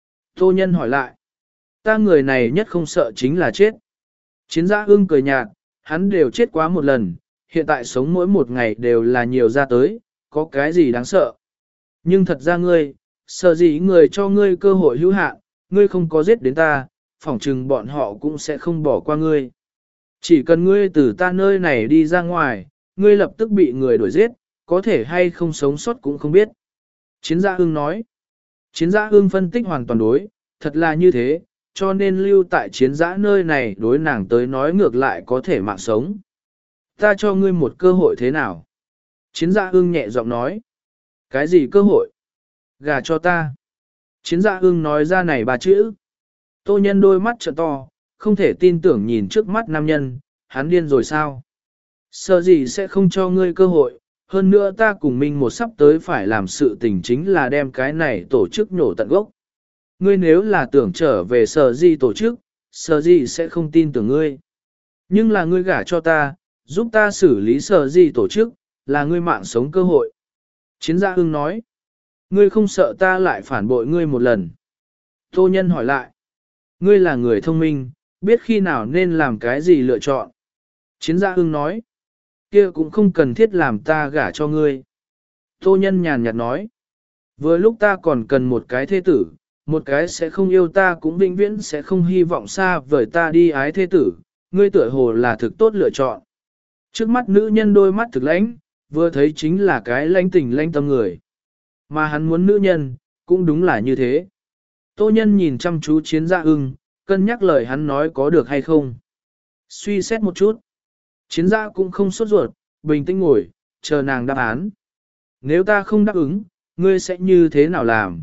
Tô nhân hỏi lại, ta người này nhất không sợ chính là chết. Chiến dã ưng cười nhạt, hắn đều chết quá một lần, hiện tại sống mỗi một ngày đều là nhiều ra tới, có cái gì đáng sợ. Nhưng thật ra ngươi, sợ gì người cho ngươi cơ hội hữu hạn, ngươi không có giết đến ta, phỏng chừng bọn họ cũng sẽ không bỏ qua ngươi. Chỉ cần ngươi từ ta nơi này đi ra ngoài, ngươi lập tức bị người đuổi giết, có thể hay không sống sót cũng không biết. Chiến gia ương nói. Chiến gia ương phân tích hoàn toàn đối, thật là như thế, cho nên lưu tại chiến giã nơi này đối nàng tới nói ngược lại có thể mạng sống. Ta cho ngươi một cơ hội thế nào? Chiến gia ương nhẹ giọng nói. Cái gì cơ hội? Gà cho ta. Chiến gia ương nói ra này ba chữ. Tô nhân đôi mắt trợ to, không thể tin tưởng nhìn trước mắt nam nhân, hắn điên rồi sao? Sợ gì sẽ không cho ngươi cơ hội, hơn nữa ta cùng Minh một sắp tới phải làm sự tình chính là đem cái này tổ chức nhổ tận gốc. Ngươi nếu là tưởng trở về sở gì tổ chức, sở gì sẽ không tin tưởng ngươi. Nhưng là ngươi gả cho ta, giúp ta xử lý sở gì tổ chức, là ngươi mạng sống cơ hội. Chiến gia ưng nói, ngươi không sợ ta lại phản bội ngươi một lần. Tô Nhân hỏi lại, ngươi là người thông minh, biết khi nào nên làm cái gì lựa chọn. Chiến gia ưng nói, kia cũng không cần thiết làm ta gả cho ngươi. Tô Nhân nhàn nhạt nói, vừa lúc ta còn cần một cái thế tử, một cái sẽ không yêu ta cũng vĩnh viễn sẽ không hy vọng xa vời ta đi ái thế tử, ngươi tựa hồ là thực tốt lựa chọn. Trước mắt nữ nhân đôi mắt thực lãnh, vừa thấy chính là cái lãnh tình lãnh tâm người. Mà hắn muốn nữ nhân, cũng đúng là như thế. Tô Nhân nhìn chăm chú Chiến Gia ưng, cân nhắc lời hắn nói có được hay không. Suy xét một chút. Chiến Gia cũng không sốt ruột, bình tĩnh ngồi, chờ nàng đáp án. Nếu ta không đáp ứng, ngươi sẽ như thế nào làm?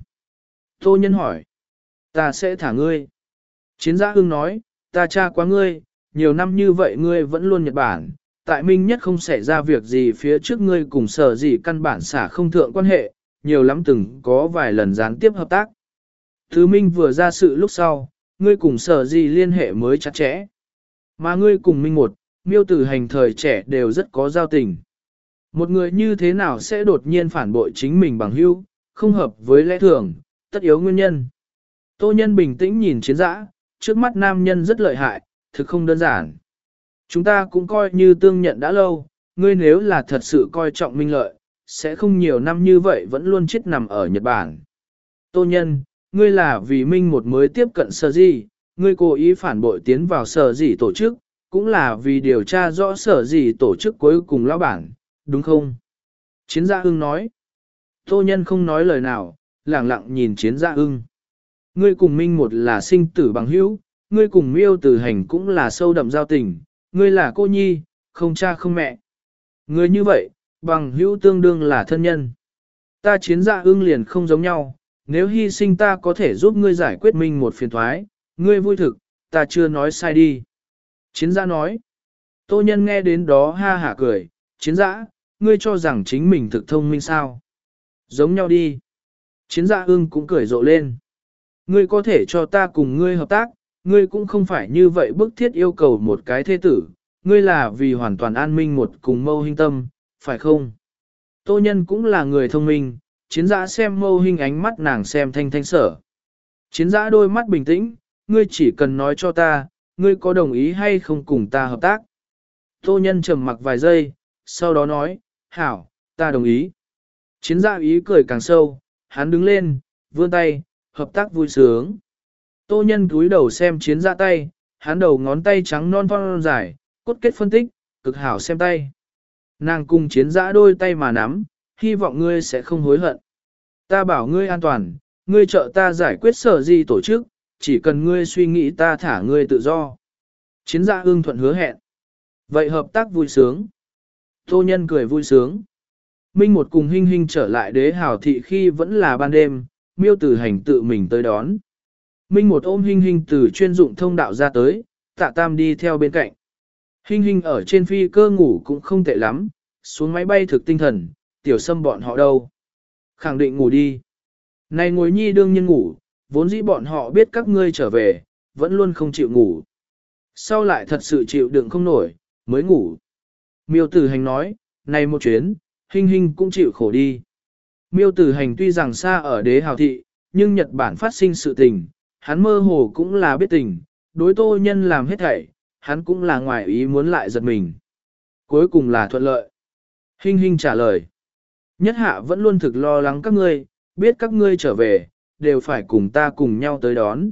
Tô Nhân hỏi. Ta sẽ thả ngươi. Chiến Gia ưng nói, ta tra quá ngươi, nhiều năm như vậy ngươi vẫn luôn Nhật Bản. Tại Minh Nhất không xảy ra việc gì phía trước ngươi cùng sở gì căn bản xả không thượng quan hệ, nhiều lắm từng có vài lần gián tiếp hợp tác. Thứ Minh vừa ra sự lúc sau, ngươi cùng sở gì liên hệ mới chặt chẽ. Mà ngươi cùng Minh một, Miêu Tử Hành thời trẻ đều rất có giao tình. Một người như thế nào sẽ đột nhiên phản bội chính mình bằng hữu, không hợp với lẽ thường, tất yếu nguyên nhân. Tô Nhân bình tĩnh nhìn Chiến Dã, trước mắt nam nhân rất lợi hại, thực không đơn giản. Chúng ta cũng coi như tương nhận đã lâu, ngươi nếu là thật sự coi trọng Minh lợi, sẽ không nhiều năm như vậy vẫn luôn chết nằm ở Nhật Bản. Tô Nhân, ngươi là vì Minh một mới tiếp cận sở gì, ngươi cố ý phản bội tiến vào sở gì tổ chức, cũng là vì điều tra rõ sở gì tổ chức cuối cùng lão bản, đúng không? Chiến Gia ưng nói. Tô Nhân không nói lời nào, lẳng lặng nhìn Chiến Gia ưng. Ngươi cùng Minh một là sinh tử bằng hữu, ngươi cùng Miêu Tử Hành cũng là sâu đậm giao tình, ngươi là cô nhi, không cha không mẹ. Ngươi như vậy, bằng hữu tương đương là thân nhân. Ta Chiến Gia ưng liền không giống nhau, nếu hy sinh ta có thể giúp ngươi giải quyết Minh một phiền thoái, ngươi vui thực, ta chưa nói sai đi. Chiến Gia nói. Tô Nhân nghe đến đó ha hả cười, Chiến Gia, ngươi cho rằng chính mình thực thông minh sao? Giống nhau đi. Chiến Gia ưng cũng cười rộ lên. Ngươi có thể cho ta cùng ngươi hợp tác, ngươi cũng không phải như vậy bức thiết yêu cầu một cái thế tử, ngươi là vì hoàn toàn an minh một cùng Mâu Hinh tâm, phải không? Tô Nhân cũng là người thông minh, Chiến Dã xem Mâu Hinh ánh mắt nàng xem thanh thanh sở. Chiến Dã đôi mắt bình tĩnh, ngươi chỉ cần nói cho ta, ngươi có đồng ý hay không cùng ta hợp tác? Tô Nhân trầm mặc vài giây, sau đó nói, hảo, ta đồng ý. Chiến Dã ý cười càng sâu, hắn đứng lên, vươn tay, hợp tác vui sướng. Tô Nhân cúi đầu xem Chiến Dã tay, hắn đầu ngón tay trắng non thon dài, cốt kết phân tích, cực hảo xem tay. Nàng cùng Chiến Dã đôi tay mà nắm, hy vọng ngươi sẽ không hối hận. Ta bảo ngươi an toàn, ngươi trợ ta giải quyết sở gì tổ chức, chỉ cần ngươi suy nghĩ ta thả ngươi tự do. Chiến Dã ưng thuận hứa hẹn. Vậy hợp tác vui sướng. Tô Nhân cười vui sướng. Minh một cùng Hinh Hinh trở lại Đế Hào thị khi vẫn là ban đêm, Miêu Tử Hành tự mình tới đón. Minh một ôm Hinh Hinh từ chuyên dụng thông đạo ra tới, Tạ Tam đi theo bên cạnh. Hinh Hinh ở trên phi cơ ngủ cũng không tệ lắm, xuống máy bay thực tinh thần, Tiểu Sâm bọn họ đâu? Khẳng định ngủ đi. Này ngồi nhi đương nhiên ngủ, vốn dĩ bọn họ biết các ngươi trở về, vẫn luôn không chịu ngủ. Sau lại thật sự chịu đựng không nổi, mới ngủ. Miêu Tử Hành nói, này một chuyến, Hinh Hinh cũng chịu khổ đi. Miêu Tử Hành tuy rằng xa ở Đế Hào thị, nhưng Nhật Bản phát sinh sự tình, hắn mơ hồ cũng là biết tình, đối Tô Nhân làm hết thảy, hắn cũng là ngoài ý muốn lại giật mình. Cuối cùng là thuận lợi. Hinh Hinh trả lời. Nhất hạ vẫn luôn thực lo lắng các ngươi, biết các ngươi trở về, đều phải cùng ta cùng nhau tới đón.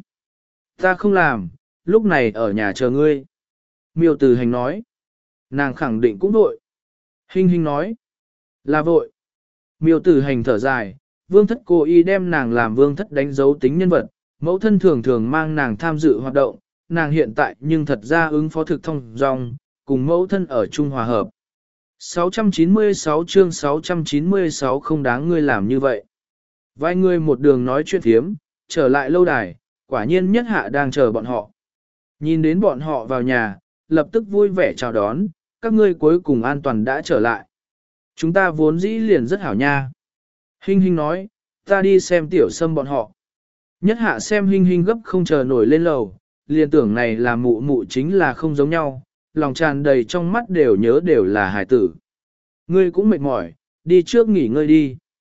Ta không làm, lúc này ở nhà chờ ngươi. Miêu Tử Hành nói. Nàng khẳng định cũng vội. Hinh Hinh nói. Là vội. Miêu Tử Hành thở dài, Vương Thất cố ý đem nàng làm Vương Thất đánh dấu tính nhân vật, mẫu thân thường thường mang nàng tham dự hoạt động, nàng hiện tại nhưng thật ra ứng phó thực thông dong, cùng mẫu thân ở chung hòa hợp. sáu trăm chín mươi sáu chương sáu trăm chín mươi sáu không đáng ngươi làm như vậy. Vài người một đường nói chuyện thiếm, trở lại lâu đài, quả nhiên Nhất hạ đang chờ bọn họ. Nhìn đến bọn họ vào nhà, lập tức vui vẻ chào đón, các ngươi cuối cùng an toàn đã trở lại. Chúng ta vốn dĩ liền rất hảo nha. Hinh Hinh nói, ta đi xem Tiểu Sâm bọn họ. Nhất hạ xem Hinh Hinh gấp không chờ nổi lên lầu, liền tưởng này là mụ mụ chính là không giống nhau, lòng tràn đầy trong mắt đều nhớ đều là hài tử. Ngươi cũng mệt mỏi, đi trước nghỉ ngơi đi.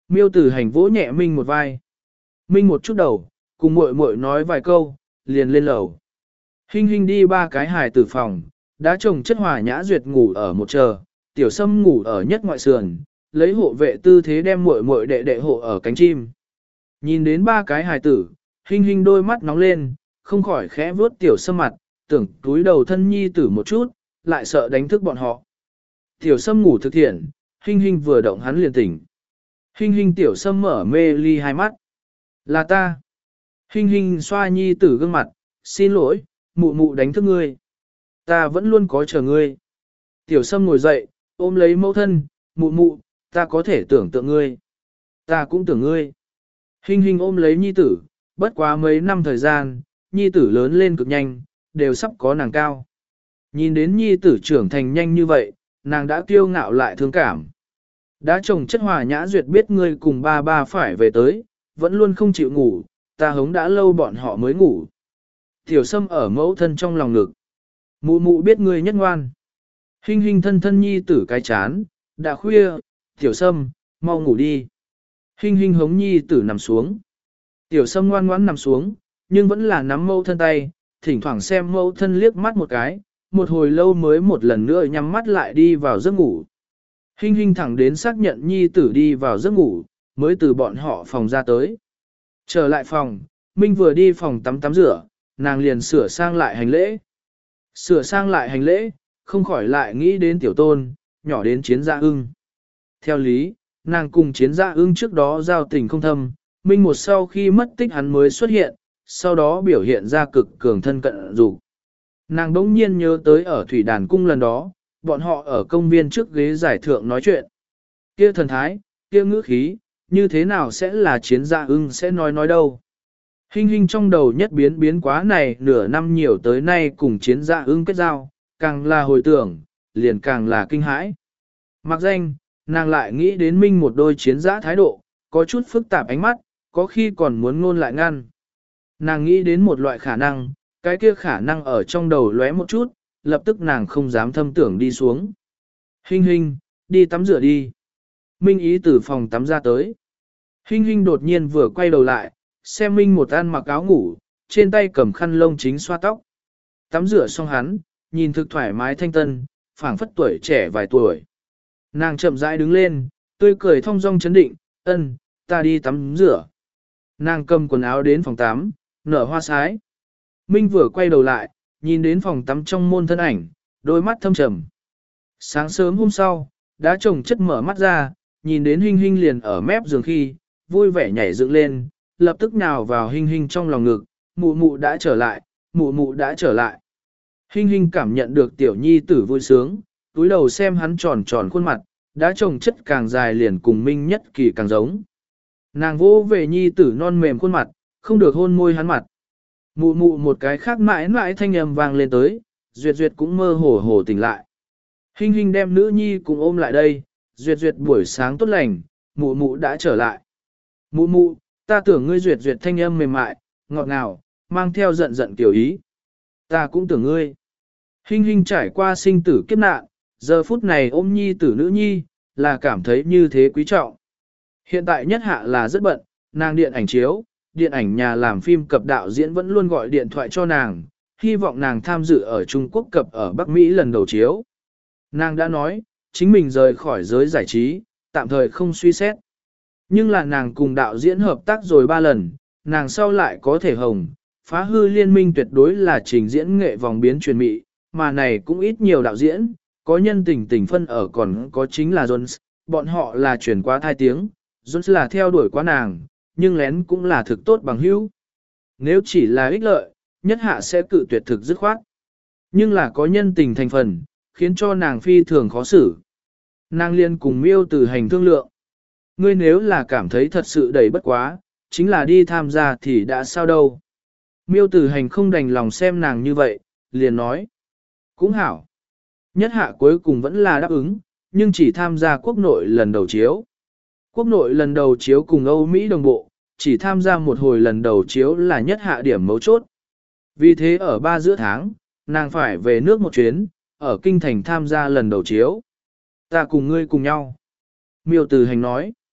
Miêu Tử Hành vỗ nhẹ Minh một vai. Minh một chút đầu, cùng muội muội nói vài câu, liền lên lầu. Hinh Hinh đi ba cái hài tử phòng, đã chồng chất Hòa Nhã Duyệt ngủ ở một chờ, Tiểu Sâm ngủ ở nhất ngoại sườn, lấy hộ vệ tư thế đem muội muội đệ đệ hộ ở cánh chim. Nhìn đến ba cái hài tử, Hinh Hinh đôi mắt nóng lên, không khỏi khẽ vuốt Tiểu Sâm mặt, tưởng túi đầu thân nhi tử một chút, lại sợ đánh thức bọn họ. Tiểu Sâm ngủ thực thiện, Hinh Hinh vừa động hắn liền tỉnh. Hinh Hinh Tiểu Sâm mở mê ly hai mắt. Là ta. Hinh Hinh xoa nhi tử gương mặt, xin lỗi, mụ mụ đánh thức ngươi. Ta vẫn luôn có chờ ngươi. Tiểu Sâm ngồi dậy, ôm lấy mẫu thân, mụ mụ, ta có thể tưởng tượng ngươi. Ta cũng tưởng ngươi. Hinh Hinh ôm lấy nhi tử, bất quá mấy năm thời gian, nhi tử lớn lên cực nhanh, đều sắp có nàng cao. Nhìn đến nhi tử trưởng thành nhanh như vậy, nàng đã kiêu ngạo lại thương cảm. Đã chồng chất Hòa Nhã Duyệt biết ngươi cùng ba ba phải về tới, vẫn luôn không chịu ngủ, ta hống đã lâu bọn họ mới ngủ. Tiểu Sâm ở mẫu thân trong lòng ngực. Mụ mụ biết ngươi nhất ngoan. Hinh Hinh thân thân nhi tử cái chán, đã khuya, Tiểu Sâm, mau ngủ đi. Hinh Hinh hống nhi tử nằm xuống. Tiểu Sâm ngoan ngoãn nằm xuống, nhưng vẫn là nắm mẫu thân tay, thỉnh thoảng xem mẫu thân liếc mắt một cái, một hồi lâu mới một lần nữa nhắm mắt lại đi vào giấc ngủ. Hinh Hinh thẳng đến xác nhận nhi tử đi vào giấc ngủ, mới từ bọn họ phòng ra tới. Trở lại phòng, Minh vừa đi phòng tắm tắm rửa, nàng liền sửa sang lại hành lễ. Sửa sang lại hành lễ, không khỏi lại nghĩ đến tiểu tôn, nhỏ đến Chiến Dạ Ưng. Theo lý, nàng cùng Chiến Dạ Ưng trước đó giao tình không thâm, Minh một sau khi mất tích hắn mới xuất hiện, sau đó biểu hiện ra cực cường thân cận dục. Nàng đỗng nhiên nhớ tới ở Thủy Đàn Cung lần đó, bọn họ ở công viên trước ghế giải thượng nói chuyện. Kia thần thái, kia ngữ khí, như thế nào sẽ là Chiến Dạ Ưng sẽ nói nói đâu. Hinh Hinh trong đầu nhất biến biến quá này nửa năm nhiều tới nay cùng Chiến Dạ Ưng kết giao, càng là hồi tưởng, liền càng là kinh hãi. Mặc danh, nàng lại nghĩ đến Minh một đôi chiến giã thái độ, có chút phức tạp ánh mắt, có khi còn muốn ngôn lại ngăn. Nàng nghĩ đến một loại khả năng, cái kia khả năng ở trong đầu lóe một chút, lập tức nàng không dám thâm tưởng đi xuống. Hinh Hinh, đi tắm rửa đi. Minh ý từ phòng tắm ra tới. Hinh Hinh đột nhiên vừa quay đầu lại, xem Minh một ăn mặc áo ngủ, trên tay cầm khăn lông chính xoa tóc. Tắm rửa xong hắn, nhìn thực thoải mái thanh tân, phảng phất tuổi trẻ vài tuổi. Nàng chậm rãi đứng lên, tươi cười thong dong chấn định, ân, ta đi tắm rửa. Nàng cầm quần áo đến phòng tắm, nở hoa sái. Minh vừa quay đầu lại, nhìn đến phòng tắm trong môn thân ảnh, đôi mắt thâm trầm. Sáng sớm hôm sau, đã chồng chất mở mắt ra, nhìn đến Hinh Hinh liền ở mép giường khi, vui vẻ nhảy dựng lên, lập tức nhào vào Hinh Hinh trong lòng ngực, mụ mụ đã trở lại, mụ mụ đã trở lại. Hinh Hinh cảm nhận được tiểu nhi tử vui sướng, túi đầu xem hắn tròn tròn khuôn mặt, đã chồng chất càng dài liền cùng Minh nhất kỳ càng giống. Nàng vô về nhi tử non mềm khuôn mặt, không được hôn môi hắn mặt. Mụ mụ một cái khác mãi mãi thanh âm vang lên tới, Duyệt Duyệt cũng mơ hồ hồ tỉnh lại. Hinh Hinh đem nữ nhi cùng ôm lại đây, Duyệt Duyệt buổi sáng tốt lành, mụ mụ đã trở lại. Mụ mụ, ta tưởng ngươi Duyệt Duyệt thanh âm mềm mại, ngọt ngào, mang theo giận giận tiểu ý. Ta cũng tưởng ngươi. Hinh Hinh trải qua sinh tử kiếp nạn, giờ phút này ôm nhi tử nữ nhi, là cảm thấy như thế quý trọng. Hiện tại nhất hạ là rất bận, nàng điện ảnh chiếu, điện ảnh nhà làm phim cập đạo diễn vẫn luôn gọi điện thoại cho nàng, hy vọng nàng tham dự ở Trung Quốc cập ở Bắc Mỹ lần đầu chiếu. Nàng đã nói, chính mình rời khỏi giới giải trí, tạm thời không suy xét. Nhưng là nàng cùng đạo diễn hợp tác rồi ba lần, nàng sau lại có thể hồng, phá hư liên minh tuyệt đối là trình diễn nghệ vòng biến truyền mị, mà này cũng ít nhiều đạo diễn, có nhân tình tình phân ở còn có chính là Jones, bọn họ là truyền quá thai tiếng, Jones là theo đuổi quá nàng, nhưng lén cũng là thực tốt bằng hữu. Nếu chỉ là ích lợi, nhất hạ sẽ cự tuyệt thực dứt khoát. Nhưng là có nhân tình thành phần, khiến cho nàng phi thường khó xử. Nàng liên cùng Miêu Tử Hành thương lượng. Ngươi nếu là cảm thấy thật sự đầy bất quá, chính là đi tham gia thì đã sao đâu. Miêu Tử Hành không đành lòng xem nàng như vậy, liền nói. Cũng hảo. Nhất hạ cuối cùng vẫn là đáp ứng, nhưng chỉ tham gia quốc nội lần đầu chiếu. Quốc nội lần đầu chiếu cùng Âu Mỹ đồng bộ, chỉ tham gia một hồi lần đầu chiếu là nhất hạ điểm mấu chốt. Vì thế ở ba giữa tháng, nàng phải về nước một chuyến, ở Kinh Thành tham gia lần đầu chiếu. Ta cùng ngươi cùng nhau. Miêu Tử Hành nói.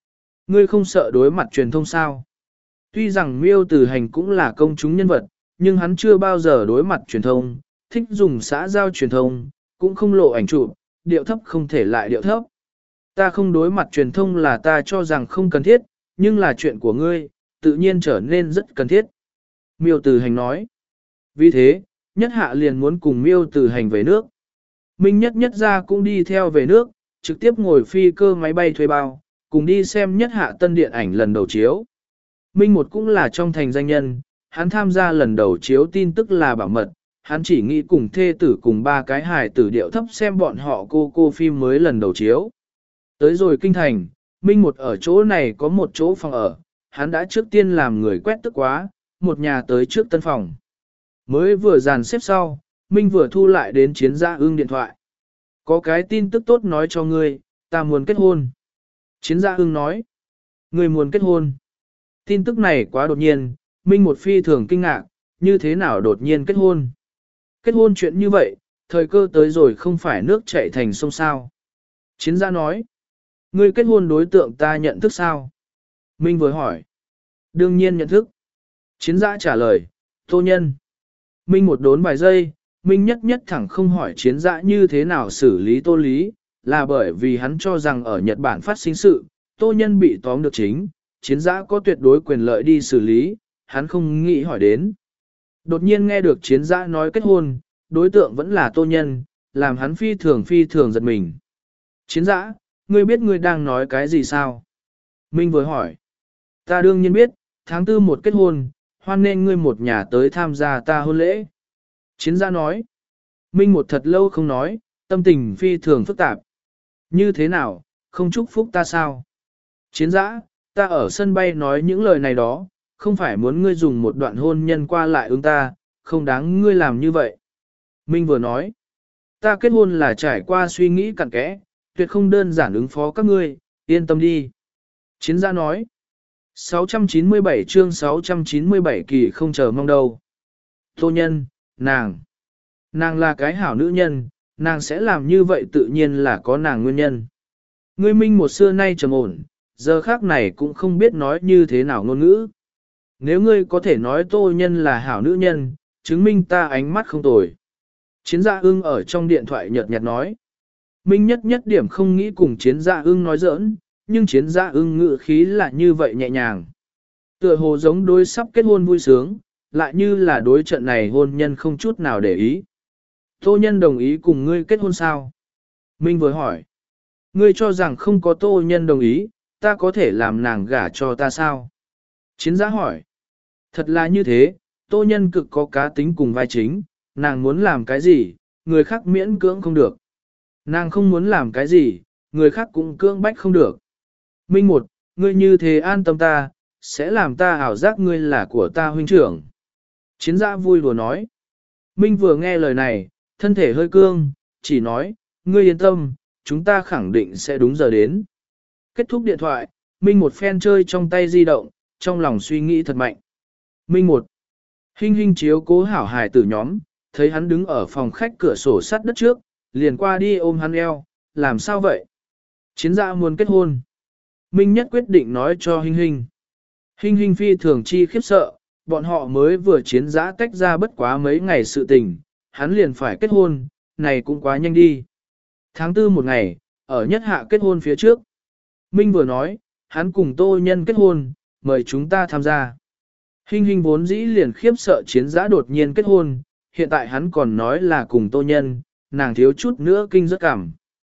Ngươi không sợ đối mặt truyền thông sao? Tuy rằng Miêu Tử Hành cũng là công chúng nhân vật, nhưng hắn chưa bao giờ đối mặt truyền thông, thích dùng xã giao truyền thông, cũng không lộ ảnh chụp, điệu thấp không thể lại điệu thấp. Ta không đối mặt truyền thông là ta cho rằng không cần thiết, nhưng là chuyện của ngươi, tự nhiên trở nên rất cần thiết. Miêu Tử Hành nói. Vì thế, Nhất Hạ liền muốn cùng Miêu Tử Hành về nước. Minh Nhất Nhất ra cũng đi theo về nước, trực tiếp ngồi phi cơ máy bay thuê bao, cùng đi xem Nhất Hạ tân điện ảnh lần đầu chiếu. Minh Một cũng là trong thành danh nhân, hắn tham gia lần đầu chiếu tin tức là bảo mật, hắn chỉ nghĩ cùng thê tử cùng ba cái hài tử điệu thấp xem bọn họ cô cô phim mới lần đầu chiếu. Tới rồi kinh thành, Minh Một ở chỗ này có một chỗ phòng ở, hắn đã trước tiên làm người quét tức quá, một nhà tới trước tân phòng. Mới vừa dàn xếp sau, Minh vừa thu lại đến Chiến Gia Ưng điện thoại. Có cái tin tức tốt nói cho ngươi, ta muốn kết hôn. Chiến Gia Ưng nói, ngươi muốn kết hôn. Tin tức này quá đột nhiên, Minh Một phi thường kinh ngạc, như thế nào đột nhiên kết hôn. Kết hôn chuyện như vậy, thời cơ tới rồi không phải nước chảy thành sông sao. Chiến Gia nói, ngươi kết hôn đối tượng ta nhận thức sao? Minh vừa hỏi, đương nhiên nhận thức. Chiến Gia trả lời, Tô Nhân. Minh Một đốn vài giây, Minh Nhất Nhất thẳng không hỏi Chiến Gia như thế nào xử lý Tô Lý, là bởi vì hắn cho rằng ở Nhật Bản phát sinh sự, Tô Nhân bị tóm được chính, Chiến Gia có tuyệt đối quyền lợi đi xử lý, hắn không nghĩ hỏi đến. Đột nhiên nghe được Chiến Gia nói kết hôn, đối tượng vẫn là Tô Nhân, làm hắn phi thường phi thường giật mình. Chiến Gia, ngươi biết ngươi đang nói cái gì sao? Minh vừa hỏi. Ta đương nhiên biết, tháng tư một kết hôn, hoan nên ngươi một nhà tới tham gia ta hôn lễ. Chiến Gia nói. Minh Một thật lâu không nói, tâm tình phi thường phức tạp. Như thế nào, không chúc phúc ta sao? Chiến Gia, ta ở sân bay nói những lời này đó, không phải muốn ngươi dùng một đoạn hôn nhân qua lại ứng ta, không đáng ngươi làm như vậy. Minh vừa nói. Ta kết hôn là trải qua suy nghĩ cặn kẽ, tuyệt không đơn giản ứng phó các ngươi, yên tâm đi. Chiến Gia nói. sáu trăm chín mươi bảy chương sáu trăm chín mươi bảy kỳ không chờ mong đâu. Tô Nhân, nàng. Nàng là cái hảo nữ nhân, nàng sẽ làm như vậy tự nhiên là có nàng nguyên nhân. Ngươi Minh Một xưa nay trầm ổn, giờ khác này cũng không biết nói như thế nào ngôn ngữ. Nếu ngươi có thể nói Tô Nhân là hảo nữ nhân, chứng minh ta ánh mắt không tồi. Chiến Gia Ưng ở trong điện thoại nhợt nhạt nói. Minh Nhất Nhất điểm không nghĩ cùng Chiến Gia Ưng nói giỡn, nhưng Chiến Gia Ưng ngữ khí là như vậy nhẹ nhàng. Tựa hồ giống đối sắp kết hôn vui sướng, lại như là đối trận này hôn nhân không chút nào để ý. Tô Nhân đồng ý cùng ngươi kết hôn sao? Minh vừa hỏi. Ngươi cho rằng không có Tô Nhân đồng ý, ta có thể làm nàng gả cho ta sao? Chiến Gia hỏi. Thật là như thế, Tô Nhân cực có cá tính cùng vai chính, nàng muốn làm cái gì, người khác miễn cưỡng không được. Nàng không muốn làm cái gì, người khác cũng cưỡng bách không được. Minh Một, ngươi như thế an tâm ta, sẽ làm ta ảo giác ngươi là của ta huynh trưởng. Chiến Gia vui đùa nói. Minh vừa nghe lời này, thân thể hơi cương, chỉ nói, ngươi yên tâm, chúng ta khẳng định sẽ đúng giờ đến. Kết thúc điện thoại, Minh Một phen chơi trong tay di động, trong lòng suy nghĩ thật mạnh. Minh Một, Hinh Hinh chiếu cố hảo hài tử nhóm, thấy hắn đứng ở phòng khách cửa sổ sắt đất trước, liền qua đi ôm hắn eo, làm sao vậy? Chiến Gia muốn kết hôn. Minh Nhất quyết định nói cho Hinh Hinh. Hinh Hinh phi thường chi khiếp sợ, bọn họ mới vừa Chiến Gia tách ra bất quá mấy ngày sự tình, hắn liền phải kết hôn, này cũng quá nhanh đi. Tháng tư một ngày, ở Nhất Hạ kết hôn phía trước. Minh vừa nói, hắn cùng Tô Nhân kết hôn, mời chúng ta tham gia. Hinh Hinh vốn dĩ liền khiếp sợ Chiến Gia đột nhiên kết hôn, hiện tại hắn còn nói là cùng Tô Nhân, nàng thiếu chút nữa kinh rất cảm.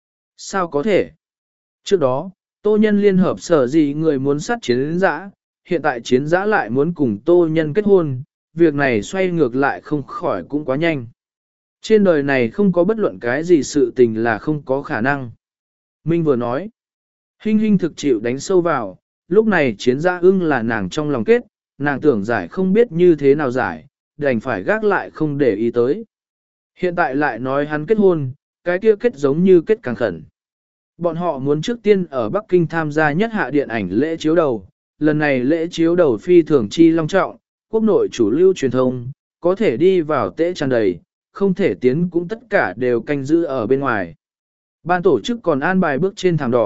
Sao có thể? Trước đó, Tô Nhân liên hợp sở gì người muốn sát Chiến Gia, hiện tại Chiến Gia lại muốn cùng Tô Nhân kết hôn, việc này xoay ngược lại không khỏi cũng quá nhanh. Trên đời này không có bất luận cái gì sự tình là không có khả năng. Minh vừa nói, Hinh Hinh thực chịu đánh sâu vào, lúc này Chiến Gia ưng là nàng trong lòng kết, nàng tưởng giải không biết như thế nào giải, đành phải gác lại không để ý tới. Hiện tại lại nói hắn kết hôn, cái kia kết giống như kết càng khẩn. Bọn họ muốn trước tiên ở Bắc Kinh tham gia Nhất Hạ điện ảnh lễ chiếu đầu, lần này lễ chiếu đầu phi thường chi long trọng, quốc nội chủ lưu truyền thông, có thể đi vào tễ tràn đầy, không thể tiến cũng tất cả đều canh giữ ở bên ngoài. Ban tổ chức còn an bài bước trên thảm đỏ,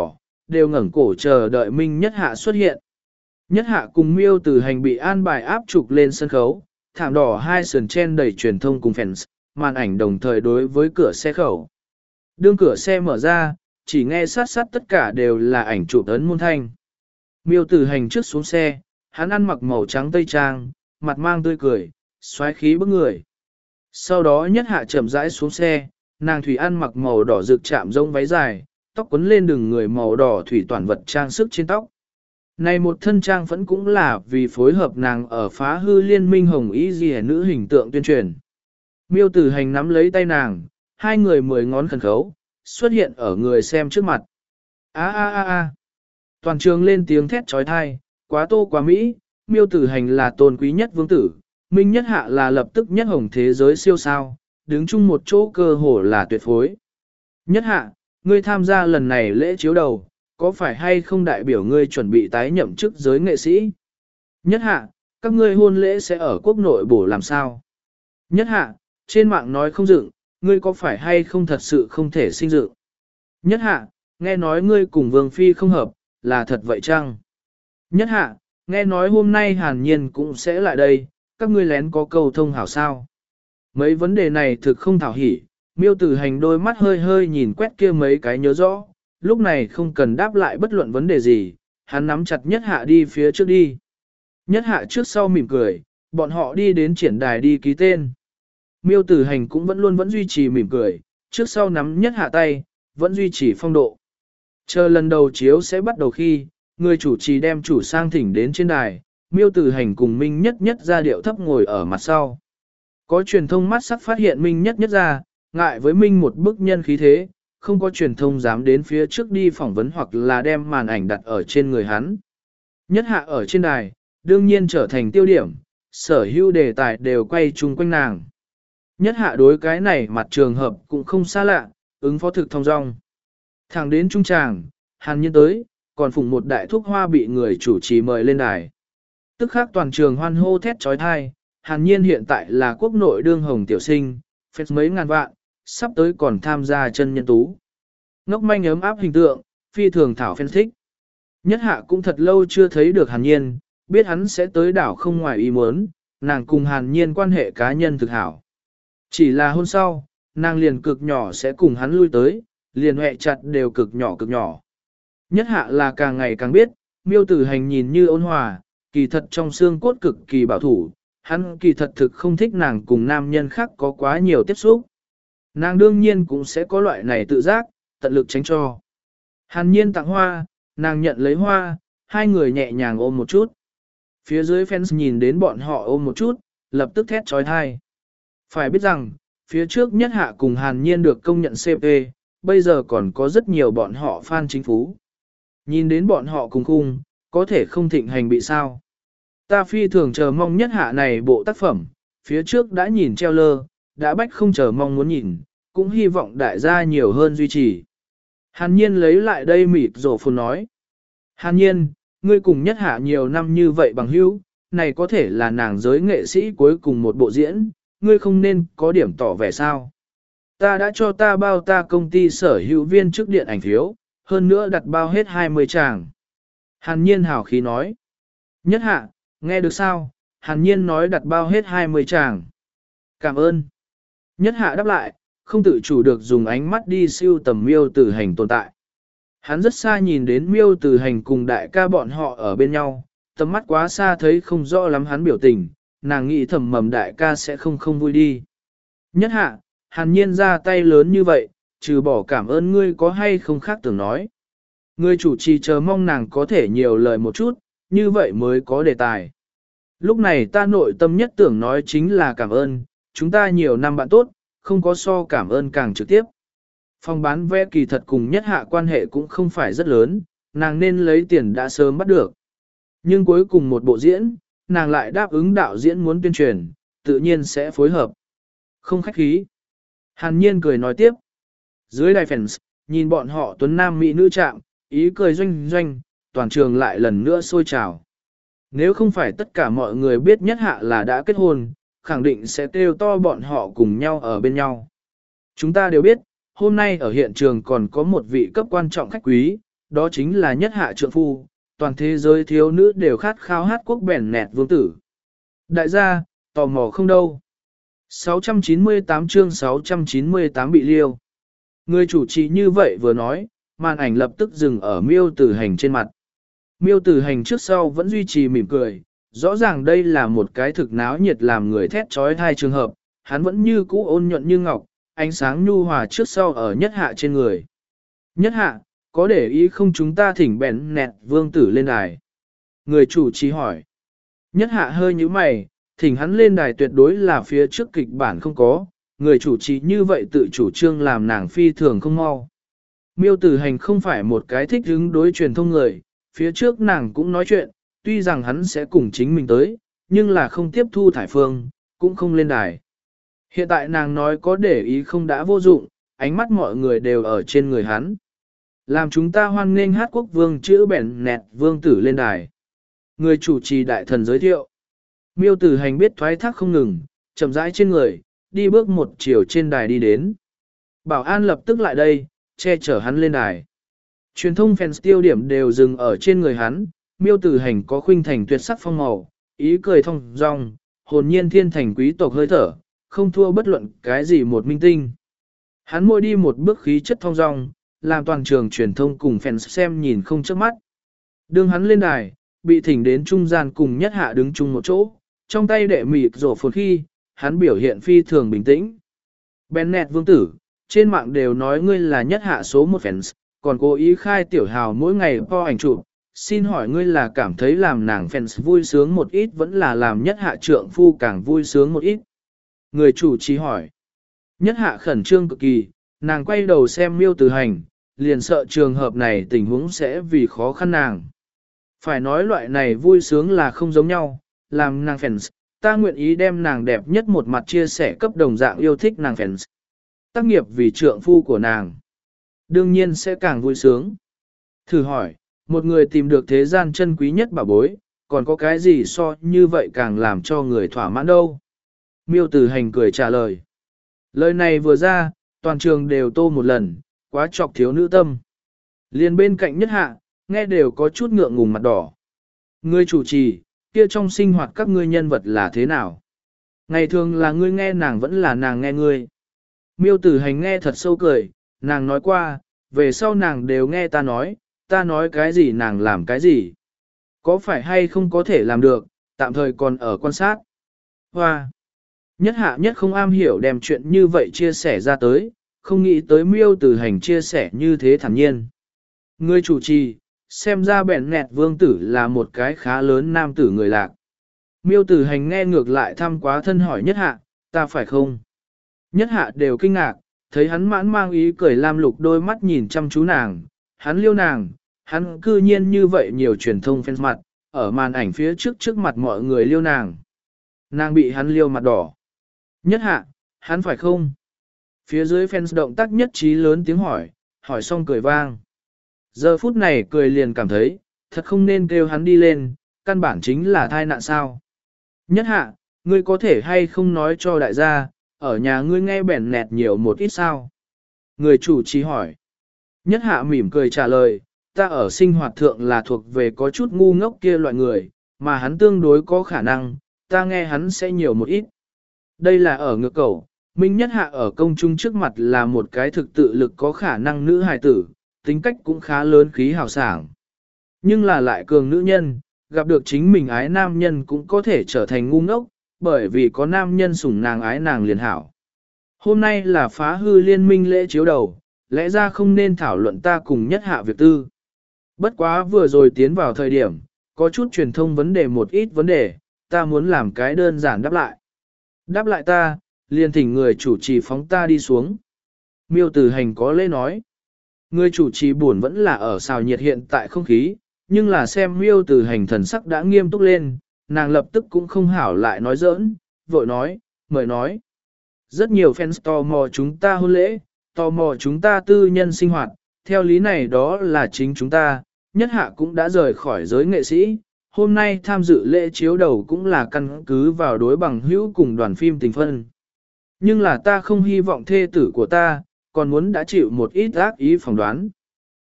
đều ngẩng cổ chờ đợi Minh Nhất Hạ xuất hiện. Nhất Hạ cùng Miêu Tử Hành bị an bài áp trục lên sân khấu, thảm đỏ hai sườn chen đầy truyền thông cùng fans, màn ảnh đồng thời đối với cửa xe khẩu. Đương cửa xe mở ra, chỉ nghe sát sát tất cả đều là ảnh chụp ấn môn thanh. Miêu Tử Hành trước xuống xe, hắn ăn mặc màu trắng tây trang, mặt mang tươi cười, xoáy khí bức người. Sau đó Nhất Hạ chậm rãi xuống xe, nàng thủy ăn mặc màu đỏ rực chạm rông váy dài, tóc quấn lên đường người màu đỏ thủy toàn vật trang sức trên tóc. Này một thân trang vẫn cũng là vì phối hợp nàng ở phá hư liên minh hồng y dì nữ hình tượng tuyên truyền. Miêu Tử Hành nắm lấy tay nàng, hai người mười ngón khẩn khấu, xuất hiện ở người xem trước mặt. A a a a. Toàn trường lên tiếng thét trói thai, quá tô quá Mỹ, Miêu Tử Hành là tôn quý nhất vương tử, Minh Nhất Hạ là lập tức nhất hồng thế giới siêu sao, đứng chung một chỗ cơ hồ là tuyệt phối. Nhất Hạ, ngươi tham gia lần này lễ chiếu đầu, có phải hay không đại biểu ngươi chuẩn bị tái nhậm chức giới nghệ sĩ? Nhất Hạ, các ngươi hôn lễ sẽ ở quốc nội bổ làm sao? Nhất Hạ, trên mạng nói không dựng, ngươi có phải hay không thật sự không thể sinh dựng? Nhất Hạ, nghe nói ngươi cùng Vương Phi không hợp, là thật vậy chăng? Nhất Hạ, nghe nói hôm nay Hàn Nhiên cũng sẽ lại đây, các ngươi lén có câu thông hảo sao? Mấy vấn đề này thực không thảo hỉ, Miêu Tử Hành đôi mắt hơi hơi nhìn quét kia mấy cái nhớ rõ, lúc này không cần đáp lại bất luận vấn đề gì, hắn nắm chặt Nhất Hạ đi phía trước đi. Nhất Hạ trước sau mỉm cười, bọn họ đi đến triển đài đi ký tên. Miêu Tử Hành cũng vẫn luôn vẫn duy trì mỉm cười, trước sau nắm Nhất Hạ tay, vẫn duy trì phong độ. Chờ lần đầu chiếu sẽ bắt đầu khi, người chủ trì đem chủ sang thỉnh đến trên đài, Miêu Tử Hành cùng Minh Nhất Nhất ra điệu thấp ngồi ở mặt sau. Có truyền thông mắt sắc phát hiện Minh Nhất Nhất ra, ngại với Minh một bức nhân khí thế, không có truyền thông dám đến phía trước đi phỏng vấn hoặc là đem màn ảnh đặt ở trên người hắn. Nhất Hạ ở trên đài, đương nhiên trở thành tiêu điểm, sở hữu đề tài đều quay chung quanh nàng. Nhất Hạ đối cái này mặt trường hợp cũng không xa lạ, ứng phó thực thông dong. Thẳng đến trung tràng, Hàn Nhiên tới, còn phụng một đại thuốc hoa bị người chủ trì mời lên đài. Tức khác toàn trường hoan hô thét trói thai, Hàn Nhiên hiện tại là quốc nội đương hồng tiểu sinh, phép mấy ngàn vạn, sắp tới còn tham gia chân nhân tú. Ngốc manh ấm áp hình tượng, phi thường thảo phen thích. Nhất Hạ cũng thật lâu chưa thấy được Hàn Nhiên, biết hắn sẽ tới đảo không ngoài ý muốn, nàng cùng Hàn Nhiên quan hệ cá nhân thực hảo. Chỉ là hôn sau, nàng liền cực nhỏ sẽ cùng hắn lui tới, liền hẹ chặt đều cực nhỏ cực nhỏ. Nhất Hạ là càng ngày càng biết, Miêu Tử Hành nhìn như ôn hòa, kỳ thật trong xương cốt cực kỳ bảo thủ, hắn kỳ thật thực không thích nàng cùng nam nhân khác có quá nhiều tiếp xúc. Nàng đương nhiên cũng sẽ có loại này tự giác, tận lực tránh cho. Hàn Nhiên tặng hoa, nàng nhận lấy hoa, hai người nhẹ nhàng ôm một chút. Phía dưới fans nhìn đến bọn họ ôm một chút, lập tức thét trói thai. Phải biết rằng, phía trước Nhất Hạ cùng Hàn Nhiên được công nhận xê pê, bây giờ còn có rất nhiều bọn họ fan chính phú. Nhìn đến bọn họ cùng khung, có thể không thịnh hành bị sao. Ta phi thường chờ mong Nhất Hạ này bộ tác phẩm, phía trước đã nhìn treo lơ, đã bách không chờ mong muốn nhìn, cũng hy vọng đại gia nhiều hơn duy trì. Hàn Nhiên lấy lại đây mịt rổ phồn nói. Hàn Nhiên, ngươi cùng Nhất Hạ nhiều năm như vậy bằng hữu, này có thể là nàng giới nghệ sĩ cuối cùng một bộ diễn, ngươi không nên có điểm tỏ vẻ sao. Ta đã cho ta bao ta công ty sở hữu viên trước điện ảnh phiếu, hơn nữa đặt bao hết hai mươi tràng. Hàn Nhiên hào khí nói. Nhất Hạ, nghe được sao? Hàn Nhiên nói đặt bao hết hai mươi tràng. Cảm ơn. Nhất Hạ đáp lại, không tự chủ được dùng ánh mắt đi siêu tầm Miêu Tử Hành tồn tại. Hắn rất xa nhìn đến Miêu Tử Hành cùng đại ca bọn họ ở bên nhau, tầm mắt quá xa thấy không rõ lắm hắn biểu tình, nàng nghĩ thầm mầm đại ca sẽ không không vui đi. Nhất Hạ, Hàn Nhiên ra tay lớn như vậy, trừ bỏ cảm ơn ngươi có hay không khác tưởng nói. Ngươi chủ trì chờ mong nàng có thể nhiều lời một chút, như vậy mới có đề tài. Lúc này ta nội tâm nhất tưởng nói chính là cảm ơn, chúng ta nhiều năm bạn tốt, không có so cảm ơn càng trực tiếp. Phòng bán vé kỳ thật cùng Nhất Hạ quan hệ cũng không phải rất lớn, nàng nên lấy tiền đã sớm bắt được. Nhưng cuối cùng một bộ diễn, nàng lại đáp ứng đạo diễn muốn tuyên truyền, tự nhiên sẽ phối hợp. Không khách khí. Hàn Nhiên cười nói tiếp. Dưới đài fans, nhìn bọn họ tuấn nam mỹ nữ chạm, ý cười doanh doanh, toàn trường lại lần nữa sôi trào. Nếu không phải tất cả mọi người biết Nhất Hạ là đã kết hôn, khẳng định sẽ kêu to bọn họ cùng nhau ở bên nhau. Chúng ta đều biết, hôm nay ở hiện trường còn có một vị cấp quan trọng khách quý, đó chính là nhất hạ trượng phu, toàn thế giới thiếu nữ đều khát khao hát quốc bèn nẹt vương tử. Đại gia, tò mò không đâu. sáu trăm chín mươi tám chương sáu trăm chín mươi tám bị liêu. Người chủ trì như vậy vừa nói, màn ảnh lập tức dừng ở Miêu Tử Hành trên mặt. Miêu Tử Hành trước sau vẫn duy trì mỉm cười, rõ ràng đây là một cái thực náo nhiệt làm người thét trói thai trường hợp, hắn vẫn như cũ ôn nhuận như ngọc, ánh sáng nhu hòa trước sau ở nhất hạ trên người. Nhất hạ, có để ý không chúng ta thỉnh bèn nẹt vương tử lên đài? Người chủ trì hỏi. Nhất hạ hơi như mày, thỉnh hắn lên đài tuyệt đối là phía trước kịch bản không có, người chủ trì như vậy tự chủ trương làm nàng phi thường không mau. Miêu Tử Hành không phải một cái thích hứng đối truyền thông người, phía trước nàng cũng nói chuyện, tuy rằng hắn sẽ cùng chính mình tới, nhưng là không tiếp thu thải phương, cũng không lên đài. Hiện tại nàng nói có để ý không đã vô dụng, ánh mắt mọi người đều ở trên người hắn. Làm chúng ta hoan nghênh hát quốc vương chữ bèn nẹt vương tử lên đài. Người chủ trì đại thần giới thiệu. Miêu Tử Hành biết thoái thác không ngừng, chậm rãi trên người, đi bước một chiều trên đài đi đến. Bảo an lập tức lại đây, che chở hắn lên đài. Truyền thông fans tiêu điểm đều dừng ở trên người hắn, Miêu Tử Hành có khuynh thành tuyệt sắc phong màu, ý cười thông dong, hồn nhiên thiên thành quý tộc hơi thở, không thua bất luận cái gì một minh tinh. Hắn mỗi đi một bước khí chất thông dong, làm toàn trường truyền thông cùng fans xem nhìn không chớp mắt. Đương hắn lên đài, bị thỉnh đến trung gian cùng nhất hạ đứng chung một chỗ, trong tay đệ mịt rổ phồn khi, hắn biểu hiện phi thường bình tĩnh. Bennett vương tử, trên mạng đều nói ngươi là nhất hạ số một fans, còn cố ý khai tiểu hào mỗi ngày po ảnh chụp. Xin hỏi ngươi là cảm thấy làm nàng fans vui sướng một ít vẫn là làm nhất hạ trượng phu càng vui sướng một ít? Người chủ trì hỏi. Nhất hạ khẩn trương cực kỳ, nàng quay đầu xem Miêu Tử Hành, liền sợ trường hợp này tình huống sẽ vì khó khăn nàng. Phải nói loại này vui sướng là không giống nhau, làm nàng fans, ta nguyện ý đem nàng đẹp nhất một mặt chia sẻ cấp đồng dạng yêu thích nàng fans. Tác nghiệp vì trượng phu của nàng. Đương nhiên sẽ càng vui sướng. Thử hỏi, một người tìm được thế gian chân quý nhất bảo bối, còn có cái gì so như vậy càng làm cho người thỏa mãn đâu? Miêu Tử Hành cười trả lời. Lời này vừa ra, toàn trường đều tô một lần, quá chọc thiếu nữ tâm. Liên bên cạnh nhất hạ, nghe đều có chút ngượng ngùng mặt đỏ. Ngươi chủ trì, kia trong sinh hoạt các ngươi nhân vật là thế nào? Ngày thường là ngươi nghe nàng vẫn là nàng nghe ngươi. Miêu Tử Hành nghe thật sâu cười, nàng nói qua, về sau nàng đều nghe ta nói, ta nói cái gì nàng làm cái gì. Có phải hay không có thể làm được, tạm thời còn ở quan sát. Hoa! Nhất hạ nhất không am hiểu đem chuyện như vậy chia sẻ ra tới, không nghĩ tới Miêu Tử Hành chia sẻ như thế thản nhiên. Ngươi chủ trì, xem ra bèn nẹt vương tử là một cái khá lớn nam tử người lạc. Miêu Tử Hành nghe ngược lại thăm quá thân hỏi nhất hạ, ta phải không? Nhất hạ đều kinh ngạc, thấy hắn mãn mang ý cười lam lục đôi mắt nhìn chăm chú nàng, hắn liêu nàng, hắn cư nhiên như vậy nhiều truyền thông fans mặt, ở màn ảnh phía trước trước mặt mọi người liêu nàng. Nàng bị hắn liêu mặt đỏ. Nhất hạ, hắn phải không? Phía dưới fans động tác nhất trí lớn tiếng hỏi, hỏi xong cười vang. Giờ phút này cười liền cảm thấy, thật không nên kêu hắn đi lên, căn bản chính là thai nạn sao. Nhất hạ, ngươi có thể hay không nói cho đại gia, ở nhà ngươi nghe bẻn nẹt nhiều một ít sao? Người chủ trì hỏi. Nhất hạ mỉm cười trả lời, ta ở sinh hoạt thượng là thuộc về có chút ngu ngốc kia loại người, mà hắn tương đối có khả năng, ta nghe hắn sẽ nhiều một ít. Đây là ở ngược cầu, Minh Nhất hạ ở công chúng trước mặt là một cái thực tự lực có khả năng nữ hài tử, tính cách cũng khá lớn khí hào sảng. Nhưng là lại cường nữ nhân, gặp được chính mình ái nam nhân cũng có thể trở thành ngu ngốc, bởi vì có nam nhân sủng nàng ái nàng liền hảo. Hôm nay là phá hư liên minh lễ chiếu đầu, lẽ ra không nên thảo luận ta cùng Nhất hạ việc tư. Bất quá vừa rồi tiến vào thời điểm, có chút truyền thông vấn đề một ít vấn đề, ta muốn làm cái đơn giản đáp lại. Đáp lại ta, liền thỉnh người chủ trì phóng ta đi xuống. Miêu Tử Hành có lễ nói. Người chủ trì buồn vẫn là ở xào nhiệt hiện tại không khí, nhưng là xem Miêu Tử Hành thần sắc đã nghiêm túc lên, nàng lập tức cũng không hảo lại nói giỡn, vội nói, mời nói. Rất nhiều fans tò mò chúng ta hôn lễ, tò mò chúng ta tư nhân sinh hoạt, theo lý này đó là chính chúng ta, Nhất hạ cũng đã rời khỏi giới nghệ sĩ, hôm nay tham dự lễ chiếu đầu cũng là căn cứ vào đối bằng hữu cùng đoàn phim tình phân. Nhưng là ta không hy vọng thê tử của ta, còn muốn đã chịu một ít ác ý phỏng đoán.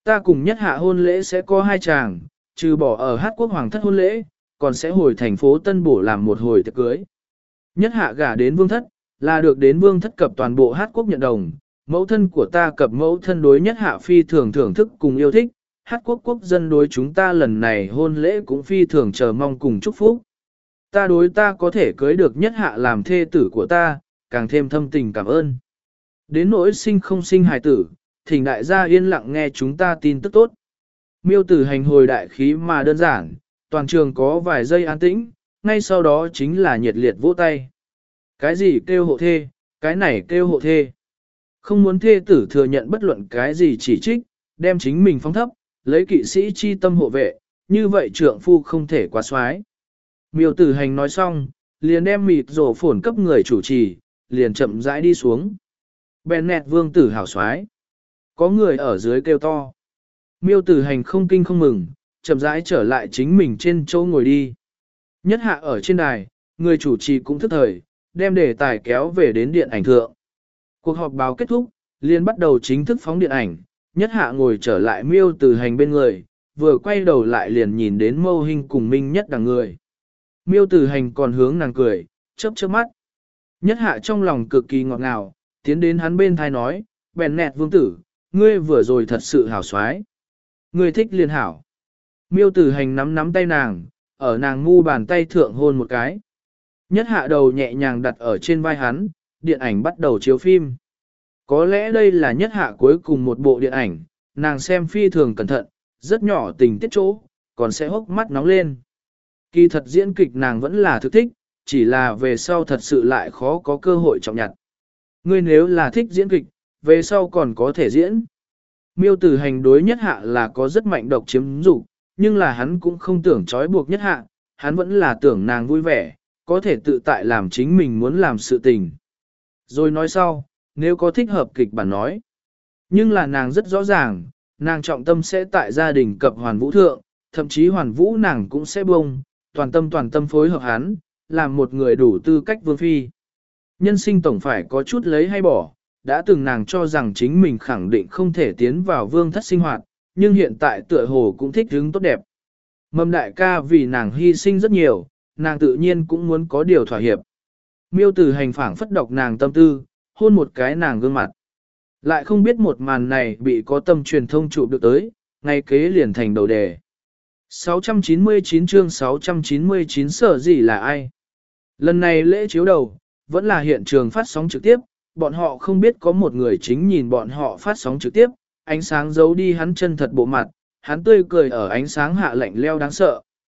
Ta cùng nhất hạ hôn lễ sẽ có hai chàng, trừ bỏ ở Hát Quốc Hoàng thất hôn lễ, còn sẽ hồi thành phố Tân Bổ làm một hồi tiệc cưới. Nhất hạ gả đến vương thất, là được đến vương thất cập toàn bộ Hát Quốc nhận đồng, mẫu thân của ta cập mẫu thân đối nhất hạ phi thường thưởng thức cùng yêu thích, Hát Quốc quốc dân đối chúng ta lần này hôn lễ cũng phi thường chờ mong cùng chúc phúc. Ta đối ta có thể cưới được nhất hạ làm thê tử của ta, càng thêm thâm tình cảm ơn. Đến nỗi sinh không sinh hài tử, thỉnh đại gia yên lặng nghe chúng ta tin tức tốt. Miêu tử hành hồi đại khí mà đơn giản, toàn trường có vài giây an tĩnh, ngay sau đó chính là nhiệt liệt vỗ tay. Cái gì kêu hộ thê, cái này kêu hộ thê. Không muốn thê tử thừa nhận bất luận cái gì chỉ trích, đem chính mình phóng thấp, lấy kỵ sĩ chi tâm hộ vệ, như vậy trượng phu không thể quá xoái. Miêu tử hành nói xong, liền đem mịt rổ phổn cấp người chủ trì, liền chậm rãi đi xuống. Bennett vương tử hào xoái. Có người ở dưới kêu to. Miêu tử hành không kinh không mừng, chậm rãi trở lại chính mình trên chỗ ngồi đi. Nhất hạ ở trên đài, người chủ trì cũng thức thời, đem đề tài kéo về đến điện ảnh thượng. Cuộc họp báo kết thúc, liền bắt đầu chính thức phóng điện ảnh, nhất hạ ngồi trở lại miêu tử hành bên người, vừa quay đầu lại liền nhìn đến mâu hình cùng minh nhất đằng người. Miêu tử hành còn hướng nàng cười, chớp chớp mắt. Nhất hạ trong lòng cực kỳ ngọt ngào, tiến đến hắn bên thai nói, bèn nẹt vương tử, ngươi vừa rồi thật sự hảo xoái. Ngươi thích liền hảo. Miêu tử hành nắm nắm tay nàng, ở nàng ngu bàn tay thượng hôn một cái. Nhất hạ đầu nhẹ nhàng đặt ở trên vai hắn, điện ảnh bắt đầu chiếu phim. Có lẽ đây là nhất hạ cuối cùng một bộ điện ảnh, nàng xem phi thường cẩn thận, rất nhỏ tình tiết chỗ, còn sẽ hốc mắt nóng lên. Kỳ thật diễn kịch nàng vẫn là thực thích, chỉ là về sau thật sự lại khó có cơ hội trọng nhặt. Ngươi nếu là thích diễn kịch, về sau còn có thể diễn. Miêu tử hành đối nhất hạ là có rất mạnh độc chiếm dục, nhưng là hắn cũng không tưởng trói buộc nhất hạ, hắn vẫn là tưởng nàng vui vẻ, có thể tự tại làm chính mình muốn làm sự tình. Rồi nói sau, nếu có thích hợp kịch bản nói. Nhưng là nàng rất rõ ràng, nàng trọng tâm sẽ tại gia đình cập hoàn vũ thượng, thậm chí hoàn vũ nàng cũng sẽ bông, toàn tâm toàn tâm phối hợp hắn, làm một người đủ tư cách vương phi. Nhân sinh tổng phải có chút lấy hay bỏ, đã từng nàng cho rằng chính mình khẳng định không thể tiến vào vương thất sinh hoạt, nhưng hiện tại tựa hồ cũng thích hứng tốt đẹp. Mầm đại ca vì nàng hy sinh rất nhiều, nàng tự nhiên cũng muốn có điều thỏa hiệp. Miêu tử hành phảng phất đọc nàng tâm tư, hôn một cái nàng gương mặt. Lại không biết một màn này bị có tâm truyền thông chụp được tới, ngay kế liền thành đầu đề. sáu trăm chín mươi chín chương sáu trăm chín mươi chín sở gì là ai? Lần này lễ chiếu đầu, vẫn là hiện trường phát sóng trực tiếp, bọn họ không biết có một người chính nhìn bọn họ phát sóng trực tiếp, ánh sáng giấu đi hắn chân thật bộ mặt, hắn tươi cười ở ánh sáng hạ lạnh leo đáng sợ.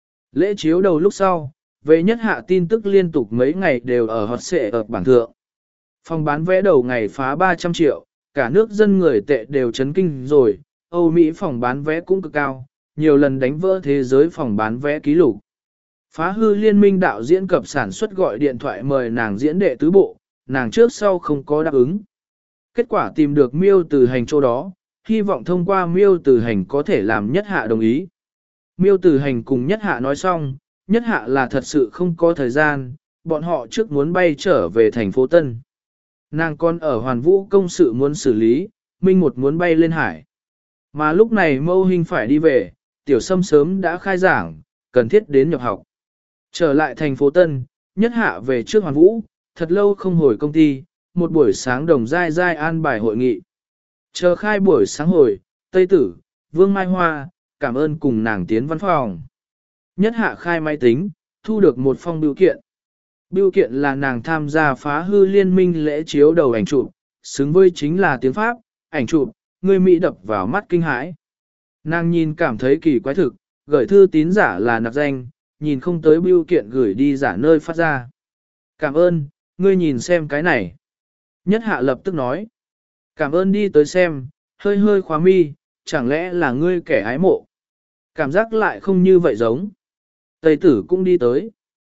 Lễ chiếu đầu lúc sau, về nhất hạ tin tức liên tục mấy ngày đều ở hot xệ ở bảng thượng. Phòng bán vé đầu ngày phá ba trăm triệu, cả nước dân người tệ đều chấn kinh rồi, Âu Mỹ phòng bán vé cũng cực cao, nhiều lần đánh vỡ thế giới phòng bán vé kỷ lục. Phá hư liên minh đạo diễn cập sản xuất gọi điện thoại mời nàng diễn đệ tứ bộ, nàng trước sau không có đáp ứng. Kết quả tìm được miêu từ hành chỗ đó, hy vọng thông qua miêu từ hành có thể làm nhất hạ đồng ý. Miêu từ hành cùng nhất hạ nói xong, nhất hạ là thật sự không có thời gian, bọn họ trước muốn bay trở về thành phố Tân. Nàng còn ở hoàn vũ công sự muốn xử lý, Minh một muốn bay lên hải. Mà lúc này mâu hình phải đi về, tiểu sâm sớm đã khai giảng, cần thiết đến nhập học. Trở lại thành phố Tân, nhất hạ về trước hoàn vũ, thật lâu không hồi công ty, một buổi sáng đồng dai dai an bài hội nghị. Chờ khai buổi sáng hồi, Tây Tử, Vương Mai Hoa, cảm ơn cùng nàng tiến văn phòng. Nhất hạ khai máy tính, thu được một phong bưu kiện. Bưu kiện là nàng tham gia phá hư liên minh lễ chiếu đầu ảnh chụp, xứng với chính là tiếng Pháp, ảnh chụp, người Mỹ đập vào mắt kinh hãi. Nàng nhìn cảm thấy kỳ quái thực, gửi thư tín giả là nạp danh, nhìn không tới bưu kiện gửi đi giả nơi phát ra. Cảm ơn, ngươi nhìn xem cái này. Nhất hạ lập tức nói. Cảm ơn đi tới xem, hơi hơi khóa mi, chẳng lẽ là ngươi kẻ ái mộ. Cảm giác lại không như vậy giống. Tây tử cũng đi tới.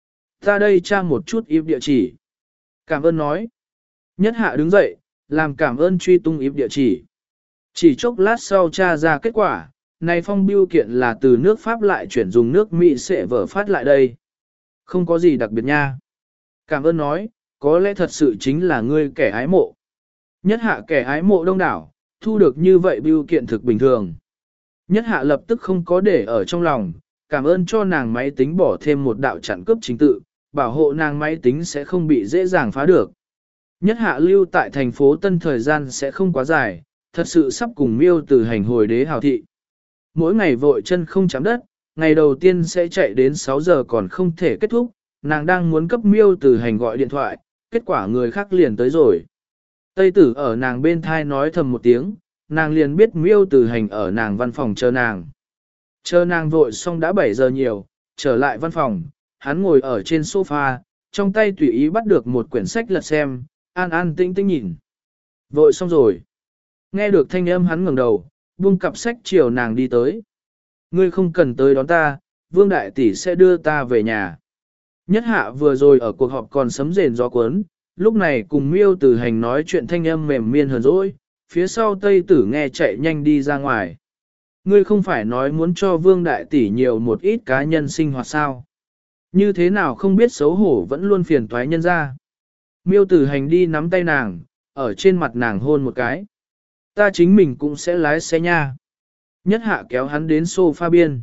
Ta đây tra một chút íp địa chỉ. Cảm ơn nói. Nhất hạ đứng dậy, làm cảm ơn truy tung íp địa chỉ. Chỉ chốc lát sau tra ra kết quả, này phong bưu kiện là từ nước Pháp lại chuyển dùng nước Mỹ sẽ vở phát lại đây. Không có gì đặc biệt nha. Cảm ơn nói, có lẽ thật sự chính là ngươi kẻ ái mộ. Nhất hạ kẻ ái mộ đông đảo, thu được như vậy bưu kiện thực bình thường. Nhất hạ lập tức không có để ở trong lòng, cảm ơn cho nàng máy tính bỏ thêm một đạo chặn cướp chính tự, bảo hộ nàng máy tính sẽ không bị dễ dàng phá được. Nhất hạ lưu tại thành phố Tân thời gian sẽ không quá dài, thật sự sắp cùng miêu từ hành hồi đế hào thị. Mỗi ngày vội chân không chạm đất, ngày đầu tiên sẽ chạy đến sáu giờ còn không thể kết thúc, nàng đang muốn cấp miêu từ hành gọi điện thoại, kết quả người khác liền tới rồi. Tây tử ở nàng bên thai nói thầm một tiếng, nàng liền biết miêu từ hành ở nàng văn phòng chờ nàng. Chờ nàng vội xong đã bảy giờ nhiều, trở lại văn phòng, hắn ngồi ở trên sofa, trong tay tùy ý bắt được một quyển sách lật xem, an an tĩnh tĩnh nhìn. Vội xong rồi. Nghe được thanh âm hắn ngẩng đầu, buông cặp sách chiều nàng đi tới. Ngươi không cần tới đón ta, Vương Đại Tỷ sẽ đưa ta về nhà. Nhất hạ vừa rồi ở cuộc họp còn sấm rền gió cuốn, lúc này cùng miêu tử hành nói chuyện thanh âm mềm miên hờn dỗi, phía sau Tây Tử nghe chạy nhanh đi ra ngoài. Ngươi không phải nói muốn cho Vương Đại Tỷ nhiều một ít cá nhân sinh hoạt sao? Như thế nào không biết xấu hổ vẫn luôn phiền toái nhân ra. Miêu tử hành đi nắm tay nàng, ở trên mặt nàng hôn một cái. Ta chính mình cũng sẽ lái xe nha. Nhất hạ kéo hắn đến sofa biên.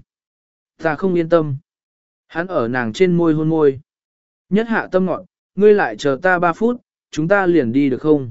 Ta không yên tâm. Hắn ở nàng trên môi hôn môi. Nhất hạ tâm ngọn, ngươi lại chờ ta ba phút, chúng ta liền đi được không?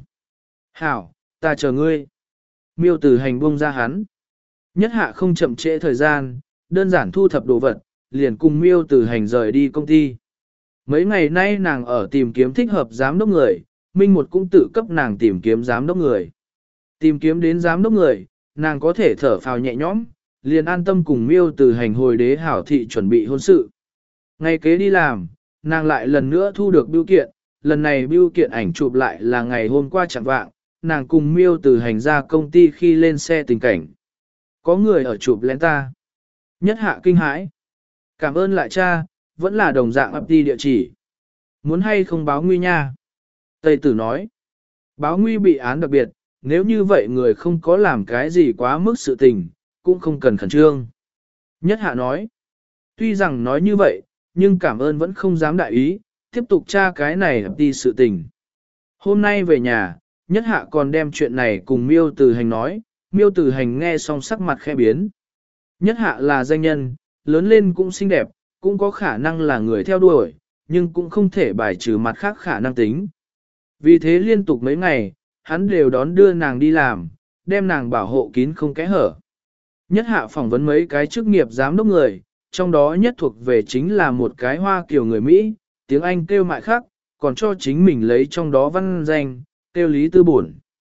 Hảo, ta chờ ngươi. Miêu tử hành buông ra hắn. Nhất hạ không chậm trễ thời gian, đơn giản thu thập đồ vật, liền cùng miêu tử hành rời đi công ty. Mấy ngày nay nàng ở tìm kiếm thích hợp giám đốc người, Minh Một cũng tự cấp nàng tìm kiếm giám đốc người. Tìm kiếm đến giám đốc người, nàng có thể thở phào nhẹ nhõm, liền an tâm cùng miêu tử hành hồi đế hảo thị chuẩn bị hôn sự. Ngày kế đi làm, nàng lại lần nữa thu được bưu kiện, lần này bưu kiện ảnh chụp lại là ngày hôm qua chẳng vạng, nàng cùng miêu tử hành ra công ty khi lên xe tình cảnh. Có người ở chụp lén ta. Nhất hạ kinh hãi. Cảm ơn lại cha, vẫn là đồng dạng ấp đi địa chỉ. Muốn hay không báo nguy nha? Tây tử nói. Báo nguy bị án đặc biệt, nếu như vậy người không có làm cái gì quá mức sự tình, cũng không cần khẩn trương. Nhất hạ nói. Tuy rằng nói như vậy, nhưng cảm ơn vẫn không dám đại ý, tiếp tục tra cái này ấp đi sự tình. Hôm nay về nhà, nhất hạ còn đem chuyện này cùng miêu tử hành nói, miêu tử hành nghe xong sắc mặt khẽ biến. Nhất hạ là danh nhân, lớn lên cũng xinh đẹp, cũng có khả năng là người theo đuổi, nhưng cũng không thể bài trừ mặt khác khả năng tính. Vì thế liên tục mấy ngày, hắn đều đón đưa nàng đi làm, đem nàng bảo hộ kín không kẽ hở. Nhất hạ phỏng vấn mấy cái chức nghiệp giám đốc người, trong đó nhất thuộc về chính là một cái hoa kiểu người Mỹ, tiếng Anh kêu mại khác, còn cho chính mình lấy trong đó văn danh, kêu Lý Tư Bổn.